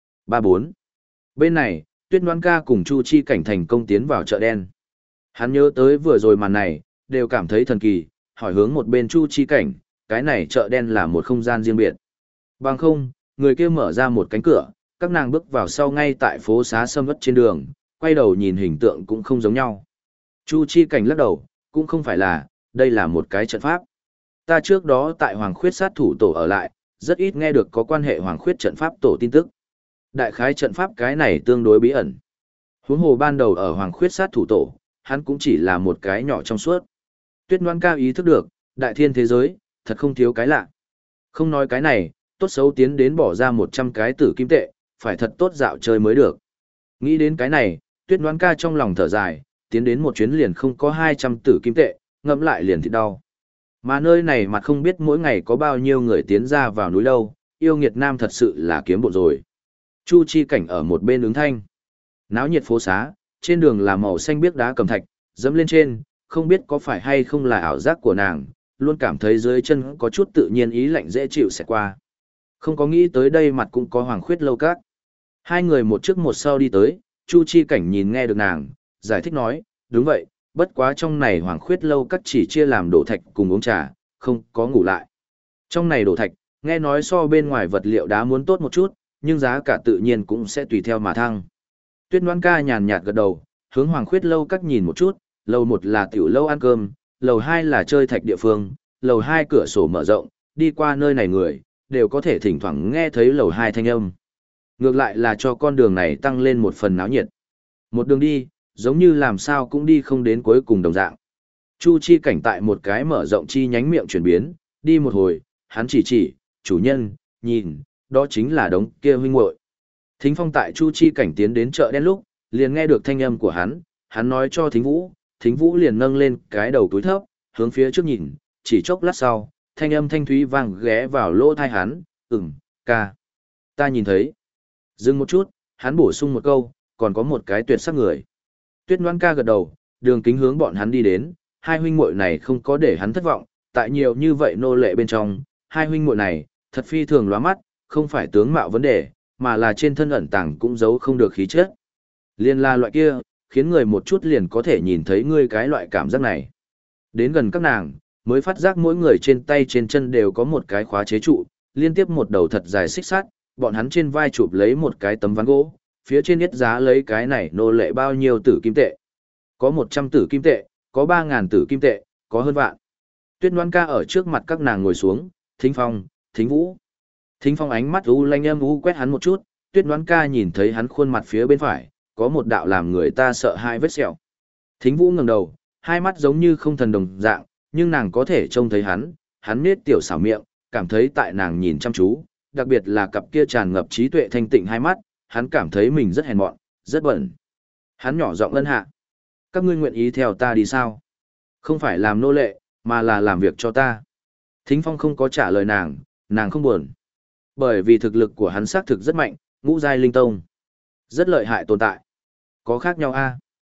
34. Bên này, Tuyết Noãn Ca cùng Chu Chi Cảnh thành công tiến vào chợ đen. Hắn nhớ tới vừa rồi màn này, đều cảm thấy thần kỳ, hỏi hướng một bên Chu Chi Cảnh, cái này chợ đen là một không gian riêng biệt. Bằng không, người kia mở ra một cánh cửa, các nàng bước vào sau ngay tại phố xá sầm uất trên đường, quay đầu nhìn hình tượng cũng không giống nhau. Chu Chi Cảnh lắc đầu, cũng không phải là, đây là một cái trận pháp. Ta trước đó tại Hoàng Khuyết sát thủ tổ ở lại, rất ít nghe được có quan hệ Hoàng Khuyết trận pháp tổ tin tức. Đại khái trận pháp cái này tương đối bí ẩn. Huống hồ ban đầu ở Hoàng Khuyết sát thủ tổ, hắn cũng chỉ là một cái nhỏ trong suốt. Tuyết Noãn Ca ý thức được, đại thiên thế giới, thật không thiếu cái lạ. Không nói cái này, tốt xấu tiến đến bỏ ra 100 cái tử kim tệ, phải thật tốt dạo chơi mới được. Nghĩ đến cái này, Tuyết Noãn Ca trong lòng thở dài, tiến đến một chuyến liền không có 200 tử kim tệ, ngẫm lại liền thì đau. Mà nơi này mặt không biết mỗi ngày có bao nhiêu người tiến ra vào núi đâu, yêu nghiệt nam thật sự là kiếm bộ rồi. Chu Chi Cảnh ở một bên ứng thanh. Náo nhiệt phố xá, trên đường là màu xanh biếc đá cẩm thạch, dẫm lên trên, không biết có phải hay không là ảo giác của nàng, luôn cảm thấy dưới chân có chút tự nhiên ý lạnh dễ chịu sẽ qua. Không có nghĩ tới đây mặt cũng có Hoàng Khuyết lâu các. Hai người một trước một sau đi tới, Chu Chi Cảnh nhìn nghe được nàng, giải thích nói, đúng vậy, bất quá trong này Hoàng Khuyết lâu các chỉ chia làm đổ thạch cùng uống trà, không có ngủ lại. Trong này đổ thạch, nghe nói so bên ngoài vật liệu đá muốn tốt một chút, nhưng giá cả tự nhiên cũng sẽ tùy theo mà thăng. Tuyết Noãn Ca nhàn nhạt gật đầu, hướng Hoàng Khuyết lâu các nhìn một chút, lầu 1 là tiểu lâu ăn cơm, lầu 2 là chơi thạch địa phương, lầu 2 cửa sổ mở rộng, đi qua nơi này người, đều có thể thỉnh thoảng nghe thấy lầu 2 thanh âm. Ngược lại là cho con đường này tăng lên một phần náo nhiệt. Một đường đi, giống như làm sao cũng đi không đến cuối cùng đồng dạng. Chu Chi Cảnh tại một cái mở rộng chi nhánh miệng chuyển biến, đi một hồi, hắn chỉ, chủ nhân, nhìn, đó chính là đống kia huynh muội. Thính Phong tại Chu Chi Cảnh tiến đến chợ đen lúc, liền nghe được thanh âm của hắn nói cho Thính Vũ liền nâng lên cái đầu túi thấp, hướng phía trước nhìn, chỉ chốc lát sau, thanh âm thanh thúy vang ghé vào lỗ tai hắn, ca. Ta nhìn thấy. Dừng một chút, hắn bổ sung một câu, còn có một cái tuyệt sắc người. Tuyết Ngoan ca gật đầu, Đường Kính hướng bọn hắn đi đến, hai huynh muội này không có để hắn thất vọng, tại nhiều như vậy nô lệ bên trong, hai huynh muội này, thật phi thường lóa mắt, không phải tướng mạo vấn đề, mà là trên thân ẩn tàng cũng giấu không được khí chất. Liên la loại kia, khiến người một chút liền có thể nhìn thấy ngươi cái loại cảm giác này. Đến gần các nàng, mới phát giác mỗi người trên tay trên chân đều có một cái khóa chế trụ, liên tiếp một đầu thật dài xích sắt, bọn hắn trên vai chụp lấy một cái tấm ván gỗ, phía trên yết giá lấy cái này nô lệ bao nhiêu tử kim tệ. Có 100 tử kim tệ, có 3.000 tử kim tệ, có hơn vạn. Tuyết Ngoan ca ở trước mặt các nàng ngồi xuống, Thính Phong, Thính Vũ. Thính Phong ánh mắt u lanh âm u quét hắn một chút, Tuyết Ngoan ca nhìn thấy hắn khuôn mặt phía bên phải, có một đạo làm người ta sợ hai vết sẹo. Thính Vũ ngẩng đầu, hai mắt giống như không thần đồng dạng, nhưng nàng có thể trông thấy hắn nết tiểu xảo miệng, cảm thấy tại nàng nhìn chăm chú, đặc biệt là cặp kia tràn ngập trí tuệ thanh tịnh hai mắt, hắn cảm thấy mình rất hèn mọn, rất bẩn. Hắn nhỏ giọng ân hạ. Các ngươi nguyện ý theo ta đi sao? Không phải làm nô lệ, mà là làm việc cho ta. Thính Phong không có trả lời nàng không buồn. Bởi vì thực lực của hắn xác thực rất mạnh, ngũ giai linh tông. Rất lợi hại tồn tại. Có khác nhau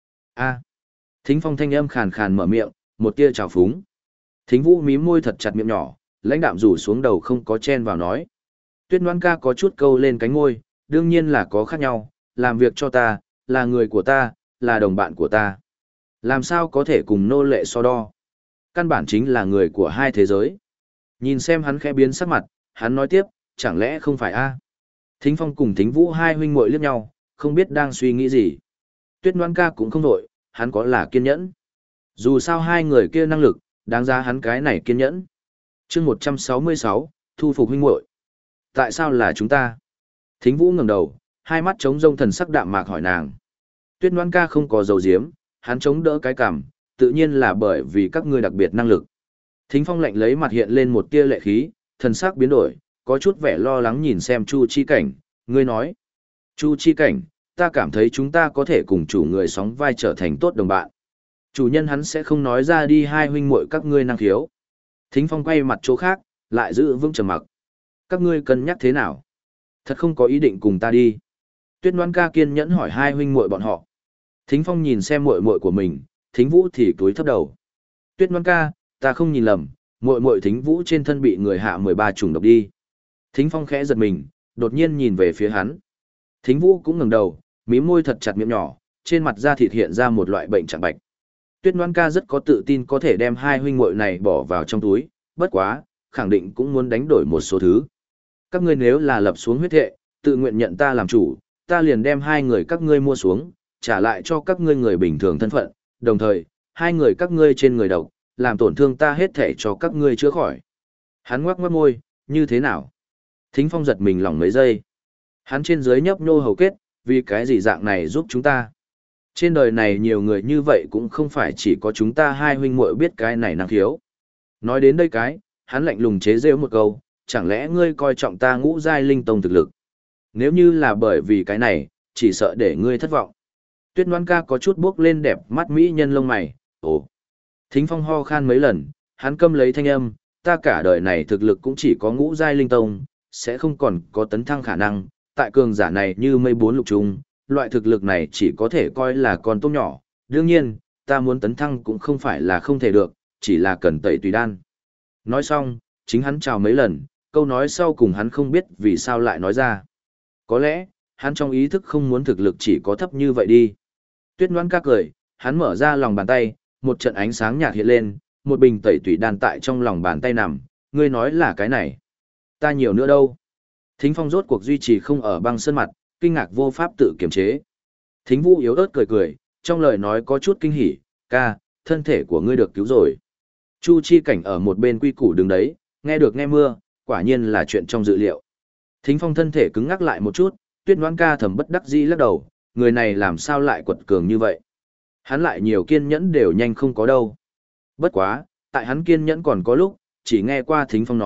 a? Thính Phong thanh âm khàn khàn mở miệng, một tia trào phúng. Thính Vũ mím môi thật chặt miệng nhỏ, lãnh đạm rủ xuống đầu không có chen vào nói. Tuyết Ngoan ca có chút câu lên cánh môi, đương nhiên là có khác nhau, làm việc cho ta, là người của ta, là đồng bạn của ta. Làm sao có thể cùng nô lệ so đo? Căn bản chính là người của hai thế giới. Nhìn xem hắn khẽ biến sắc mặt, hắn nói tiếp, chẳng lẽ không phải a? Thính Phong cùng Thính Vũ hai huynh muội liếc nhau, không biết đang suy nghĩ gì. Tuyết Ngoan ca cũng không đổi, hắn có là kiên nhẫn. Dù sao hai người kia năng lực, đáng ra hắn cái này kiên nhẫn. Chương 166, thu phục huynh muội. Tại sao là chúng ta? Thính Vũ ngẩng đầu, hai mắt trống rông thần sắc đạm mạc hỏi nàng. Tuyết Ngoan ca không có dầu diếm, hắn chống đỡ cái cằm, tự nhiên là bởi vì các ngươi đặc biệt năng lực. Thính Phong lạnh lấy mặt hiện lên một tia lệ khí, thần sắc biến đổi, có chút vẻ lo lắng nhìn xem Chu Chi Cảnh, ngươi nói. Chu Chi Cảnh, ta cảm thấy chúng ta có thể cùng chủ người sóng vai trở thành tốt đồng bạn. Chủ nhân hắn sẽ không nói ra đi hai huynh muội các ngươi năng khiếu. Thính Phong quay mặt chỗ khác, lại giữ vững trầm mặc. Các ngươi cân nhắc thế nào? Thật không có ý định cùng ta đi. Tuyết Ngoan ca kiên nhẫn hỏi hai huynh muội bọn họ. Thính Phong nhìn xem muội muội của mình, Thính Vũ thì cúi thấp đầu. Tuyết Ngoan ca, ta không nhìn lầm, muội muội Thính Vũ trên thân bị người hạ 13 chủng độc đi. Thính Phong khẽ giật mình, đột nhiên nhìn về phía hắn. Thính Vũ cũng ngẩng đầu, mím môi thật chặt miệng nhỏ, trên mặt da thịt hiện ra một loại bệnh trạng bạch. Tuyết Ngoan ca rất có tự tin có thể đem hai huynh muội này bỏ vào trong túi, bất quá, khẳng định cũng muốn đánh đổi một số thứ. Các ngươi nếu là lập xuống huyết thệ, tự nguyện nhận ta làm chủ, ta liền đem hai người các ngươi mua xuống, trả lại cho các ngươi người bình thường thân phận, đồng thời, hai người các ngươi trên người độc, làm tổn thương ta hết thể cho các ngươi chữa khỏi. Hắn ngoắc ngoắc môi, như thế nào? Thính Phong giật mình lỏng mấy giây. Hắn trên dưới nhấp nhô hầu kết, vì cái gì dạng này giúp chúng ta? Trên đời này nhiều người như vậy cũng không phải chỉ có chúng ta hai huynh muội biết cái này năng khiếu. Nói đến đây hắn lạnh lùng chế rêu một câu, chẳng lẽ ngươi coi trọng ta ngũ giai linh tông thực lực? Nếu như là bởi vì cái này, chỉ sợ để ngươi thất vọng. Tuyết Ngoan ca có chút bước lên đẹp mắt mỹ nhân lông mày, ồ. Thính Phong ho khan mấy lần, hắn câm lấy thanh âm, ta cả đời này thực lực cũng chỉ có ngũ giai linh tông, sẽ không còn có tấn thăng khả năng, tại cường giả này như mây bốn lục trùng, loại thực lực này chỉ có thể coi là con tôm nhỏ, đương nhiên, ta muốn tấn thăng cũng không phải là không thể được, chỉ là cần tẩy tùy đan. Nói xong, chính hắn chào mấy lần, câu nói sau cùng hắn không biết vì sao lại nói ra. Có lẽ, hắn trong ý thức không muốn thực lực chỉ có thấp như vậy đi. Tuyết Ngoan ca cười, hắn mở ra lòng bàn tay, một trận ánh sáng nhạt hiện lên, một bình tẩy tủy đan tại trong lòng bàn tay nằm, ngươi nói là cái này. Ta nhiều nữa đâu. Thính Phong rốt cuộc duy trì không ở băng sơn mặt, kinh ngạc vô pháp tự kiềm chế. Thính Vũ yếu ớt cười cười, trong lời nói có chút kinh hỉ, ca, thân thể của ngươi được cứu rồi. Chu Chi Cảnh ở một bên quy củ đứng đấy, nghe được nghe mưa, quả nhiên là chuyện trong dự liệu. Thính Phong thân thể cứng ngắc lại một chút, Tuyết Ngoan ca thầm bất đắc dĩ lắc đầu, người này làm sao lại quật cường như vậy. Hắn lại nhiều kiên nhẫn đều nhanh không có đâu. Bất quá, tại hắn kiên nhẫn còn có lúc, chỉ nghe qua Thính Phong nói,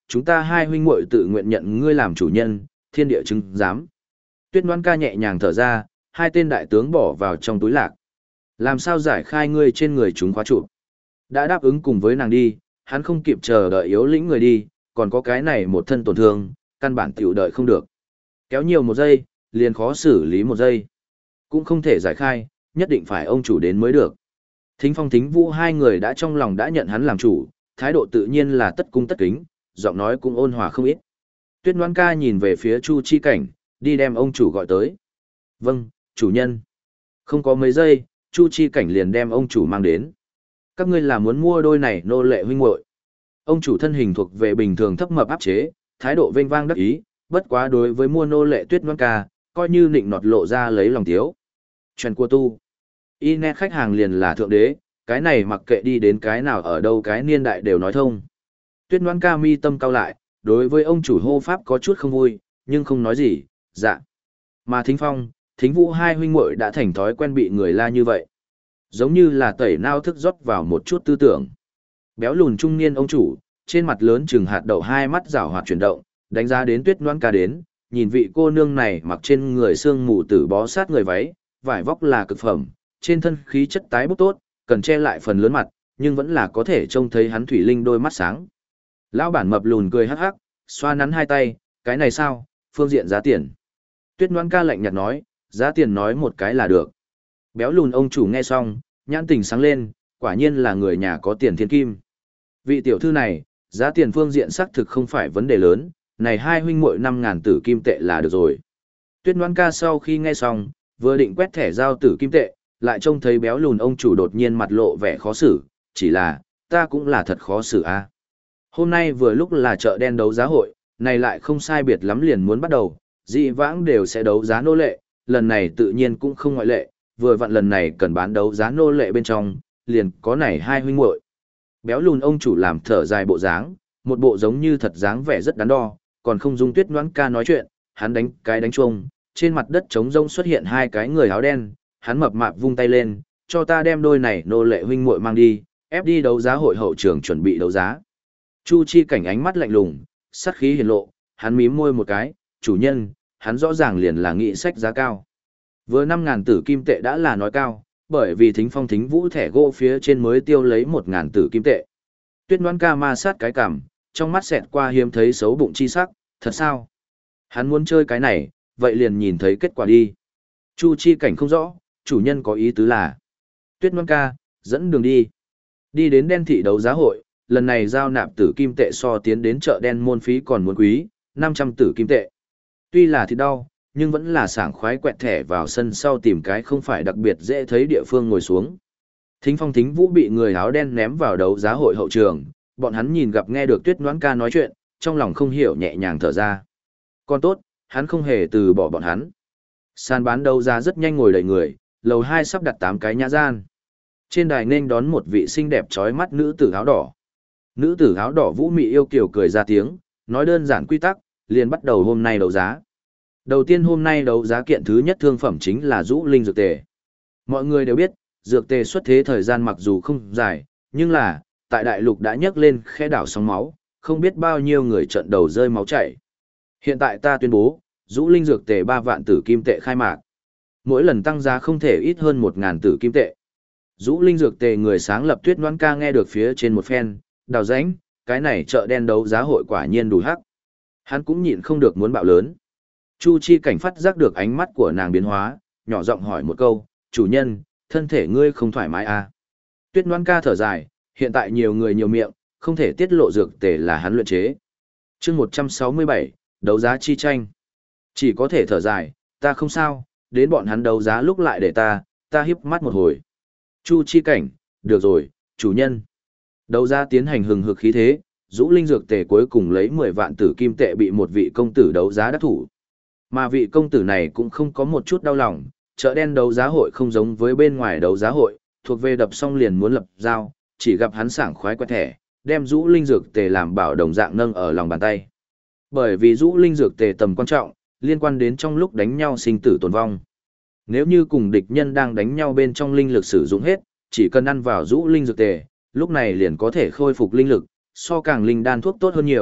chúng ta hai huynh muội tự nguyện nhận ngươi làm chủ nhân, thiên địa chứng giám. Tuyết Đoán Ca nhẹ nhàng thở ra, hai tên đại tướng bỏ vào trong túi lạc. Làm sao giải khai ngươi trên người chúng khóa trụ? Đã đáp ứng cùng với nàng đi, hắn không kịp chờ đợi yếu lĩnh người đi, còn có cái này một thân tổn thương, căn bản tiểu đợi không được. Kéo nhiều một giây, liền khó xử lý một giây. Cũng không thể giải khai, nhất định phải ông chủ đến mới được. Thính Phong Thính Vũ hai người đã trong lòng đã nhận hắn làm chủ, thái độ tự nhiên là tất cung tất kính, giọng nói cũng ôn hòa không ít. Tuyết Đoán Ca nhìn về phía Chu Chi Cảnh, đi đem ông chủ gọi tới. Vâng, chủ nhân. Không có mấy giây, Chu Chi Cảnh liền đem ông chủ mang đến. Các ngươi là muốn mua đôi này nô lệ huynh muội. Ông chủ thân hình thuộc về bình thường thấp mập áp chế, thái độ vênh vang đắc ý, bất quá đối với mua nô lệ Tuyết Đoán Ca, coi như nịnh nọt lộ ra lấy lòng tiếu. Chuyện của tu. Inet khách hàng liền là thượng đế, cái này mặc kệ đi đến cái nào ở đâu cái niên đại đều nói thông. Tuyết Đoán Ca mi tâm cao lại, đối với ông chủ hô pháp có chút không vui, nhưng không nói gì, dạ. Mà Thính Phong, Thính Vũ hai huynh muội đã thành thói quen bị người la như vậy. Giống như là tẩy nao thức rót vào một chút tư tưởng. Béo lùn trung niên ông chủ, trên mặt lớn chừng hạt đậu hai mắt rảo hoạt chuyển động, đánh giá đến Tuyết Đoán Ca đến, nhìn vị cô nương này mặc trên người xương mù tử bó sát người váy, vải vóc là cực phẩm, trên thân khí chất tái bút tốt, cần che lại phần lớn mặt, nhưng vẫn là có thể trông thấy hắn thủy linh đôi mắt sáng. Lão bản mập lùn cười hắc hắc, xoa nắn hai tay, cái này sao, phương diện giá tiền. Tuyết Đoán Ca lạnh nhạt nói, giá tiền nói một cái là được. Béo lùn ông chủ nghe xong, nhãn tình sáng lên, quả nhiên là người nhà có tiền thiên kim. Vị tiểu thư này, giá tiền phương diện xác thực không phải vấn đề lớn, này hai huynh muội 5.000 tử kim tệ là được rồi. Tuyết Đoán Ca sau khi nghe xong, vừa định quét thẻ giao tử kim tệ, lại trông thấy béo lùn ông chủ đột nhiên mặt lộ vẻ khó xử, chỉ là, ta cũng là thật khó xử a. Hôm nay vừa lúc là chợ đen đấu giá hội, này lại không sai biệt lắm liền muốn bắt đầu, dị vãng đều sẽ đấu giá nô lệ, lần này tự nhiên cũng không ngoại lệ, vừa vặn lần này cần bán đấu giá nô lệ bên trong, liền có này hai huynh muội. Béo lùn ông chủ làm thở dài bộ dáng, một bộ giống như thật dáng vẻ rất đắn đo, còn không dung Tuyết Đoán Ca nói chuyện, hắn đánh cái đánh chuông, trên mặt đất trống rông xuất hiện hai cái người áo đen, hắn mập mạp vung tay lên, cho ta đem đôi này nô lệ huynh muội mang đi, ép đi đấu giá hội hậu trường chuẩn bị đấu giá. Chu Chi Cảnh ánh mắt lạnh lùng, sát khí hiển lộ, hắn mím môi một cái, chủ nhân, hắn rõ ràng liền là nghị sách giá cao. Vừa 5.000 tử kim tệ đã là nói cao, bởi vì Thính Phong Thính Vũ thẻ gỗ phía trên mới tiêu lấy 1.000 tử kim tệ. Tuyết Đoán Ca ma sát cái cằm, trong mắt xẹt qua hiếm thấy xấu bụng chi sắc, thật sao? Hắn muốn chơi cái này, vậy liền nhìn thấy kết quả đi. Chu Chi Cảnh không rõ, chủ nhân có ý tứ là. Tuyết Đoán Ca, dẫn đường đi. Đi đến đen thị đấu giá hội, lần này giao nạp tử kim tệ so tiến đến chợ đen môn phí còn muốn quý, 500 tử kim tệ. Tuy là thịt đau, nhưng vẫn là sảng khoái quẹt thẻ vào sân sau tìm cái không phải đặc biệt dễ thấy địa phương ngồi xuống. Thính Phong Thính Vũ bị người áo đen ném vào đấu giá hội hậu trường, bọn hắn nhìn gặp nghe được Tuyết Đoán Ca nói chuyện, trong lòng không hiểu nhẹ nhàng thở ra. Còn tốt, hắn không hề từ bỏ bọn hắn. Sàn bán đấu giá rất nhanh ngồi đầy người, lầu 2 sắp đặt 8 cái nhã gian. Trên đài nên đón một vị xinh đẹp trói mắt nữ tử áo đỏ. Nữ tử áo đỏ Vũ Mị yêu kiều cười ra tiếng, nói đơn giản quy tắc, liền bắt đầu hôm nay đấu giá. Đầu tiên hôm nay đấu giá kiện thứ nhất thương phẩm chính là Dũ Linh dược tề. Mọi người đều biết, dược tề xuất thế thời gian mặc dù không dài, nhưng là, tại đại lục đã nhấc lên khe đảo sóng máu, không biết bao nhiêu người trận đầu rơi máu chảy. Hiện tại ta tuyên bố, Dũ Linh dược tề 3 vạn tử kim tệ khai mạc. Mỗi lần tăng giá không thể ít hơn 1.000 tử kim tệ. Dũ Linh dược tề người sáng lập Tuyết Đoán Ca nghe được phía trên một phen, đào rãnh, cái này chợ đen đấu giá hội quả nhiên đủ hắc. Hắn cũng nhịn không được muốn bạo lớn. Chu Chi Cảnh phát giác được ánh mắt của nàng biến hóa, nhỏ giọng hỏi một câu, chủ nhân, thân thể ngươi không thoải mái à? Tuyết Đoán Ca thở dài, hiện tại nhiều người nhiều miệng, không thể tiết lộ dược tề là hắn luyện chế. Chương 167, đấu giá chi tranh. Chỉ có thể thở dài, ta không sao, đến bọn hắn đấu giá lúc lại để ta hiếp mắt một hồi. Chu Chi Cảnh, được rồi, chủ nhân. Đấu giá tiến hành hừng hực khí thế, Dũ Linh dược tề cuối cùng lấy 10 vạn tử kim tệ bị một vị công tử đấu giá đắc thủ. Mà vị công tử này cũng không có một chút đau lòng, chợ đen đấu giá hội không giống với bên ngoài đấu giá hội, thuộc về đập xong liền muốn lập giao, chỉ gặp hắn sảng khoái quẹt thẻ, đem Dũ Linh dược tề làm bảo đồng dạng nâng ở lòng bàn tay. Bởi vì Dũ Linh dược tề tầm quan trọng, liên quan đến trong lúc đánh nhau sinh tử tồn vong. Nếu như cùng địch nhân đang đánh nhau bên trong linh lực sử dụng hết, chỉ cần ăn vào Dũ Linh dược tề, lúc này liền có thể khôi phục linh lực, so càng linh đan thuốc tốt hơn nhiều,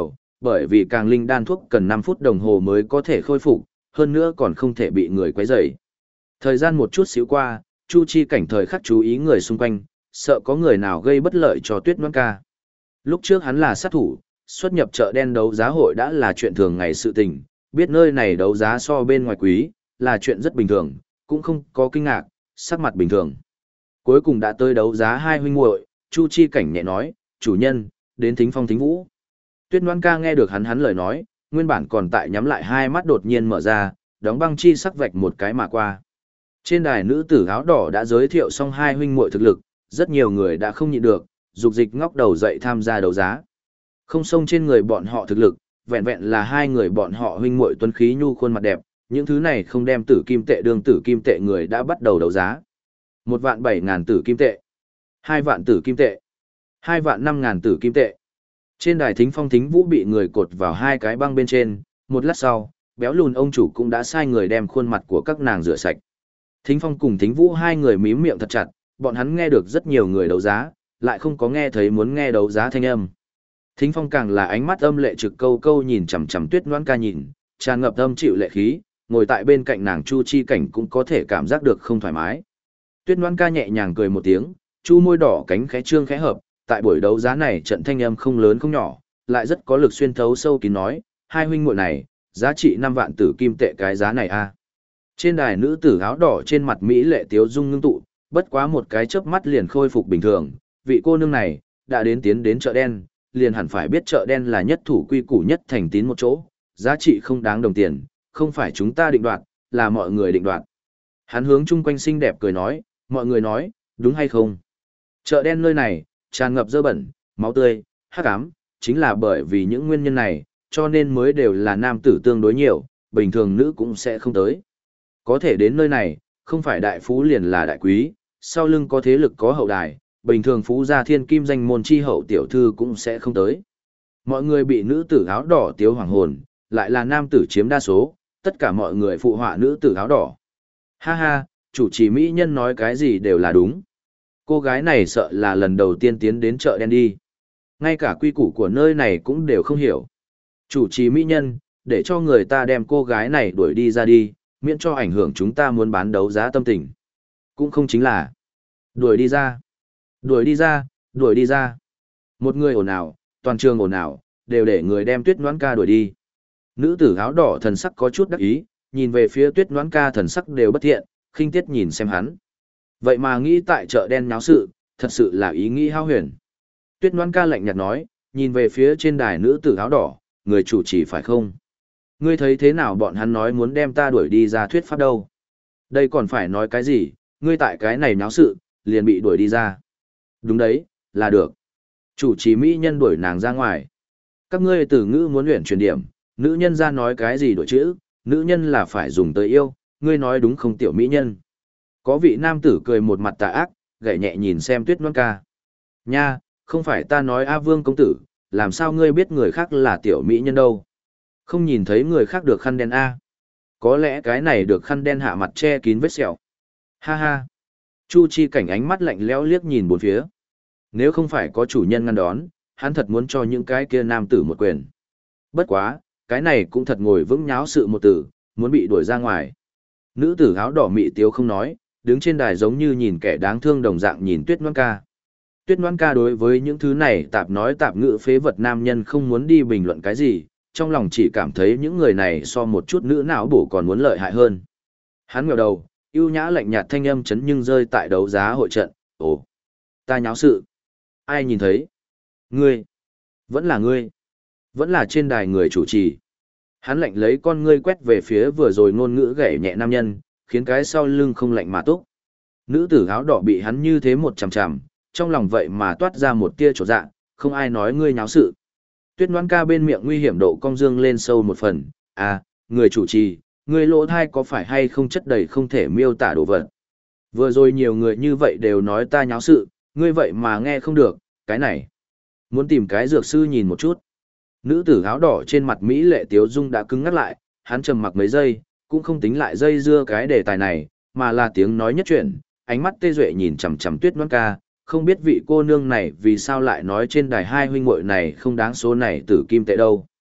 bởi vì càng linh đan thuốc cần 5 phút đồng hồ mới có thể khôi phục, hơn nữa còn không thể bị người quấy rầy. Thời gian một chút xíu qua, Chu Chi cảnh thời khắc chú ý người xung quanh, sợ có người nào gây bất lợi cho Tuyết Ngoãn Ca. Lúc trước hắn là sát thủ, xuất nhập chợ đen đấu giá hội đã là chuyện thường ngày sự tình, biết nơi này đấu giá so bên ngoài quý, là chuyện rất bình thường, cũng không có kinh ngạc, sắc mặt bình thường. Cuối cùng đã tới đấu giá hai huynh muội, Chu Chi cảnh nhẹ nói, chủ nhân, đến Thính Phong Thính Vũ. Tuyết Ngoãn Ca nghe được hắn lời nói, nguyên bản còn tại nhắm lại hai mắt đột nhiên mở ra, đóng băng chi sắc vạch một cái mà qua. Trên đài nữ tử áo đỏ đã giới thiệu xong hai huynh muội thực lực, rất nhiều người đã không nhịn được, dục dịch ngóc đầu dậy tham gia đấu giá. Không xông trên người bọn họ thực lực, vẹn vẹn là hai người bọn họ huynh muội tuấn khí nhu khuôn mặt đẹp, những thứ này không đem tử kim tệ đương tử kim tệ người đã bắt đầu đấu giá. 1.700.000 tử kim tệ, 2 vạn tử kim tệ, 2 vạn 5.000 tử kim tệ. Trên đài Thính Phong Thính Vũ bị người cột vào hai cái băng bên trên, một lát sau, béo lùn ông chủ cũng đã sai người đem khuôn mặt của các nàng rửa sạch. Thính Phong cùng Thính Vũ hai người mím miệng thật chặt, bọn hắn nghe được rất nhiều người đấu giá, lại không có nghe thấy muốn nghe đấu giá thanh âm. Thính Phong càng là ánh mắt âm lệ trực câu câu nhìn chằm chằm Tuyết Ngoãn Ca nhìn, tràn ngập âm chịu lệ khí, ngồi tại bên cạnh nàng Chu Chi cảnh cũng có thể cảm giác được không thoải mái. Tuyết Ngoãn Ca nhẹ nhàng cười một tiếng, chu môi đỏ cánh khẽ trương khẽ hợp, tại buổi đấu giá này trận thanh âm không lớn không nhỏ, lại rất có lực xuyên thấu sâu kín nói, hai huynh muội này, giá trị 5 vạn tử kim tệ cái giá này a. Trên đài nữ tử áo đỏ trên mặt mỹ lệ tiếu dung ngưng tụ, bất quá một cái chớp mắt liền khôi phục bình thường, vị cô nương này đã tiến đến chợ đen, liền hẳn phải biết chợ đen là nhất thủ quy củ nhất thành tín một chỗ, giá trị không đáng đồng tiền, không phải chúng ta định đoạt, là mọi người định đoạt. Hắn hướng chung quanh xinh đẹp cười nói, mọi người nói, đúng hay không? Chợ đen nơi này, tràn ngập dơ bẩn, máu tươi, hắc ám, chính là bởi vì những nguyên nhân này, cho nên mới đều là nam tử tương đối nhiều, bình thường nữ cũng sẽ không tới. Có thể đến nơi này, không phải đại phú liền là đại quý, sau lưng có thế lực có hậu đài, bình thường phú gia thiên kim danh môn chi hậu tiểu thư cũng sẽ không tới. Mọi người bị nữ tử áo đỏ tiếu hoàng hồn, lại là nam tử chiếm đa số, tất cả mọi người phụ họa nữ tử áo đỏ. Ha ha, chủ trì mỹ nhân nói cái gì đều là đúng. Cô gái này sợ là lần đầu tiên tiến đến chợ đen đi. Ngay cả quy củ của nơi này cũng đều không hiểu. Chủ trì mỹ nhân, để cho người ta đem cô gái này đuổi đi ra đi, miễn cho ảnh hưởng chúng ta muốn bán đấu giá tâm tình. Cũng không chính là đuổi đi ra, đuổi đi ra, đuổi đi ra. Một người ồn ào, toàn trường ồn ào, đều để người đem Tuyết Ngoãn Ca đuổi đi. Nữ tử áo đỏ thần sắc có chút đắc ý, nhìn về phía Tuyết Ngoãn Ca thần sắc đều bất thiện, khinh tiết nhìn xem hắn. Vậy mà nghĩ tại chợ đen náo sự, thật sự là ý nghĩ hao huyền. Tuyết Ngoãn Ca lạnh nhạt nói, nhìn về phía trên đài nữ tử áo đỏ, người chủ trì phải không? Ngươi thấy thế nào bọn hắn nói muốn đem ta đuổi đi ra thuyết pháp đâu? Đây còn phải nói cái gì, ngươi tại cái này náo sự, liền bị đuổi đi ra. Đúng đấy, là được. Chủ trì mỹ nhân đuổi nàng ra ngoài. Các ngươi từ ngữ muốn luyện truyền điểm, nữ nhân ra nói cái gì đổi chữ, nữ nhân là phải dùng tới yêu, ngươi nói đúng không tiểu mỹ nhân? Có vị nam tử cười một mặt tà ác, gảy nhẹ nhìn xem Tuyết Ngoãn Ca. Nha, không phải ta nói A Vương công tử, làm sao ngươi biết người khác là tiểu mỹ nhân đâu? Không nhìn thấy người khác được khăn đen A. Có lẽ cái này được khăn đen hạ mặt che kín vết sẹo. Ha ha. Chu Chi cảnh ánh mắt lạnh lẽo liếc nhìn bốn phía. Nếu không phải có chủ nhân ngăn đón, hắn thật muốn cho những cái kia nam tử một quyền. Bất quá, cái này cũng thật ngồi vững nháo sự một tử, muốn bị đuổi ra ngoài. Nữ tử áo đỏ mị tiếu không nói, đứng trên đài giống như nhìn kẻ đáng thương đồng dạng nhìn Tuyết Ngoãn Ca. Tuyết Ngoãn Ca đối với những thứ này tạp nói tạp ngữ phế vật nam nhân không muốn đi bình luận cái gì, trong lòng chỉ cảm thấy những người này so một chút nữ não bổ còn muốn lợi hại hơn. Hắn ngẩng đầu, ưu nhã lạnh nhạt thanh âm chấn nhưng rơi tại đấu giá hội trận, ồ, ta nháo sự. Ai nhìn thấy? Ngươi. Vẫn là ngươi. Vẫn là trên đài người chủ trì. Hắn lạnh lấy con ngươi quét về phía vừa rồi ngôn ngữ gảy nhẹ nam nhân, khiến cái sau lưng không lạnh mà túc. Nữ tử áo đỏ bị hắn như thế một chằm chằm, trong lòng vậy mà toát ra một tia trột dạ, không ai nói ngươi nháo sự. Tuyết Ngoãn Ca bên miệng nguy hiểm độ cong dương lên sâu một phần, à, người chủ trì, người lỗ thai có phải hay không chất đầy không thể miêu tả đồ vật. Vừa rồi nhiều người như vậy đều nói ta nháo sự, ngươi vậy mà nghe không được, cái này. Muốn tìm cái dược sư nhìn một chút. Nữ tử áo đỏ trên mặt Mỹ lệ tiếu dung đã cứng ngắt lại, hắn trầm mặc mấy giây, cũng không tính lại dây dưa cái đề tài này, mà là tiếng nói nhất chuyện, ánh mắt tê duệ nhìn chằm chằm Tuyết Ngoãn Ca, không biết vị cô nương này vì sao lại nói trên đài hai huynh muội này không đáng số này tử kim tệ đâu.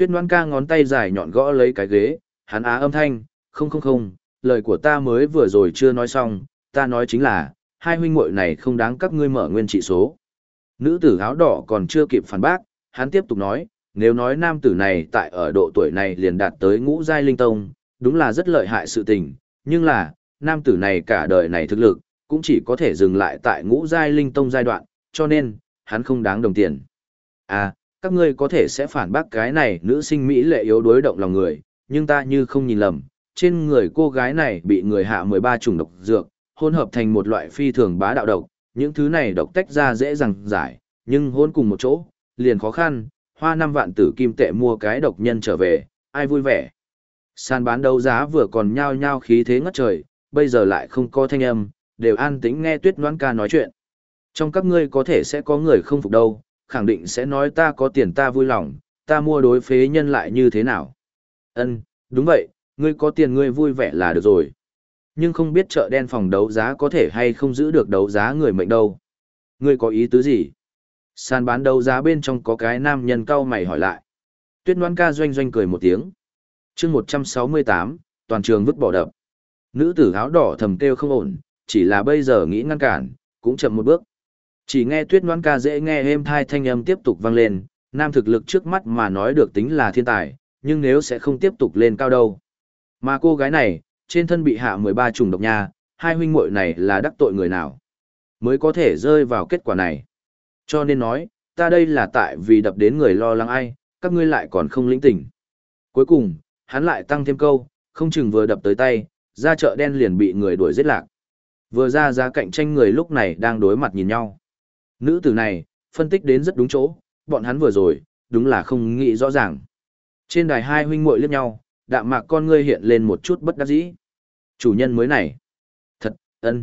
Tuyết Ngoan ca ngón tay dài nhọn gõ lấy cái ghế, hắn á âm thanh, không, lời của ta mới vừa rồi chưa nói xong, ta nói chính là, hai huynh muội này không đáng các ngươi mở nguyên trị số. Nữ tử áo đỏ còn chưa kịp phản bác, hắn tiếp tục nói, nếu nói nam tử này tại ở độ tuổi này liền đạt tới ngũ giai linh tông, đúng là rất lợi hại sự tình, nhưng là, nam tử này cả đời này thực lực, cũng chỉ có thể dừng lại tại ngũ giai linh tông giai đoạn, cho nên, hắn không đáng đồng tiền. À, các ngươi có thể sẽ phản bác cái này nữ sinh Mỹ lệ yếu đuối động lòng người, nhưng ta như không nhìn lầm, trên người cô gái này bị người hạ 13 chủng độc dược, hỗn hợp thành một loại phi thường bá đạo độc, những thứ này độc tách ra dễ dàng giải, nhưng hỗn cùng một chỗ, liền khó khăn, hoa 5 vạn tử kim tệ mua cái độc nhân trở về, ai vui vẻ. Sàn bán đấu giá vừa còn nhao nhao khí thế ngất trời, bây giờ lại không có thanh âm, đều an tĩnh nghe Tuyết Ngoãn ca nói chuyện. Trong các ngươi có thể sẽ có người không phục đâu, khẳng định sẽ nói ta có tiền ta vui lòng, ta mua đối phế nhân lại như thế nào. Đúng vậy, ngươi có tiền ngươi vui vẻ là được rồi. Nhưng không biết chợ đen phòng đấu giá có thể hay không giữ được đấu giá người mệnh đâu. Ngươi có ý tứ gì? Sàn bán đấu giá bên trong có cái nam nhân cau mày hỏi lại. Tuyết Ngoãn ca doanh doanh cười một tiếng. Chương 168, toàn trường vứt bỏ đập. Nữ tử áo đỏ thầm kêu không ổn, chỉ là bây giờ nghĩ ngăn cản, cũng chậm một bước. Chỉ nghe Tuyết Ngoãn ca dễ nghe êm thai thanh âm tiếp tục vang lên, nam thực lực trước mắt mà nói được tính là thiên tài, nhưng nếu sẽ không tiếp tục lên cao đâu. Mà cô gái này, trên thân bị hạ 13 trùng độc nha, hai huynh muội này là đắc tội người nào, mới có thể rơi vào kết quả này. Cho nên nói, ta đây là tại vì đập đến người lo lắng ai, các ngươi lại còn không lĩnh tỉnh. Cuối cùng, hắn lại tăng thêm câu, không chừng vừa đập tới tay, ra chợ đen liền bị người đuổi giết lạc. Vừa ra giá cạnh tranh người lúc này đang đối mặt nhìn nhau. Nữ tử này, phân tích đến rất đúng chỗ, bọn hắn vừa rồi, đúng là không nghĩ rõ ràng. Trên đài hai huynh muội liếc nhau, đạm mạc con ngươi hiện lên một chút bất đắc dĩ. Chủ nhân mới này, thật,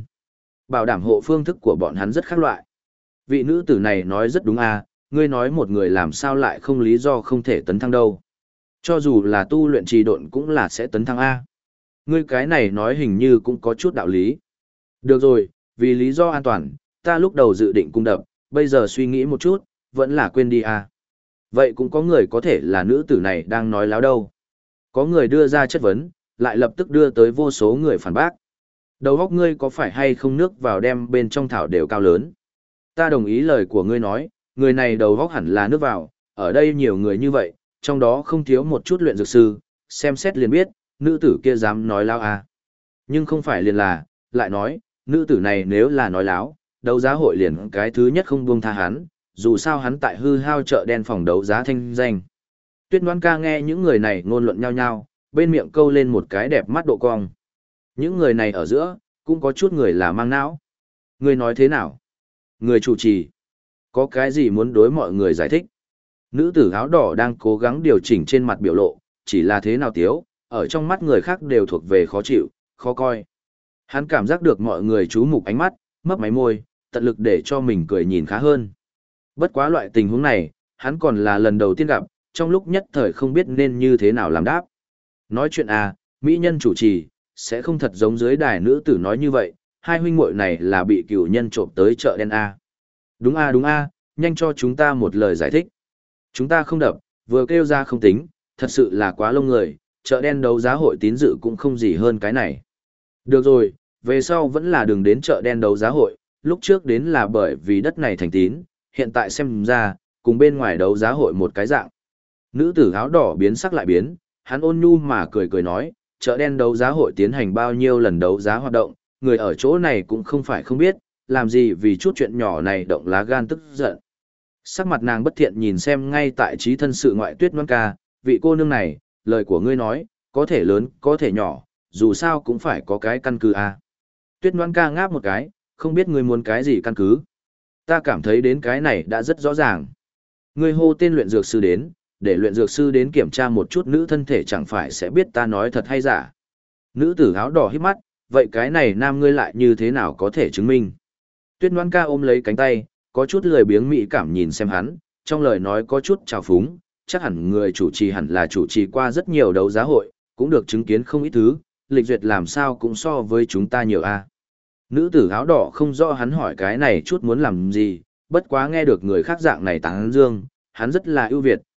bảo đảm hộ phương thức của bọn hắn rất khác loại. Vị nữ tử này nói rất đúng à, ngươi nói một người làm sao lại không lý do không thể tấn thăng đâu. Cho dù là tu luyện trì độn cũng là sẽ tấn thăng A. Ngươi cái này nói hình như cũng có chút đạo lý. Được rồi, vì lý do an toàn, ta lúc đầu dự định cung đập, bây giờ suy nghĩ một chút, vẫn là quên đi A. Vậy cũng có người có thể là nữ tử này đang nói láo đâu. Có người đưa ra chất vấn, lại lập tức đưa tới vô số người phản bác. Đầu óc ngươi có phải hay không nước vào đem bên trong thảo đều cao lớn. Ta đồng ý lời của ngươi nói, người này đầu óc hẳn là nước vào, ở đây nhiều người như vậy, trong đó không thiếu một chút luyện dược sư, xem xét liền biết, nữ tử kia dám nói láo à. Nhưng không phải liền là, lại nói, nữ tử này nếu là nói láo, đấu giá hội liền cái thứ nhất không buông tha hắn, dù sao hắn tại hư hao chợ đen phòng đấu giá thanh danh. Tuyết Ngoãn ca nghe những người này ngôn luận nhau nhau, bên miệng câu lên một cái đẹp mắt độ cong. Những người này ở giữa, cũng có chút người là mang não. Người nói thế nào? Người chủ trì. Có cái gì muốn đối mọi người giải thích? Nữ tử áo đỏ đang cố gắng điều chỉnh trên mặt biểu lộ, chỉ là thế nào tiếu, ở trong mắt người khác đều thuộc về khó chịu, khó coi. Hắn cảm giác được mọi người chú mục ánh mắt, mấp máy môi, tận lực để cho mình cười nhìn khá hơn. Bất quá loại tình huống này, hắn còn là lần đầu tiên gặp, trong lúc nhất thời không biết nên như thế nào làm đáp. Nói chuyện à, mỹ nhân chủ trì, sẽ không thật giống dưới đài nữ tử nói như vậy, hai huynh muội này là bị cửu nhân trộm tới chợ đen à. Đúng à, nhanh cho chúng ta một lời giải thích. Chúng ta không đập, vừa kêu ra không tính, thật sự là quá lông người, chợ đen đấu giá hội tín dự cũng không gì hơn cái này. Được rồi, về sau vẫn là đừng đến chợ đen đấu giá hội, lúc trước đến là bởi vì đất này thành tín, hiện tại xem ra, cùng bên ngoài đấu giá hội một cái dạng. Nữ tử áo đỏ biến sắc lại biến, hắn ôn nhu mà cười nói, chợ đen đấu giá hội tiến hành bao nhiêu lần đấu giá hoạt động, người ở chỗ này cũng không phải không biết, làm gì vì chút chuyện nhỏ này động lá gan tức giận. Sắc mặt nàng bất thiện nhìn xem ngay tại trí thân sự ngoại Tuyết Ngoãn ca, vị cô nương này, lời của ngươi nói, có thể lớn, có thể nhỏ, dù sao cũng phải có cái căn cứ à. Tuyết Ngoãn ca ngáp một cái, không biết ngươi muốn cái gì căn cứ. Ta cảm thấy đến cái này đã rất rõ ràng. Ngươi hô tên luyện dược sư đến, để luyện dược sư đến kiểm tra một chút nữ thân thể chẳng phải sẽ biết ta nói thật hay giả. Nữ tử áo đỏ híp mắt, vậy cái này nam ngươi lại như thế nào có thể chứng minh. Tuyết Ngoãn ca ôm lấy cánh tay, có chút lười biếng mỹ cảm nhìn xem hắn, trong lời nói có chút trào phúng, chắc hẳn người chủ trì hẳn là chủ trì qua rất nhiều đấu giá hội, cũng được chứng kiến không ít thứ, lịch duyệt làm sao cũng so với chúng ta nhiều a. Nữ tử áo đỏ không rõ hắn hỏi cái này chút muốn làm gì, bất quá nghe được người khác dạng này tán dương, hắn rất là ưu việt,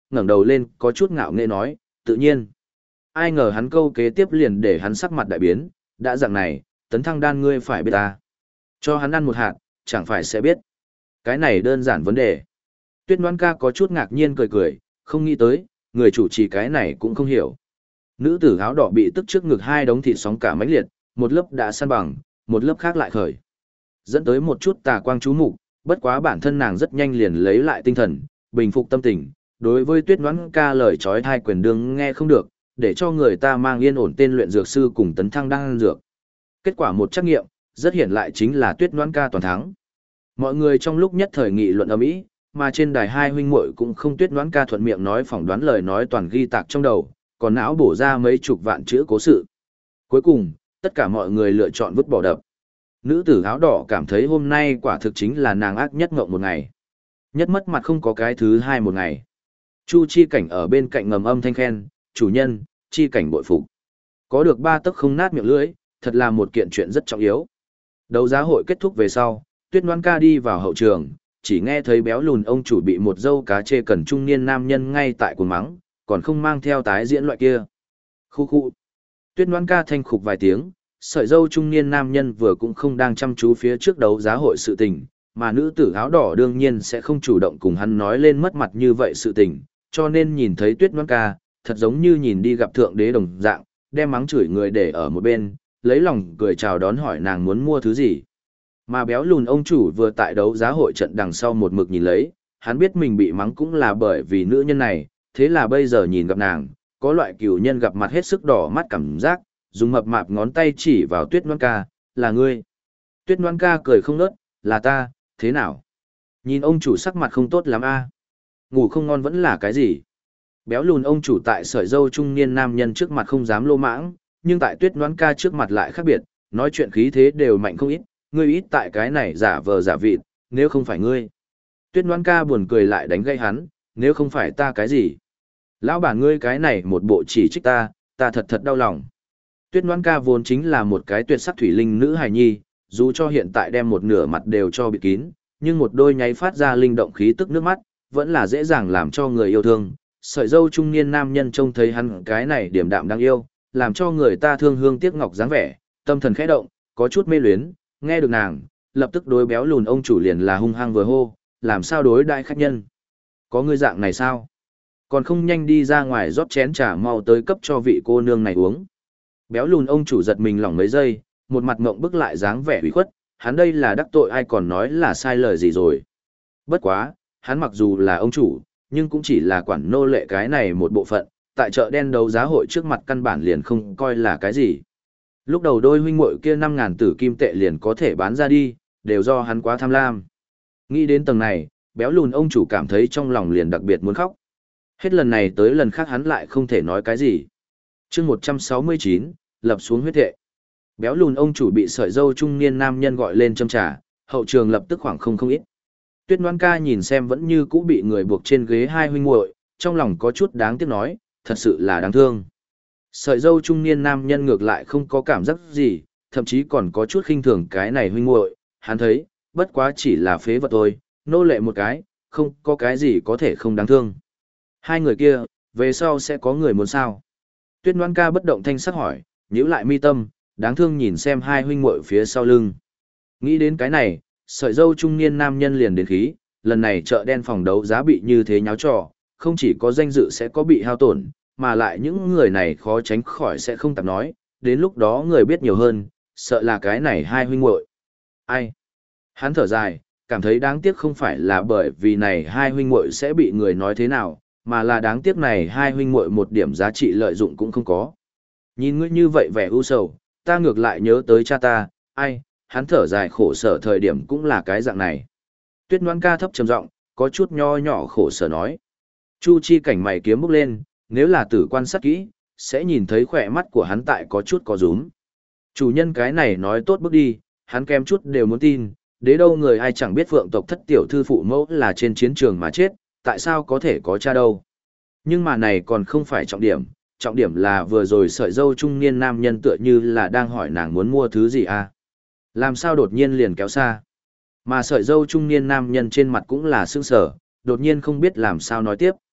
ngẩng đầu lên có chút ngạo nghễ nói, tự nhiên. Ai ngờ hắn câu kế tiếp liền để hắn sắc mặt đại biến, đã dạng này, tấn thăng đan ngươi phải biết ta. Cho hắn ăn một hạt, chẳng phải sẽ biết. Cái này đơn giản vấn đề. Tuyết Ngoan ca có chút ngạc nhiên cười cười, không nghĩ tới, người chủ trì cái này cũng không hiểu. Nữ tử áo đỏ bị tức trước ngực hai đống thịt sóng cả mãnh liệt, một lớp đã săn bằng, một lớp khác lại khởi. Dẫn tới một chút tà quang chú mục, bất quá bản thân nàng rất nhanh liền lấy lại tinh thần, bình phục tâm tình. Đối với Tuyết Ngoan ca lời chói tai quyền đương nghe không được, để cho người ta mang yên ổn tên luyện dược sư cùng tấn thăng đan dược. Kết quả một trắc nghiệm, rất hiển lại chính là Tuyết Ngoan ca toàn thắng. Mọi người trong lúc nhất thời nghị luận ầm ĩ, mà trên đài hai huynh muội cũng không Tuyết Ngoan ca thuận miệng nói phỏng đoán lời nói toàn ghi tạc trong đầu, còn não bổ ra mấy chục vạn chữ cố sự. Cuối cùng, tất cả mọi người lựa chọn vứt bỏ đập. Nữ tử áo đỏ cảm thấy hôm nay quả thực chính là nàng ác nhất ngộng một ngày. Nhất mất mặt không có cái thứ hai một ngày. Chu Chi Cảnh ở bên cạnh ngầm âm thanh khen, chủ nhân, Chi Cảnh bội phục. Có được 3 tấc không nát miệng lưỡi, thật là một kiện chuyện rất trọng yếu. Đấu giá hội kết thúc về sau, Tuyết Ngoan ca đi vào hậu trường, chỉ nghe thấy béo lùn ông chủ bị một dâu cá chê cần trung niên nam nhân ngay tại cuồng mắng, còn không mang theo tái diễn loại kia. Khu khu. Tuyết Ngoan ca thanh khục vài tiếng, sợi dâu trung niên nam nhân vừa cũng không đang chăm chú phía trước đấu giá hội sự tình, mà nữ tử áo đỏ đương nhiên sẽ không chủ động cùng hắn nói lên mất mặt như vậy sự tình, cho nên nhìn thấy Tuyết Ngoan ca, thật giống như nhìn đi gặp thượng đế đồng dạng, đem mắng chửi người để ở một bên, lấy lòng cười chào đón hỏi nàng muốn mua thứ gì. Mà béo lùn ông chủ vừa tại đấu giá hội trận đằng sau một mực nhìn lấy, hắn biết mình bị mắng cũng là bởi vì nữ nhân này, thế là bây giờ nhìn gặp nàng, có loại cừu nhân gặp mặt hết sức đỏ mắt cảm giác, dùng mập mạp ngón tay chỉ vào Tuyết Ngoan ca, là ngươi. Tuyết Ngoan ca cười không nớt, là ta, thế nào? Nhìn ông chủ sắc mặt không tốt lắm a. Ngủ không ngon vẫn là cái gì? Béo lùn ông chủ tại sợi dâu trung niên nam nhân trước mặt không dám lô mãng, nhưng tại Tuyết Ngoan ca trước mặt lại khác biệt, nói chuyện khí thế đều mạnh không ít, ngươi ít tại cái này giả vờ giả vịt, nếu không phải ngươi. Tuyết Ngoan ca buồn cười lại đánh gây hắn, nếu không phải ta cái gì? Lão bản ngươi cái này một bộ chỉ trích ta, ta thật thật đau lòng. Tuyết Ngoan ca vốn chính là một cái tuyệt sắc thủy linh nữ hài nhi, dù cho hiện tại đem một nửa mặt đều cho bịt kín, nhưng một đôi nháy phát ra linh động khí tức nước mắt, vẫn là dễ dàng làm cho người yêu thương. Sợi dâu trung niên nam nhân trông thấy hắn cái này điềm đạm đáng yêu, làm cho người ta thương hương tiếc ngọc dáng vẻ, tâm thần khẽ động, có chút mê luyến, nghe được nàng, lập tức đối béo lùn ông chủ liền là hung hăng vừa hô, làm sao đối đại khách nhân. Có người dạng này sao? Còn không nhanh đi ra ngoài rót chén trà mau tới cấp cho vị cô nương này uống. Béo lùn ông chủ giật mình lỏng mấy giây, một mặt ngộng bức lại dáng vẻ ủy khuất, hắn đây là đắc tội ai còn nói là sai lời gì rồi. Bất quá, hắn mặc dù là ông chủ, nhưng cũng chỉ là quản nô lệ cái này một bộ phận, tại chợ đen đấu giá hội trước mặt căn bản liền không coi là cái gì. Lúc đầu đôi huynh muội kia 5.000 tử kim tệ liền có thể bán ra đi, đều do hắn quá tham lam. Nghĩ đến tầng này, béo lùn ông chủ cảm thấy trong lòng liền đặc biệt muốn khóc. Hết lần này tới lần khác hắn lại không thể nói cái gì. Chương 169, lập xuống huyết thệ. Béo lùn ông chủ bị sợi dâu trung niên nam nhân gọi lên châm trà, hậu trường lập tức khoảng không ít. Tuyết Ngoan ca nhìn xem vẫn như cũ bị người buộc trên ghế hai huynh muội, trong lòng có chút đáng tiếc nói, thật sự là đáng thương. Sợi dâu trung niên nam nhân ngược lại không có cảm giác gì, thậm chí còn có chút khinh thường cái này huynh muội, hắn thấy, bất quá chỉ là phế vật thôi, nô lệ một cái, không có cái gì có thể không đáng thương. Hai người kia, về sau sẽ có người muốn sao? Tuyết Ngoan ca bất động thanh sắc hỏi, nhíu lại mi tâm, đáng thương nhìn xem hai huynh muội phía sau lưng. Nghĩ đến cái này, sợi dâu trung niên nam nhân liền đến khí, lần này chợ đen phòng đấu giá bị như thế nháo trò, không chỉ có danh dự sẽ có bị hao tổn, mà lại những người này khó tránh khỏi sẽ không tạp nói, đến lúc đó người biết nhiều hơn, sợ là cái này hai huynh muội. Ai? Hắn thở dài, cảm thấy đáng tiếc không phải là bởi vì này hai huynh muội sẽ bị người nói thế nào, mà là đáng tiếc này hai huynh muội một điểm giá trị lợi dụng cũng không có. Nhìn ngươi như vậy vẻ u sầu, ta ngược lại nhớ tới cha ta, ai, hắn thở dài khổ sở thời điểm cũng là cái dạng này. Tuyết Ngoan ca thấp trầm giọng, có chút nho nhỏ khổ sở nói. Chu Chi Cảnh mày kiếm bốc lên, nếu là tử quan sát kỹ, sẽ nhìn thấy khỏe mắt của hắn tại có chút có rúm. Chủ nhân cái này nói tốt bước đi, hắn kém chút đều muốn tin, đế đâu người ai chẳng biết Phượng tộc thất tiểu thư phụ mẫu là trên chiến trường mà chết, tại sao có thể có cha đâu. Nhưng mà này còn không phải trọng điểm là vừa rồi sợi dâu trung niên nam nhân tựa như là đang hỏi nàng muốn mua thứ gì à. Làm sao đột nhiên liền kéo xa. Mà sợi dâu trung niên nam nhân trên mặt cũng là sững sờ, đột nhiên không biết làm sao nói tiếp.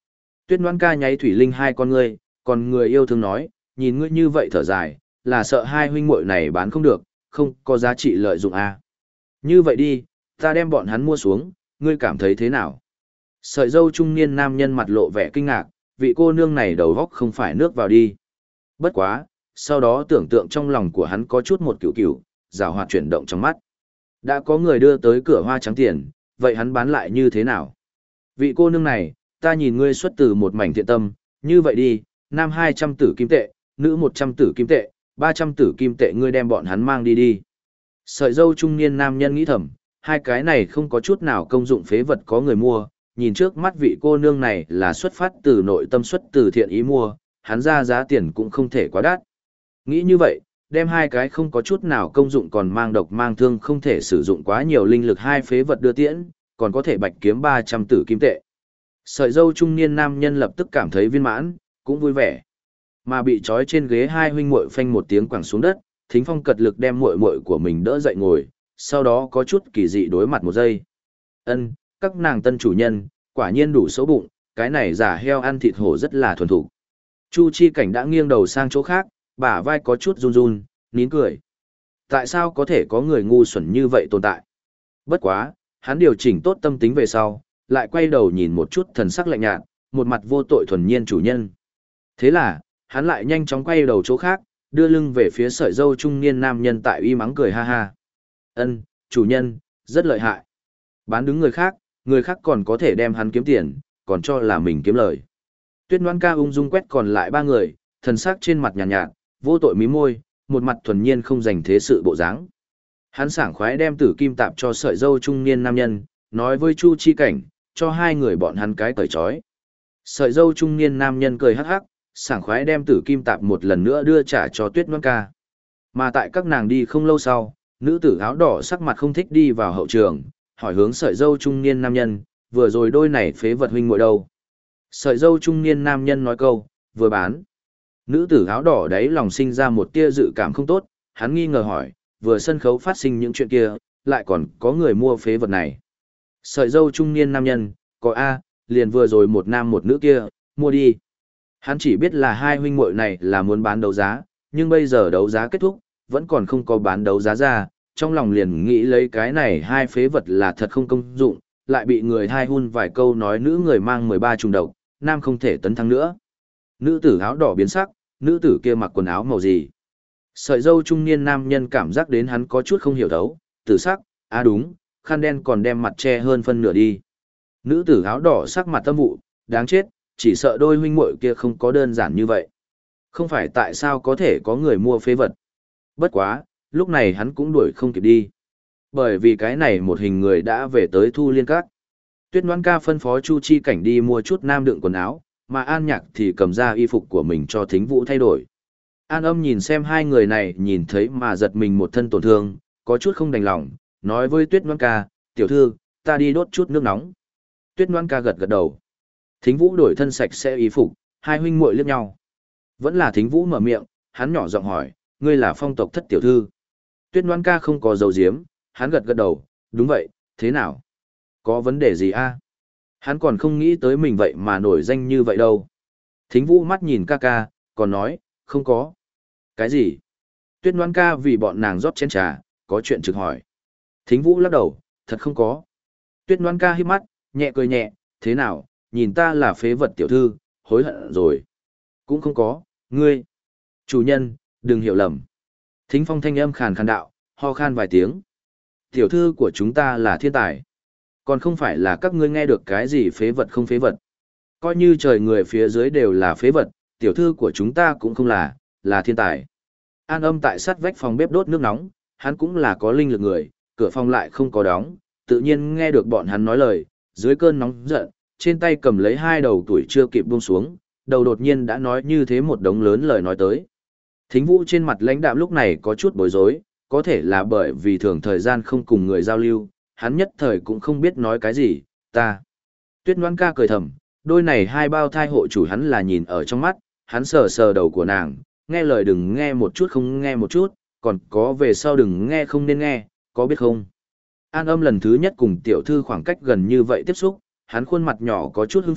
Tuyết Ngoan ca nháy thủy linh hai con ngươi, còn người yêu thương nói, nhìn ngươi như vậy thở dài, là sợ hai huynh muội này bán không được, không có giá trị lợi dụng à. Như vậy đi, ta đem bọn hắn mua xuống, ngươi cảm thấy thế nào? Sợi dâu trung niên nam nhân mặt lộ vẻ kinh ngạc, vị cô nương này đầu góc không phải nước vào đi. Bất quá, sau đó tưởng tượng trong lòng của hắn có chút một cựu, rào hoạt chuyển động trong mắt. Đã có người đưa tới cửa hoa trắng tiền, vậy hắn bán lại như thế nào? Vị cô nương này, ta nhìn ngươi xuất từ một mảnh thiện tâm, như vậy đi, nam 200 tử kim tệ, nữ 100 tử kim tệ, 300 tử kim tệ ngươi đem bọn hắn mang đi đi. Sợi dâu trung niên nam nhân nghĩ thầm, hai cái này không có chút nào công dụng phế vật có người mua, nhìn trước mắt vị cô nương này là xuất phát từ nội tâm xuất từ thiện ý mua, hắn ra giá tiền cũng không thể quá đắt. Nghĩ như vậy, đem hai cái không có chút nào công dụng còn mang độc mang thương không thể sử dụng quá nhiều linh lực hai phế vật đưa tiễn, còn có thể bạch kiếm 300 tử kim tệ. Sợi dâu trung niên nam nhân lập tức cảm thấy viên mãn, cũng vui vẻ. Mà bị trói trên ghế hai huynh muội phanh một tiếng quẳng xuống đất, Thính Phong cật lực đem muội muội của mình đỡ dậy ngồi, sau đó có chút kỳ dị đối mặt một giây. Ân, các nàng tân chủ nhân, quả nhiên đủ xấu bụng, cái này giả heo ăn thịt hổ rất là thuần thủ. Chu Chi Cảnh đã nghiêng đầu sang chỗ khác, bả vai có chút run run, nín cười. Tại sao có thể có người ngu xuẩn như vậy tồn tại? Bất quá, hắn điều chỉnh tốt tâm tính về sau, lại quay đầu nhìn một chút thần sắc lạnh nhạt, một mặt vô tội thuần nhiên chủ nhân. Thế là, hắn lại nhanh chóng quay đầu chỗ khác, đưa lưng về phía sợi dâu trung niên nam nhân tại uy mắng cười ha ha. Ân, chủ nhân, rất lợi hại. Bán đứng người khác còn có thể đem hắn kiếm tiền, còn cho là mình kiếm lời. Tuyết Ngoan ca ung dung quét còn lại ba người, thần sắc trên mặt nhàn nhạt, vô tội mí môi, một mặt thuần nhiên không dành thế sự bộ dáng. Hắn sảng khoái đem tử kim tạp cho sợi dâu trung niên nam nhân, nói với Chu Chi Cảnh, cho hai người bọn hắn cái cởi trói. Sợi dâu trung niên nam nhân cười hắc hắc, sảng khoái đem tử kim tạp một lần nữa đưa trả cho Tuyết Ngoan ca. Mà tại các nàng đi không lâu sau, nữ tử áo đỏ sắc mặt không thích đi vào hậu trường, hỏi hướng sợi dâu trung niên nam nhân, vừa rồi đôi này phế vật huynh muội đâu? Sợi dâu trung niên nam nhân nói câu, vừa bán. Nữ tử áo đỏ đấy lòng sinh ra một tia dự cảm không tốt, hắn nghi ngờ hỏi, vừa sân khấu phát sinh những chuyện kia, lại còn có người mua phế vật này. Sợi dâu trung niên nam nhân, có A, liền vừa rồi một nam một nữ kia, mua đi. Hắn chỉ biết là hai huynh muội này là muốn bán đấu giá, nhưng bây giờ đấu giá kết thúc, vẫn còn không có bán đấu giá ra, trong lòng liền nghĩ lấy cái này hai phế vật là thật không công dụng, lại bị người hai hun vài câu nói nữ người mang 13 trùng độc, nam không thể tấn thắng nữa. Nữ tử áo đỏ biến sắc, nữ tử kia mặc quần áo màu gì? Sợi dâu trung niên nam nhân cảm giác đến hắn có chút không hiểu thấu, tử sắc, đúng, khăn đen còn đem mặt che hơn phân nửa đi. Nữ tử áo đỏ sắc mặt tâm vụ, đáng chết, chỉ sợ đôi huynh muội kia không có đơn giản như vậy. Không phải tại sao có thể có người mua phế vật. Bất quá, lúc này hắn cũng đuổi không kịp đi. Bởi vì cái này một hình người đã về tới Thu Liên Các. Tuyết Ngoan ca phân phó Chu Chi Cảnh đi mua chút nam đựng quần áo, mà An Nhạc thì cầm ra y phục của mình cho Thính Vũ thay đổi. An Âm nhìn xem hai người này nhìn thấy mà giật mình một thân tổn thương, có chút không đành lòng, nói với Tuyết Ngoan ca, tiểu thư, ta đi đốt chút nước nóng. Tuyết Ngoan ca gật gật đầu. Thính Vũ đổi thân sạch sẽ y phục, hai huynh muội liếc nhau. Vẫn là Thính Vũ mở miệng, hắn nhỏ giọng hỏi, ngươi là Phong tộc thất tiểu thư. Tuyết Ngoan ca không có dấu diếm, hắn gật gật đầu, đúng vậy, thế nào? Có vấn đề gì a? Hắn còn không nghĩ tới mình vậy mà nổi danh như vậy đâu. Thính Vũ mắt nhìn ca ca, còn nói, không có. Cái gì? Tuyết Ngoan ca vì bọn nàng rót chén trà, có chuyện trực hỏi. Thính Vũ lắc đầu, thật không có. Tuyết Ngoan ca híp mắt, nhẹ cười nhẹ, thế nào, nhìn ta là phế vật tiểu thư, hối hận rồi. Cũng không có, ngươi. Chủ nhân, đừng hiểu lầm. Thính Phong thanh âm khàn khàn đạo, ho khan vài tiếng. Tiểu thư của chúng ta là thiên tài. Còn không phải là các ngươi nghe được cái gì phế vật không phế vật. Coi như trời người phía dưới đều là phế vật, tiểu thư của chúng ta cũng không là thiên tài. An Âm tại sát vách phòng bếp đốt nước nóng, hắn cũng là có linh lực người, cửa phòng lại không có đóng, tự nhiên nghe được bọn hắn nói lời, dưới cơn nóng giận, trên tay cầm lấy hai đầu tuổi chưa kịp buông xuống, đầu đột nhiên đã nói như thế một đống lớn lời nói tới. Thính Vũ trên mặt lãnh đạm lúc này có chút bối rối, có thể là bởi vì thường thời gian không cùng người giao lưu, hắn nhất thời cũng không biết nói cái gì, ta. Tuyết Ngoan ca cười thầm, đôi này hai bao thai hộ chủ hắn là nhìn ở trong mắt, hắn sờ sờ đầu của nàng, nghe lời đừng nghe một chút không nghe một chút, còn có về sau đừng nghe không nên nghe, có biết không? An Âm lần thứ nhất cùng tiểu thư khoảng cách gần như vậy tiếp xúc, hắn khuôn mặt nhỏ có chút hưng phấn,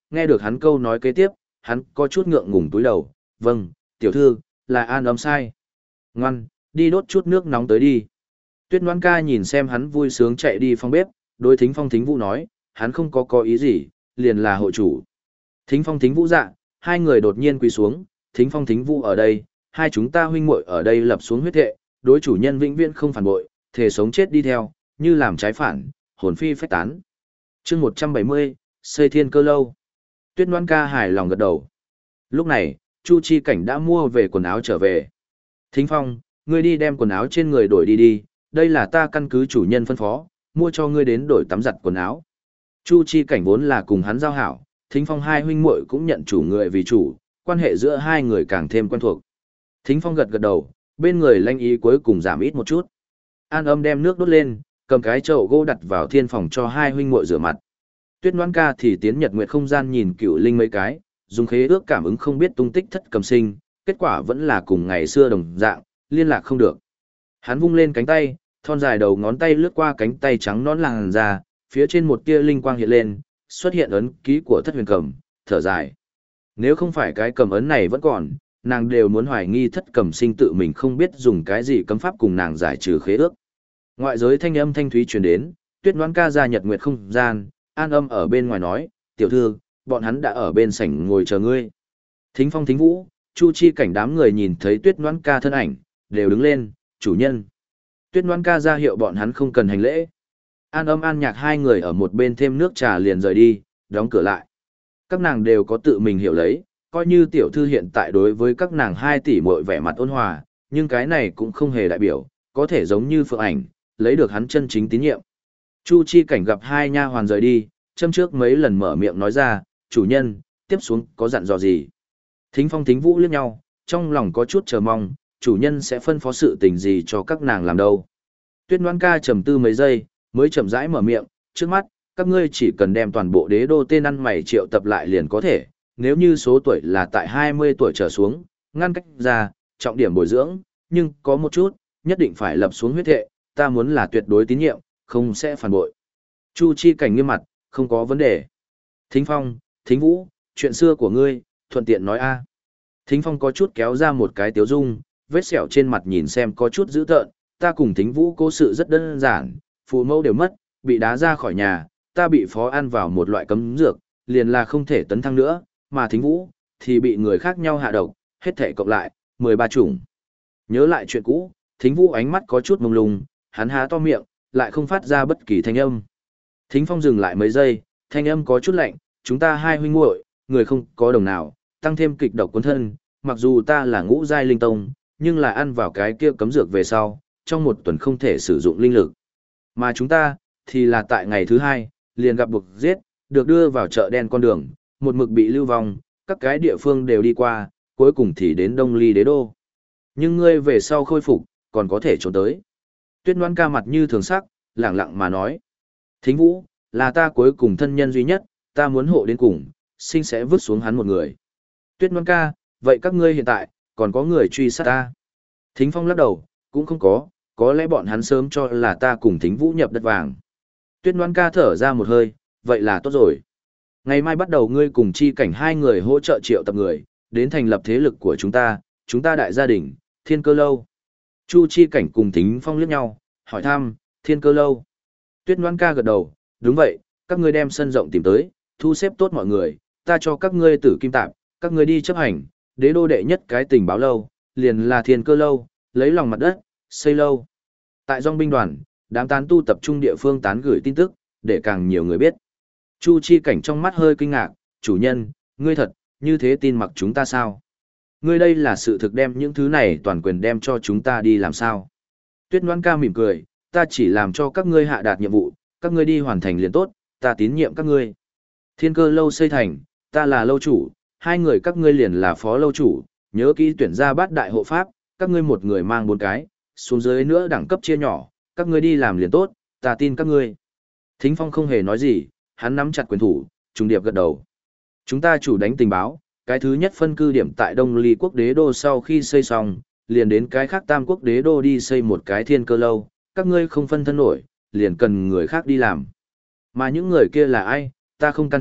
nghe được hắn câu nói kế tiếp, hắn có chút ngượng ngùng túi đầu, vâng, tiểu thư, là An Âm sai. Ngoan, đi đốt chút nước nóng tới đi. Tuyết Ngoan ca nhìn xem hắn vui sướng chạy đi phòng bếp, đối Thính Phong Thính Vũ nói, hắn không có ý gì, liền là hội chủ. Thính Phong Thính Vũ dạ, hai người đột nhiên quỳ xuống, Thính Phong Thính Vũ ở đây, hai chúng ta huynh muội ở đây lập xuống huyết thệ, đối chủ nhân vĩnh viễn không phản bội, thề sống chết đi theo, như làm trái phản, hồn phi phách tán. Chương 170, xây thiên cơ lâu. Tuyết Ngoan ca hài lòng gật đầu. Lúc này, Chu Chi Cảnh đã mua về quần áo trở về. Thính Phong, ngươi đi đem quần áo trên người đổi đi, đây là ta căn cứ chủ nhân phân phó, mua cho ngươi đến đổi tắm giặt quần áo. Chu Chi Cảnh vốn là cùng hắn giao hảo, Thính Phong hai huynh muội cũng nhận chủ người vì chủ, quan hệ giữa hai người càng thêm quen thuộc. Thính Phong gật gật đầu, bên người lanh ý cuối cùng giảm ít một chút. An Âm đem nước đốt lên, cầm cái chậu gỗ đặt vào thiên phòng cho hai huynh muội rửa mặt. Tuyết Ngoan ca thì tiến nhật nguyệt không gian nhìn Cựu Linh mấy cái, dùng khế ước cảm ứng không biết tung tích Thất Cầm Sinh, kết quả vẫn là cùng ngày xưa đồng dạng, liên lạc không được. Hắn vung lên cánh tay, thon dài đầu ngón tay lướt qua cánh tay trắng nõn làn da, phía trên một tia linh quang hiện lên, xuất hiện ấn ký của Thất Huyền Cầm, thở dài. Nếu không phải cái cầm ấn này vẫn còn, nàng đều muốn hoài nghi Thất Cầm Sinh tự mình không biết dùng cái gì cấm pháp cùng nàng giải trừ khế ước. Ngoại giới thanh âm thanh thúy truyền đến, Tuyết Ngoan ca ra nhật nguyệt không gian, An Âm ở bên ngoài nói, tiểu thư, bọn hắn đã ở bên sảnh ngồi chờ ngươi. Thính Phong Thính Vũ, Chu Chi Cảnh đám người nhìn thấy Tuyết Ngoan ca thân ảnh, đều đứng lên, chủ nhân. Tuyết Ngoan ca ra hiệu bọn hắn không cần hành lễ. An Âm An Nhạc hai người ở một bên thêm nước trà liền rời đi, đóng cửa lại. Các nàng đều có tự mình hiểu lấy, coi như tiểu thư hiện tại đối với các nàng 2 tỷ muội vẻ mặt ôn hòa, nhưng cái này cũng không hề đại biểu, có thể giống như Phượng Ảnh, lấy được hắn chân chính tín nhiệm. Chu Chi Cảnh gặp hai nha hoàn rời đi, châm trước mấy lần mở miệng nói ra, chủ nhân, tiếp xuống có dặn dò gì? Thính Phong Thính Vũ liếc nhau, trong lòng có chút chờ mong, chủ nhân sẽ phân phó sự tình gì cho các nàng làm đâu. Tuyết Ngoan ca trầm tư mấy giây, mới chậm rãi mở miệng, trước mắt, các ngươi chỉ cần đem toàn bộ đế đô tên ăn mày triệu tập lại liền có thể, nếu như số tuổi là tại 20 tuổi trở xuống, ngăn cách ra, trọng điểm bồi dưỡng, nhưng có một chút, nhất định phải lập xuống huyết thệ, ta muốn là tuyệt đối tín nhiệm, không sẽ phản bội. Chu Chi Cảnh nghiêm mặt, không có vấn đề. Thính Phong, Thính Vũ, chuyện xưa của ngươi, thuận tiện nói a. Thính Phong có chút kéo ra một cái tiếu dung, vết sẹo trên mặt nhìn xem có chút dữ tợn, ta cùng Thính Vũ cố sự rất đơn giản, phụ mẫu đều mất, bị đá ra khỏi nhà, ta bị phó ăn vào một loại cấm dược, liền là không thể tấn thăng nữa, mà Thính Vũ thì bị người khác nhau hạ độc, hết thể cộng lại 13 chủng. Nhớ lại chuyện cũ, Thính Vũ ánh mắt có chút mông lung, hắn há to miệng, lại không phát ra bất kỳ thanh âm. Thính Phong dừng lại mấy giây, thanh âm có chút lạnh, chúng ta hai huynh muội, người không có đồng nào, tăng thêm kịch độc cuốn thân, mặc dù ta là ngũ giai linh tông, nhưng là ăn vào cái kia cấm dược về sau, trong một tuần không thể sử dụng linh lực. Mà chúng ta, thì là tại ngày thứ 2, liền gặp buộc giết, được đưa vào chợ đen con đường, một mực bị lưu vong, các cái địa phương đều đi qua, cuối cùng thì đến Đông Ly đế đô. Nhưng ngươi về sau khôi phục, còn có thể trốn tới. Tuyết Ngoan ca mặt như thường sắc, lẳng lặng mà nói. Thính Vũ, là ta cuối cùng thân nhân duy nhất, ta muốn hộ đến cùng, sinh sẽ vứt xuống hắn một người. Tuyết Ngoan ca, vậy các ngươi hiện tại, còn có người truy sát ta? Thính Phong lắc đầu, cũng không có lẽ bọn hắn sớm cho là ta cùng Thính Vũ nhập đất vàng. Tuyết Ngoan ca thở ra một hơi, vậy là tốt rồi. Ngày mai bắt đầu ngươi cùng Chi Cảnh hai người hỗ trợ triệu tập người, đến thành lập thế lực của chúng ta đại gia đình, Thiên Cơ Lâu. Chu Chi Cảnh cùng Thính Phong liếc nhau, hỏi thăm, Thiên Cơ Lâu. Tuyết Ngoan ca gật đầu, đúng vậy, các ngươi đem sân rộng tìm tới, thu xếp tốt mọi người, ta cho các ngươi tử kim tạp, các ngươi đi chấp hành, đế đô đệ nhất cái tình báo lâu, liền là Thiên Cơ Lâu, lấy lòng mặt đất, xây lâu. Tại dòng binh đoàn, đám tán tu tập trung địa phương tán gửi tin tức, để càng nhiều người biết. Chu Chi Cảnh trong mắt hơi kinh ngạc, chủ nhân, ngươi thật, như thế tin mặc chúng ta sao? Ngươi đây là sự thực đem những thứ này toàn quyền đem cho chúng ta đi làm sao? Tuyết Ngoan ca mỉm cười, ta chỉ làm cho các ngươi hạ đạt nhiệm vụ, các ngươi đi hoàn thành liền tốt, ta tín nhiệm các ngươi. Thiên Cơ Lâu xây thành, ta là lâu chủ, hai người các ngươi liền là phó lâu chủ, nhớ kỹ tuyển ra bát đại hộ pháp, các ngươi một người mang 4 cái, xuống dưới nữa đẳng cấp chia nhỏ, các ngươi đi làm liền tốt, ta tin các ngươi. Thính Phong không hề nói gì, hắn nắm chặt quyền thủ, trùng điệp gật đầu. Chúng ta chủ đánh tình báo, cái thứ nhất phân cư điểm tại Đông Ly quốc đế đô sau khi xây xong, liền đến cái khác Tam quốc đế đô đi xây một cái Thiên Cơ Lâu, các ngươi không phân thân nổi, liền cần người khác đi làm. Mà những người kia là ai, ta không can thiệp,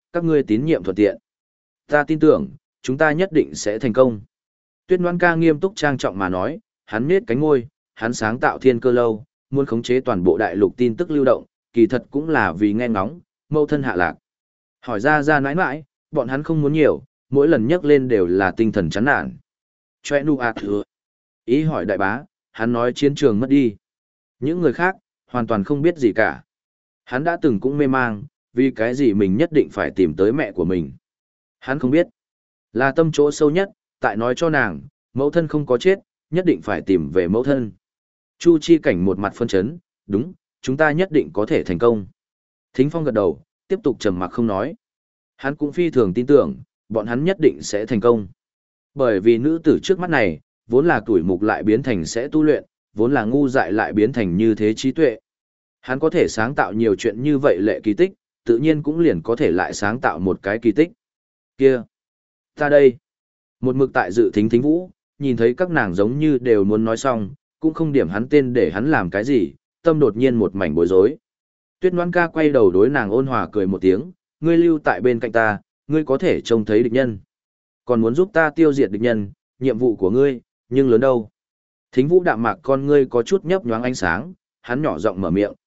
các ngươi tín nhiệm thuận tiện. Ta tin tưởng, chúng ta nhất định sẽ thành công. Tuyết Ngoan Ca nghiêm túc trang trọng mà nói, hắn nhếch cánh môi, hắn sáng tạo thiên cơ lâu, muốn khống chế toàn bộ đại lục tin tức lưu động, kỳ thật cũng là vì nghe ngóng, mâu thân hạ lạc. Hỏi ra nãi nãi, bọn hắn không muốn nhiều, mỗi lần nhắc lên đều là tinh thần chán nản. Choe nu à thừa. Ý hỏi đại bá, hắn nói chiến trường mất đi. Những người khác, hoàn toàn không biết gì cả. Hắn đã từng cũng mê mang, vì cái gì mình nhất định phải tìm tới mẹ của mình. Hắn không biết. Là tâm chỗ sâu nhất, tại nói cho nàng, mẫu thân không có chết, nhất định phải tìm về mẫu thân. Chu Chi Cảnh một mặt phân chấn, đúng, chúng ta nhất định có thể thành công. Thính Phong gật đầu, tiếp tục trầm mặc không nói. Hắn cũng phi thường tin tưởng, bọn hắn nhất định sẽ thành công. Bởi vì nữ tử trước mắt này, vốn là tuổi mục lại biến thành sẽ tu luyện, vốn là ngu dại lại biến thành như thế trí tuệ. Hắn có thể sáng tạo nhiều chuyện như vậy lệ kỳ tích, tự nhiên cũng liền có thể lại sáng tạo một cái kỳ tích. Kia! Ta đây! Một mực tại dự thính thính vũ, nhìn thấy các nàng giống như đều muốn nói xong, cũng không điểm hắn tên để hắn làm cái gì, tâm đột nhiên một mảnh bối rối. Tuyết Ngoan Ca quay đầu đối nàng ôn hòa cười một tiếng, ngươi lưu tại bên cạnh ta, ngươi có thể trông thấy địch nhân. Còn muốn giúp ta tiêu diệt địch nhân, nhiệm vụ của ngươi, nhưng lớn đâu. Thính vũ đạm mạc con ngươi có chút nhấp nhoáng ánh sáng, hắn nhỏ giọng mở miệng,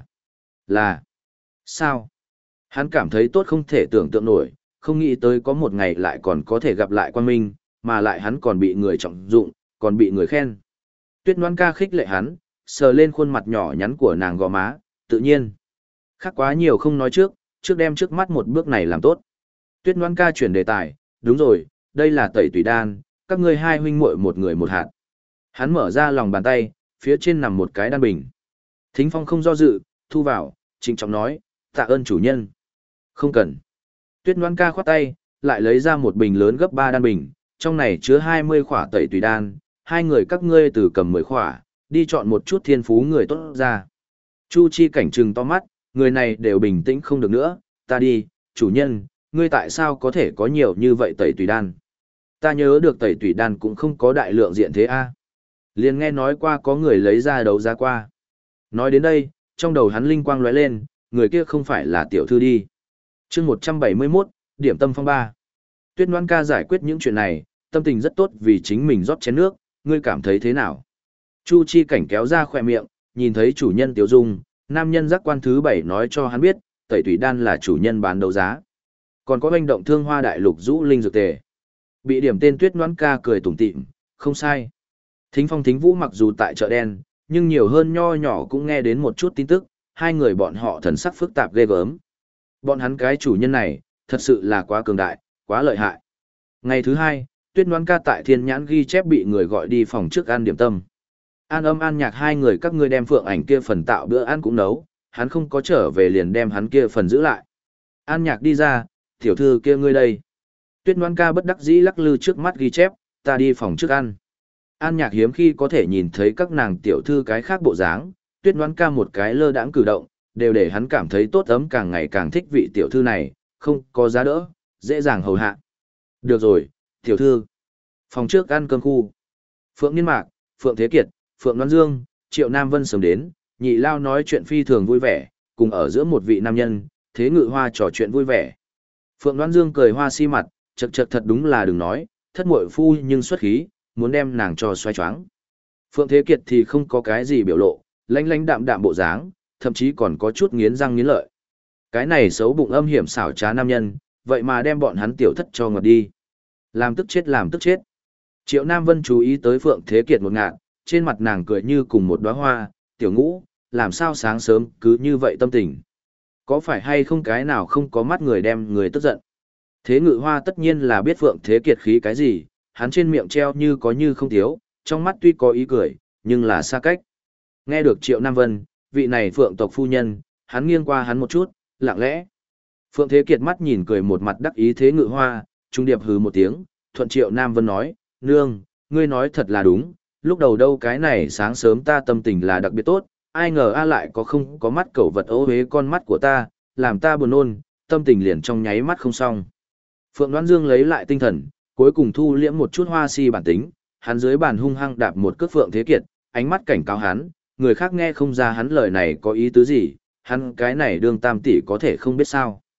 là, sao? Hắn cảm thấy tốt không thể tưởng tượng nổi, không nghĩ tới có một ngày lại còn có thể gặp lại Quang Minh, mà lại hắn còn bị người trọng dụng, còn bị người khen. Tuyết Ngoan Ca khích lệ hắn, sờ lên khuôn mặt nhỏ nhắn của nàng gò má, tự nhiên. Khác quá nhiều không nói trước đem trước mắt một bước này làm tốt. Tuyết Ngoan Ca chuyển đề tài, đúng rồi, đây là tẩy tùy đan, các ngươi hai huynh muội một người một hạt. Hắn mở ra lòng bàn tay, phía trên nằm một cái đan bình. Thính Phong không do dự, thu vào, trịnh trọng nói, tạ ơn chủ nhân. Không cần. Tuyết Ngoan Ca khoát tay, lại lấy ra một bình lớn gấp 3 đan bình, trong này chứa 20 khỏa tẩy tùy đan, hai người các ngươi từ cầm 10 khỏa, đi chọn một chút thiên phú người tốt ra. Chu Chi Cảnh trừng to mắt, người này đều bình tĩnh không được nữa, ta đi, chủ nhân, ngươi tại sao có thể có nhiều như vậy tẩy tùy đan? Ta nhớ được tẩy tùy đan cũng không có đại lượng diện thế a. Liền nghe nói qua có người lấy ra đấu giá qua. Nói đến đây, trong đầu hắn linh quang lóe lên, người kia không phải là tiểu thư đi. Chương 171, điểm tâm phong ba. Tuyết Ngoan Ca giải quyết những chuyện này, tâm tình rất tốt vì chính mình rót chén nước, ngươi cảm thấy thế nào? Chu Chi Cảnh kéo ra khỏe miệng, nhìn thấy chủ nhân Tiểu Dung, nam nhân giác quan thứ 7 nói cho hắn biết, tẩy tùy đan là chủ nhân bán đấu giá. Còn có hành động thương hoa đại lục rũ linh dược tề. Bị điểm tên Tuyết Ngoan Ca cười tủm tỉm, không sai. Thính Phong Thính Vũ mặc dù tại chợ đen, nhưng nhiều hơn nho nhỏ cũng nghe đến một chút tin tức, hai người bọn họ thần sắc phức tạp ghê gớm. Bọn hắn cái chủ nhân này, thật sự là quá cường đại, quá lợi hại. Ngày thứ hai, Tuyết Ngoan Ca tại Thiên Nhãn ghi chép bị người gọi đi phòng trước ăn điểm tâm. An Âm An Nhạc hai người các ngươi đem Phượng Ảnh kia phần tạo bữa ăn cũng nấu, hắn không có trở về liền đem hắn kia phần giữ lại. An Nhạc đi ra, tiểu thư kia ngươi đây. Tuyết Ngoan Ca bất đắc dĩ lắc lư trước mắt ghi chép, ta đi phòng trước ăn. An Nhạc hiếm khi có thể nhìn thấy các nàng tiểu thư cái khác bộ dáng, Tuyết Ngoan Ca một cái lơ đãng cử động, đều để hắn cảm thấy tốt ấm càng ngày càng thích vị tiểu thư này, không có giá đỡ, dễ dàng hầu hạ. Được rồi, tiểu thư. Phòng trước ăn cơm khu. Phượng Niên Mạc, Phượng Thế Kiệt, Phượng Đoan Dương, Triệu Nam Vân sớm đến, nhị lao nói chuyện phi thường vui vẻ, cùng ở giữa một vị nam nhân, Thế Ngự Hoa trò chuyện vui vẻ. Phượng Đoan Dương cười hoa si mặt, chật chật thật đúng là đừng nói, thất muội phu nhưng xuất khí, muốn đem nàng cho xoay choáng. Phượng Thế Kiệt thì không có cái gì biểu lộ, lãnh lãnh đạm đạm bộ dáng, thậm chí còn có chút nghiến răng nghiến lợi. Cái này xấu bụng âm hiểm xảo trá nam nhân, vậy mà đem bọn hắn tiểu thất cho ngọt đi. Làm tức chết làm tức chết. Triệu Nam Vân chú ý tới Phượng Thế Kiệt một ngạn, trên mặt nàng cười như cùng một đóa hoa, tiểu ngũ, làm sao sáng sớm cứ như vậy tâm tình. Có phải hay không cái nào không có mắt người đem người tức giận. Thế Ngự Hoa tất nhiên là biết Phượng Thế Kiệt khí cái gì, hắn trên miệng treo như có như không thiếu, trong mắt tuy có ý cười, nhưng là xa cách. Nghe được Triệu Nam Vân, vị này Phượng tộc phu nhân, hắn nghiêng qua hắn một chút, lặng lẽ. Phượng Thế Kiệt mắt nhìn cười một mặt đắc ý Thế Ngự Hoa, trung điệp hừ một tiếng, thuận Triệu Nam Vân nói, nương, ngươi nói thật là đúng, lúc đầu đâu cái này sáng sớm ta tâm tình là đặc biệt tốt, ai ngờ a lại có không có mắt cẩu vật ô hế con mắt của ta, làm ta buồn nôn, tâm tình liền trong nháy mắt không xong. Phượng Đoan Dương lấy lại tinh thần, cuối cùng thu liễm một chút hoa si bản tính, hắn dưới bàn hung hăng đạp một cước Phượng Thế Kiệt, ánh mắt cảnh cáo hắn, người khác nghe không ra hắn lời này có ý tứ gì, hắn cái này đương tam tỷ có thể không biết sao.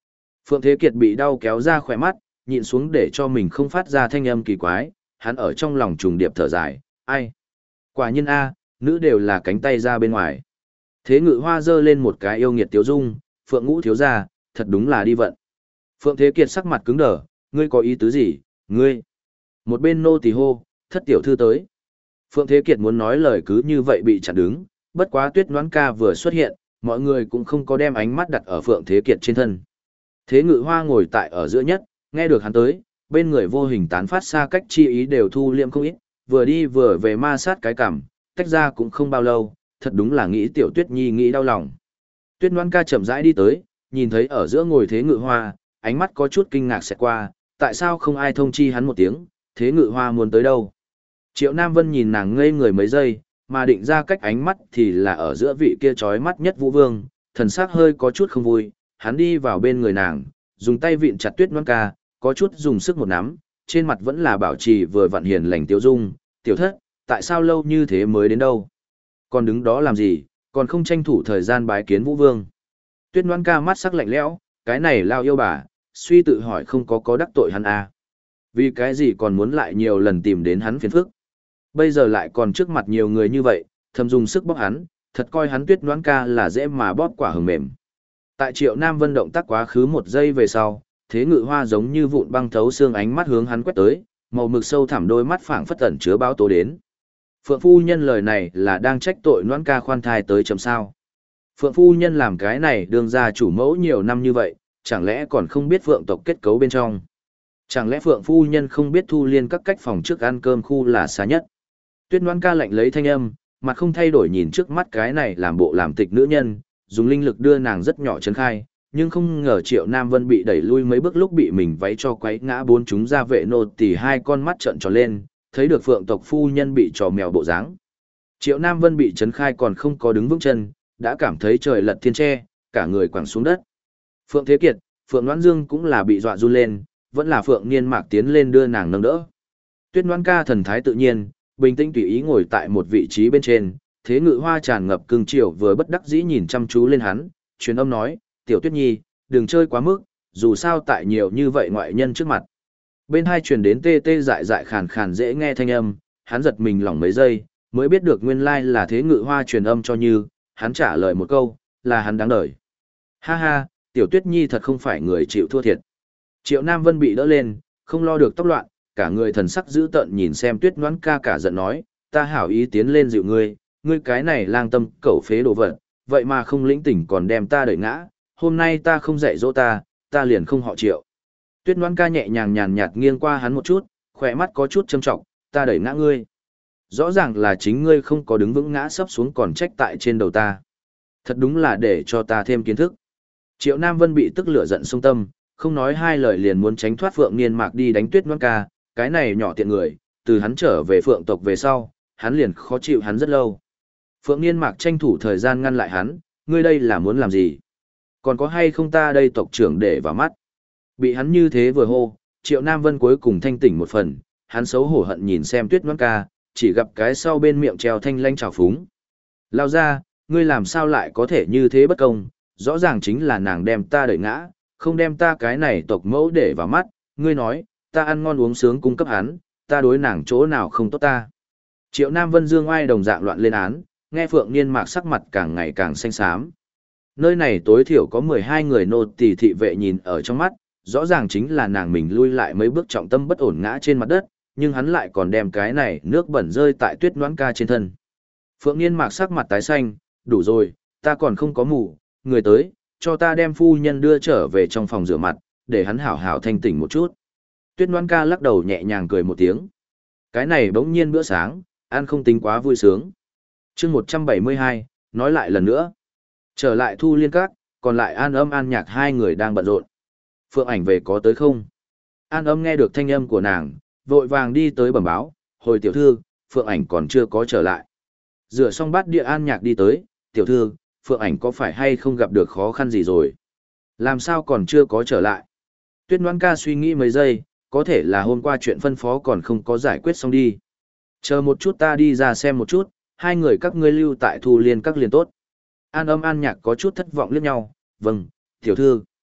Phượng Thế Kiệt bị đau kéo ra khỏe mắt, nhịn xuống để cho mình không phát ra thanh âm kỳ quái, hắn ở trong lòng trùng điệp thở dài, ai? Quả nhiên A, nữ đều là cánh tay ra bên ngoài. Thế Ngự Hoa giơ lên một cái yêu nghiệt tiếu dung, Phượng Ngũ thiếu gia, thật đúng là đi vận. Phượng Thế Kiệt sắc mặt cứng đờ, ngươi có ý tứ gì, ngươi? Một bên nô tỳ hô, thất tiểu thư tới. Phượng Thế Kiệt muốn nói lời cứ như vậy bị chặn đứng, bất quá Tuyết Noãn Ca vừa xuất hiện, mọi người cũng không có đem ánh mắt đặt ở Phượng Thế Kiệt trên thân. Thế Ngự Hoa ngồi tại ở giữa nhất, nghe được hắn tới, bên người vô hình tán phát xa cách chi ý đều thu liệm không ít, vừa đi vừa về ma sát cái cằm, tách ra cũng không bao lâu, thật đúng là nghĩ Tiểu Tuyết Nhi nghĩ đau lòng. Tuyết Noãn Ca chậm rãi đi tới, nhìn thấy ở giữa ngồi Thế Ngự Hoa, ánh mắt có chút kinh ngạc xẹt qua, tại sao không ai thông chi hắn một tiếng, Thế Ngự Hoa muốn tới đâu? Triệu Nam Vân nhìn nàng ngây người mấy giây, mà định ra cách ánh mắt thì là ở giữa vị kia chói mắt nhất Vũ Vương, thần sắc hơi có chút không vui, hắn đi vào bên người nàng, dùng tay vịn chặt Tuyết Noãn Ca, có chút dùng sức một nắm, trên mặt vẫn là bảo trì vừa vặn hiền lành tiêu dung, tiểu thất, tại sao lâu như thế mới đến đâu? Còn đứng đó làm gì, còn không tranh thủ thời gian bái kiến Vũ Vương? Tuyết Noãn Ca mắt sắc lạnh lẽo, cái này lao yêu bà, suy tự hỏi không có đắc tội hắn à. Vì cái gì còn muốn lại nhiều lần tìm đến hắn phiền phức? Bây giờ lại còn trước mặt nhiều người như vậy, thầm dùng sức bóp hắn, thật coi hắn Tuyết Noãn Ca là dễ mà bóp quả hừng mềm. Tại Triệu Nam Vân động tác quá khứ một giây về sau, Thế Ngự Hoa giống như vụn băng thấu xương ánh mắt hướng hắn quét tới, màu mực sâu thẳm đôi mắt phảng phất ẩn chứa báo tố đến. Phượng phu nhân lời này là đang trách tội Noãn Ca khoan thai tới chấm sao? Phượng phu nhân làm cái này đương ra chủ mẫu nhiều năm như vậy, chẳng lẽ còn không biết Phượng tộc kết cấu bên trong? Chẳng lẽ Phượng phu nhân không biết Thu Liên các cách phòng trước ăn cơm khu là xa nhất? Tuyết Noãn Ca lạnh lấy thanh âm, mặt không thay đổi nhìn trước mắt cái này làm bộ làm tịch nữ nhân, dùng linh lực đưa nàng rất nhỏ chấn khai, nhưng không ngờ Triệu Nam Vân bị đẩy lui mấy bước lúc bị mình váy cho quấy ngã bốn chúng ra vệ nô tỳ hai con mắt trợn tròn lên, thấy được Phượng tộc phu nhân bị trò mèo bộ dáng. Triệu Nam Vân bị chấn khai còn không có đứng vững chân, đã cảm thấy trời lật thiên tre, cả người quẳng xuống đất. Phượng Thế Kiệt, Phượng Noãn Dương cũng là bị dọa run lên, vẫn là Phượng Niên Mạc tiến lên đưa nàng nâng đỡ. Tuyết Noãn Ca thần thái tự nhiên, bình tĩnh tùy ý ngồi tại một vị trí bên trên, Thế Ngự Hoa tràn ngập cương triều vừa bất đắc dĩ nhìn chăm chú lên hắn, truyền âm nói, "Tiểu Tuyết Nhi, đừng chơi quá mức, dù sao tại nhiều như vậy ngoại nhân trước mặt." Bên hai truyền đến tê tê dại dại khàn khàn dễ nghe thanh âm, hắn giật mình lỏng mấy giây, mới biết được nguyên lai là Thế Ngự Hoa truyền âm cho Như, hắn trả lời một câu, là hắn đáng đời. Ha ha, Tiểu Tuyết Nhi thật không phải người chịu thua thiệt. Triệu Nam Vân bị đỡ lên, không lo được tóc loạn, cả người thần sắc dữ tợn nhìn xem Tuyết Noãn Ca cả giận nói, ta hảo ý tiến lên dịu ngươi, ngươi cái này lang tâm cẩu phế đồ vật, vậy mà không lĩnh tỉnh còn đem ta đẩy ngã, hôm nay ta không dạy dỗ ta liền không họ Triệu. Tuyết Noãn Ca nhẹ nhàng nhàn nhạt nghiêng qua hắn một chút, khỏe mắt có chút châm trọng, ta đẩy ngã ngươi. Rõ ràng là chính ngươi không có đứng vững ngã sấp xuống còn trách tại trên đầu ta. Thật đúng là để cho ta thêm kiến thức. Triệu Nam Vân bị tức lửa giận xung tâm, không nói hai lời liền muốn tránh thoát Phượng Niên Mạc đi đánh Tuyết Noãn Ca, cái này nhỏ tiện người, từ hắn trở về Phượng tộc về sau, hắn liền khó chịu hắn rất lâu. Phượng Niên Mạc tranh thủ thời gian ngăn lại hắn, ngươi đây là muốn làm gì? Còn có hay không ta đây tộc trưởng để vào mắt? Bị hắn như thế vừa hô, Triệu Nam Vân cuối cùng thanh tỉnh một phần, hắn xấu hổ hận nhìn xem Tuyết Noãn Ca, chỉ gặp cái sau bên miệng treo thanh lanh trào phúng. Lao ra, ngươi làm sao lại có thể như thế bất công, rõ ràng chính là nàng đem ta đẩy ngã, không đem ta cái này tộc mẫu để vào mắt, ngươi nói, ta ăn ngon uống sướng cung cấp hắn, ta đối nàng chỗ nào không tốt ta. Triệu Nam Vân dương oai đồng dạng loạn lên án, nghe Phượng Niên Mạc sắc mặt càng ngày càng xanh xám. Nơi này tối thiểu có 12 người nô tỳ thị vệ nhìn ở trong mắt, rõ ràng chính là nàng mình lui lại mấy bước trọng tâm bất ổn ngã trên mặt đất, nhưng hắn lại còn đem cái này nước bẩn rơi tại Tuyết Noãn Ca trên thân. Phượng Niên Mạc sắc mặt tái xanh, đủ rồi, ta còn không có mù, người tới, cho ta đem phu nhân đưa trở về trong phòng rửa mặt, để hắn hảo hảo thanh tỉnh một chút. Tuyết Noãn Ca lắc đầu nhẹ nhàng cười một tiếng. Cái này bỗng nhiên bữa sáng, ăn không tính quá vui sướng. chương 172, nói lại lần nữa. Trở lại Thu Liên Các, còn lại An Âm An Nhạc hai người đang bận rộn. Phượng Ảnh về có tới không? An Âm nghe được thanh âm của nàng, vội vàng đi tới bẩm báo, hồi tiểu thư, Phượng Ảnh còn chưa có trở lại. Rửa xong bát đĩa An Nhạc đi tới, tiểu thư, Phượng Ảnh có phải hay không gặp được khó khăn gì rồi? Làm sao còn chưa có trở lại? Tuyết Noãn Ca suy nghĩ mấy giây, có thể là hôm qua chuyện phân phó còn không có giải quyết xong đi. Chờ một chút ta đi ra xem một chút, hai người các ngươi lưu tại Thu Liên Các liền tốt. An Âm An Nhạc có chút thất vọng liếc nhau, vâng, tiểu thư.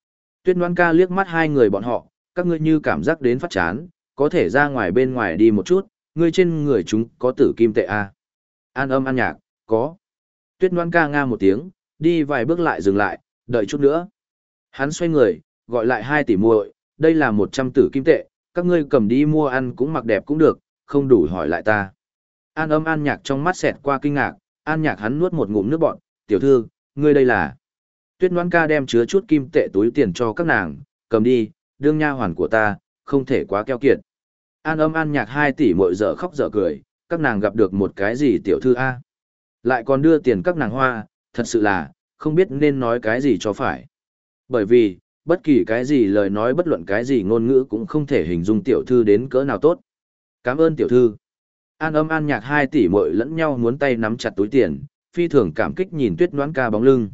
Tuyết Ngoan ca liếc mắt hai người bọn họ, các ngươi như cảm giác đến phát chán, có thể ra ngoài bên ngoài đi một chút, ngươi trên người chúng có tử kim tệ à? An Âm An Nhạc, có. Tuyết Ngoan ca nga một tiếng, đi vài bước lại dừng lại, đợi chút nữa. Hắn xoay người, gọi lại 2 tỷ muội, đây là 100 tử kim tệ, các ngươi cầm đi mua ăn cũng mặc đẹp cũng được, không đủ hỏi lại ta. An Âm An Nhạc trong mắt xẹt qua kinh ngạc, An Nhạc hắn nuốt một ngụm nước bọt, tiểu thư, ngươi đây là. Tuyết Ngoan ca đem chứa chút kim tệ túi tiền cho các nàng, cầm đi, đương nha hoàn của ta, không thể quá keo kiệt. An Âm An Nhạc 2 tỷ muội dở khóc dở cười, các nàng gặp được một cái gì tiểu thư a? Lại còn đưa tiền các nàng hoa, thật sự là, không biết nên nói cái gì cho phải. Bởi vì, bất kỳ cái gì lời nói bất luận cái gì ngôn ngữ cũng không thể hình dung tiểu thư đến cỡ nào tốt. Cảm ơn tiểu thư. An Âm An Nhạc 2 tỷ muội lẫn nhau muốn tay nắm chặt túi tiền, phi thường cảm kích nhìn Tuyết Ngoãn ca bóng lưng.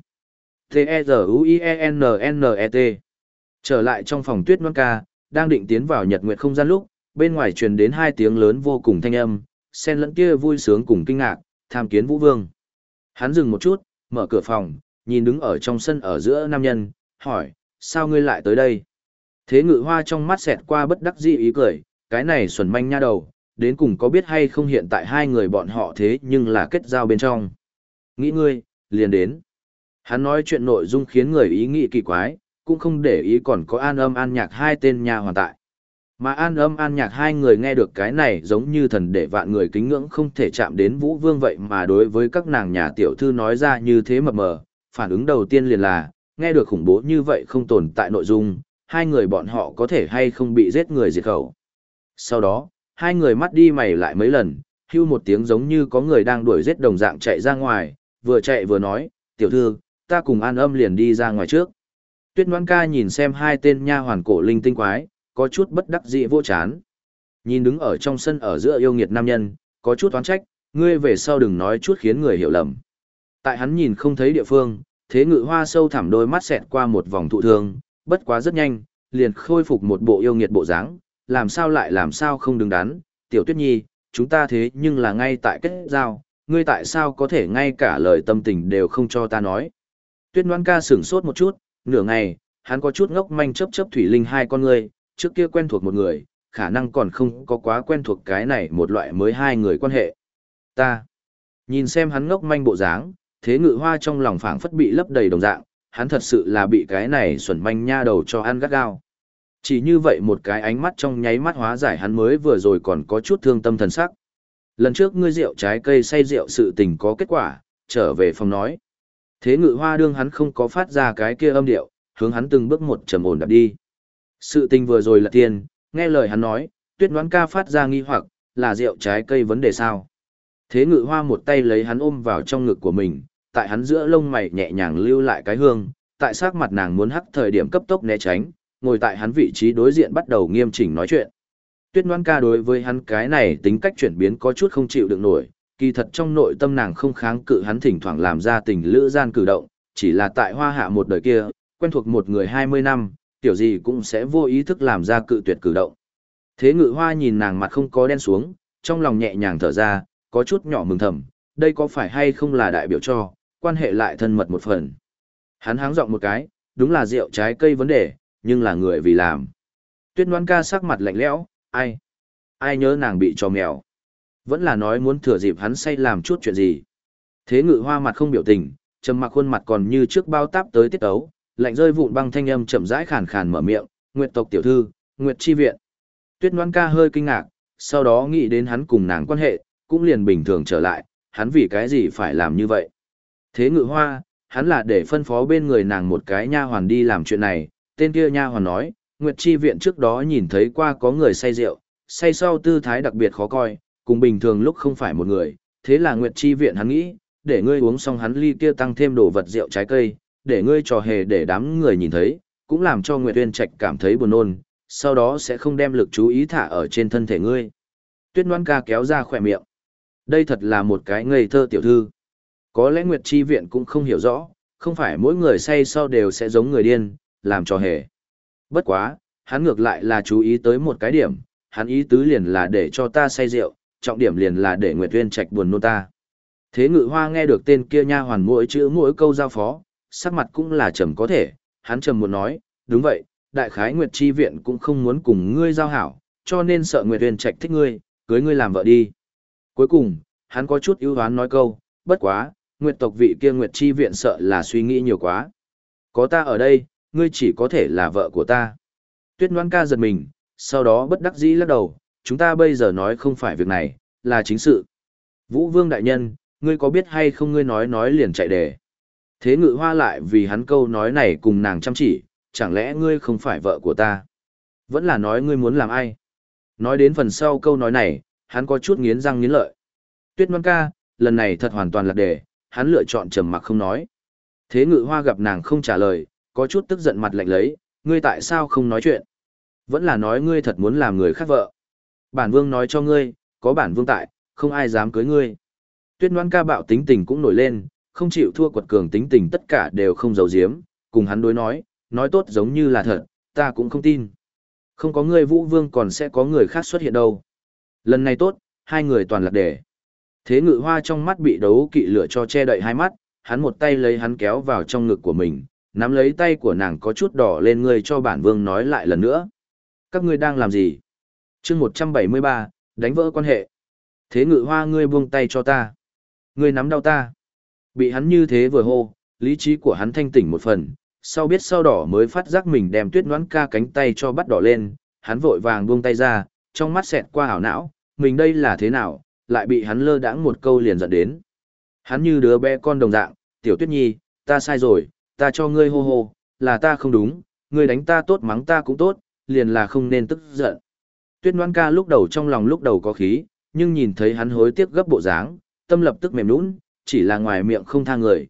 T-E-Z-U-I-E-N-N-E-T. Trở lại trong phòng Tuyết Ngoãn ca, đang định tiến vào nhật nguyệt không gian lúc, bên ngoài truyền đến 2 tiếng lớn vô cùng thanh âm, xen lẫn kia vui sướng cùng kinh ngạc, tham kiến Vũ Vương. Hắn dừng một chút, mở cửa phòng, nhìn đứng ở trong sân ở giữa nam nhân, hỏi, sao ngươi lại tới đây? Thế Ngự Hoa trong mắt xẹt qua bất đắc dĩ ý cười, cái này xuẩn manh nha đầu, đến cùng có biết hay không hiện tại hai người bọn họ thế nhưng là kết giao bên trong. Nghĩ ngươi, liền đến. Hắn nói chuyện nội dung khiến người ý nghĩ kỳ quái, cũng không để ý còn có An Âm An Nhạc 2 tên nha hoàn tại. Mà An Âm An Nhạc 2 người nghe được cái này giống như thần để vạn người kính ngưỡng không thể chạm đến Vũ Vương vậy mà đối với các nàng nhà tiểu thư nói ra như thế mập mờ, phản ứng đầu tiên liền là, nghe được khủng bố như vậy không tồn tại nội dung, hai người bọn họ có thể hay không bị giết người diệt khẩu. Sau đó, hai người mắt đi mày lại mấy lần, hưu một tiếng giống như có người đang đuổi giết đồng dạng chạy ra ngoài, vừa chạy vừa nói, tiểu thư, ta cùng An Âm liền đi ra ngoài trước. Tuyết Ngoãn ca nhìn xem hai tên nha hoàn cổ linh tinh quái, có chút bất đắc dĩ vô chán. Nhìn đứng ở trong sân ở giữa yêu nghiệt nam nhân, có chút oán trách, ngươi về sau đừng nói chút khiến người hiểu lầm. Tại hắn nhìn không thấy địa phương, Thế Ngự Hoa sâu thẳm đôi mắt xẹt qua một vòng thụ thương, bất quá rất nhanh, liền khôi phục một bộ yêu nghiệt bộ dáng, làm sao không đứng đắn, tiểu Tuyết Nhi, chúng ta thế nhưng là ngay tại kết giao, ngươi tại sao có thể ngay cả lời tâm tình đều không cho ta nói. Tuyết Ngoãn ca sửng sốt một chút, nửa ngày, hắn có chút ngốc manh chớp chớp thủy linh hai con ngươi, trước kia quen thuộc một người, khả năng còn không có quá quen thuộc cái này một loại mới hai người quan hệ. Ta, nhìn xem hắn ngốc manh bộ dáng, Thế Ngự Hoa trong lòng phảng phất bị lấp đầy đồng dạng, hắn thật sự là bị cái này xuẩn manh nha đầu cho ăn gắt gao. Chỉ như vậy một cái ánh mắt trong nháy mắt hóa giải hắn mới vừa rồi còn có chút thương tâm thần sắc. Lần trước ngươi rượu trái cây say rượu sự tình có kết quả, trở về phòng nói. Thế Ngự Hoa đương hắn không có phát ra cái kia âm điệu, hướng hắn từng bước một trầm ổn đạp đi. Sự tình vừa rồi là tiền, nghe lời hắn nói, Tuyết Ngoãn ca phát ra nghi hoặc, là rượu trái cây vấn đề sao? Thế Ngự Hoa một tay lấy hắn ôm vào trong ngực của mình, tại hắn giữa lông mày nhẹ nhàng lưu lại cái hương, tại sắc mặt nàng muốn hắc thời điểm cấp tốc né tránh, ngồi tại hắn vị trí đối diện bắt đầu nghiêm chỉnh nói chuyện. Tuyết Ngoãn ca đối với hắn cái này tính cách chuyển biến có chút không chịu đựng nổi, kỳ thật trong nội tâm nàng không kháng cự hắn thỉnh thoảng làm ra tình lữ gian cử động, chỉ là tại Hoa Hạ một đời kia, quen thuộc một người 20 năm, kiểu gì cũng sẽ vô ý thức làm ra cự tuyệt cử động. Thế Ngự Hoa nhìn nàng mặt không có đen xuống, trong lòng nhẹ nhàng thở ra, có chút nhỏ mừng thầm, đây có phải hay không là đại biểu cho, quan hệ lại thân mật một phần. Hắn háng giọng một cái, đúng là rượu trái cây vấn đề, nhưng là người vì làm. Tuyết Ngoãn ca sắc mặt lạnh lẽo, ai nhớ nàng bị cho mèo. Vẫn là nói muốn thừa dịp hắn say làm chút chuyện gì. Thế Ngự Hoa mặt không biểu tình, trầm mặc khuôn mặt còn như trước bao táp tới tiết ấu, lạnh rơi vụn băng thanh âm chậm rãi khàn khàn mở miệng, Nguyệt tộc tiểu thư, Nguyệt chi viện. Tuyết Ngoãn ca hơi kinh ngạc, sau đó nghĩ đến hắn cùng nàng quan hệ, cũng liền bình thường trở lại, hắn vì cái gì phải làm như vậy. Thế Ngự Hoa, hắn là để phân phó bên người nàng một cái nha hoàn đi làm chuyện này, tên kia nha hoàn nói, Nguyệt chi viện trước đó nhìn thấy qua có người say rượu, say sau tư thái đặc biệt khó coi, cùng bình thường lúc không phải một người, thế là Nguyệt chi viện hắn nghĩ, để ngươi uống xong hắn ly kia tăng thêm đồ vật rượu trái cây, để ngươi trò hề để đám người nhìn thấy, cũng làm cho Nguyệt Uyên Trạch cảm thấy buồn nôn, sau đó sẽ không đem lực chú ý thả ở trên thân thể ngươi. Tuyết Ngoãn ca kéo ra khỏe miệng. Đây thật là một cái ngây thơ tiểu thư. Có lẽ Nguyệt chi viện cũng không hiểu rõ, không phải mỗi người say sau đều sẽ giống người điên, làm trò hề. Bất quá, hắn ngược lại là chú ý tới một cái điểm, hắn ý tứ liền là để cho ta say rượu, trọng điểm liền là để Nguyệt Uyên Trạch buồn nôn ta. Thế Ngự Hoa nghe được tên kia nha hoàn mỗi chữ mỗi câu giao phó, sắc mặt cũng là trầm có thể, hắn trầm muốn nói, đúng vậy, đại khái Nguyệt Chi Viện cũng không muốn cùng ngươi giao hảo, cho nên sợ Nguyệt Huyền Trạch thích ngươi, cưới ngươi làm vợ đi. Cuối cùng, hắn có chút ưu hoán nói câu, bất quá, Nguyệt tộc vị kia Nguyệt Chi Viện sợ là suy nghĩ nhiều quá. Có ta ở đây, ngươi chỉ có thể là vợ của ta. Tuyết Ngoan Ca giật mình, sau đó bất đắc dĩ lắc đầu, chúng ta bây giờ nói không phải việc này, là chính sự. Vũ Vương đại nhân, ngươi có biết hay không, ngươi nói liền chạy đề. Thế Ngự Hoa lại vì hắn câu nói này cùng nàng chăm chỉ, chẳng lẽ ngươi không phải vợ của ta? Vẫn là nói ngươi muốn làm ai? Nói đến phần sau câu nói này, hắn có chút nghiến răng nghiến lợi. Tuyết Ngoan Ca, lần này thật hoàn toàn lạc đề, hắn lựa chọn trầm mặc không nói. Thế Ngự Hoa gặp nàng không trả lời, có chút tức giận mặt lạnh lấy, ngươi tại sao không nói chuyện? Vẫn là nói ngươi thật muốn làm người khác vợ. Bản vương nói cho ngươi, có bản vương tại, không ai dám cưới ngươi. Tuyết Ngoan Ca bạo tính tình cũng nổi lên, không chịu thua quật cường tính tình tất cả đều không giấu giếm, cùng hắn đối nói tốt giống như là thật, ta cũng không tin. Không có ngươi Vũ Vương còn sẽ có người khác xuất hiện đâu. Lần này tốt, hai người toàn lạc đề. Thế Ngự Hoa trong mắt bị đấu kỵ lửa cho che đậy hai mắt, hắn một tay lấy hắn kéo vào trong ngực của mình, nắm lấy tay của nàng có chút đỏ lên, ngươi cho bản vương nói lại lần nữa. Các ngươi đang làm gì? Chương 173, đánh vỡ quan hệ. Thế Ngự Hoa, ngươi buông tay cho ta. Ngươi nắm đau ta. Bị hắn như thế vừa hô, lý trí của hắn thanh tỉnh một phần, sau biết sau đỏ mới phát giác mình đem Tuyết Ngoãn Ca cánh tay cho bắt đỏ lên, hắn vội vàng buông tay ra, trong mắt xẹt qua ảo não, mình đây là thế nào, lại bị hắn lơ đãng một câu liền giận đến. Hắn như đứa bé con đồng dạng, tiểu Tuyết Nhi, ta sai rồi, ta cho ngươi hô hô, là ta không đúng, ngươi đánh ta tốt mắng ta cũng tốt, liền là không nên tức giận. Tuyết Ngoãn Ca lúc đầu trong lòng lúc đầu có khí, nhưng nhìn thấy hắn hối tiếc gấp bộ dáng, tâm lập tức mềm nhũn, chỉ là ngoài miệng không tha người,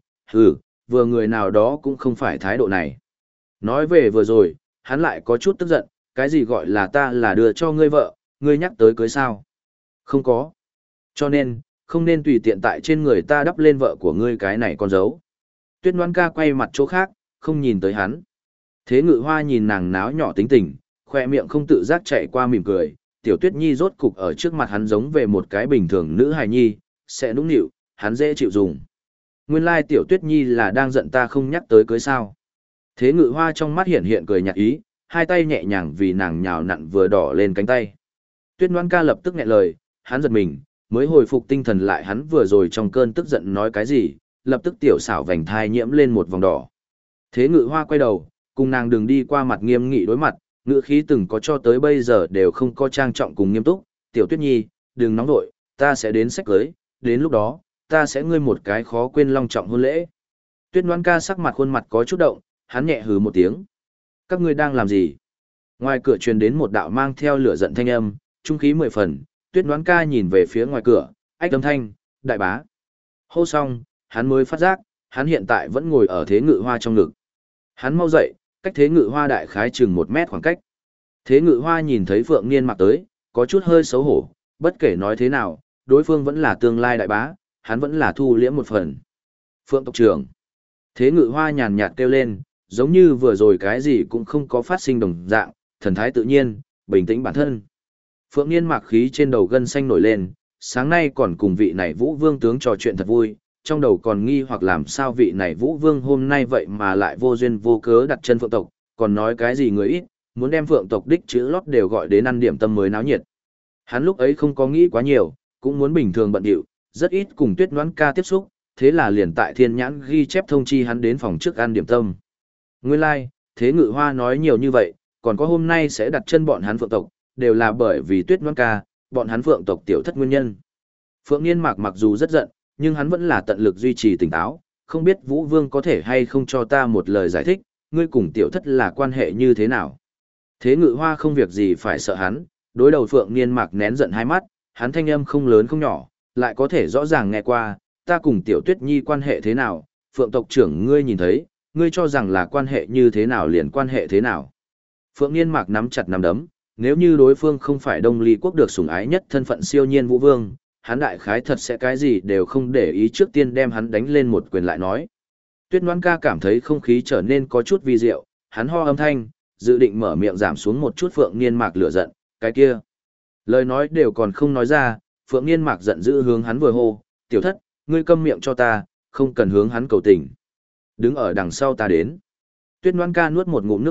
vừa người nào đó cũng không phải thái độ này. Nói về vừa rồi, hắn lại có chút tức giận, cái gì gọi là ta là đưa cho ngươi vợ, ngươi nhắc tới cưới sao? Không có. Cho nên, không nên tùy tiện tại trên người ta đắp lên vợ của ngươi cái này con dấu. Tuyết Ngoãn Ca quay mặt chỗ khác, không nhìn tới hắn. Thế Ngự Hoa nhìn nàng náo nhỏ tính tình, khoe miệng không tự giác chạy qua mỉm cười, tiểu Tuyết Nhi rốt cục ở trước mặt hắn giống về một cái bình thường nữ hài nhi, sẽ nũng nịu, hắn dễ chịu dùng. Nguyên lai tiểu Tuyết Nhi là đang giận ta không nhắc tới cưới sao. Thế Ngự Hoa trong mắt hiện hiện cười nhạt ý, hai tay nhẹ nhàng vì nàng nhào nặn vừa đỏ lên cánh tay. Tuyết Ngoãn Ca lập tức nghẹn lời, hắn giật mình, mới hồi phục tinh thần lại, hắn vừa rồi trong cơn tức giận nói cái gì, lập tức tiểu xảo vành thai nhiễm lên một vòng đỏ. Thế Ngự Hoa quay đầu, cùng nàng đường đi qua mặt nghiêm nghị đối mặt, ngữ khí từng có cho tới bây giờ đều không có trang trọng cùng nghiêm túc, tiểu Tuyết Nhi, đừng nóng vội, ta sẽ đến xách cưới, đến lúc đó, ta sẽ ngươi một cái khó quên long trọng hôn lễ. Tuyết Ngoãn Ca sắc mặt khuôn mặt có chút động, hắn nhẹ hừ một tiếng. Các ngươi đang làm gì? Ngoài cửa truyền đến một đạo mang theo lửa giận thanh âm, trung khí mười phần, Tuyết Ngoãn Ca nhìn về phía ngoài cửa, ách âm thanh, đại bá. Hô xong, hắn mới phát giác, hắn hiện tại vẫn ngồi ở Thế Ngự Hoa trong ngực. Hắn mau dậy, cách Thế Ngự Hoa đại khái chừng 1 mét khoảng cách. Thế Ngự Hoa nhìn thấy Phượng Niên mặc tới, có chút hơi xấu hổ, bất kể nói thế nào, đối phương vẫn là tương lai đại bá, hắn vẫn là thu liễm một phần. Phượng tộc trưởng. Thế Ngự Hoa nhàn nhạt kêu lên, giống như vừa rồi cái gì cũng không có phát sinh đồng dạng, thần thái tự nhiên, bình tĩnh bản thân. Phượng Niên mặc khí trên đầu gân xanh nổi lên, sáng nay còn cùng vị này Vũ Vương tướng trò chuyện thật vui, trong đầu còn nghi hoặc làm sao vị này Vũ Vương hôm nay vậy mà lại vô duyên vô cớ đặt chân Phượng tộc, còn nói cái gì người ít, muốn đem Phượng tộc đích chữ lót đều gọi đến ăn điểm tâm mới náo nhiệt. Hắn lúc ấy không có nghĩ quá nhiều, cũng muốn bình thường bận điệu, rất ít cùng Tuyết Ngoãn Ca tiếp xúc, thế là liền tại Thiên Nhãn ghi chép thông chi hắn đến phòng trước ăn điểm tâm. Nguyên lai, Thế Ngự Hoa nói nhiều như vậy, còn có hôm nay sẽ đặt chân bọn hắn Phượng tộc, đều là bởi vì Tuyết Ngoãn Ca, bọn hắn Phượng tộc tiểu thất nguyên nhân. Phượng Niên Mạc mặc dù rất giận, nhưng hắn vẫn là tận lực duy trì tỉnh táo, không biết Vũ Vương có thể hay không cho ta một lời giải thích, ngươi cùng tiểu thất là quan hệ như thế nào. Thế Ngự Hoa không việc gì phải sợ hắn, đối đầu Phượng Niên Mạc nén giận hai mắt, hắn thanh âm không lớn không nhỏ, lại có thể rõ ràng nghe qua, ta cùng tiểu Tuyết Nhi quan hệ thế nào, Phượng tộc trưởng ngươi nhìn thấy, ngươi cho rằng là quan hệ như thế nào liền quan hệ thế nào. Phượng Niên Mạc nắm chặt nắm đấm, nếu như đối phương không phải Đông Ly quốc được sủng ái nhất thân phận siêu nhiên Vũ Vương, hắn đại khái thật sẽ cái gì đều không để ý, trước tiên đem hắn đánh lên một quyền lại nói. Tuyết Ngoãn Ca cảm thấy không khí trở nên có chút vi diệu, hắn ho âm thanh, dự định mở miệng giảm xuống một chút Phượng Niên Mạc lửa giận, cái kia. Lời nói đều còn không nói ra, Phượng Niên Mạc giận dữ hướng hắn vừa hô, tiểu thất, ngươi câm miệng cho ta, không cần hướng hắn cầu tình. Đứng ở đằng sau ta đến. Tuyết Ngoãn Ca nuốt một ngụm nước bọt,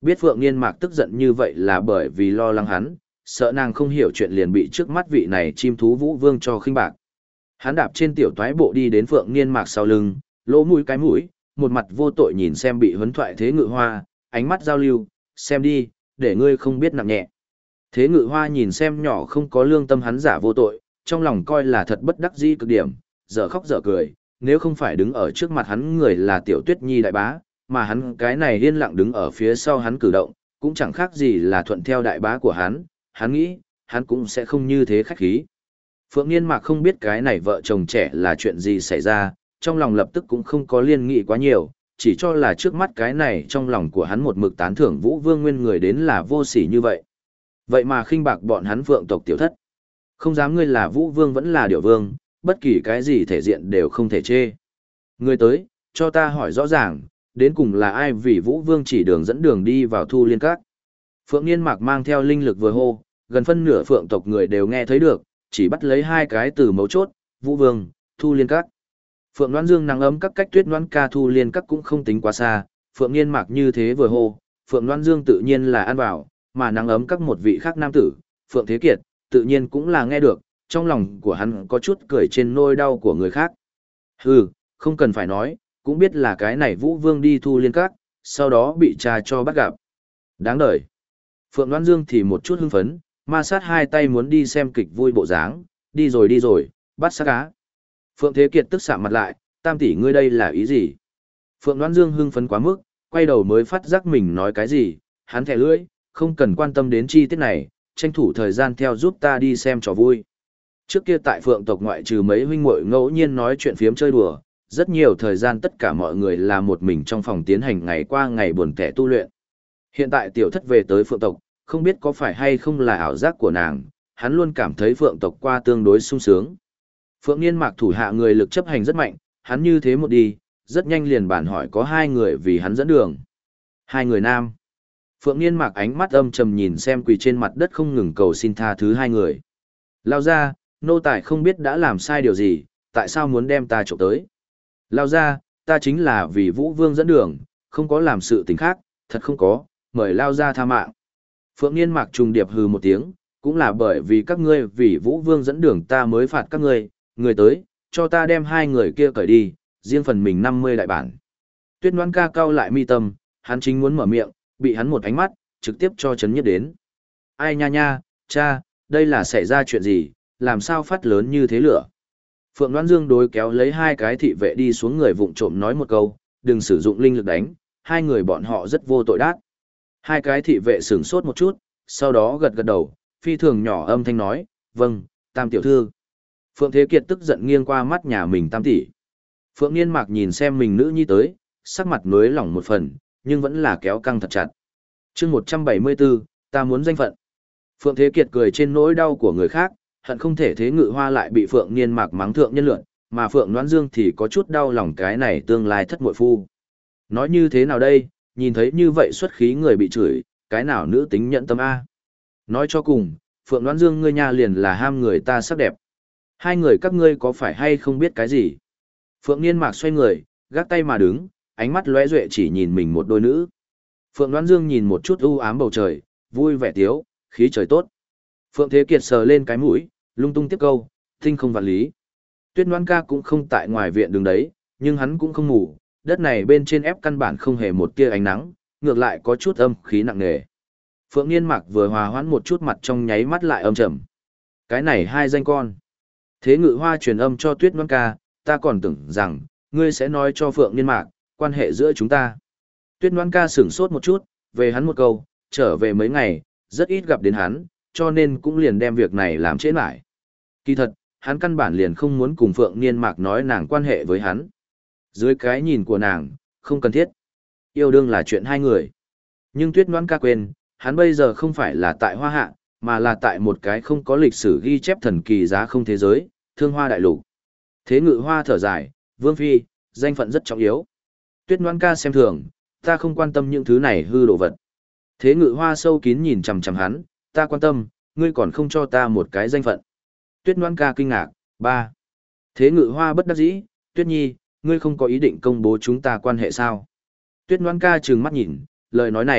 Biết Phượng Niên Mạc tức giận như vậy là bởi vì lo lắng hắn, sợ nàng không hiểu chuyện liền bị trước mắt vị này chim thú vũ vương cho khinh bạc. Hắn đạp trên tiểu toái bộ đi đến Phượng Niên Mạc sau lưng, lỗ mũi cái mũi, một mặt vô tội nhìn xem bị huấn thoại Thế Ngự Hoa, ánh mắt giao lưu, xem đi, để ngươi không biết nặng nhẹ. Thế Ngự Hoa nhìn xem nhỏ không có lương tâm hắn giả vô tội, trong lòng coi là thật bất đắc dĩ cực điểm, dở khóc dở cười, nếu không phải đứng ở trước mặt hắn người là Tiểu Tuyết Nhi đại bá, mà hắn cái này yên lặng đứng ở phía sau hắn cử động, cũng chẳng khác gì là thuận theo đại bá của hắn nghĩ, hắn cũng sẽ không như thế khách khí. Phượng Niên Mạc không biết cái này vợ chồng trẻ là chuyện gì xảy ra, trong lòng lập tức cũng không có liên nghị quá nhiều, chỉ cho là trước mắt cái này trong lòng của hắn một mực tán thưởng Vũ Vương Nguyên người đến là vô sỉ như vậy. Vậy mà khinh bạc bọn hắn Phượng tộc tiểu thất. Không dám ngươi là Vũ Vương vẫn là Điểu Vương, bất kỳ cái gì thể diện đều không thể chê. Ngươi tới, cho ta hỏi rõ ràng, đến cùng là ai vì Vũ Vương chỉ đường dẫn đường đi vào Thu Liên Các. Phượng Niên Mạc mang theo linh lực vừa hô, gần phân nửa Phượng tộc người đều nghe thấy được, chỉ bắt lấy hai cái từ mấu chốt, Vũ Vương, Thu Liên Các. Phượng Loan Dương nắng ấm các cách Tuyết Loan ca Thu Liên Các cũng không tính quá xa, Phượng Niên Mạc như thế vừa hô, Phượng Loan Dương tự nhiên là ăn vào, mà nắng ấm các một vị khác nam tử, Phượng Thế Kiệt, tự nhiên cũng là nghe được, trong lòng của hắn có chút cười trên nỗi đau của người khác. Hừ, không cần phải nói, cũng biết là cái này Vũ Vương đi Thu Liên Các, sau đó bị cha cho bắt gặp. Đáng đời. Phượng Loan Dương thì một chút hưng phấn, ma sát hai tay muốn đi xem kịch vui bộ dáng, đi rồi, bắt sát cá. Phượng Thế Kiệt tức sạm mặt lại, Tam tỷ ngươi đây là ý gì? Phượng Loan Dương hưng phấn quá mức, quay đầu mới phát giác mình nói cái gì, hắn thẻ lưỡi, không cần quan tâm đến chi tiết này, tranh thủ thời gian theo giúp ta đi xem trò vui. Trước kia tại Phượng tộc ngoại trừ mấy huynh muội ngẫu nhiên nói chuyện phiếm chơi đùa, rất nhiều thời gian tất cả mọi người là một mình trong phòng tiến hành ngày qua ngày buồn tẻ tu luyện. Hiện tại tiểu thất về tới Phượng tộc, không biết có phải hay không là ảo giác của nàng, hắn luôn cảm thấy Phượng tộc qua tương đối sung sướng. Phượng Niên Mạc thủ hạ người lực chấp hành rất mạnh, hắn như thế một đi, rất nhanh liền bản hỏi có hai người vì hắn dẫn đường. Hai người nam. Phượng Niên Mạc ánh mắt âm trầm nhìn xem quỳ trên mặt đất không ngừng cầu xin tha thứ hai người. Lao ra, nô tài không biết đã làm sai điều gì, tại sao muốn đem ta trộm tới. Lao ra, ta chính là vì Vũ Vương dẫn đường, không có làm sự tình khác, thật không có, mời Lao ra tha mạng. Phượng Niên Mạc trùng điệp hừ một tiếng, cũng là bởi vì các ngươi vì Vũ Vương dẫn đường ta mới phạt các ngươi, người tới, cho ta đem hai người kia cởi đi, riêng phần mình 50 đại bản. Tuyết Noãn ca cau lại mi tâm, hắn chính muốn mở miệng, bị hắn một ánh mắt, trực tiếp cho chấn nhất đến. Ai nha nha, cha, đây là xảy ra chuyện gì, làm sao phát lớn như thế lửa. Phượng Loan Dương đối kéo lấy hai cái thị vệ đi xuống người vụng trộm nói một câu, đừng sử dụng linh lực đánh, hai người bọn họ rất vô tội đát. Hai cái thị vệ sửng sốt một chút, sau đó gật gật đầu, phi thường nhỏ âm thanh nói, vâng, Tam tiểu thư. Phượng Thế Kiệt tức giận nghiêng qua mắt nhà mình Tam tỷ. Phượng Niên Mạc nhìn xem mình nữ nhi tới, sắc mặt nối lỏng một phần, nhưng vẫn là kéo căng thật chặt. Chương 174, ta muốn danh phận. Phượng Thế Kiệt cười trên nỗi đau của người khác, hận không thể Thế Ngự Hoa lại bị Phượng Niên Mạc mắng thượng nhân lượn, mà Phượng Noãn Dương thì có chút đau lòng cái này tương lai thất muội phu. Nói như thế nào đây, nhìn thấy như vậy xuất khí người bị chửi, cái nào nữ tính nhận tâm A. Nói cho cùng, Phượng Noãn Dương ngươi nhà liền là ham người ta sắc đẹp. Hai người các ngươi có phải hay không biết cái gì? Phượng Niên Mạc xoay người, gác tay mà đứng, ánh mắt lóe duệ chỉ nhìn mình một đôi nữ. Phượng Noãn Dương nhìn một chút u ám bầu trời, vui vẻ tiếu, khí trời tốt. Phượng Thế Kiệt sờ lên cái mũi, lung tung tiếp câu, tinh không vạn lý. Tuyết Noãn ca cũng không tại ngoài viện đứng đấy, nhưng hắn cũng không ngủ, đất này bên trên ép căn bản không hề một tia ánh nắng, ngược lại có chút âm khí nặng nề. Phượng Niên Mạc vừa hòa hoãn một chút mặt trong nháy mắt lại âm trầm. Cái này hai danh con. Thế Ngự Hoa truyền âm cho Tuyết Noãn ca, ta còn tưởng rằng, ngươi sẽ nói cho Phượng Niên Mạc, quan hệ giữa chúng ta. Tuyết Noãn ca sửng sốt một chút, về hắn một câu, trở về mấy ngày, rất ít gặp đến hắn, cho nên cũng liền đem việc này làm trễ lại. Kỳ thật, hắn căn bản liền không muốn cùng Phượng Niên Mạc nói nàng quan hệ với hắn. Dưới cái nhìn của nàng, không cần thiết. Yêu đương là chuyện hai người. Nhưng Tuyết Noãn ca quên, hắn bây giờ không phải là tại Hoa Hạ, mà là tại một cái không có lịch sử ghi chép thần kỳ giá không thế giới, Thương Hoa đại lục. Thế Ngự Hoa thở dài, Vương Phi, danh phận rất trọng yếu. Tuyết Noãn ca xem thường, ta không quan tâm những thứ này hư đồ vật. Thế Ngự Hoa sâu kín nhìn chằm chằm hắn, ta quan tâm, ngươi còn không cho ta một cái danh phận. Tuyết Noãn ca kinh ngạc, ba. Thế Ngự Hoa bất đắc dĩ, Tuyết Nhi, ngươi không có ý định công bố chúng ta quan hệ sao? Tuyết Noãn ca trừng mắt nhìn, lời nói này,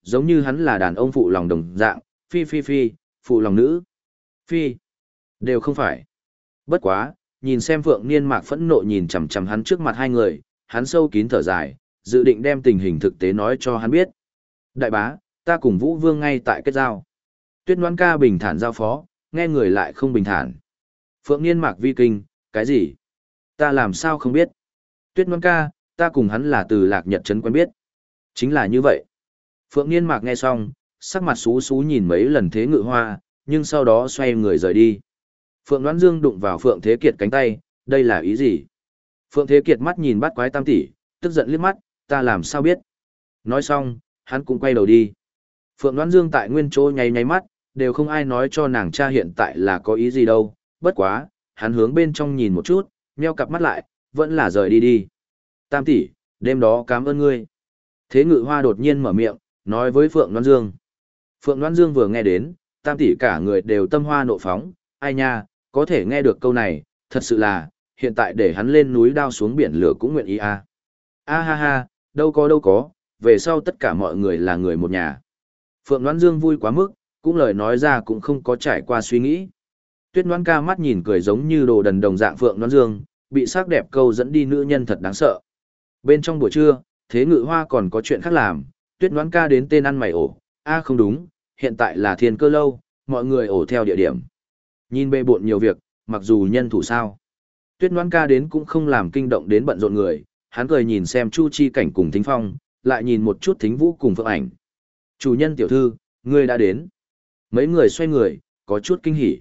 giống như hắn là đàn ông phụ lòng đồng dạng, phi, phụ lòng nữ. Phi, đều không phải. Bất quá, nhìn xem Phượng Niên Mạc phẫn nộ nhìn chằm chằm hắn trước mặt hai người, hắn sâu kín thở dài, dự định đem tình hình thực tế nói cho hắn biết. Đại bá, ta cùng Vũ Vương ngay tại kết giao. Tuyết Ngoan Ca bình thản giao phó, nghe người lại không bình thản. Phượng Niên Mạc vi kinh, cái gì? Ta làm sao không biết? Tuyết Ngoan Ca, ta cùng hắn là từ Lạc Nhật Trấn quen biết. Chính là như vậy. Phượng Niên Mạc nghe xong, sắc mặt xú xú nhìn mấy lần Thế Ngự Hoa, nhưng sau đó xoay người rời đi. Phượng Đoán Dương đụng vào Phượng Thế Kiệt cánh tay, đây là ý gì? Phượng Thế Kiệt mắt nhìn Bát Quái Tam tỷ, tức giận liếc mắt, ta làm sao biết? Nói xong, hắn cũng quay đầu đi. Phượng Đoán Dương tại nguyên chỗ nháy nháy mắt, đều không ai nói cho nàng cha hiện tại là có ý gì đâu, bất quá, hắn hướng bên trong nhìn một chút, nheo cặp mắt lại, vẫn là rời đi đi. Tam tỷ, đêm đó cảm ơn ngươi. Thế Ngự Hoa đột nhiên mở miệng, nói với Phượng Đoán Dương. Phượng Đoán Dương vừa nghe đến, Tam tỷ cả người đều tâm hoa nộ phóng, ai nha, có thể nghe được câu này, thật sự là, hiện tại để hắn lên núi đao xuống biển lửa cũng nguyện ý à. A ha ha, đâu có, về sau tất cả mọi người là người một nhà. Phượng Đoán Dương vui quá mức, cũng lời nói ra cũng không có trải qua suy nghĩ. Tuyết Ngoãn Ca mắt nhìn cười giống như đồ đần đồng dạng Phượng Đoán Dương, bị sắc đẹp câu dẫn đi nữ nhân thật đáng sợ. Bên trong buổi trưa, Thế Ngự Hoa còn có chuyện khác làm, Tuyết Ngoãn Ca đến tên ăn mày ổ, không đúng, hiện tại là Thiên Cơ lâu, mọi người ổ theo địa điểm. Nhìn bề bộn nhiều việc, mặc dù nhân thủ sao. Tuyết Ngoãn Ca đến cũng không làm kinh động đến bận rộn người, hắn cười nhìn xem Chu Chi Cảnh cùng Thính Phong, lại nhìn một chút Thính Vũ cùng Phượng Ảnh. Chủ nhân tiểu thư, ngươi đã đến. Mấy người xoay người, có chút kinh hỉ.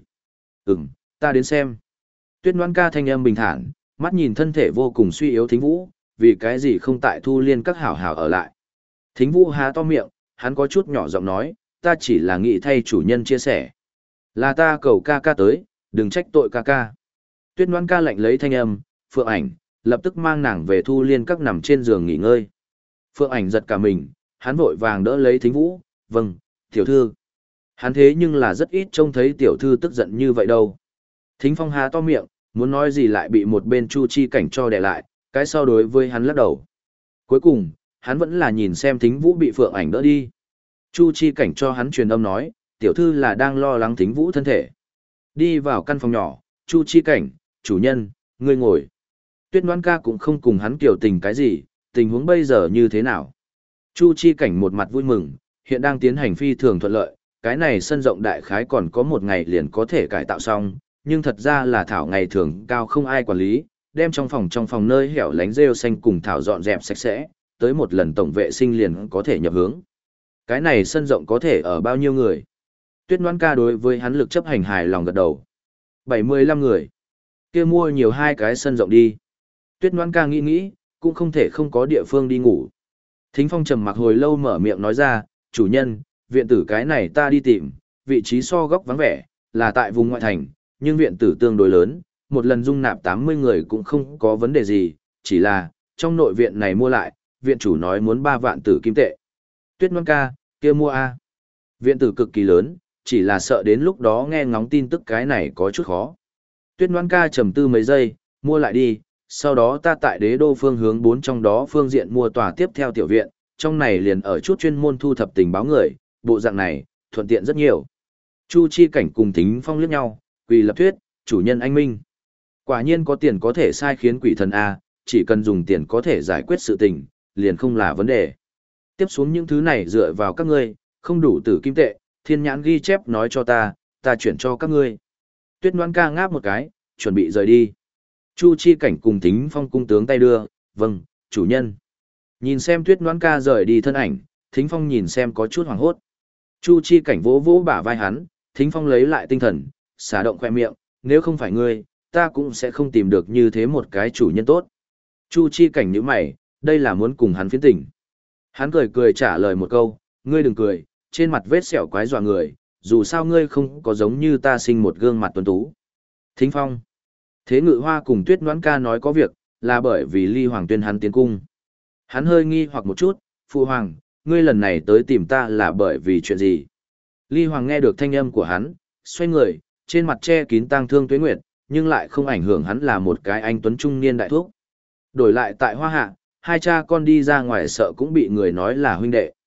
Ta đến xem. Tuyết Ngoãn Ca thanh âm bình thản, mắt nhìn thân thể vô cùng suy yếu Thính Vũ, vì cái gì không tại Thu Liên các hảo hảo ở lại. Thính Vũ há to miệng, hắn có chút nhỏ giọng nói, ta chỉ là nghĩ thay chủ nhân chia sẻ. Là ta cầu ca ca tới, đừng trách tội ca ca. Tuyết Ngoãn Ca lạnh lấy thanh âm, Phượng Ảnh, lập tức mang nàng về Thu Liên các nằm trên giường nghỉ ngơi. Phượng Ảnh giật cả mình, hắn vội vàng đỡ lấy Thính Vũ, vâng, tiểu thư. Hắn thế nhưng là rất ít trông thấy tiểu thư tức giận như vậy đâu. Thính Phong há to miệng, muốn nói gì lại bị một bên Chu Chi Cảnh cho đè lại, cái sau đối với hắn lắc đầu. Cuối cùng, hắn vẫn là nhìn xem Thính Vũ bị Phượng Ảnh đỡ đi. Chu Chi Cảnh cho hắn truyền âm nói, tiểu thư là đang lo lắng Thính Vũ thân thể. Đi vào căn phòng nhỏ, Chu Chi Cảnh, chủ nhân, ngươi ngồi. Tuyết Ngoãn Ca cũng không cùng hắn kiểu tình cái gì, tình huống bây giờ như thế nào. Chu Chi Cảnh một mặt vui mừng, hiện đang tiến hành phi thường thuận lợi, cái này sân rộng đại khái còn có một ngày liền có thể cải tạo xong, nhưng thật ra là thảo ngày thường cao không ai quản lý, đem trong phòng nơi hẻo lánh rêu xanh cùng thảo dọn dẹp sạch sẽ, tới một lần tổng vệ sinh liền có thể nhập hướng. Cái này sân rộng có thể ở bao nhiêu người? Tuyết Ngoãn Ca đối với hắn lực chấp hành hài lòng gật đầu. 75 người. Kia mua nhiều hai cái sân rộng đi. Tuyết Ngoãn Ca nghĩ, cũng không thể không có địa phương đi ngủ. Thính Phong trầm mặc hồi lâu mở miệng nói ra, chủ nhân, viện tử cái này ta đi tìm, vị trí so góc vắng vẻ, là tại vùng ngoại thành, nhưng viện tử tương đối lớn, một lần dung nạp 80 người cũng không có vấn đề gì, chỉ là, trong nội viện này mua lại, viện chủ nói muốn 3 vạn tử kim tệ. Tuyết Ngoãn Ca, kia mua A. Viện tử cực kỳ lớn, chỉ là sợ đến lúc đó nghe ngóng tin tức cái này có chút khó. Tuyết Ngoãn Ca trầm tư mấy giây, mua lại đi, sau đó ta tại đế đô phương hướng 4 trong đó phương diện mua tòa tiếp theo tiểu viện, trong này liền ở chút chuyên môn thu thập tình báo người, bộ dạng này, thuận tiện rất nhiều. Chu Chi Cảnh cùng Thính Phong liếc nhau, quỳ lập thuyết, chủ nhân anh minh. Quả nhiên có tiền có thể sai khiến quỷ thần A, chỉ cần dùng tiền có thể giải quyết sự tình, liền không là vấn đề. Tiếp xuống những thứ này dựa vào các ngươi, không đủ tử kim tệ, thiên nhãn ghi chép nói cho ta chuyển cho các ngươi. Tuyết Ngoãn Ca ngáp một cái, chuẩn bị rời đi. Chu Chi Cảnh cùng Thính Phong cung tướng tay đưa, vâng, chủ nhân. Nhìn xem Tuyết Ngoãn Ca rời đi thân ảnh, Thính Phong nhìn xem có chút hoảng hốt. Chu Chi Cảnh vỗ vỗ bả vai hắn, Thính Phong lấy lại tinh thần, xả động khoe miệng, nếu không phải ngươi, ta cũng sẽ không tìm được như thế một cái chủ nhân tốt. Chu Chi Cảnh nhíu mày, đây là muốn cùng hắn phiến tình. Hắn cười trả lời một câu, ngươi đừng cười, trên mặt vết sẹo quái dọa người, dù sao ngươi không có giống như ta sinh một gương mặt tuấn tú. Thính Phong. Thế Ngự Hoa cùng Tuyết Ngoãn Ca nói có việc, là bởi vì Ly Hoàng tuyên hắn tiến cung. Hắn hơi nghi hoặc một chút, Phụ Hoàng, ngươi lần này tới tìm ta là bởi vì chuyện gì? Ly Hoàng nghe được thanh âm của hắn, xoay người, trên mặt che kín tang thương tuế nguyệt, nhưng lại không ảnh hưởng hắn là một cái anh tuấn trung niên đại thúc. Đổi lại tại Hoa Hạ, hai cha con đi ra ngoài sợ cũng bị người nói là huynh đệ.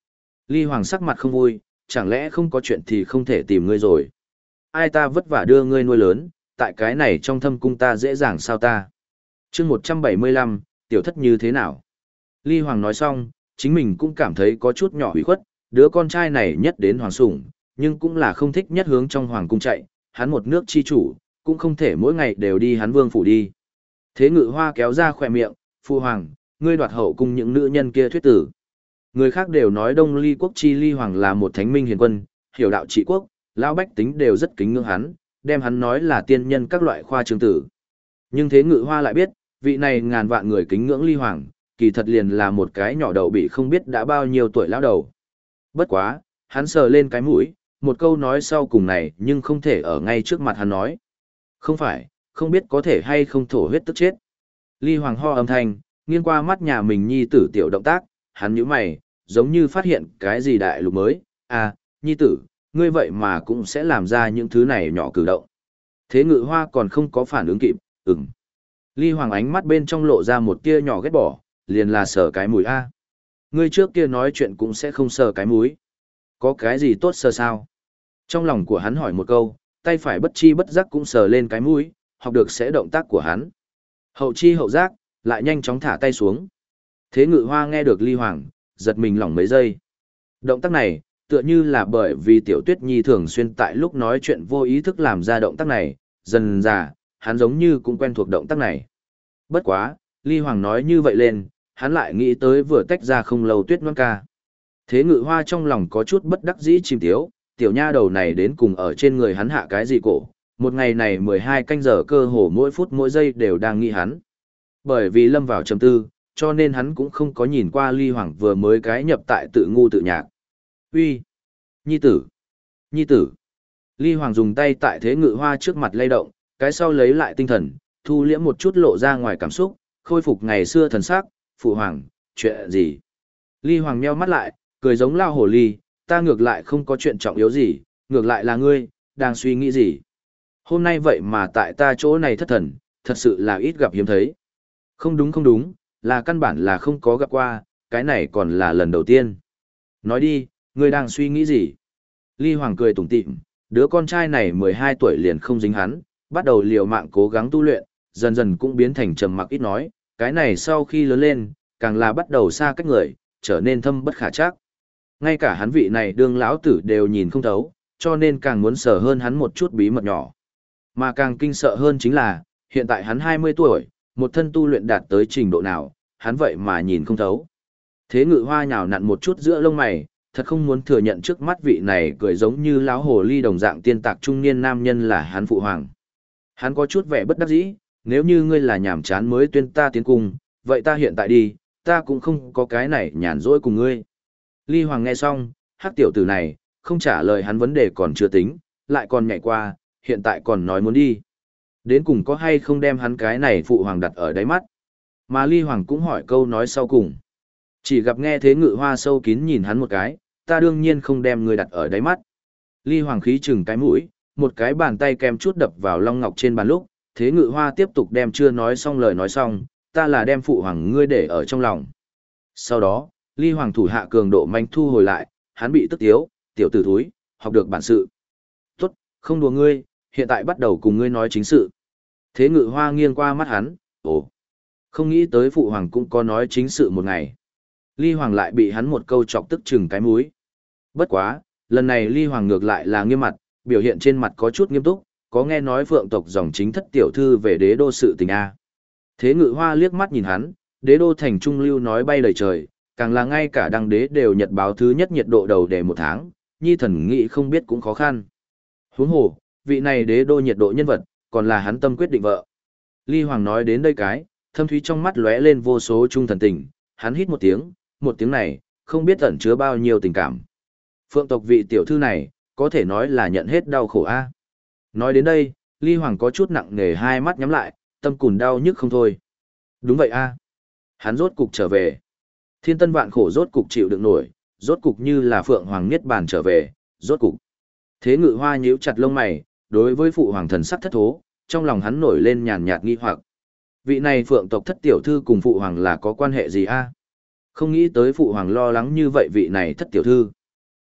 Ly Hoàng sắc mặt không vui, chẳng lẽ không có chuyện thì không thể tìm ngươi rồi. Ai ta vất vả đưa ngươi nuôi lớn, tại cái này trong thâm cung ta dễ dàng sao ta. chương 175, tiểu thất như thế nào? Ly Hoàng nói xong, chính mình cũng cảm thấy có chút nhỏ hủy khuất, đứa con trai này nhất đến hoàng sủng, nhưng cũng là không thích nhất hướng trong hoàng cung chạy, hắn một nước chi chủ, cũng không thể mỗi ngày đều đi hắn vương phủ đi. Thế Ngự Hoa kéo ra khỏe miệng, phu hoàng, ngươi đoạt hậu cung những nữ nhân kia thuyết tử. Người khác đều nói Đông Ly quốc chi Ly Hoàng là một thánh minh hiền quân, hiểu đạo trị quốc, lão bách tính đều rất kính ngưỡng hắn, đem hắn nói là tiên nhân các loại khoa trương tử. Nhưng Thế Ngự Hoa lại biết, vị này ngàn vạn người kính ngưỡng Ly Hoàng, kỳ thật liền là một cái nhỏ đầu bị không biết đã bao nhiêu tuổi lão đầu. Bất quá, hắn sờ lên cái mũi, một câu nói sau cùng này nhưng không thể ở ngay trước mặt hắn nói. Không phải, không biết có thể hay không thổ huyết tức chết. Ly Hoàng ho âm thanh, nghiêng qua mắt nhà mình nhi tử tiểu động tác, hắn nhíu mày, giống như phát hiện cái gì đại lục mới. À, nhi tử, ngươi vậy mà cũng sẽ làm ra những thứ này nhỏ cử động. Thế Ngự Hoa còn không có phản ứng kịp, ừm. Ly Hoàng ánh mắt bên trong lộ ra một tia nhỏ ghét bỏ, liền là sờ cái mũi a. Ngươi trước kia nói chuyện cũng sẽ không sờ cái mũi. Có cái gì tốt sờ sao? Trong lòng của hắn hỏi một câu, tay phải bất chi bất giác cũng sờ lên cái mũi, học được sẽ động tác của hắn. Hậu chi hậu giác, lại nhanh chóng thả tay xuống. Thế Ngự Hoa nghe được Ly Hoàng, giật mình lỏng mấy giây. Động tác này, tựa như là bởi vì Tiểu Tuyết Nhi thường xuyên tại lúc nói chuyện vô ý thức làm ra động tác này, dần dà, hắn giống như cũng quen thuộc động tác này. Bất quá, Ly Hoàng nói như vậy lên, hắn lại nghĩ tới vừa tách ra không lâu Tuyết Loan ca. Thế Ngự Hoa trong lòng có chút bất đắc dĩ chìm tiếu, tiểu nha đầu này đến cùng ở trên người hắn hạ cái gì cổ, một ngày này 12 canh giờ cơ hồ mỗi phút mỗi giây đều đang nghĩ hắn. Bởi vì lâm vào trầm tư, cho nên hắn cũng không có nhìn qua Ly Hoàng vừa mới cái nhập tại tự ngu tự nhạc. Uy, nhi tử, nhi tử. Ly Hoàng dùng tay tại Thế Ngự Hoa trước mặt lay động, cái sau lấy lại tinh thần, thu liễm một chút lộ ra ngoài cảm xúc, khôi phục ngày xưa thần sắc, phụ hoàng, chuyện gì? Ly Hoàng nheo mắt lại, cười giống lao hổ ly, ta ngược lại không có chuyện trọng yếu gì, ngược lại là ngươi, đang suy nghĩ gì? Hôm nay vậy mà tại ta chỗ này thất thần, thật sự là ít gặp hiếm thấy. Không đúng không đúng, là căn bản là không có gặp qua, cái này còn là lần đầu tiên. Nói đi, ngươi đang suy nghĩ gì? Ly Hoàng cười tủm tỉm, đứa con trai này 12 tuổi liền không dính hắn, bắt đầu liều mạng cố gắng tu luyện, dần dần cũng biến thành trầm mặc ít nói, cái này sau khi lớn lên, càng là bắt đầu xa cách người, trở nên thâm bất khả trắc. Ngay cả hắn vị này đương lão tử đều nhìn không thấu, cho nên càng muốn sở hơn hắn một chút bí mật nhỏ. Mà càng kinh sợ hơn chính là, hiện tại hắn 20 tuổi, một thân tu luyện đạt tới trình độ nào, hắn vậy mà nhìn không thấu. Thế Ngự Hoa nhào nặn một chút giữa lông mày, thật không muốn thừa nhận trước mắt vị này cười giống như lão hồ ly đồng dạng tiên tạc trung niên nam nhân là hắn phụ hoàng. Hắn có chút vẻ bất đắc dĩ, nếu như ngươi là nhảm chán mới tuyên ta tiến cung, vậy ta hiện tại đi, ta cũng không có cái này nhàn rỗi cùng ngươi. Ly Hoàng nghe xong, hắc tiểu tử này, không trả lời hắn vấn đề còn chưa tính, lại còn nhảy qua, hiện tại còn nói muốn đi. Đến cùng có hay không đem hắn cái này phụ hoàng đặt ở đáy mắt. Mà Ly Hoàng cũng hỏi câu nói sau cùng. Chỉ gặp nghe Thế Ngự Hoa sâu kín nhìn hắn một cái, ta đương nhiên không đem người đặt ở đáy mắt. Ly Hoàng khí chừng cái mũi, một cái bàn tay kem chút đập vào long ngọc trên bàn lúc, Thế Ngự Hoa tiếp tục đem chưa nói xong lời nói xong, ta là đem phụ hoàng ngươi để ở trong lòng. Sau đó, Ly Hoàng thủ hạ cường độ manh thu hồi lại, hắn bị tức tiếu, tiểu tử thúi, học được bản sự. Tốt, không đùa ngươi, hiện tại bắt đầu cùng ngươi nói chính sự. Thế Ngự Hoa nghiêng qua mắt hắn, ồ, không nghĩ tới phụ hoàng cũng có nói chính sự một ngày. Ly Hoàng lại bị hắn một câu chọc tức chừng cái mũi. Bất quá, lần này Ly Hoàng ngược lại là nghiêm mặt, biểu hiện trên mặt có chút nghiêm túc, có nghe nói Phượng tộc dòng chính thất tiểu thư về đế đô sự tình a. Thế Ngự Hoa liếc mắt nhìn hắn, đế đô thành trung lưu nói bay lời trời, càng là ngay cả đăng đế đều nhật báo thứ nhất nhiệt độ đầu để một tháng, nhi thần nghĩ không biết cũng khó khăn. Huống hồ, vị này đế đô nhiệt độ nhân vật, còn là hắn tâm quyết định vợ. Ly Hoàng nói đến đây cái, thâm thúy trong mắt lóe lên vô số trung thần tình, hắn hít một tiếng này, không biết ẩn chứa bao nhiêu tình cảm. Phượng tộc vị tiểu thư này, có thể nói là nhận hết đau khổ a. Nói đến đây, Ly Hoàng có chút nặng nề hai mắt nhắm lại, tâm cùn đau nhức không thôi. Đúng vậy a. Hắn rốt cục trở về. Thiên tân vạn khổ rốt cục chịu đựng nổi, rốt cục như là Phượng Hoàng Niết Bàn trở về, rốt cục. Thế Ngự Hoa nhíu chặt lông mày, đối với phụ hoàng thần sắc thất thố, trong lòng hắn nổi lên nhàn nhạt nghi hoặc. Vị này Phượng tộc thất tiểu thư cùng phụ hoàng là có quan hệ gì a? Không nghĩ tới phụ hoàng lo lắng như vậy vị này thất tiểu thư.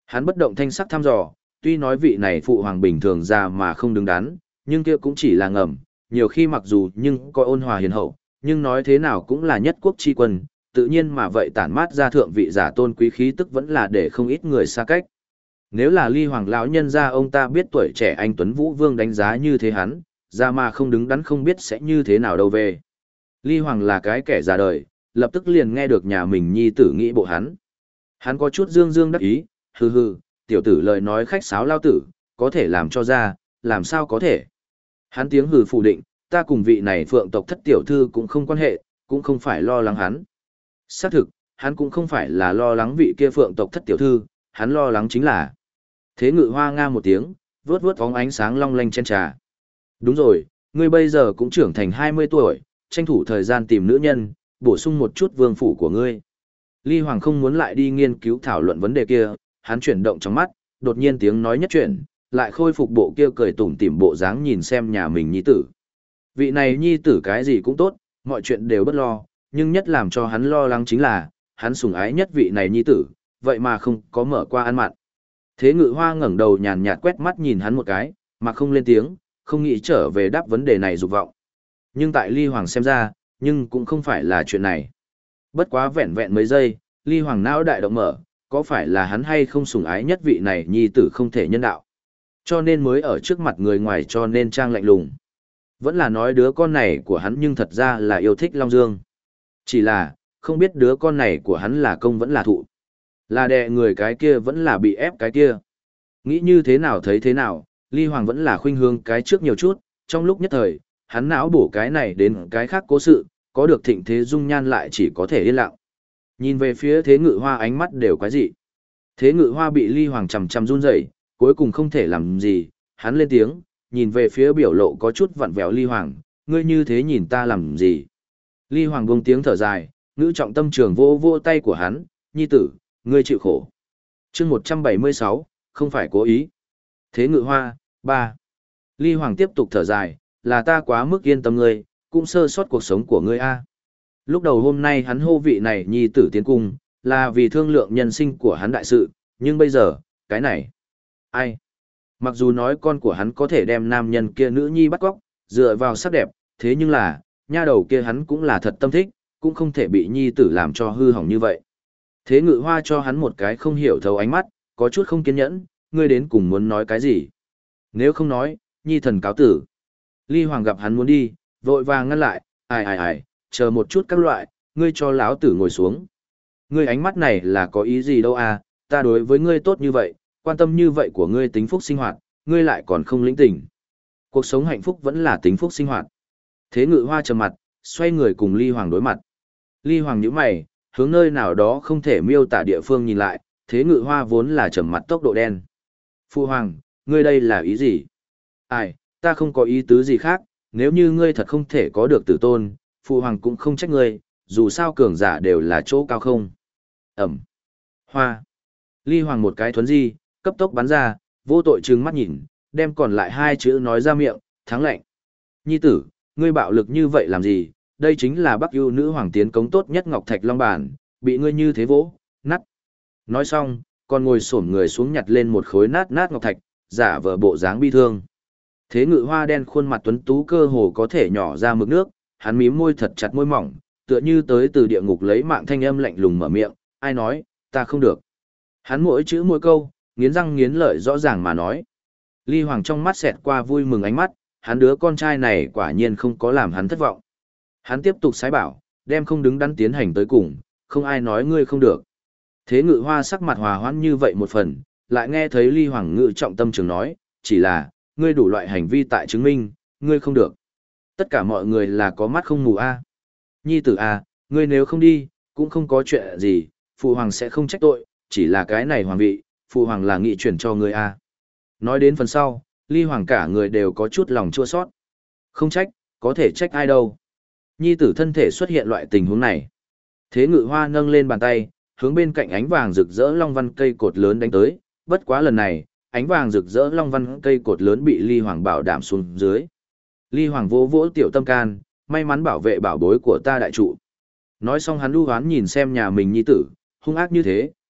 Hắn bất động thanh sắc thăm dò, tuy nói vị này phụ hoàng bình thường ra mà không đứng đắn, nhưng kia cũng chỉ là ngầm, nhiều khi mặc dù nhưng có ôn hòa hiền hậu, nhưng nói thế nào cũng là nhất quốc chi quân, tự nhiên mà vậy tản mát ra thượng vị giả tôn quý khí tức vẫn là để không ít người xa cách. Nếu là Ly Hoàng lão nhân gia ông ta biết tuổi trẻ anh Tuấn Vũ Vương đánh giá như thế hắn, ra mà không đứng đắn không biết sẽ như thế nào đâu về. Ly Hoàng là cái kẻ già đời, lập tức liền nghe được nhà mình nhi tử nghĩ bộ hắn. Hắn có chút dương dương đắc ý, hừ hừ, tiểu tử lời nói khách sáo lao tử, có thể làm cho ra, làm sao có thể. Hắn tiếng hừ phủ định, ta cùng vị này phượng tộc thất tiểu thư cũng không quan hệ, cũng không phải lo lắng hắn. Xác thực, hắn cũng không phải là lo lắng vị kia phượng tộc thất tiểu thư, hắn lo lắng chính là. Thế Ngự Hoa nga một tiếng, vướt vướt bóng ánh sáng long lanh trên trà. Đúng rồi, ngươi bây giờ cũng trưởng thành 20 tuổi, tranh thủ thời gian tìm nữ nhân, bổ sung một chút vương phủ của ngươi. Ly Hoàng không muốn lại đi nghiên cứu thảo luận vấn đề kia, hắn chuyển động trong mắt, đột nhiên tiếng nói nhất chuyển, lại khôi phục bộ kia cười tủm tỉm bộ dáng nhìn xem nhà mình nhi tử. Vị này nhi tử cái gì cũng tốt, mọi chuyện đều bất lo, nhưng nhất làm cho hắn lo lắng chính là, hắn sủng ái nhất vị này nhi tử, vậy mà không có mở qua ăn mặn. Thế Ngự Hoa ngẩng đầu nhàn nhạt quét mắt nhìn hắn một cái, mà không lên tiếng, không nghĩ trở về đáp vấn đề này dục vọng. Nhưng tại Ly Hoàng xem ra, nhưng cũng không phải là chuyện này. Bất quá vẹn vẹn mấy giây, Ly Hoàng não đại động mở, có phải là hắn hay không sủng ái nhất vị này nhi tử không thể nhân đạo. Cho nên mới ở trước mặt người ngoài cho nên trang lạnh lùng. Vẫn là nói đứa con này của hắn nhưng thật ra là yêu thích Long Dương. Chỉ là, không biết đứa con này của hắn là công vẫn là thụ. Là đè người cái kia vẫn là bị ép cái kia. Nghĩ như thế nào thấy thế nào, Ly Hoàng vẫn là khuynh hướng cái trước nhiều chút, trong lúc nhất thời, hắn não bổ cái này đến cái khác cố sự, có được thịnh thế dung nhan lại chỉ có thể yên lặng. Nhìn về phía Thế Ngự Hoa ánh mắt đều quái dị. Thế Ngự Hoa bị Ly Hoàng chằm chằm run rẩy, cuối cùng không thể làm gì, hắn lên tiếng, nhìn về phía biểu lộ có chút vặn vẹo Ly Hoàng, ngươi như thế nhìn ta làm gì? Ly Hoàng buông tiếng thở dài, ngữ trọng tâm trường vô vô tay của hắn, nhi tử, ngươi chịu khổ. Chương 176, không phải cố ý. Thế Ngự Hoa, 3. Ly Hoàng tiếp tục thở dài, là ta quá mức yên tâm ngươi, cũng sơ sót cuộc sống của ngươi a. Lúc đầu hôm nay hắn hô vị này nhi tử tiến cung, là vì thương lượng nhân sinh của hắn đại sự, nhưng bây giờ, cái này. Ai? Mặc dù nói con của hắn có thể đem nam nhân kia nữ nhi bắt cóc, dựa vào sắc đẹp, thế nhưng là, nha đầu kia hắn cũng là thật tâm thích, cũng không thể bị nhi tử làm cho hư hỏng như vậy. Thế Ngự Hoa cho hắn một cái không hiểu thấu ánh mắt, có chút không kiên nhẫn, ngươi đến cùng muốn nói cái gì? Nếu không nói, nhi thần cáo tử. Ly Hoàng gặp hắn muốn đi, vội vàng ngăn lại, ai, chờ một chút các loại, ngươi cho lão tử ngồi xuống. Ngươi ánh mắt này là có ý gì đâu à, ta đối với ngươi tốt như vậy, quan tâm như vậy của ngươi tính phúc sinh hoạt, ngươi lại còn không lĩnh tình. Cuộc sống hạnh phúc vẫn là tính phúc sinh hoạt. Thế Ngự Hoa trầm mặt, xoay người cùng Ly Hoàng đối mặt. Ly Hoàng nhíu mày, hướng nơi nào đó không thể miêu tả địa phương nhìn lại, Thế Ngự Hoa vốn là trầm mặt tốc độ đen. Phu Hoàng, ngươi đây là ý gì? Ai, ta không có ý tứ gì khác, nếu như ngươi thật không thể có được tử tôn, Phu Hoàng cũng không trách ngươi, dù sao cường giả đều là chỗ cao không. Ẩm. Hoa. Ly Hoàng một cái thuấn di, cấp tốc bắn ra, vô tội trừng mắt nhìn, đem còn lại hai chữ nói ra miệng, thắng lệnh. Nhi tử, ngươi bạo lực như vậy làm gì? Đây chính là Bắc Ưu nữ hoàng tiến cống tốt nhất Ngọc Thạch Long Bản, bị ngươi như thế vỗ, nát. Nói xong, còn ngồi xổm người xuống nhặt lên một khối nát nát ngọc thạch, giả vờ bộ dáng bi thương. Thế Ngự Hoa đen khuôn mặt tuấn tú cơ hồ có thể nhỏ ra mực nước, hắn mím môi thật chặt môi mỏng, tựa như tới từ địa ngục lấy mạng thanh âm lạnh lùng mở miệng, ai nói, ta không được. Hắn mỗi chữ mỗi câu, nghiến răng nghiến lợi rõ ràng mà nói. Ly Hoàng trong mắt xẹt qua vui mừng ánh mắt, hắn đứa con trai này quả nhiên không có làm hắn thất vọng. Hắn tiếp tục sái bảo, đem không đứng đắn tiến hành tới cùng, không ai nói ngươi không được. Thế Ngự Hoa sắc mặt hòa hoãn như vậy một phần, lại nghe thấy Ly Hoàng ngự trọng tâm trường nói, chỉ là, ngươi đủ loại hành vi tại chứng minh, ngươi không được. Tất cả mọi người là có mắt không mù a. Nhi tử a, ngươi nếu không đi, cũng không có chuyện gì, Phụ Hoàng sẽ không trách tội, chỉ là cái này hoàng vị, Phụ Hoàng là nghị chuyển cho ngươi a. Nói đến phần sau, Ly Hoàng cả người đều có chút lòng chua sót. Không trách, có thể trách ai đâu. Nhi tử thân thể xuất hiện loại tình huống này. Thế Ngự Hoa nâng lên bàn tay, hướng bên cạnh ánh vàng rực rỡ long văn cây cột lớn đánh tới, bất quá lần này, ánh vàng rực rỡ long văn cây cột lớn bị Ly Hoàng bảo đảm xuống dưới. Ly Hoàng vỗ vỗ tiểu tâm can, may mắn bảo vệ bảo bối của ta đại trụ. Nói xong hắn đu hoán nhìn xem nhà mình nhi tử, hung ác như thế,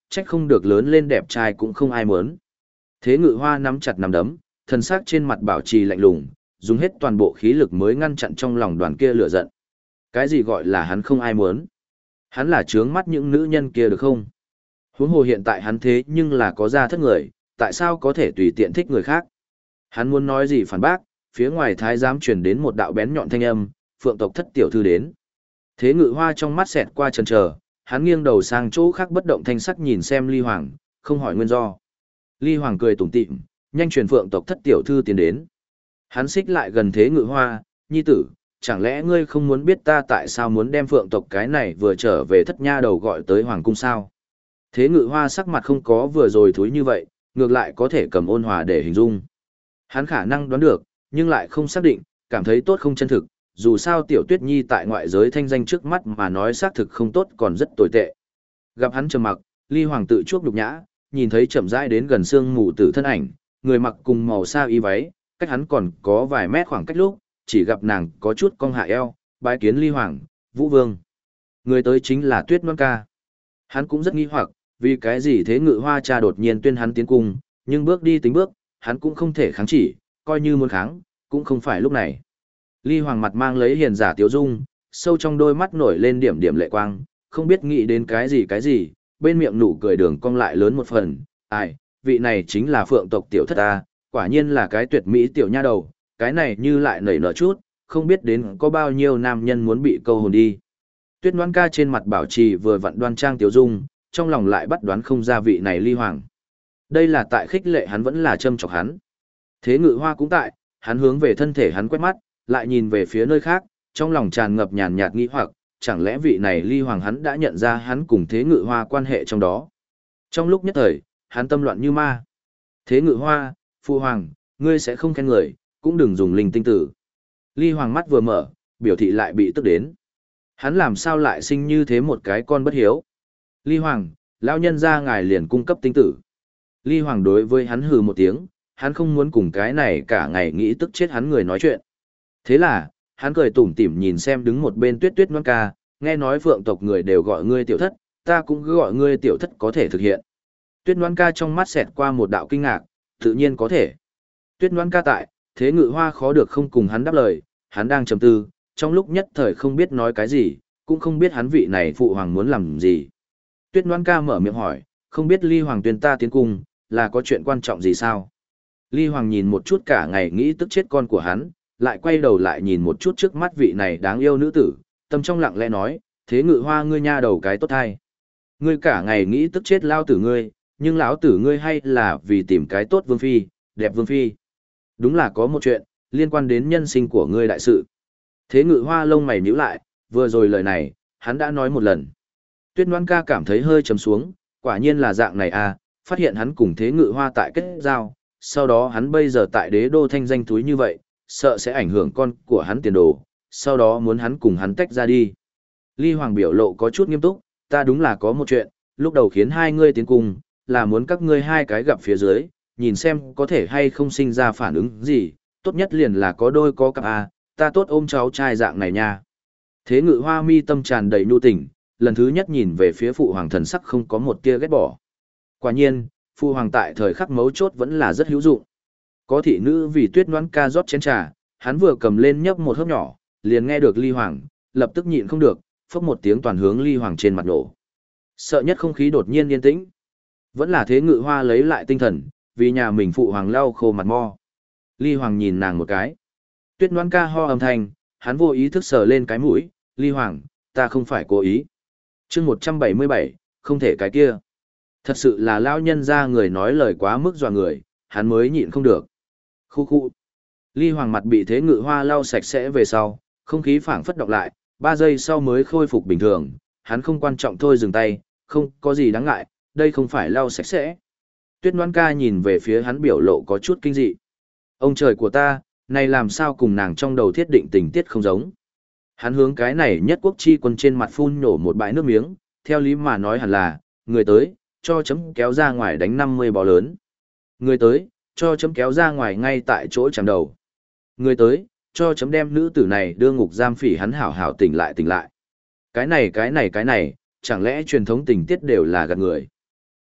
trách không được lớn lên đẹp trai cũng không ai muốn. Thế Ngự Hoa nắm chặt nắm đấm, thần sắc trên mặt bảo trì lạnh lùng, dùng hết toàn bộ khí lực mới ngăn chặn trong lòng đoàn kia lửa giận. Cái gì gọi là hắn không ai muốn? Hắn là trướng mắt những nữ nhân kia được không? Huống hồ hiện tại hắn thế nhưng là có gia thất người, tại sao có thể tùy tiện thích người khác? Hắn muốn nói gì phản bác, phía ngoài thái giám truyền đến một đạo bén nhọn thanh âm, Phượng tộc thất tiểu thư đến. Thế Ngự Hoa trong mắt xẹt qua chần chờ, hắn nghiêng đầu sang chỗ khác bất động thanh sắc nhìn xem Ly Hoàng, không hỏi nguyên do. Ly Hoàng cười tủm tỉm, nhanh truyền Phượng tộc thất tiểu thư tiến đến. Hắn xích lại gần Thế Ngự Hoa, nhi tử, chẳng lẽ ngươi không muốn biết ta tại sao muốn đem Phượng tộc cái này vừa trở về thất nha đầu gọi tới Hoàng cung sao? Thế Ngự Hoa sắc mặt không có vừa rồi thúi như vậy, ngược lại có thể cầm ôn hòa để hình dung. Hắn khả năng đoán được, nhưng lại không xác định, cảm thấy tốt không chân thực, dù sao Tiểu Tuyết Nhi tại ngoại giới thanh danh trước mắt mà nói xác thực không tốt còn rất tồi tệ. Gặp hắn trầm mặc, Ly Hoàng tự chuốc nhục nhã, nhìn thấy chậm rãi đến gần xương mù tử thân ảnh, người mặc cùng màu sa y váy, cách hắn còn có vài mét khoảng cách lúc, chỉ gặp nàng có chút cong hạ eo, bái kiến Ly Hoàng, Vũ Vương. Người tới chính là Tuyết Loan Ca. Hắn cũng rất nghi hoặc, vì cái gì Thế Ngự Hoa cha đột nhiên tuyên hắn tiến cung, nhưng bước đi tính bước, hắn cũng không thể kháng chỉ, coi như muốn kháng, cũng không phải lúc này. Ly Hoàng mặt mang lấy hiền giả tiếu dung, sâu trong đôi mắt nổi lên điểm điểm lệ quang, không biết nghĩ đến cái gì, bên miệng nụ cười đường cong lại lớn một phần, ai, vị này chính là Phượng tộc tiểu thất ta, quả nhiên là cái tuyệt mỹ tiểu nha đầu, cái này như lại nảy nở chút, không biết đến có bao nhiêu nam nhân muốn bị câu hồn đi. Tuyết Loan Ca trên mặt bảo trì vừa vặn đoan trang tiếu dung, trong lòng lại bắt đoán không ra vị này Ly Hoàng. Đây là tại khích lệ hắn vẫn là châm chọc hắn. Thế Ngự Hoa cũng tại, hắn hướng về thân thể hắn quét mắt, lại nhìn về phía nơi khác, trong lòng tràn ngập nhàn nhạt nghi hoặc, chẳng lẽ vị này Ly Hoàng hắn đã nhận ra hắn cùng Thế Ngự Hoa quan hệ trong đó. Trong lúc nhất thời, hắn tâm loạn như ma. Thế Ngự Hoa, Phu Hoàng, ngươi sẽ không khen người, cũng đừng dùng linh tinh tử. Ly Hoàng mắt vừa mở, biểu thị lại bị tức đến. Hắn làm sao lại sinh như thế một cái con bất hiếu. Ly Hoàng, lão nhân ra ngài liền cung cấp tinh tử. Ly Hoàng đối với hắn hừ một tiếng, hắn không muốn cùng cái này cả ngày nghĩ tức chết hắn người nói chuyện. Thế là, hắn cười tủm tỉm nhìn xem đứng một bên Tuyết Loan Ca, nghe nói Phượng tộc người đều gọi ngươi tiểu thất, ta cũng cứ gọi ngươi tiểu thất có thể thực hiện. Tuyết Loan Ca trong mắt xẹt qua một đạo kinh ngạc, tự nhiên có thể. Tuyết Loan Ca tại, Thế Ngự Hoa khó được không cùng hắn đáp lời, hắn đang trầm tư, trong lúc nhất thời không biết nói cái gì, cũng không biết hắn vị này phụ hoàng muốn làm gì. Tuyết Loan Ca mở miệng hỏi, không biết Ly Hoàng tuyên ta tiến cung, là có chuyện quan trọng gì sao? Ly Hoàng nhìn một chút cả ngày nghĩ tức chết con của hắn, lại quay đầu lại nhìn một chút trước mắt vị này đáng yêu nữ tử, tâm trong lặng lẽ nói, Thế Ngự Hoa ngươi nha đầu cái tốt hay. Ngươi cả ngày nghĩ tức chết lao tử ngươi, nhưng lão tử ngươi hay là vì tìm cái tốt vương phi, đẹp vương phi. Đúng là có một chuyện, liên quan đến nhân sinh của ngươi đại sự. Thế Ngự Hoa lông mày nhíu lại, vừa rồi lời này, hắn đã nói một lần. Tuyết Loan Ca cảm thấy hơi trầm xuống, quả nhiên là dạng này à, phát hiện hắn cùng Thế Ngự Hoa tại kết giao, sau đó hắn bây giờ tại đế đô thanh danh túi như vậy, sợ sẽ ảnh hưởng con của hắn tiền đồ, sau đó muốn hắn cùng hắn tách ra đi. Ly Hoàng biểu lộ có chút nghiêm túc, ta đúng là có một chuyện, lúc đầu khiến hai ngươi tiến cùng, là muốn các ngươi hai cái gặp phía dưới, nhìn xem có thể hay không sinh ra phản ứng gì, tốt nhất liền là có đôi có cặp à, ta tốt ôm cháu trai dạng này nha. Thế Ngự Hoa mi tâm tràn đầy nhu tình, lần thứ nhất nhìn về phía phụ hoàng thần sắc không có một tia ghét bỏ. Quả nhiên, phụ hoàng tại thời khắc mấu chốt vẫn là rất hữu dụng. Có thị nữ vì Tuyết Loan Ca rót chén trà, hắn vừa cầm lên nhấp một hớp nhỏ, liền nghe được Ly Hoàng, lập tức nhịn không được, phốc một tiếng toàn hướng Ly Hoàng trên mặt nổ. Sợ nhất không khí đột nhiên yên tĩnh. Vẫn là Thế Ngự Hoa lấy lại tinh thần, vì nhà mình phụ hoàng lau khô mặt mo. Ly Hoàng nhìn nàng một cái. Tuyết Loan Ca ho âm thanh, hắn vô ý thức sờ lên cái mũi, Ly Hoàng, ta không phải cố ý. chương 177, không thể cái kia. Thật sự là lão nhân ra người nói lời quá mức dọa người, hắn mới nhịn không được. Khu khu. Ly Hoàng mặt bị Thế Ngự Hoa lau sạch sẽ về sau, không khí phảng phất đọc lại, 3 giây sau mới khôi phục bình thường, hắn không quan trọng thôi dừng tay, không có gì đáng ngại, đây không phải lau sạch sẽ. Tuyết Loan Ca nhìn về phía hắn biểu lộ có chút kinh dị. Ông trời của ta, này làm sao cùng nàng trong đầu thiết định tình tiết không giống. Hắn hướng cái này nhất quốc chi quân trên mặt phun nhổ một bãi nước miếng, theo lý mà nói hẳn là, người tới, cho chấm kéo ra ngoài đánh 50 bò lớn. Người tới, cho chấm kéo ra ngoài ngay tại chỗ chạm đầu. Người tới, cho chấm đem nữ tử này đưa ngục giam phỉ hắn hảo hảo tỉnh lại tỉnh lại. Cái này, chẳng lẽ truyền thống tình tiết đều là gạt người.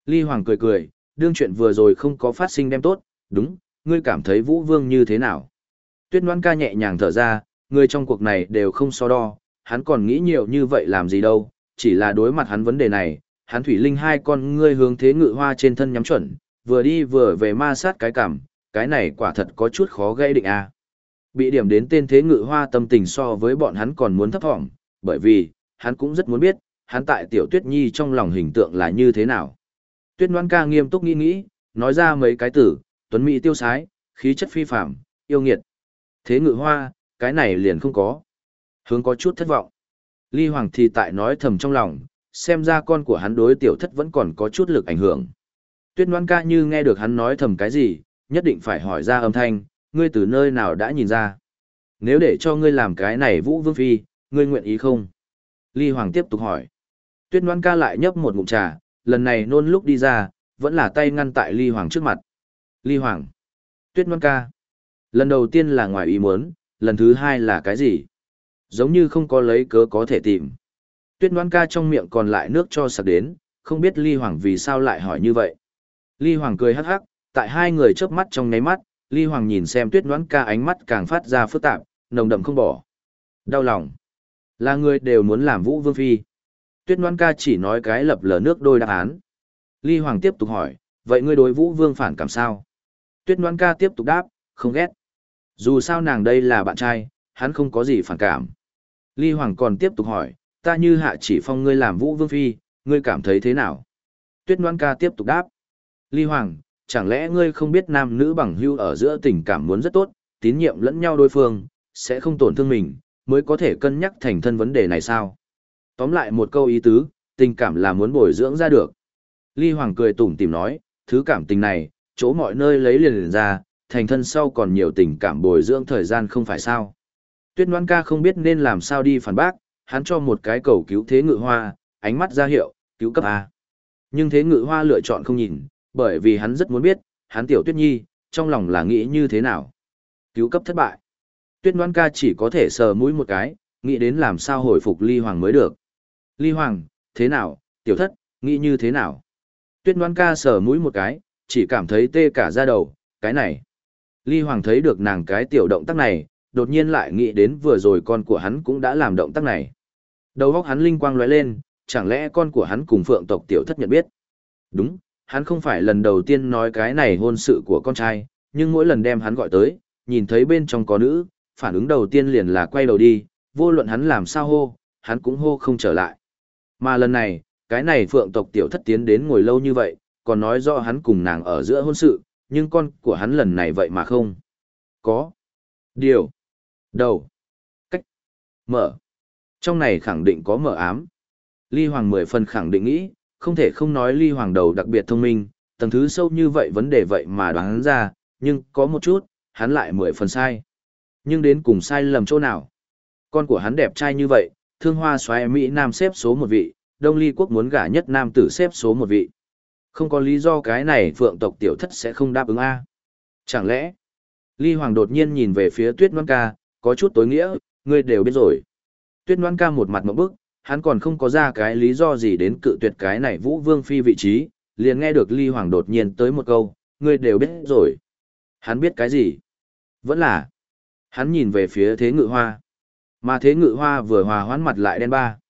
Ly Hoàng cười cười, đương chuyện vừa rồi không có phát sinh đem tốt, đúng, ngươi cảm thấy Vũ Vương như thế nào? Tuyết Ngoan ca nhẹ nhàng thở ra, người trong cuộc này đều không so đo, hắn còn nghĩ nhiều như vậy làm gì đâu, chỉ là đối mặt hắn vấn đề này, hắn thủy linh hai con ngươi hướng thế ngự hoa trên thân nhắm chuẩn, vừa đi vừa về ma sát cái cảm, cái này quả thật có chút khó gây định à. Bị điểm đến tên thế ngự hoa tâm tình so với bọn hắn còn muốn thấp thỏm, bởi vì, hắn cũng rất muốn biết, hắn tại tiểu Tuyết Nhi trong lòng hình tượng là như thế nào. Tuyết Ngoan ca nghiêm túc nghĩ, nói ra mấy cái từ, tuấn mỹ tiêu sái, khí chất phi phàm, yêu nghiệt. Thế ngự hoa, cái này liền không có. Hướng có chút thất vọng. Ly Hoàng thì tại nói thầm trong lòng, xem ra con của hắn đối tiểu thất vẫn còn có chút lực ảnh hưởng. Tuyết Ngoan ca như nghe được hắn nói thầm cái gì, nhất định phải hỏi ra âm thanh, ngươi từ nơi nào đã nhìn ra. Nếu để cho ngươi làm cái này Vũ Vương Phi, ngươi nguyện ý không? Ly Hoàng tiếp tục hỏi. Tuyết Ngoan ca lại nhấp một ngụm trà, lần này nôn lúc đi ra, vẫn là tay ngăn tại Ly Hoàng trước mặt. Ly Hoàng. Tuyết Ngoan ca. Lần đầu tiên là ngoài ý muốn, lần thứ hai là cái gì? Giống như không có lấy cớ có thể tìm. Tuyết Ngoan ca trong miệng còn lại nước cho sặc đến, không biết Ly Hoàng vì sao lại hỏi như vậy. Ly Hoàng cười hắc hắc, tại hai người chớp mắt trong nháy mắt, Ly Hoàng nhìn xem Tuyết Ngoan ca ánh mắt càng phát ra phức tạp, nồng đậm không bỏ. Đau lòng. Là người đều muốn làm Vũ Vương Phi. Tuyết Ngoan ca chỉ nói cái lập lờ nước đôi đáp án. Ly Hoàng tiếp tục hỏi, vậy ngươi đối Vũ Vương phản cảm sao? Tuyết Ngoan ca tiếp tục đáp, không ghét. Dù sao nàng đây là bạn trai, hắn không có gì phản cảm. Ly Hoàng còn tiếp tục hỏi, ta như hạ chỉ phong ngươi làm Vũ Vương Phi, ngươi cảm thấy thế nào? Tuyết Ngoan ca tiếp tục đáp. Ly Hoàng, chẳng lẽ ngươi không biết nam nữ bằng hữu ở giữa tình cảm muốn rất tốt, tín nhiệm lẫn nhau đối phương, sẽ không tổn thương mình, mới có thể cân nhắc thành thân vấn đề này sao? Tóm lại một câu ý tứ, tình cảm là muốn bồi dưỡng ra được. Ly Hoàng cười tủm tỉm nói, thứ cảm tình này, chỗ mọi nơi lấy liền ra, thành thân sau còn nhiều tình cảm bồi dưỡng thời gian không phải sao. Tuyết Ngoan ca không biết nên làm sao đi phản bác, hắn cho một cái cầu cứu thế ngự hoa, ánh mắt ra hiệu, cứu cấp A. Nhưng thế ngự hoa lựa chọn không nhìn, bởi vì hắn rất muốn biết, hắn tiểu Tuyết Nhi, trong lòng là nghĩ như thế nào. Cứu cấp thất bại. Tuyết Ngoan ca chỉ có thể sờ mũi một cái, nghĩ đến làm sao hồi phục Ly Hoàng mới được. Ly Hoàng, thế nào, tiểu thất, nghĩ như thế nào? Tuyết Ngoan ca sờ mũi một cái, chỉ cảm thấy tê cả da đầu, cái này. Ly Hoàng thấy được nàng cái tiểu động tác này, đột nhiên lại nghĩ đến vừa rồi con của hắn cũng đã làm động tác này. Đầu óc hắn linh quang lóe lên, chẳng lẽ con của hắn cùng phượng tộc tiểu thất nhận biết? Đúng, hắn không phải lần đầu tiên nói cái này hôn sự của con trai, nhưng mỗi lần đem hắn gọi tới, nhìn thấy bên trong có nữ, phản ứng đầu tiên liền là quay đầu đi, vô luận hắn làm sao hô, hắn cũng hô không trở lại. Mà lần này, cái này phượng tộc tiểu thất tiến đến ngồi lâu như vậy, còn nói rõ hắn cùng nàng ở giữa hôn sự, nhưng con của hắn lần này vậy mà không. Có. Điều. Đầu. Cách. Mở. Trong này khẳng định có mở ám. Ly Hoàng 10 phần khẳng định nghĩ, không thể không nói Ly Hoàng đầu đặc biệt thông minh, tầng thứ sâu như vậy vấn đề vậy mà đoán ra, nhưng có một chút, hắn lại 10 phần sai. Nhưng đến cùng sai lầm chỗ nào? Con của hắn đẹp trai như vậy, thương hoa soái Mỹ Nam xếp số 1 vị, Đông Ly quốc muốn gả nhất nam tử xếp số 1 vị. Không có lý do cái này phượng tộc tiểu thất sẽ không đáp ứng A. Chẳng lẽ, Ly Hoàng đột nhiên nhìn về phía Tuyết Ngoan ca, có chút tối nghĩa, ngươi đều biết rồi. Tuyết Ngoan ca một mặt mộng bức, hắn còn không có ra cái lý do gì đến cự tuyệt cái này Vũ Vương Phi vị trí, liền nghe được Ly Hoàng đột nhiên tới một câu, ngươi đều biết rồi. Hắn biết cái gì? Vẫn là, hắn nhìn về phía Thế Ngự Hoa. Mà Thế Ngự Hoa vừa hòa hoãn mặt lại đen ba.